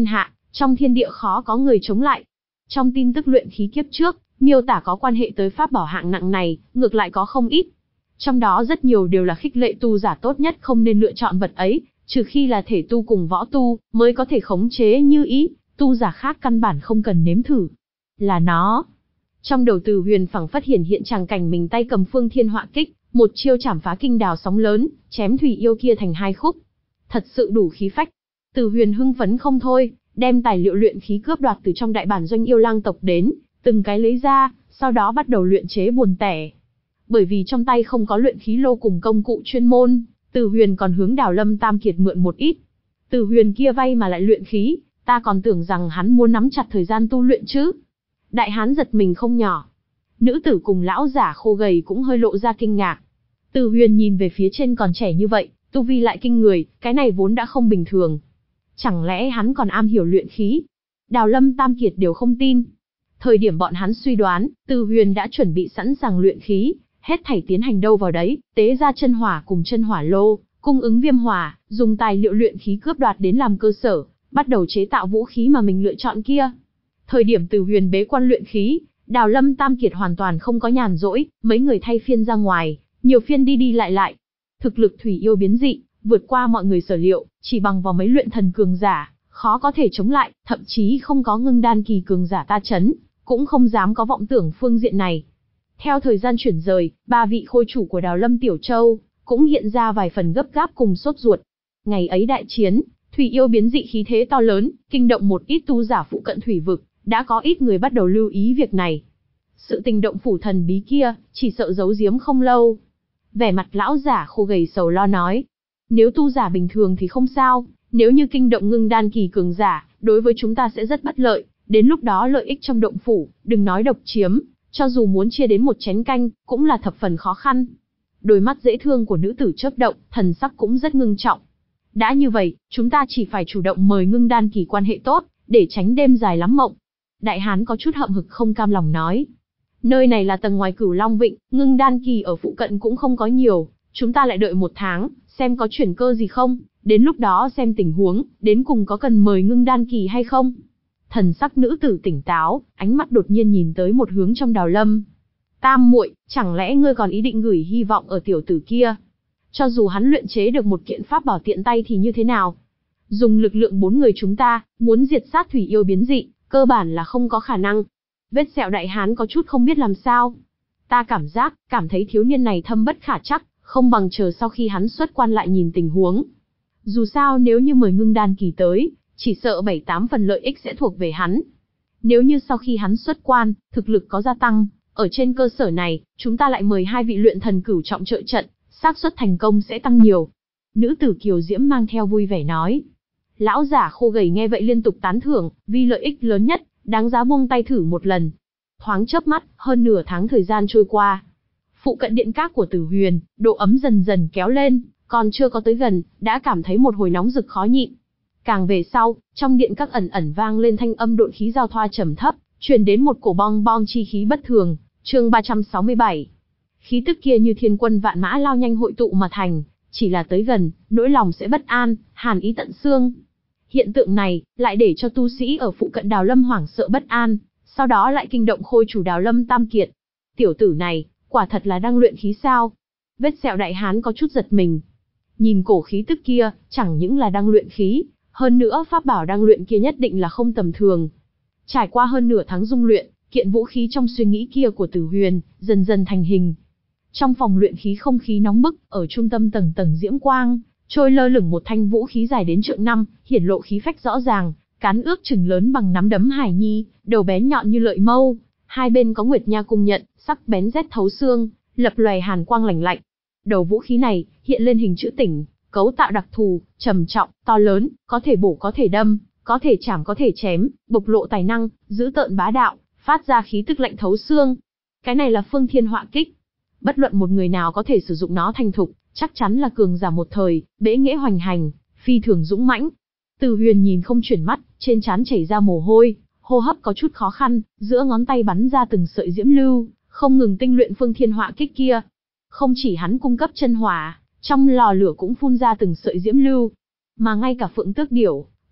Trong thiên địa khó có người chống lại. Trong tin tức luyện khí kiếp trước, miêu tả có quan hệ tới pháp bảo hạng nặng này, ngược lại có không ít. Trong đó rất nhiều đều là khích lệ tu giả tốt nhất không nên lựa chọn vật ấy, trừ khi là thể tu cùng võ tu, mới có thể khống chế như ý, tu giả khác căn bản không cần nếm thử. Là nó. Trong đầu Từ Huyền phảng phất hiển hiện tràng cảnh mình tay cầm Phương Thiên Họa Kích, một chiêu chảm phá kinh đào sóng lớn, chém thủy yêu kia thành hai khúc. Thật sự đủ khí phách. Từ Huyền hưng phấn không thôi, đem tài liệu luyện khí cướp đoạt từ trong đại bản doanh yêu lang tộc đến, từng cái lấy ra, sau đó bắt đầu luyện chế buồn tẻ. Bởi vì trong tay không có luyện khí lô cùng công cụ chuyên môn, Từ Huyền còn hướng Đào Lâm Tam Kiệt mượn một ít. Từ Huyền kia vay mà lại luyện khí, ta còn tưởng rằng hắn muốn nắm chặt thời gian tu luyện chứ. Đại hán giật mình không nhỏ. Nữ tử cùng lão giả khô gầy cũng hơi lộ ra kinh ngạc. Từ Huyền nhìn về phía trên còn trẻ như vậy, tu vi lại kinh người, cái này vốn đã không bình thường. Chẳng lẽ hắn còn am hiểu luyện khí? Đào Lâm Tam Kiệt đều không tin. Thời điểm bọn hắn suy đoán, Từ Huyền đã chuẩn bị sẵn sàng luyện khí, hết thảy tiến hành đâu vào đấy, tế ra chân hỏa cùng chân hỏa lô, cung ứng viêm hỏa, dùng tài liệu luyện khí cướp đoạt đến làm cơ sở, bắt đầu chế tạo vũ khí mà mình lựa chọn kia. Thời điểm Từ Huyền bế quan luyện khí, Đào Lâm Tam Kiệt hoàn toàn không có nhàn rỗi, mấy người thay phiên ra ngoài, nhiều phiên đi đi lại lại. Thực lực thủy yêu biến dị, vượt qua mọi người sở liệu, chỉ bằng vào mấy luyện thần cường giả, khó có thể chống lại, thậm chí không có ngưng đan kỳ cường giả ta chấn, cũng không dám có vọng tưởng phương diện này. Theo thời gian chuyển rời, ba vị khôi chủ của Đào Lâm Tiểu Châu cũng hiện ra vài phần gấp gáp cùng sốt ruột. Ngày ấy đại chiến, thủy yêu biến dị khí thế to lớn, kinh động một ít tu giả phụ cận thủy vực, đã có ít người bắt đầu lưu ý việc này. Sự tình động phủ thần bí kia, chỉ sợ giấu giếm không lâu. Vẻ mặt lão giả khô gầy sầu lo nói, nếu tu giả bình thường thì không sao, nếu như kinh động ngưng đan kỳ cường giả, đối với chúng ta sẽ rất bất lợi, đến lúc đó lợi ích trong động phủ, đừng nói độc chiếm, cho dù muốn chia đến một chén canh, cũng là thập phần khó khăn. Đôi mắt dễ thương của nữ tử chớp động, thần sắc cũng rất ngưng trọng. Đã như vậy, chúng ta chỉ phải chủ động mời ngưng đan kỳ quan hệ tốt, để tránh đêm dài lắm mộng. Đại hán có chút hậm hực không cam lòng nói. Nơi này là tầng ngoài Cửu Long Vịnh, ngưng đan kỳ ở phụ cận cũng không có nhiều, chúng ta lại đợi một tháng, xem có chuyển cơ gì không, đến lúc đó xem tình huống, đến cùng có cần mời ngưng đan kỳ hay không. Thần sắc nữ tử tỉnh táo, ánh mắt đột nhiên nhìn tới một hướng trong Đào Lâm. Tam muội, chẳng lẽ ngươi còn ý định gửi hy vọng ở tiểu tử kia? Cho dù hắn luyện chế được một kiện pháp bảo tiện tay thì như thế nào? Dùng lực lượng bốn người chúng ta, muốn diệt sát thủy yêu biến dị, cơ bản là không có khả năng. Vết sẹo đại hán có chút không biết làm sao. Ta cảm giác, cảm thấy thiếu niên này thâm bất khả trắc, không bằng chờ sau khi hắn xuất quan lại nhìn tình huống. Dù sao nếu như mời ngưng đan kỳ tới, chỉ sợ bảy tám phần lợi ích sẽ thuộc về hắn. Nếu như sau khi hắn xuất quan, thực lực có gia tăng, ở trên cơ sở này, chúng ta lại mời hai vị luyện thần cửu trọng trợ trận, xác suất thành công sẽ tăng nhiều. Nữ tử kiều diễm mang theo vui vẻ nói. Lão giả khô gầy nghe vậy liên tục tán thưởng, vì lợi ích lớn nhất, đáng giá buông tay thử một lần. Thoáng chớp mắt, hơn nửa tháng thời gian trôi qua. Phụ cận điện các của Tử Huyền, độ ấm dần dần kéo lên, còn chưa có tới gần, đã cảm thấy một hồi nóng rực khó nhịn. Càng về sau, trong điện các ẩn ẩn vang lên thanh âm độn khí giao thoa trầm thấp, truyền đến một cổ bong bong chi khí bất thường. Chương ba trăm sáu mươi bảy. Khí tức kia như thiên quân vạn mã lao nhanh hội tụ mà thành, chỉ là tới gần, nỗi lòng sẽ bất an, hàn ý tận xương. Hiện tượng này lại để cho tu sĩ ở phụ cận Đào Lâm hoảng sợ bất an, sau đó lại kinh động khôi chủ Đào Lâm Tam Kiệt. Tiểu tử này, quả thật là đang luyện khí sao? Vết sẹo đại hán có chút giật mình. Nhìn cổ khí tức kia, chẳng những là đang luyện khí, hơn nữa pháp bảo đang luyện kia nhất định là không tầm thường. Trải qua hơn nửa tháng dung luyện, kiện vũ khí trong suy nghĩ kia của Tử Huyền dần dần thành hình. Trong phòng luyện khí không khí nóng bức, ở trung tâm tầng tầng diễm quang, trôi lơ lửng một thanh vũ khí dài đến trượng năm, hiển lộ khí phách rõ ràng, cán ước chừng lớn bằng nắm đấm hải nhi, đầu bén nhọn như lợi mâu, hai bên có nguyệt nha cung nhận, sắc bén rét thấu xương, lập lòe hàn quang lạnh lạnh. Đầu vũ khí này hiện lên hình chữ tỉnh, cấu tạo đặc thù, trầm trọng, to lớn, có thể bổ có thể đâm, có thể chảm có thể chém, bộc lộ tài năng, dữ tợn bá đạo, phát ra khí tức lạnh thấu xương. Cái này là Phương Thiên Họa Kích. Bất luận một người nào có thể sử dụng nó thành thục, chắc chắn là cường giả một thời, bẽ nghệ hoành hành, phi thường dũng mãnh. Từ Huyền nhìn không chuyển mắt, trên trán chảy ra mồ hôi, hô hấp có chút khó khăn, giữa ngón tay bắn ra từng sợi diễm lưu, không ngừng tinh luyện Phương Thiên Họa Kích kia. Không chỉ hắn cung cấp chân hỏa, trong lò lửa cũng phun ra từng sợi diễm lưu, mà ngay cả Phượng Tước Điểu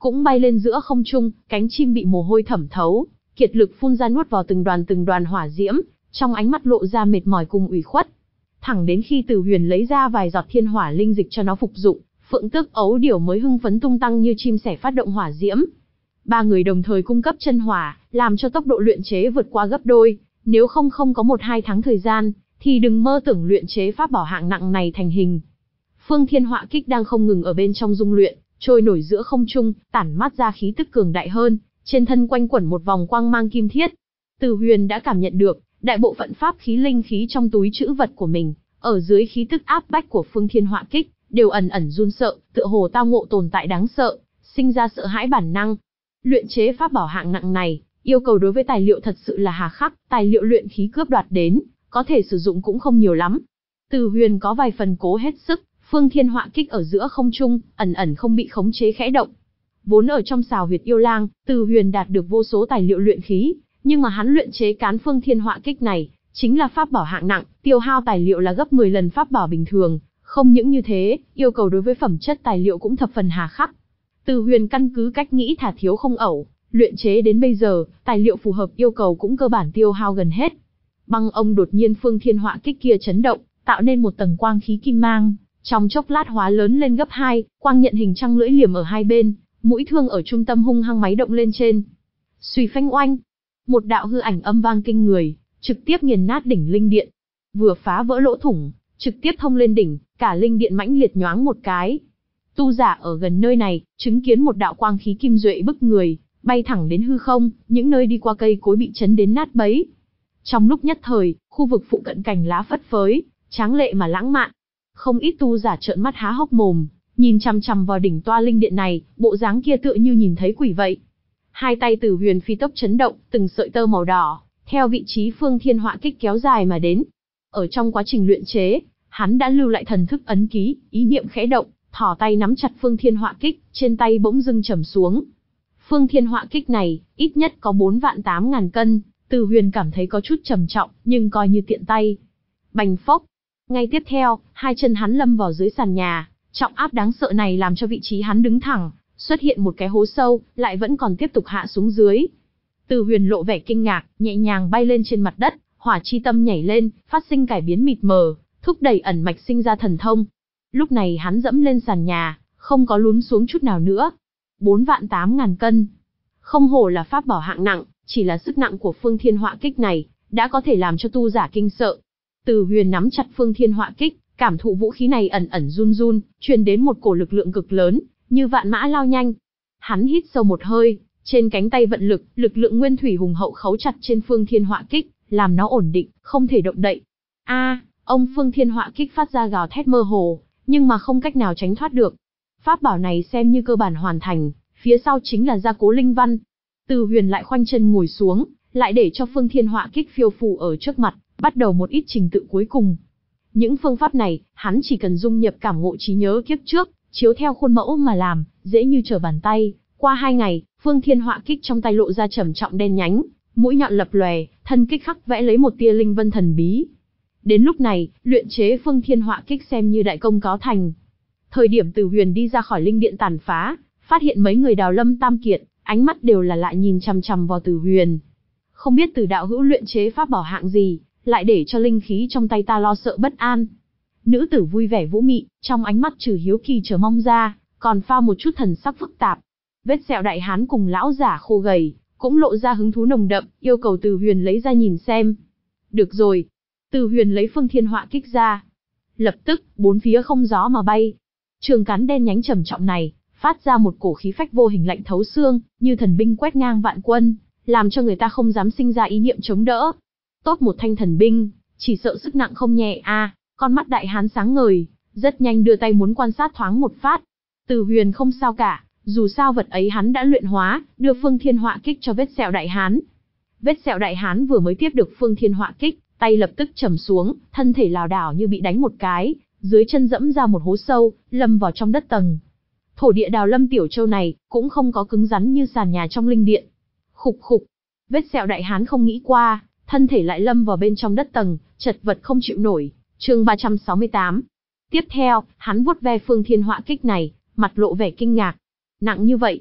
cũng bay lên giữa không trung, cánh chim bị mồ hôi thẩm thấu, kiệt lực phun ra nuốt vào từng đoàn từng đoàn hỏa diễm, trong ánh mắt lộ ra mệt mỏi cùng ủy khuất. Thẳng đến khi Từ Huyền lấy ra vài giọt thiên hỏa linh dịch cho nó phục dụng, Phượng Tước Ấu Điểu mới hưng phấn tung tăng như chim sẻ phát động hỏa diễm. Ba người đồng thời cung cấp chân hỏa, làm cho tốc độ luyện chế vượt qua gấp đôi, nếu không không có một hai tháng thời gian, thì đừng mơ tưởng luyện chế pháp bảo hạng nặng này thành hình. Phương Thiên Họa Kích đang không ngừng ở bên trong dung luyện, trôi nổi giữa không trung, tản mát ra khí tức cường đại hơn, trên thân quanh quẩn một vòng quang mang kim thiết. Từ Huyền đã cảm nhận được, đại bộ phận pháp khí linh khí trong túi trữ vật của mình, ở dưới khí tức áp bách của Phương Thiên Họa Kích, đều ẩn ẩn run sợ, tựa hồ tao ngộ tồn tại đáng sợ, sinh ra sợ hãi bản năng. Luyện chế pháp bảo hạng nặng này, yêu cầu đối với tài liệu thật sự là hà khắc, tài liệu luyện khí cướp đoạt đến, có thể sử dụng cũng không nhiều lắm. Từ Huyền có vài phần cố hết sức, Phương Thiên Họa Kích ở giữa không trung, ẩn ẩn không bị khống chế khẽ động. Vốn ở trong xào huyệt yêu lang, Từ Huyền đạt được vô số tài liệu luyện khí, nhưng mà hắn luyện chế cán Phương Thiên Họa Kích này, chính là pháp bảo hạng nặng, tiêu hao tài liệu là gấp mười lần pháp bảo bình thường, không những như thế, yêu cầu đối với phẩm chất tài liệu cũng thập phần hà khắc. Từ Huyền căn cứ cách nghĩ thả thiếu không ẩu, luyện chế đến bây giờ, tài liệu phù hợp yêu cầu cũng cơ bản tiêu hao gần hết. Băng ông đột nhiên Phương Thiên Họa Kích kia chấn động, tạo nên một tầng quang khí kim mang, trong chốc lát hóa lớn lên gấp hai, quang nhận hình trăng lưỡi liềm ở hai bên, mũi thương ở trung tâm hung hăng máy động lên trên. Xuy phanh oanh, một đạo hư ảnh âm vang kinh người, trực tiếp nghiền nát đỉnh linh điện, vừa phá vỡ lỗ thủng, trực tiếp thông lên đỉnh, cả linh điện mãnh liệt nhoáng một cái. Tu giả ở gần nơi này, chứng kiến một đạo quang khí kim duệ bức người, bay thẳng đến hư không, những nơi đi qua cây cối bị chấn đến nát bấy. Trong lúc nhất thời, khu vực phụ cận cành lá phất phới, tráng lệ mà lãng mạn. Không ít tu giả trợn mắt há hốc mồm, nhìn chằm chằm vào đỉnh toa linh điện này, bộ dáng kia tựa như nhìn thấy quỷ vậy. Hai tay Từ Huyền phi tốc chấn động, từng sợi tơ màu đỏ, theo vị trí Phương Thiên Họa Kích kéo dài mà đến. Ở trong quá trình luyện chế, hắn đã lưu lại thần thức ấn ký, ý niệm khẽ động, thò tay nắm chặt Phương Thiên Họa Kích, trên tay bỗng dưng trầm xuống. Phương Thiên Họa Kích này, ít nhất có bốn vạn tám ngàn cân, Từ Huyền cảm thấy có chút trầm trọng, nhưng coi như tiện tay. Bành phốc. Ngay tiếp theo, hai chân hắn lâm vào dưới sàn nhà, trọng áp đáng sợ này làm cho vị trí hắn đứng thẳng, xuất hiện một cái hố sâu, lại vẫn còn tiếp tục hạ xuống dưới. Từ Huyền lộ vẻ kinh ngạc, nhẹ nhàng bay lên trên mặt đất, hỏa chi tâm nhảy lên, phát sinh cải biến mịt mờ, thúc đẩy ẩn mạch sinh ra thần thông. Lúc này hắn dẫm lên sàn nhà, không có lún xuống chút nào nữa. Bốn vạn tám ngàn cân. Không hổ là pháp bảo hạng nặng, chỉ là sức nặng của Phương Thiên Họa Kích này, đã có thể làm cho tu giả kinh sợ. Từ Huyền nắm chặt Phương Thiên Họa Kích, cảm thụ vũ khí này ẩn ẩn run run, truyền đến một cổ lực lượng cực lớn, như vạn mã lao nhanh. Hắn hít sâu một hơi, trên cánh tay vận lực, lực lượng nguyên thủy hùng hậu khấu chặt trên Phương Thiên Họa Kích, làm nó ổn định, không thể động đậy. A, ông Phương Thiên Họa Kích phát ra gào thét mơ hồ, nhưng mà không cách nào tránh thoát được. Pháp bảo này xem như cơ bản hoàn thành, phía sau chính là gia cố linh văn. Từ Huyền lại khoanh chân ngồi xuống, lại để cho Phương Thiên Họa Kích phiêu phù ở trước mặt, bắt đầu một ít trình tự cuối cùng. Những phương pháp này, hắn chỉ cần dung nhập cảm ngộ trí nhớ kiếp trước, chiếu theo khuôn mẫu mà làm, dễ như trở bàn tay. Qua hai ngày, Phương Thiên Họa Kích trong tay lộ ra trầm trọng đen nhánh, mũi nhọn lập lòe, thân kích khắc vẽ lấy một tia linh vân thần bí. Đến lúc này, luyện chế Phương Thiên Họa Kích xem như đại công cáo thành. Thời điểm Từ Huyền đi ra khỏi linh điện tàn phá, phát hiện mấy người Đào Lâm Tam Kiệt, ánh mắt đều là lại nhìn chằm chằm vào Từ Huyền. Không biết Từ đạo hữu luyện chế pháp bảo hạng gì, lại để cho linh khí trong tay ta lo sợ bất an. Nữ tử vui vẻ vũ mị, trong ánh mắt trừ hiếu kỳ chờ mong ra, còn pha một chút thần sắc phức tạp. Vết sẹo đại hán cùng lão giả khô gầy, cũng lộ ra hứng thú nồng đậm, yêu cầu Từ Huyền lấy ra nhìn xem. Được rồi. Từ Huyền lấy Phương Thiên Họa Kích ra. Lập tức, bốn phía không gió mà bay. Trường cán đen nhánh trầm trọng này, phát ra một cổ khí phách vô hình lạnh thấu xương, như thần binh quét ngang vạn quân, làm cho người ta không dám sinh ra ý niệm chống đỡ. Tốt một thanh thần binh, chỉ sợ sức nặng không nhẹ a. À, con mắt đại hán sáng ngời, rất nhanh đưa tay muốn quan sát thoáng một phát. Từ Huyền không sao cả, dù sao vật ấy hắn đã luyện hóa, đưa Phương Thiên Họa Kích cho vết sẹo đại hán. Vết sẹo đại hán vừa mới tiếp được Phương Thiên Họa Kích, tay lập tức trầm xuống, thân thể lảo đảo như bị đánh một cái, dưới chân dẫm ra một hố sâu, lâm vào trong đất tầng. Thổ địa Đào Lâm Tiểu Châu này cũng không có cứng rắn như sàn nhà trong linh điện. Khục khục, vết sẹo đại hán không nghĩ qua, thân thể lại lâm vào bên trong đất tầng, chật vật không chịu nổi. Chương ba trăm sáu mươi tám. Tiếp theo, hắn vuốt ve Phương Thiên Họa Kích này, mặt lộ vẻ kinh ngạc. Nặng như vậy.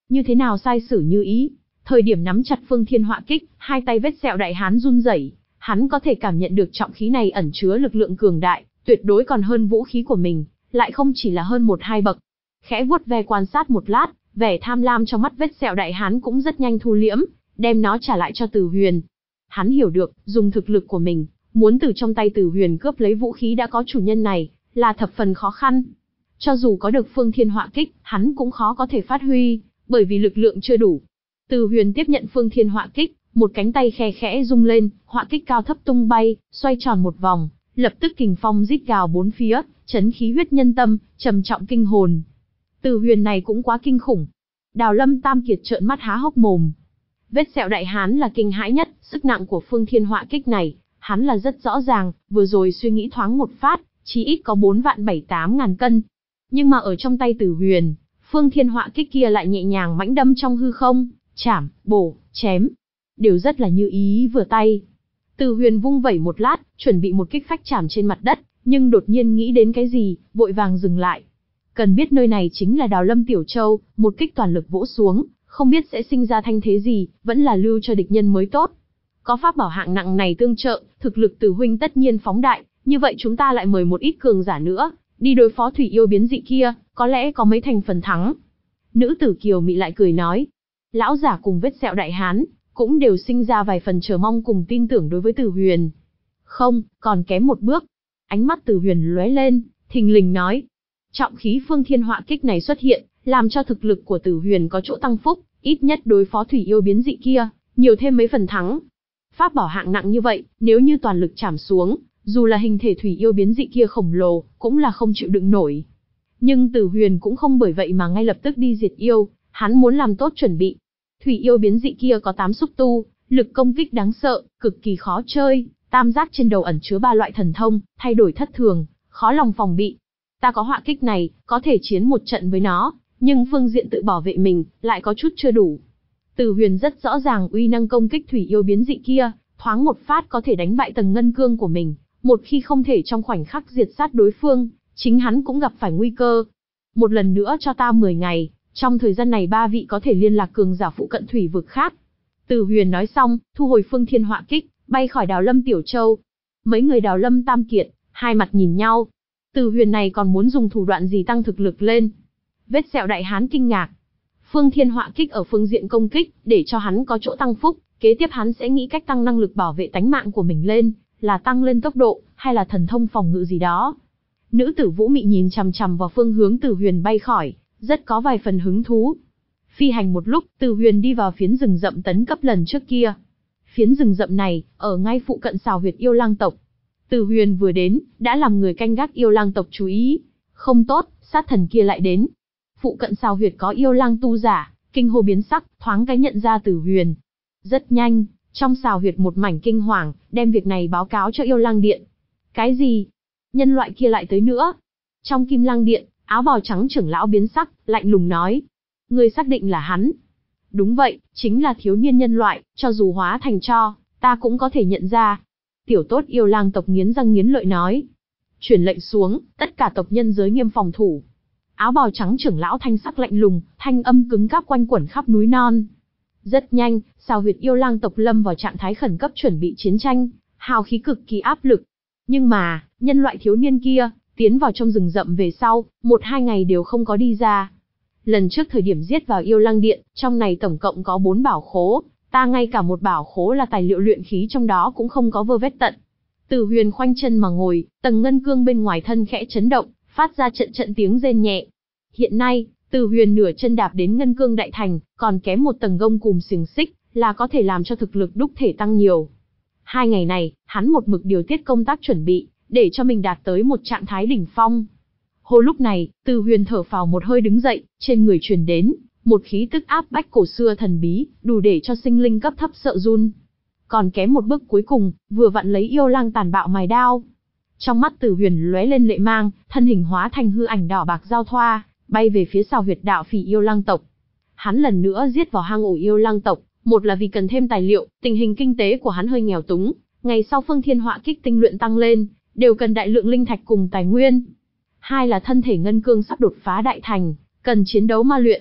Như thế nào sai sử như ý. Thời điểm nắm chặt phương thiên họa kích, hai tay vết sẹo đại hán run rẩy, hắn có thể cảm nhận được trọng khí này ẩn chứa lực lượng cường đại, tuyệt đối còn hơn vũ khí của mình, lại không chỉ là hơn một hai bậc. Khẽ vuốt ve quan sát một lát, vẻ tham lam trong mắt vết sẹo đại hán cũng rất nhanh thu liễm, đem nó trả lại cho Từ Huyền. Hắn hiểu được, dùng thực lực của mình, muốn từ trong tay Từ Huyền cướp lấy vũ khí đã có chủ nhân này, là thập phần khó khăn. Cho dù có được phương thiên họa kích, hắn cũng khó có thể phát huy, bởi vì lực lượng chưa đủ. Từ Huyền tiếp nhận phương thiên họa kích, một cánh tay khe khẽ rung lên, họa kích cao thấp tung bay, xoay tròn một vòng, lập tức kình phong rít gào bốn phía, chấn khí huyết nhân tâm, trầm trọng kinh hồn. Từ Huyền này cũng quá kinh khủng. Đào Lâm Tam Kiệt trợn mắt há hốc mồm. Vết sẹo đại hán là kinh hãi nhất, sức nặng của phương thiên họa kích này, hắn là rất rõ ràng, vừa rồi suy nghĩ thoáng một phát, chí ít có bốn vạn bảy tám ngàn cân. Nhưng mà ở trong tay Từ Huyền, phương thiên họa kích kia lại nhẹ nhàng mãnh đâm trong hư không, chảm, bổ, chém, đều rất là như ý vừa tay. Từ Huyền vung vẩy một lát, chuẩn bị một kích phách chảm trên mặt đất, nhưng đột nhiên nghĩ đến cái gì, vội vàng dừng lại. Cần biết nơi này chính là Đào Lâm Tiểu Châu, một kích toàn lực vỗ xuống, không biết sẽ sinh ra thanh thế gì, vẫn là lưu cho địch nhân mới tốt. Có pháp bảo hạng nặng này tương trợ, thực lực Từ huynh tất nhiên phóng đại, như vậy chúng ta lại mời một ít cường giả nữa, đi đối phó thủy yêu biến dị kia, có lẽ có mấy thành phần thắng. Nữ tử kiều mị lại cười nói. Lão giả cùng vết sẹo đại hán, cũng đều sinh ra vài phần chờ mong cùng tin tưởng đối với Từ Huyền. Không, còn kém một bước. Ánh mắt Từ Huyền lóe lên, thình lình nói. Trọng khí phương thiên họa kích này xuất hiện, làm cho thực lực của Từ Huyền có chỗ tăng phúc, ít nhất đối phó thủy yêu biến dị kia, nhiều thêm mấy phần thắng. Pháp bảo hạng nặng như vậy, nếu như toàn lực chảm xuống, dù là hình thể thủy yêu biến dị kia khổng lồ, cũng là không chịu đựng nổi. Nhưng Từ Huyền cũng không bởi vậy mà ngay lập tức đi diệt yêu, hắn muốn làm tốt chuẩn bị. Thủy yêu biến dị kia có tám xúc tu, lực công kích đáng sợ, cực kỳ khó chơi, tam giác trên đầu ẩn chứa ba loại thần thông, thay đổi thất thường, khó lòng phòng bị. Ta có họa kích này, có thể chiến một trận với nó, nhưng phương diện tự bảo vệ mình, lại có chút chưa đủ. Từ Huyền rất rõ ràng uy năng công kích thủy yêu biến dị kia, thoáng một phát có thể đánh bại tầng ngân cương của mình, một khi không thể trong khoảnh khắc diệt sát đối phương, chính hắn cũng gặp phải nguy cơ. Một lần nữa cho ta mười ngày, trong thời gian này ba vị có thể liên lạc cường giả phụ cận thủy vực khác. Từ Huyền nói xong, thu hồi phương thiên họa kích, bay khỏi Đào Lâm Tiểu Châu. Mấy người Đào Lâm Tam Kiệt, hai mặt nhìn nhau. Từ Huyền này còn muốn dùng thủ đoạn gì tăng thực lực lên? Vết sẹo đại hán kinh ngạc. Phương thiên họa kích ở phương diện công kích, để cho hắn có chỗ tăng phúc, kế tiếp hắn sẽ nghĩ cách tăng năng lực bảo vệ tánh mạng của mình lên, là tăng lên tốc độ, hay là thần thông phòng ngự gì đó. Nữ tử Vũ Mị nhìn chằm chằm vào phương hướng Từ Huyền bay khỏi, rất có vài phần hứng thú. Phi hành một lúc, Từ Huyền đi vào phiến rừng rậm tấn cấp lần trước kia. Phiến rừng rậm này, ở ngay phụ cận xào huyệt yêu lang tộc. Từ Huyền vừa đến, đã làm người canh gác yêu lang tộc chú ý. Không tốt, sát thần kia lại đến. Phụ cận xào huyệt có yêu lang tu giả, kinh hô biến sắc, thoáng cái nhận ra Từ Huyền. Rất nhanh, trong xào huyệt một mảnh kinh hoàng, đem việc này báo cáo cho yêu lang điện. Cái gì? Nhân loại kia lại tới nữa? Trong Kim Lang điện, áo bào trắng trưởng lão biến sắc, lạnh lùng nói. Ngươi xác định là hắn? Đúng vậy, chính là thiếu niên nhân loại, cho dù hóa thành tro, ta cũng có thể nhận ra. Tiểu tốt yêu lang tộc nghiến răng nghiến lợi nói. Truyền lệnh xuống, tất cả tộc nhân giới nghiêm phòng thủ. Áo bào trắng trưởng lão thanh sắc lạnh lùng, thanh âm cứng cáp quanh quẩn khắp núi non. Rất nhanh, xào huyệt yêu lang tộc lâm vào trạng thái khẩn cấp chuẩn bị chiến tranh, hào khí cực kỳ áp lực. Nhưng mà, nhân loại thiếu niên kia, tiến vào trong rừng rậm về sau, một hai ngày đều không có đi ra. Lần trước thời điểm giết vào yêu lang điện, trong này tổng cộng có bốn bảo khố, ta ngay cả một bảo khố là tài liệu luyện khí trong đó cũng không có vơ vét tận. Từ Huyền khoanh chân mà ngồi, tầng ngân cương bên ngoài thân khẽ chấn động, phát ra trận trận tiếng rên nhẹ. Hiện nay, Từ Huyền nửa chân đạp đến ngân cương đại thành, còn kém một tầng gông cùm xiềng xích, là có thể làm cho thực lực đúc thể tăng nhiều. Hai ngày này, hắn một mực điều tiết công tác chuẩn bị, để cho mình đạt tới một trạng thái đỉnh phong. Hồ lúc này, Từ Huyền thở phào một hơi đứng dậy, trên người truyền đến một khí tức áp bách cổ xưa thần bí, đủ để cho sinh linh cấp thấp sợ run. Còn kém một bước cuối cùng, vừa vặn lấy yêu lang tàn bạo mài đao. Trong mắt Từ Huyền lóe lên lệ mang, thân hình hóa thành hư ảnh đỏ bạc giao thoa, bay về phía xào huyệt đạo phỉ yêu lang tộc. Hắn lần nữa giết vào hang ổ yêu lang tộc, một là vì cần thêm tài liệu, tình hình kinh tế của hắn hơi nghèo túng, ngày sau phương thiên họa kích tinh luyện tăng lên, đều cần đại lượng linh thạch cùng tài nguyên. Hai là thân thể ngân cương sắp đột phá đại thành, cần chiến đấu ma luyện.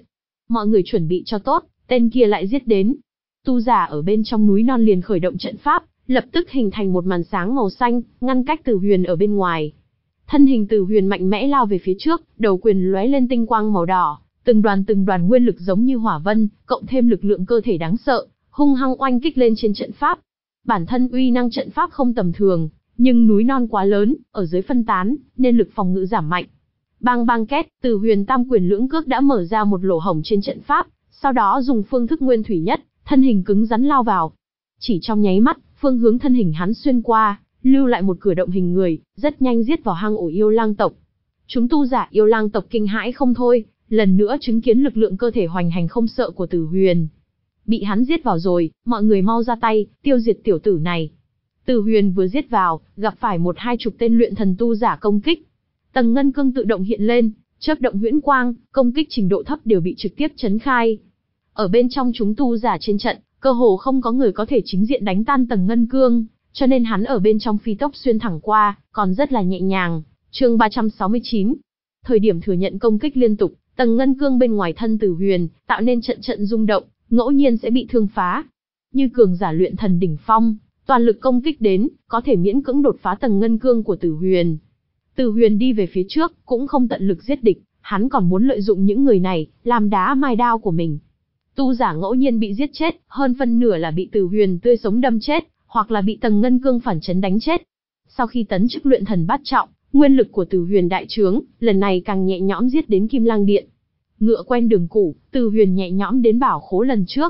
Mọi người chuẩn bị cho tốt, tên kia lại giết đến. Tu giả ở bên trong núi non liền khởi động trận pháp, lập tức hình thành một màn sáng màu xanh, ngăn cách Tử Huyền ở bên ngoài. Thân hình Tử Huyền mạnh mẽ lao về phía trước, đầu quyền lóe lên tinh quang màu đỏ, từng đoàn từng đoàn nguyên lực giống như hỏa vân, cộng thêm lực lượng cơ thể đáng sợ, hung hăng oanh kích lên trên trận pháp. Bản thân uy năng trận pháp không tầm thường, nhưng núi non quá lớn, ở dưới phân tán, nên lực phòng ngự giảm mạnh. Bang bang két, Tử Huyền tam quyền lưỡng cước đã mở ra một lỗ hổng trên trận pháp, sau đó dùng phương thức nguyên thủy nhất, thân hình cứng rắn lao vào. Chỉ trong nháy mắt, phương hướng thân hình hắn xuyên qua, lưu lại một cửa động hình người, rất nhanh giết vào hang ổ yêu lang tộc. Chúng tu giả yêu lang tộc kinh hãi không thôi, lần nữa chứng kiến lực lượng cơ thể hoành hành không sợ của Tử Huyền. Bị hắn giết vào rồi, mọi người mau ra tay, tiêu diệt tiểu tử này. Tử Huyền vừa giết vào, gặp phải một hai chục tên luyện thần tu giả công kích. Tầng ngân cương tự động hiện lên, chớp động huyễn quang, công kích trình độ thấp đều bị trực tiếp chấn khai. Ở bên trong chúng tu giả trên trận, cơ hồ không có người có thể chính diện đánh tan tầng ngân cương, cho nên hắn ở bên trong phi tốc xuyên thẳng qua, còn rất là nhẹ nhàng. Chương ba trăm sáu mươi chín. Thời điểm thừa nhận công kích liên tục, tầng ngân cương bên ngoài thân Tử Huyền tạo nên trận trận rung động, ngẫu nhiên sẽ bị thương phá. Như cường giả luyện thần đỉnh phong, toàn lực công kích đến, có thể miễn cưỡng đột phá tầng ngân cương của Tử Huyền. Tử Huyền đi về phía trước, cũng không tận lực giết địch, hắn còn muốn lợi dụng những người này, làm đá mài đao của mình. Tu giả ngẫu nhiên bị giết chết, hơn phân nửa là bị Tử Huyền tươi sống đâm chết, hoặc là bị tầng ngân cương phản chấn đánh chết. Sau khi tấn chức luyện thần bát trọng, nguyên lực của Tử Huyền đại trướng, lần này càng nhẹ nhõm giết đến Kim Lang Điện. Ngựa quen đường cũ, Tử Huyền nhẹ nhõm đến bảo khố lần trước.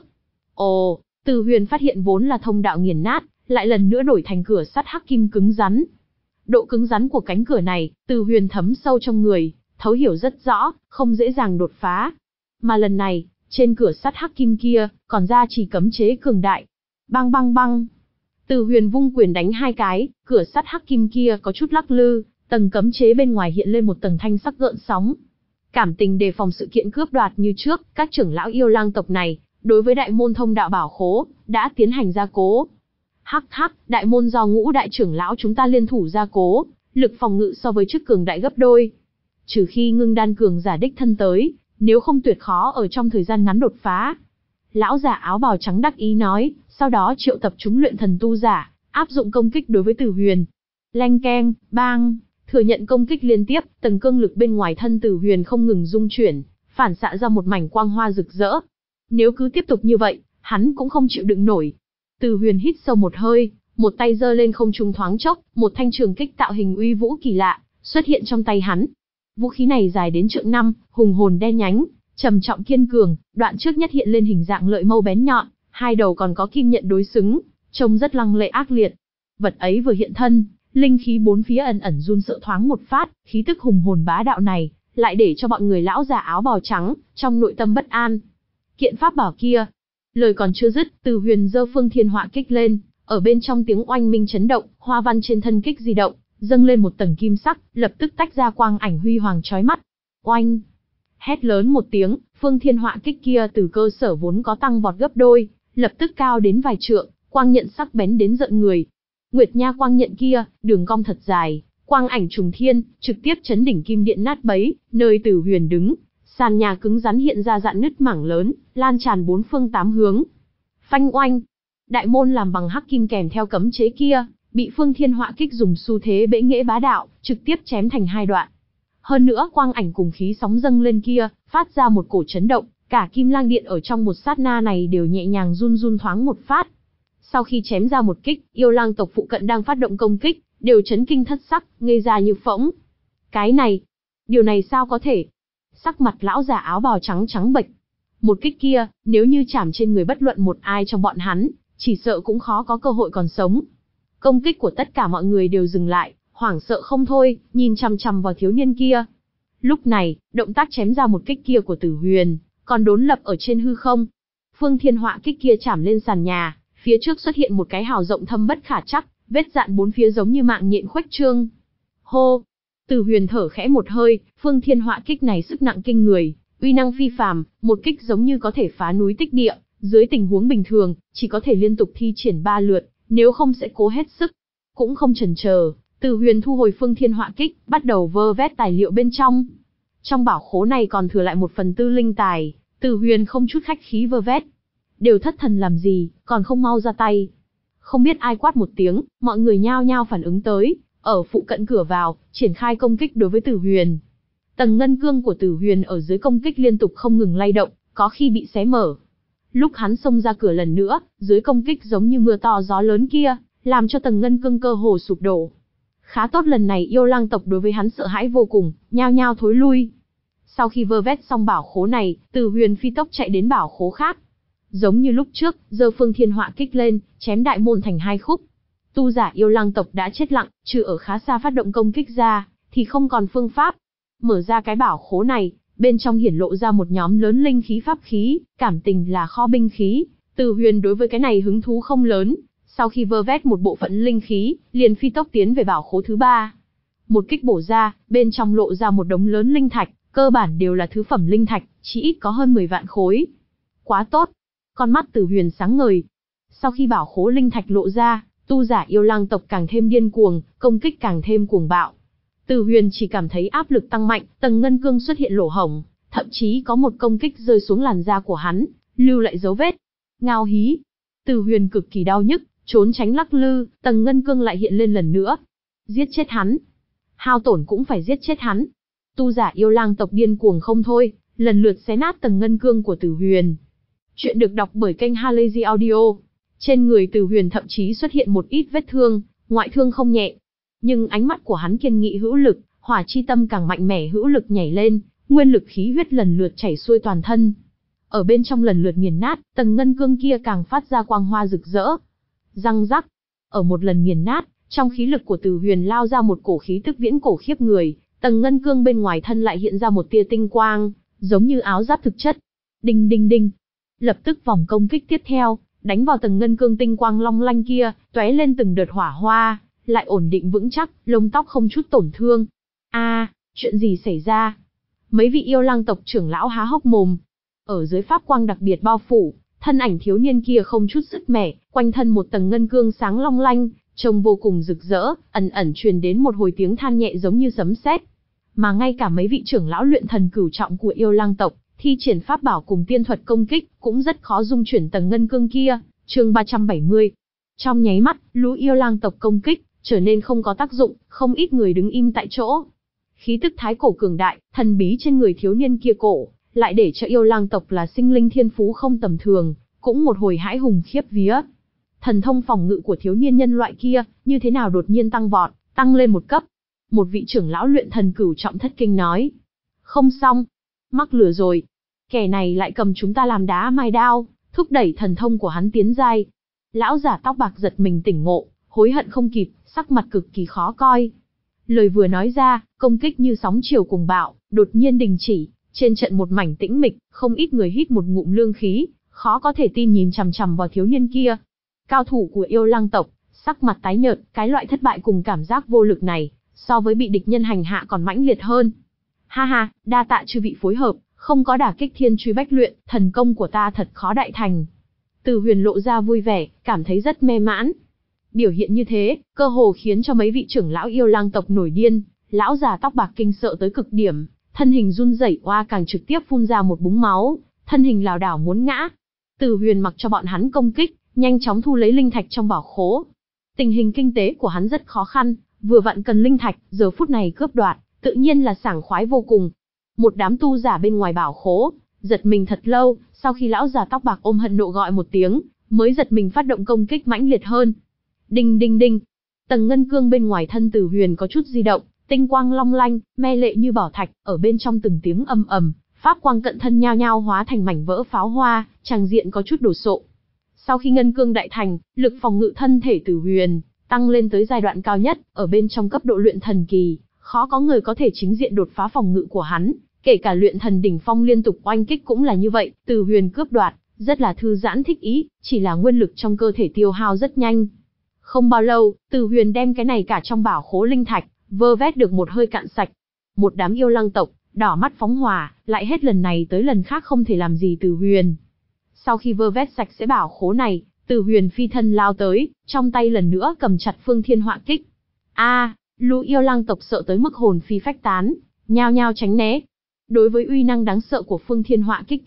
Ồ, Tử Huyền phát hiện vốn là thông đạo nghiền nát, lại lần nữa đổi thành cửa sắt hắc kim cứng rắn. Độ cứng rắn của cánh cửa này, Tử Huyền thấm sâu trong người, thấu hiểu rất rõ, không dễ dàng đột phá. Mà lần này, trên cửa sắt hắc kim kia, còn ra chỉ cấm chế cường đại. Bang bang bang. Tử Huyền vung quyền đánh hai cái, cửa sắt hắc kim kia có chút lắc lư, tầng cấm chế bên ngoài hiện lên một tầng thanh sắc gợn sóng. Cảm tình đề phòng sự kiện cướp đoạt như trước, các trưởng lão yêu lang tộc này, đối với đại môn thông đạo bảo khố, đã tiến hành gia cố. Hắc hắc, đại môn do ngũ đại trưởng lão chúng ta liên thủ gia cố, lực phòng ngự so với trước cường đại gấp đôi. Trừ khi ngưng đan cường giả đích thân tới, nếu không tuyệt khó ở trong thời gian ngắn đột phá. Lão giả áo bào trắng đắc ý nói, sau đó triệu tập chúng luyện thần tu giả, áp dụng công kích đối với Tử Huyền. Leng keng, bang, thừa nhận công kích liên tiếp, tầng cương lực bên ngoài thân Tử Huyền không ngừng rung chuyển, phản xạ ra một mảnh quang hoa rực rỡ. Nếu cứ tiếp tục như vậy, hắn cũng không chịu đựng nổi. Tử Huyền hít sâu một hơi, một tay giơ lên không trung thoáng chốc, một thanh trường kích tạo hình uy vũ kỳ lạ xuất hiện trong tay hắn. Vũ khí này dài đến trượng năm, hùng hồn đen nhánh, trầm trọng kiên cường, đoạn trước nhất hiện lên hình dạng lợi mâu bén nhọn, hai đầu còn có kim nhận đối xứng, trông rất lăng lệ ác liệt. Vật ấy vừa hiện thân, linh khí bốn phía ẩn ẩn run sợ thoáng một phát, khí tức hùng hồn bá đạo này, lại để cho bọn người lão già áo bào trắng, trong nội tâm bất an. Kiện pháp bảo kia. Lời còn chưa dứt, Tử Huyền giơ phương thiên họa kích lên, ở bên trong tiếng oanh minh chấn động, hoa văn trên thân kích di động, dâng lên một tầng kim sắc, lập tức tách ra quang ảnh huy hoàng chói mắt. Oanh! Hét lớn một tiếng, phương thiên họa kích kia từ cơ sở vốn có tăng vọt gấp đôi, lập tức cao đến vài trượng, quang nhận sắc bén đến giận người. Nguyệt nha quang nhận kia, đường cong thật dài, quang ảnh trùng thiên, trực tiếp chấn đỉnh kim điện nát bấy, nơi Tử Huyền đứng. Sàn nhà cứng rắn hiện ra rạn nứt mảng lớn, lan tràn bốn phương tám hướng. Phanh oanh! Đại môn làm bằng hắc kim kèm theo cấm chế kia, bị phương thiên họa kích dùng xu thế bẽ nghễ bá đạo, trực tiếp chém thành hai đoạn. Hơn nữa quang ảnh cùng khí sóng dâng lên kia, phát ra một cổ chấn động, cả Kim Lang Điện ở trong một sát na này đều nhẹ nhàng run run thoáng một phát. Sau khi chém ra một kích, yêu lang tộc phụ cận đang phát động công kích, đều chấn kinh thất sắc, ngây ra như phỗng. Cái này, điều này sao có thể? Sắc mặt lão già áo bào trắng trắng bệch. Một kích kia, nếu như chạm trên người bất luận một ai trong bọn hắn, chỉ sợ cũng khó có cơ hội còn sống. Công kích của tất cả mọi người đều dừng lại, hoảng sợ không thôi, nhìn chằm chằm vào thiếu niên kia. Lúc này, động tác chém ra một kích kia của Tử Huyền, còn đốn lập ở trên hư không. Phương thiên họa kích kia chạm lên sàn nhà, phía trước xuất hiện một cái hào rộng thâm bất khả trắc, vết dạn bốn phía giống như mạng nhện khuếch trương. Hô! Tử Huyền thở khẽ một hơi, phương thiên họa kích này sức nặng kinh người, uy năng phi phàm, một kích giống như có thể phá núi tích địa, dưới tình huống bình thường, chỉ có thể liên tục thi triển ba lượt, nếu không sẽ cố hết sức. Cũng không chần chờ, Tử Huyền thu hồi phương thiên họa kích, bắt đầu vơ vét tài liệu bên trong. Trong bảo khố này còn thừa lại một phần tư linh tài, Từ Huyền không chút khách khí vơ vét. Đều thất thần làm gì, còn không mau ra tay. Không biết ai quát một tiếng, mọi người nhao nhao phản ứng tới, ở phụ cận cửa vào, triển khai công kích đối với Từ Huyền. Tầng ngân cương của Từ Huyền ở dưới công kích liên tục không ngừng lay động, có khi bị xé mở. Lúc hắn xông ra cửa lần nữa, dưới công kích giống như mưa to gió lớn kia, làm cho tầng ngân cương cơ hồ sụp đổ. Khá tốt, lần này yêu lang tộc đối với hắn sợ hãi vô cùng, nhao nhao thối lui. Sau khi vơ vét xong bảo khố này, Từ Huyền phi tốc chạy đến bảo khố khác. Giống như lúc trước, giơ phương thiên họa kích lên, chém đại môn thành hai khúc. Tu giả yêu lang tộc đã chết lặng, trừ ở khá xa phát động công kích ra, thì không còn phương pháp. Mở ra cái bảo khố này, bên trong hiển lộ ra một nhóm lớn linh khí pháp khí, cảm tình là kho binh khí. Từ Huyền đối với cái này hứng thú không lớn, sau khi vơ vét một bộ phận linh khí, liền phi tốc tiến về bảo khố thứ ba. Một kích bổ ra, bên trong lộ ra một đống lớn linh thạch, cơ bản đều là thứ phẩm linh thạch, chỉ ít có hơn mười vạn khối. Quá tốt! Con mắt Từ Huyền sáng ngời. Sau khi bảo khố linh thạch lộ ra, tu giả yêu lang tộc càng thêm điên cuồng, công kích càng thêm cuồng bạo. Từ Huyền chỉ cảm thấy áp lực tăng mạnh, tầng ngân cương xuất hiện lỗ hổng, thậm chí có một công kích rơi xuống làn da của hắn, lưu lại dấu vết. Ngao hí! Từ Huyền cực kỳ đau nhức, trốn tránh lắc lư, tầng ngân cương lại hiện lên lần nữa. Giết chết hắn! Hao tổn cũng phải giết chết hắn! Tu giả yêu lang tộc điên cuồng không thôi, lần lượt xé nát tầng ngân cương của Từ Huyền. Chuyện được đọc bởi kênh Halazy Audio. Trên người Từ Huyền thậm chí xuất hiện một ít vết thương, ngoại thương không nhẹ. Nhưng ánh mắt của hắn kiên nghị hữu lực, hỏa chi tâm càng mạnh mẽ hữu lực nhảy lên, nguyên lực khí huyết lần lượt chảy xuôi toàn thân. Ở bên trong lần lượt nghiền nát, tầng ngân cương kia càng phát ra quang hoa rực rỡ. Răng rắc. Ở một lần nghiền nát, trong khí lực của Từ Huyền lao ra một cổ khí tức viễn cổ khiếp người, tầng ngân cương bên ngoài thân lại hiện ra một tia tinh quang, giống như áo giáp thực chất. Đinh đinh đinh. Lập tức vòng công kích tiếp theo, đánh vào tầng ngân cương tinh quang long lanh kia, tóe lên từng đợt hỏa hoa, lại ổn định vững chắc, lông tóc không chút tổn thương. A, à, chuyện gì xảy ra? Mấy vị yêu lang tộc trưởng lão há hốc mồm. Ở dưới pháp quang đặc biệt bao phủ, thân ảnh thiếu niên kia không chút sức mẻ, quanh thân một tầng ngân cương sáng long lanh, trông vô cùng rực rỡ, ẩn ẩn truyền đến một hồi tiếng than nhẹ giống như sấm sét. Mà ngay cả mấy vị trưởng lão luyện thần cửu trọng của yêu lang tộc, thi triển pháp bảo cùng tiên thuật công kích, cũng rất khó dung chuyển tầng ngân cương kia. Chương ba trăm bảy mươi. Trong nháy mắt, lũ yêu lang tộc công kích trở nên không có tác dụng, không ít người đứng im tại chỗ. Khí tức thái cổ cường đại, thần bí trên người thiếu niên kia cổ, lại để cho yêu lang tộc là sinh linh thiên phú không tầm thường, cũng một hồi hãi hùng khiếp vía. Thần thông phòng ngự của thiếu niên nhân loại kia, như thế nào đột nhiên tăng vọt, tăng lên một cấp. Một vị trưởng lão luyện thần cửu trọng thất kinh nói. Không xong. Mắc lửa rồi. Kẻ này lại cầm chúng ta làm đá mài đao, thúc đẩy thần thông của hắn tiến giai. Lão giả tóc bạc giật mình tỉnh ngộ, hối hận không kịp, sắc mặt cực kỳ khó coi. Lời vừa nói ra, công kích như sóng chiều cùng bạo, đột nhiên đình chỉ, trên trận một mảnh tĩnh mịch, không ít người hít một ngụm lương khí, khó có thể tin nhìn chằm chằm vào thiếu niên kia. Cao thủ của yêu lang tộc, sắc mặt tái nhợt, cái loại thất bại cùng cảm giác vô lực này, so với bị địch nhân hành hạ còn mãnh liệt hơn. Ha ha, đa tạ chư vị phối hợp, không có đả kích thiên truy bách luyện, thần công của ta thật khó đại thành. Từ Huyền lộ ra vui vẻ, cảm thấy rất mê mãn. Biểu hiện như thế, cơ hồ khiến cho mấy vị trưởng lão yêu lang tộc nổi điên, lão già tóc bạc kinh sợ tới cực điểm, thân hình run rẩy oa càng trực tiếp phun ra một búng máu, thân hình lảo đảo muốn ngã. Từ Huyền mặc cho bọn hắn công kích, nhanh chóng thu lấy linh thạch trong bảo khố. Tình hình kinh tế của hắn rất khó khăn, vừa vặn cần linh thạch, giờ phút này cướp đoạt, tự nhiên là sảng khoái vô cùng. Một đám tu giả bên ngoài bảo khố, giật mình thật lâu, sau khi lão già tóc bạc ôm hận nộ gọi một tiếng, mới giật mình phát động công kích mãnh liệt hơn. Đinh đinh đinh, tầng ngân cương bên ngoài thân Từ Huyền có chút di động, tinh quang long lanh, me lệ như bảo thạch, ở bên trong từng tiếng ầm ầm, pháp quang cận thân nhao nhao hóa thành mảnh vỡ pháo hoa, tràng diện có chút đồ sộ. Sau khi ngân cương đại thành, lực phòng ngự thân thể Từ Huyền tăng lên tới giai đoạn cao nhất, ở bên trong cấp độ luyện thần kỳ, khó có người có thể chính diện đột phá phòng ngự của hắn, kể cả luyện thần đỉnh phong liên tục oanh kích cũng là như vậy. Từ Huyền cướp đoạt, rất là thư giãn thích ý, chỉ là nguyên lực trong cơ thể tiêu hao rất nhanh. Không bao lâu, Từ Huyền đem cái này cả trong bảo khố linh thạch, vơ vét được một hơi cạn sạch. Một đám yêu lang tộc, đỏ mắt phóng hỏa, lại hết lần này tới lần khác không thể làm gì Từ Huyền. Sau khi vơ vét sạch sẽ bảo khố này, Từ Huyền phi thân lao tới, trong tay lần nữa cầm chặt phương thiên họa kích. A, à, lũ yêu lang tộc sợ tới mức hồn phi phách tán, nhao nhao tránh né. Đối với uy năng đáng sợ của phương thiên họa kích kia,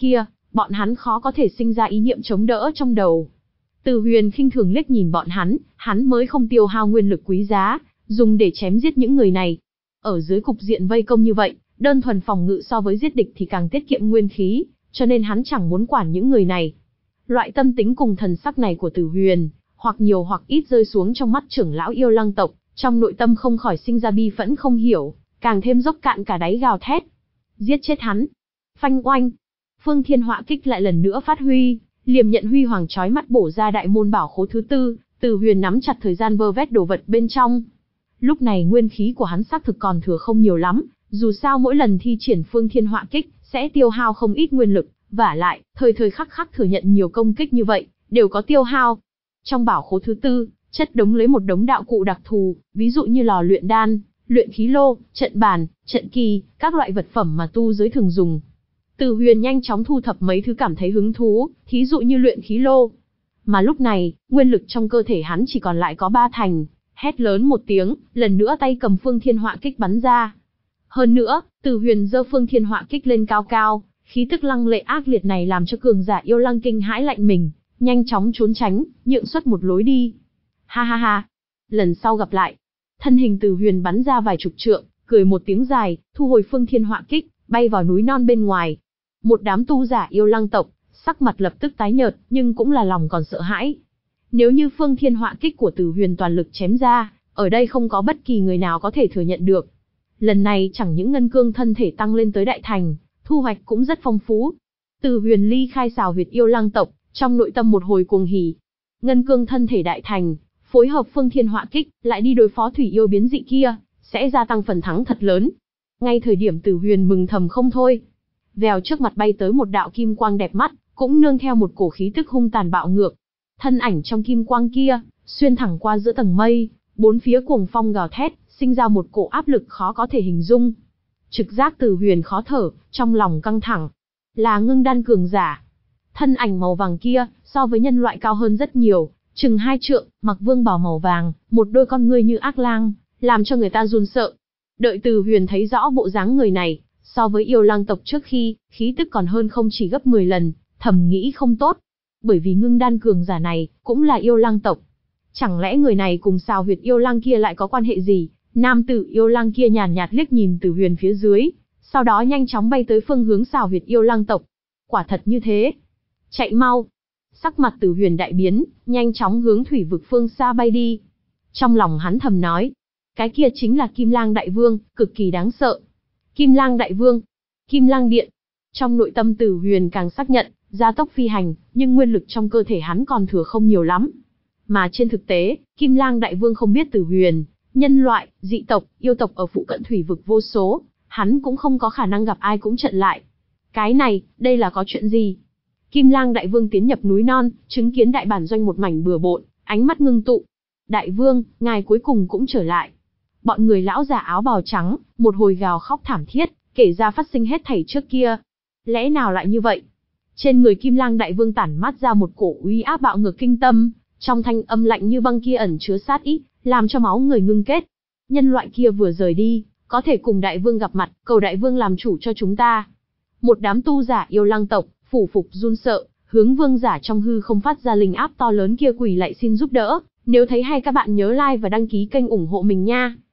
bọn hắn khó có thể sinh ra ý niệm chống đỡ trong đầu. Từ Huyền khinh thường liếc nhìn bọn hắn, hắn mới không tiêu hao nguyên lực quý giá, dùng để chém giết những người này. Ở dưới cục diện vây công như vậy, đơn thuần phòng ngự so với giết địch thì càng tiết kiệm nguyên khí, cho nên hắn chẳng muốn quản những người này. Loại tâm tính cùng thần sắc này của Từ Huyền, hoặc nhiều hoặc ít rơi xuống trong mắt trưởng lão yêu lăng tộc, trong nội tâm không khỏi sinh ra bi phẫn không hiểu, càng thêm dốc cạn cả đáy gào thét. Giết chết hắn! Phanh oanh! Phương Thiên Họa Kích lại lần nữa phát huy, liềm nhận huy hoàng chói mắt bổ ra đại môn bảo khố thứ tư, Từ Huyền nắm chặt thời gian vơ vét đồ vật bên trong. Lúc này nguyên khí của hắn xác thực còn thừa không nhiều lắm, dù sao mỗi lần thi triển Phương Thiên Họa Kích sẽ tiêu hao không ít nguyên lực, vả lại, thời thời khắc khắc thừa nhận nhiều công kích như vậy, đều có tiêu hao. Trong bảo khố thứ tư, chất đống lấy một đống đạo cụ đặc thù, ví dụ như lò luyện đan, luyện khí lô, trận bàn, trận kỳ, các loại vật phẩm mà tu giới thường dùng. Từ Huyền nhanh chóng thu thập mấy thứ cảm thấy hứng thú, thí dụ như luyện khí lô. Mà lúc này, nguyên lực trong cơ thể hắn chỉ còn lại có ba thành, hét lớn một tiếng, lần nữa tay cầm Phương Thiên Họa Kích bắn ra. Hơn nữa, Từ Huyền giơ Phương Thiên Họa Kích lên cao cao, khí tức lăng lệ ác liệt này làm cho cường giả yêu lăng kinh hãi lạnh mình, nhanh chóng trốn tránh, nhượng xuất một lối đi. Ha ha ha, lần sau gặp lại. Thân hình Từ Huyền bắn ra vài chục trượng, cười một tiếng dài, thu hồi Phương Thiên Họa Kích, bay vào núi non bên ngoài. Một đám tu giả yêu lăng tộc, sắc mặt lập tức tái nhợt, nhưng cũng là lòng còn sợ hãi. Nếu như Phương Thiên Họa Kích của Từ Huyền toàn lực chém ra, ở đây không có bất kỳ người nào có thể thừa nhận được. Lần này chẳng những ngân cương thân thể tăng lên tới đại thành, thu hoạch cũng rất phong phú. Từ Huyền ly khai xào huyệt yêu lăng tộc, trong nội tâm một hồi cuồng hỉ. Ngân cương thân thể đại thành, phối hợp Phương Thiên Họa Kích, lại đi đối phó thủy yêu biến dị kia, sẽ gia tăng phần thắng thật lớn. Ngay thời điểm Từ Huyền mừng thầm không thôi, vèo trước mặt bay tới một đạo kim quang đẹp mắt, cũng nương theo một cổ khí tức hung tàn bạo ngược. Thân ảnh trong kim quang kia, xuyên thẳng qua giữa tầng mây, bốn phía cuồng phong gào thét, sinh ra một cổ áp lực khó có thể hình dung. Trực giác Từ Huyền khó thở, trong lòng căng thẳng. Là ngưng đan cường giả. Thân ảnh màu vàng kia, so với nhân loại cao hơn rất nhiều, chừng hai trượng, mặc vương bào màu vàng, một đôi con ngươi như ác lang, làm cho người ta run sợ. Đợi Từ Huyền thấy rõ bộ dáng người này, so với yêu lang tộc trước khi, khí tức còn hơn không chỉ gấp mười lần, thầm nghĩ không tốt. Bởi vì ngưng đan cường giả này, cũng là yêu lang tộc. Chẳng lẽ người này cùng xào huyệt yêu lang kia lại có quan hệ gì? Nam tử yêu lang kia nhàn nhạt liếc nhìn Từ Huyền phía dưới, sau đó nhanh chóng bay tới phương hướng xào huyệt yêu lang tộc. Quả thật như thế. Chạy mau. Sắc mặt Từ Huyền đại biến, nhanh chóng hướng thủy vực phương xa bay đi. Trong lòng hắn thầm nói, cái kia chính là Kim Lang Đại Vương, cực kỳ đáng sợ. Kim Lang Đại Vương, Kim Lang Điện. Trong nội tâm Từ Huyền càng xác nhận, gia tốc phi hành, nhưng nguyên lực trong cơ thể hắn còn thừa không nhiều lắm. Mà trên thực tế, Kim Lang Đại Vương không biết Từ Huyền, nhân loại, dị tộc, yêu tộc ở phụ cận thủy vực vô số, hắn cũng không có khả năng gặp ai cũng trận lại. Cái này, đây là có chuyện gì? Kim Lang Đại Vương tiến nhập núi non, chứng kiến đại bản doanh một mảnh bừa bộn, ánh mắt ngưng tụ. Đại Vương, ngài cuối cùng cũng trở lại. Bọn người lão già áo bào trắng, một hồi gào khóc thảm thiết, kể ra phát sinh hết thảy trước kia. Lẽ nào lại như vậy? Trên người Kim Lang Đại Vương tản mát ra một cổ uy áp bạo ngược kinh tâm, trong thanh âm lạnh như băng kia ẩn chứa sát ý, làm cho máu người ngưng kết. Nhân loại kia vừa rời đi, có thể cùng Đại Vương gặp mặt, cầu Đại Vương làm chủ cho chúng ta. Một đám tu giả yêu lang tộc, phủ phục run sợ, hướng vương giả trong hư không phát ra linh áp to lớn kia quỳ lại xin giúp đỡ. Nếu thấy hay các bạn nhớ like và đăng ký kênh ủng hộ mình nha.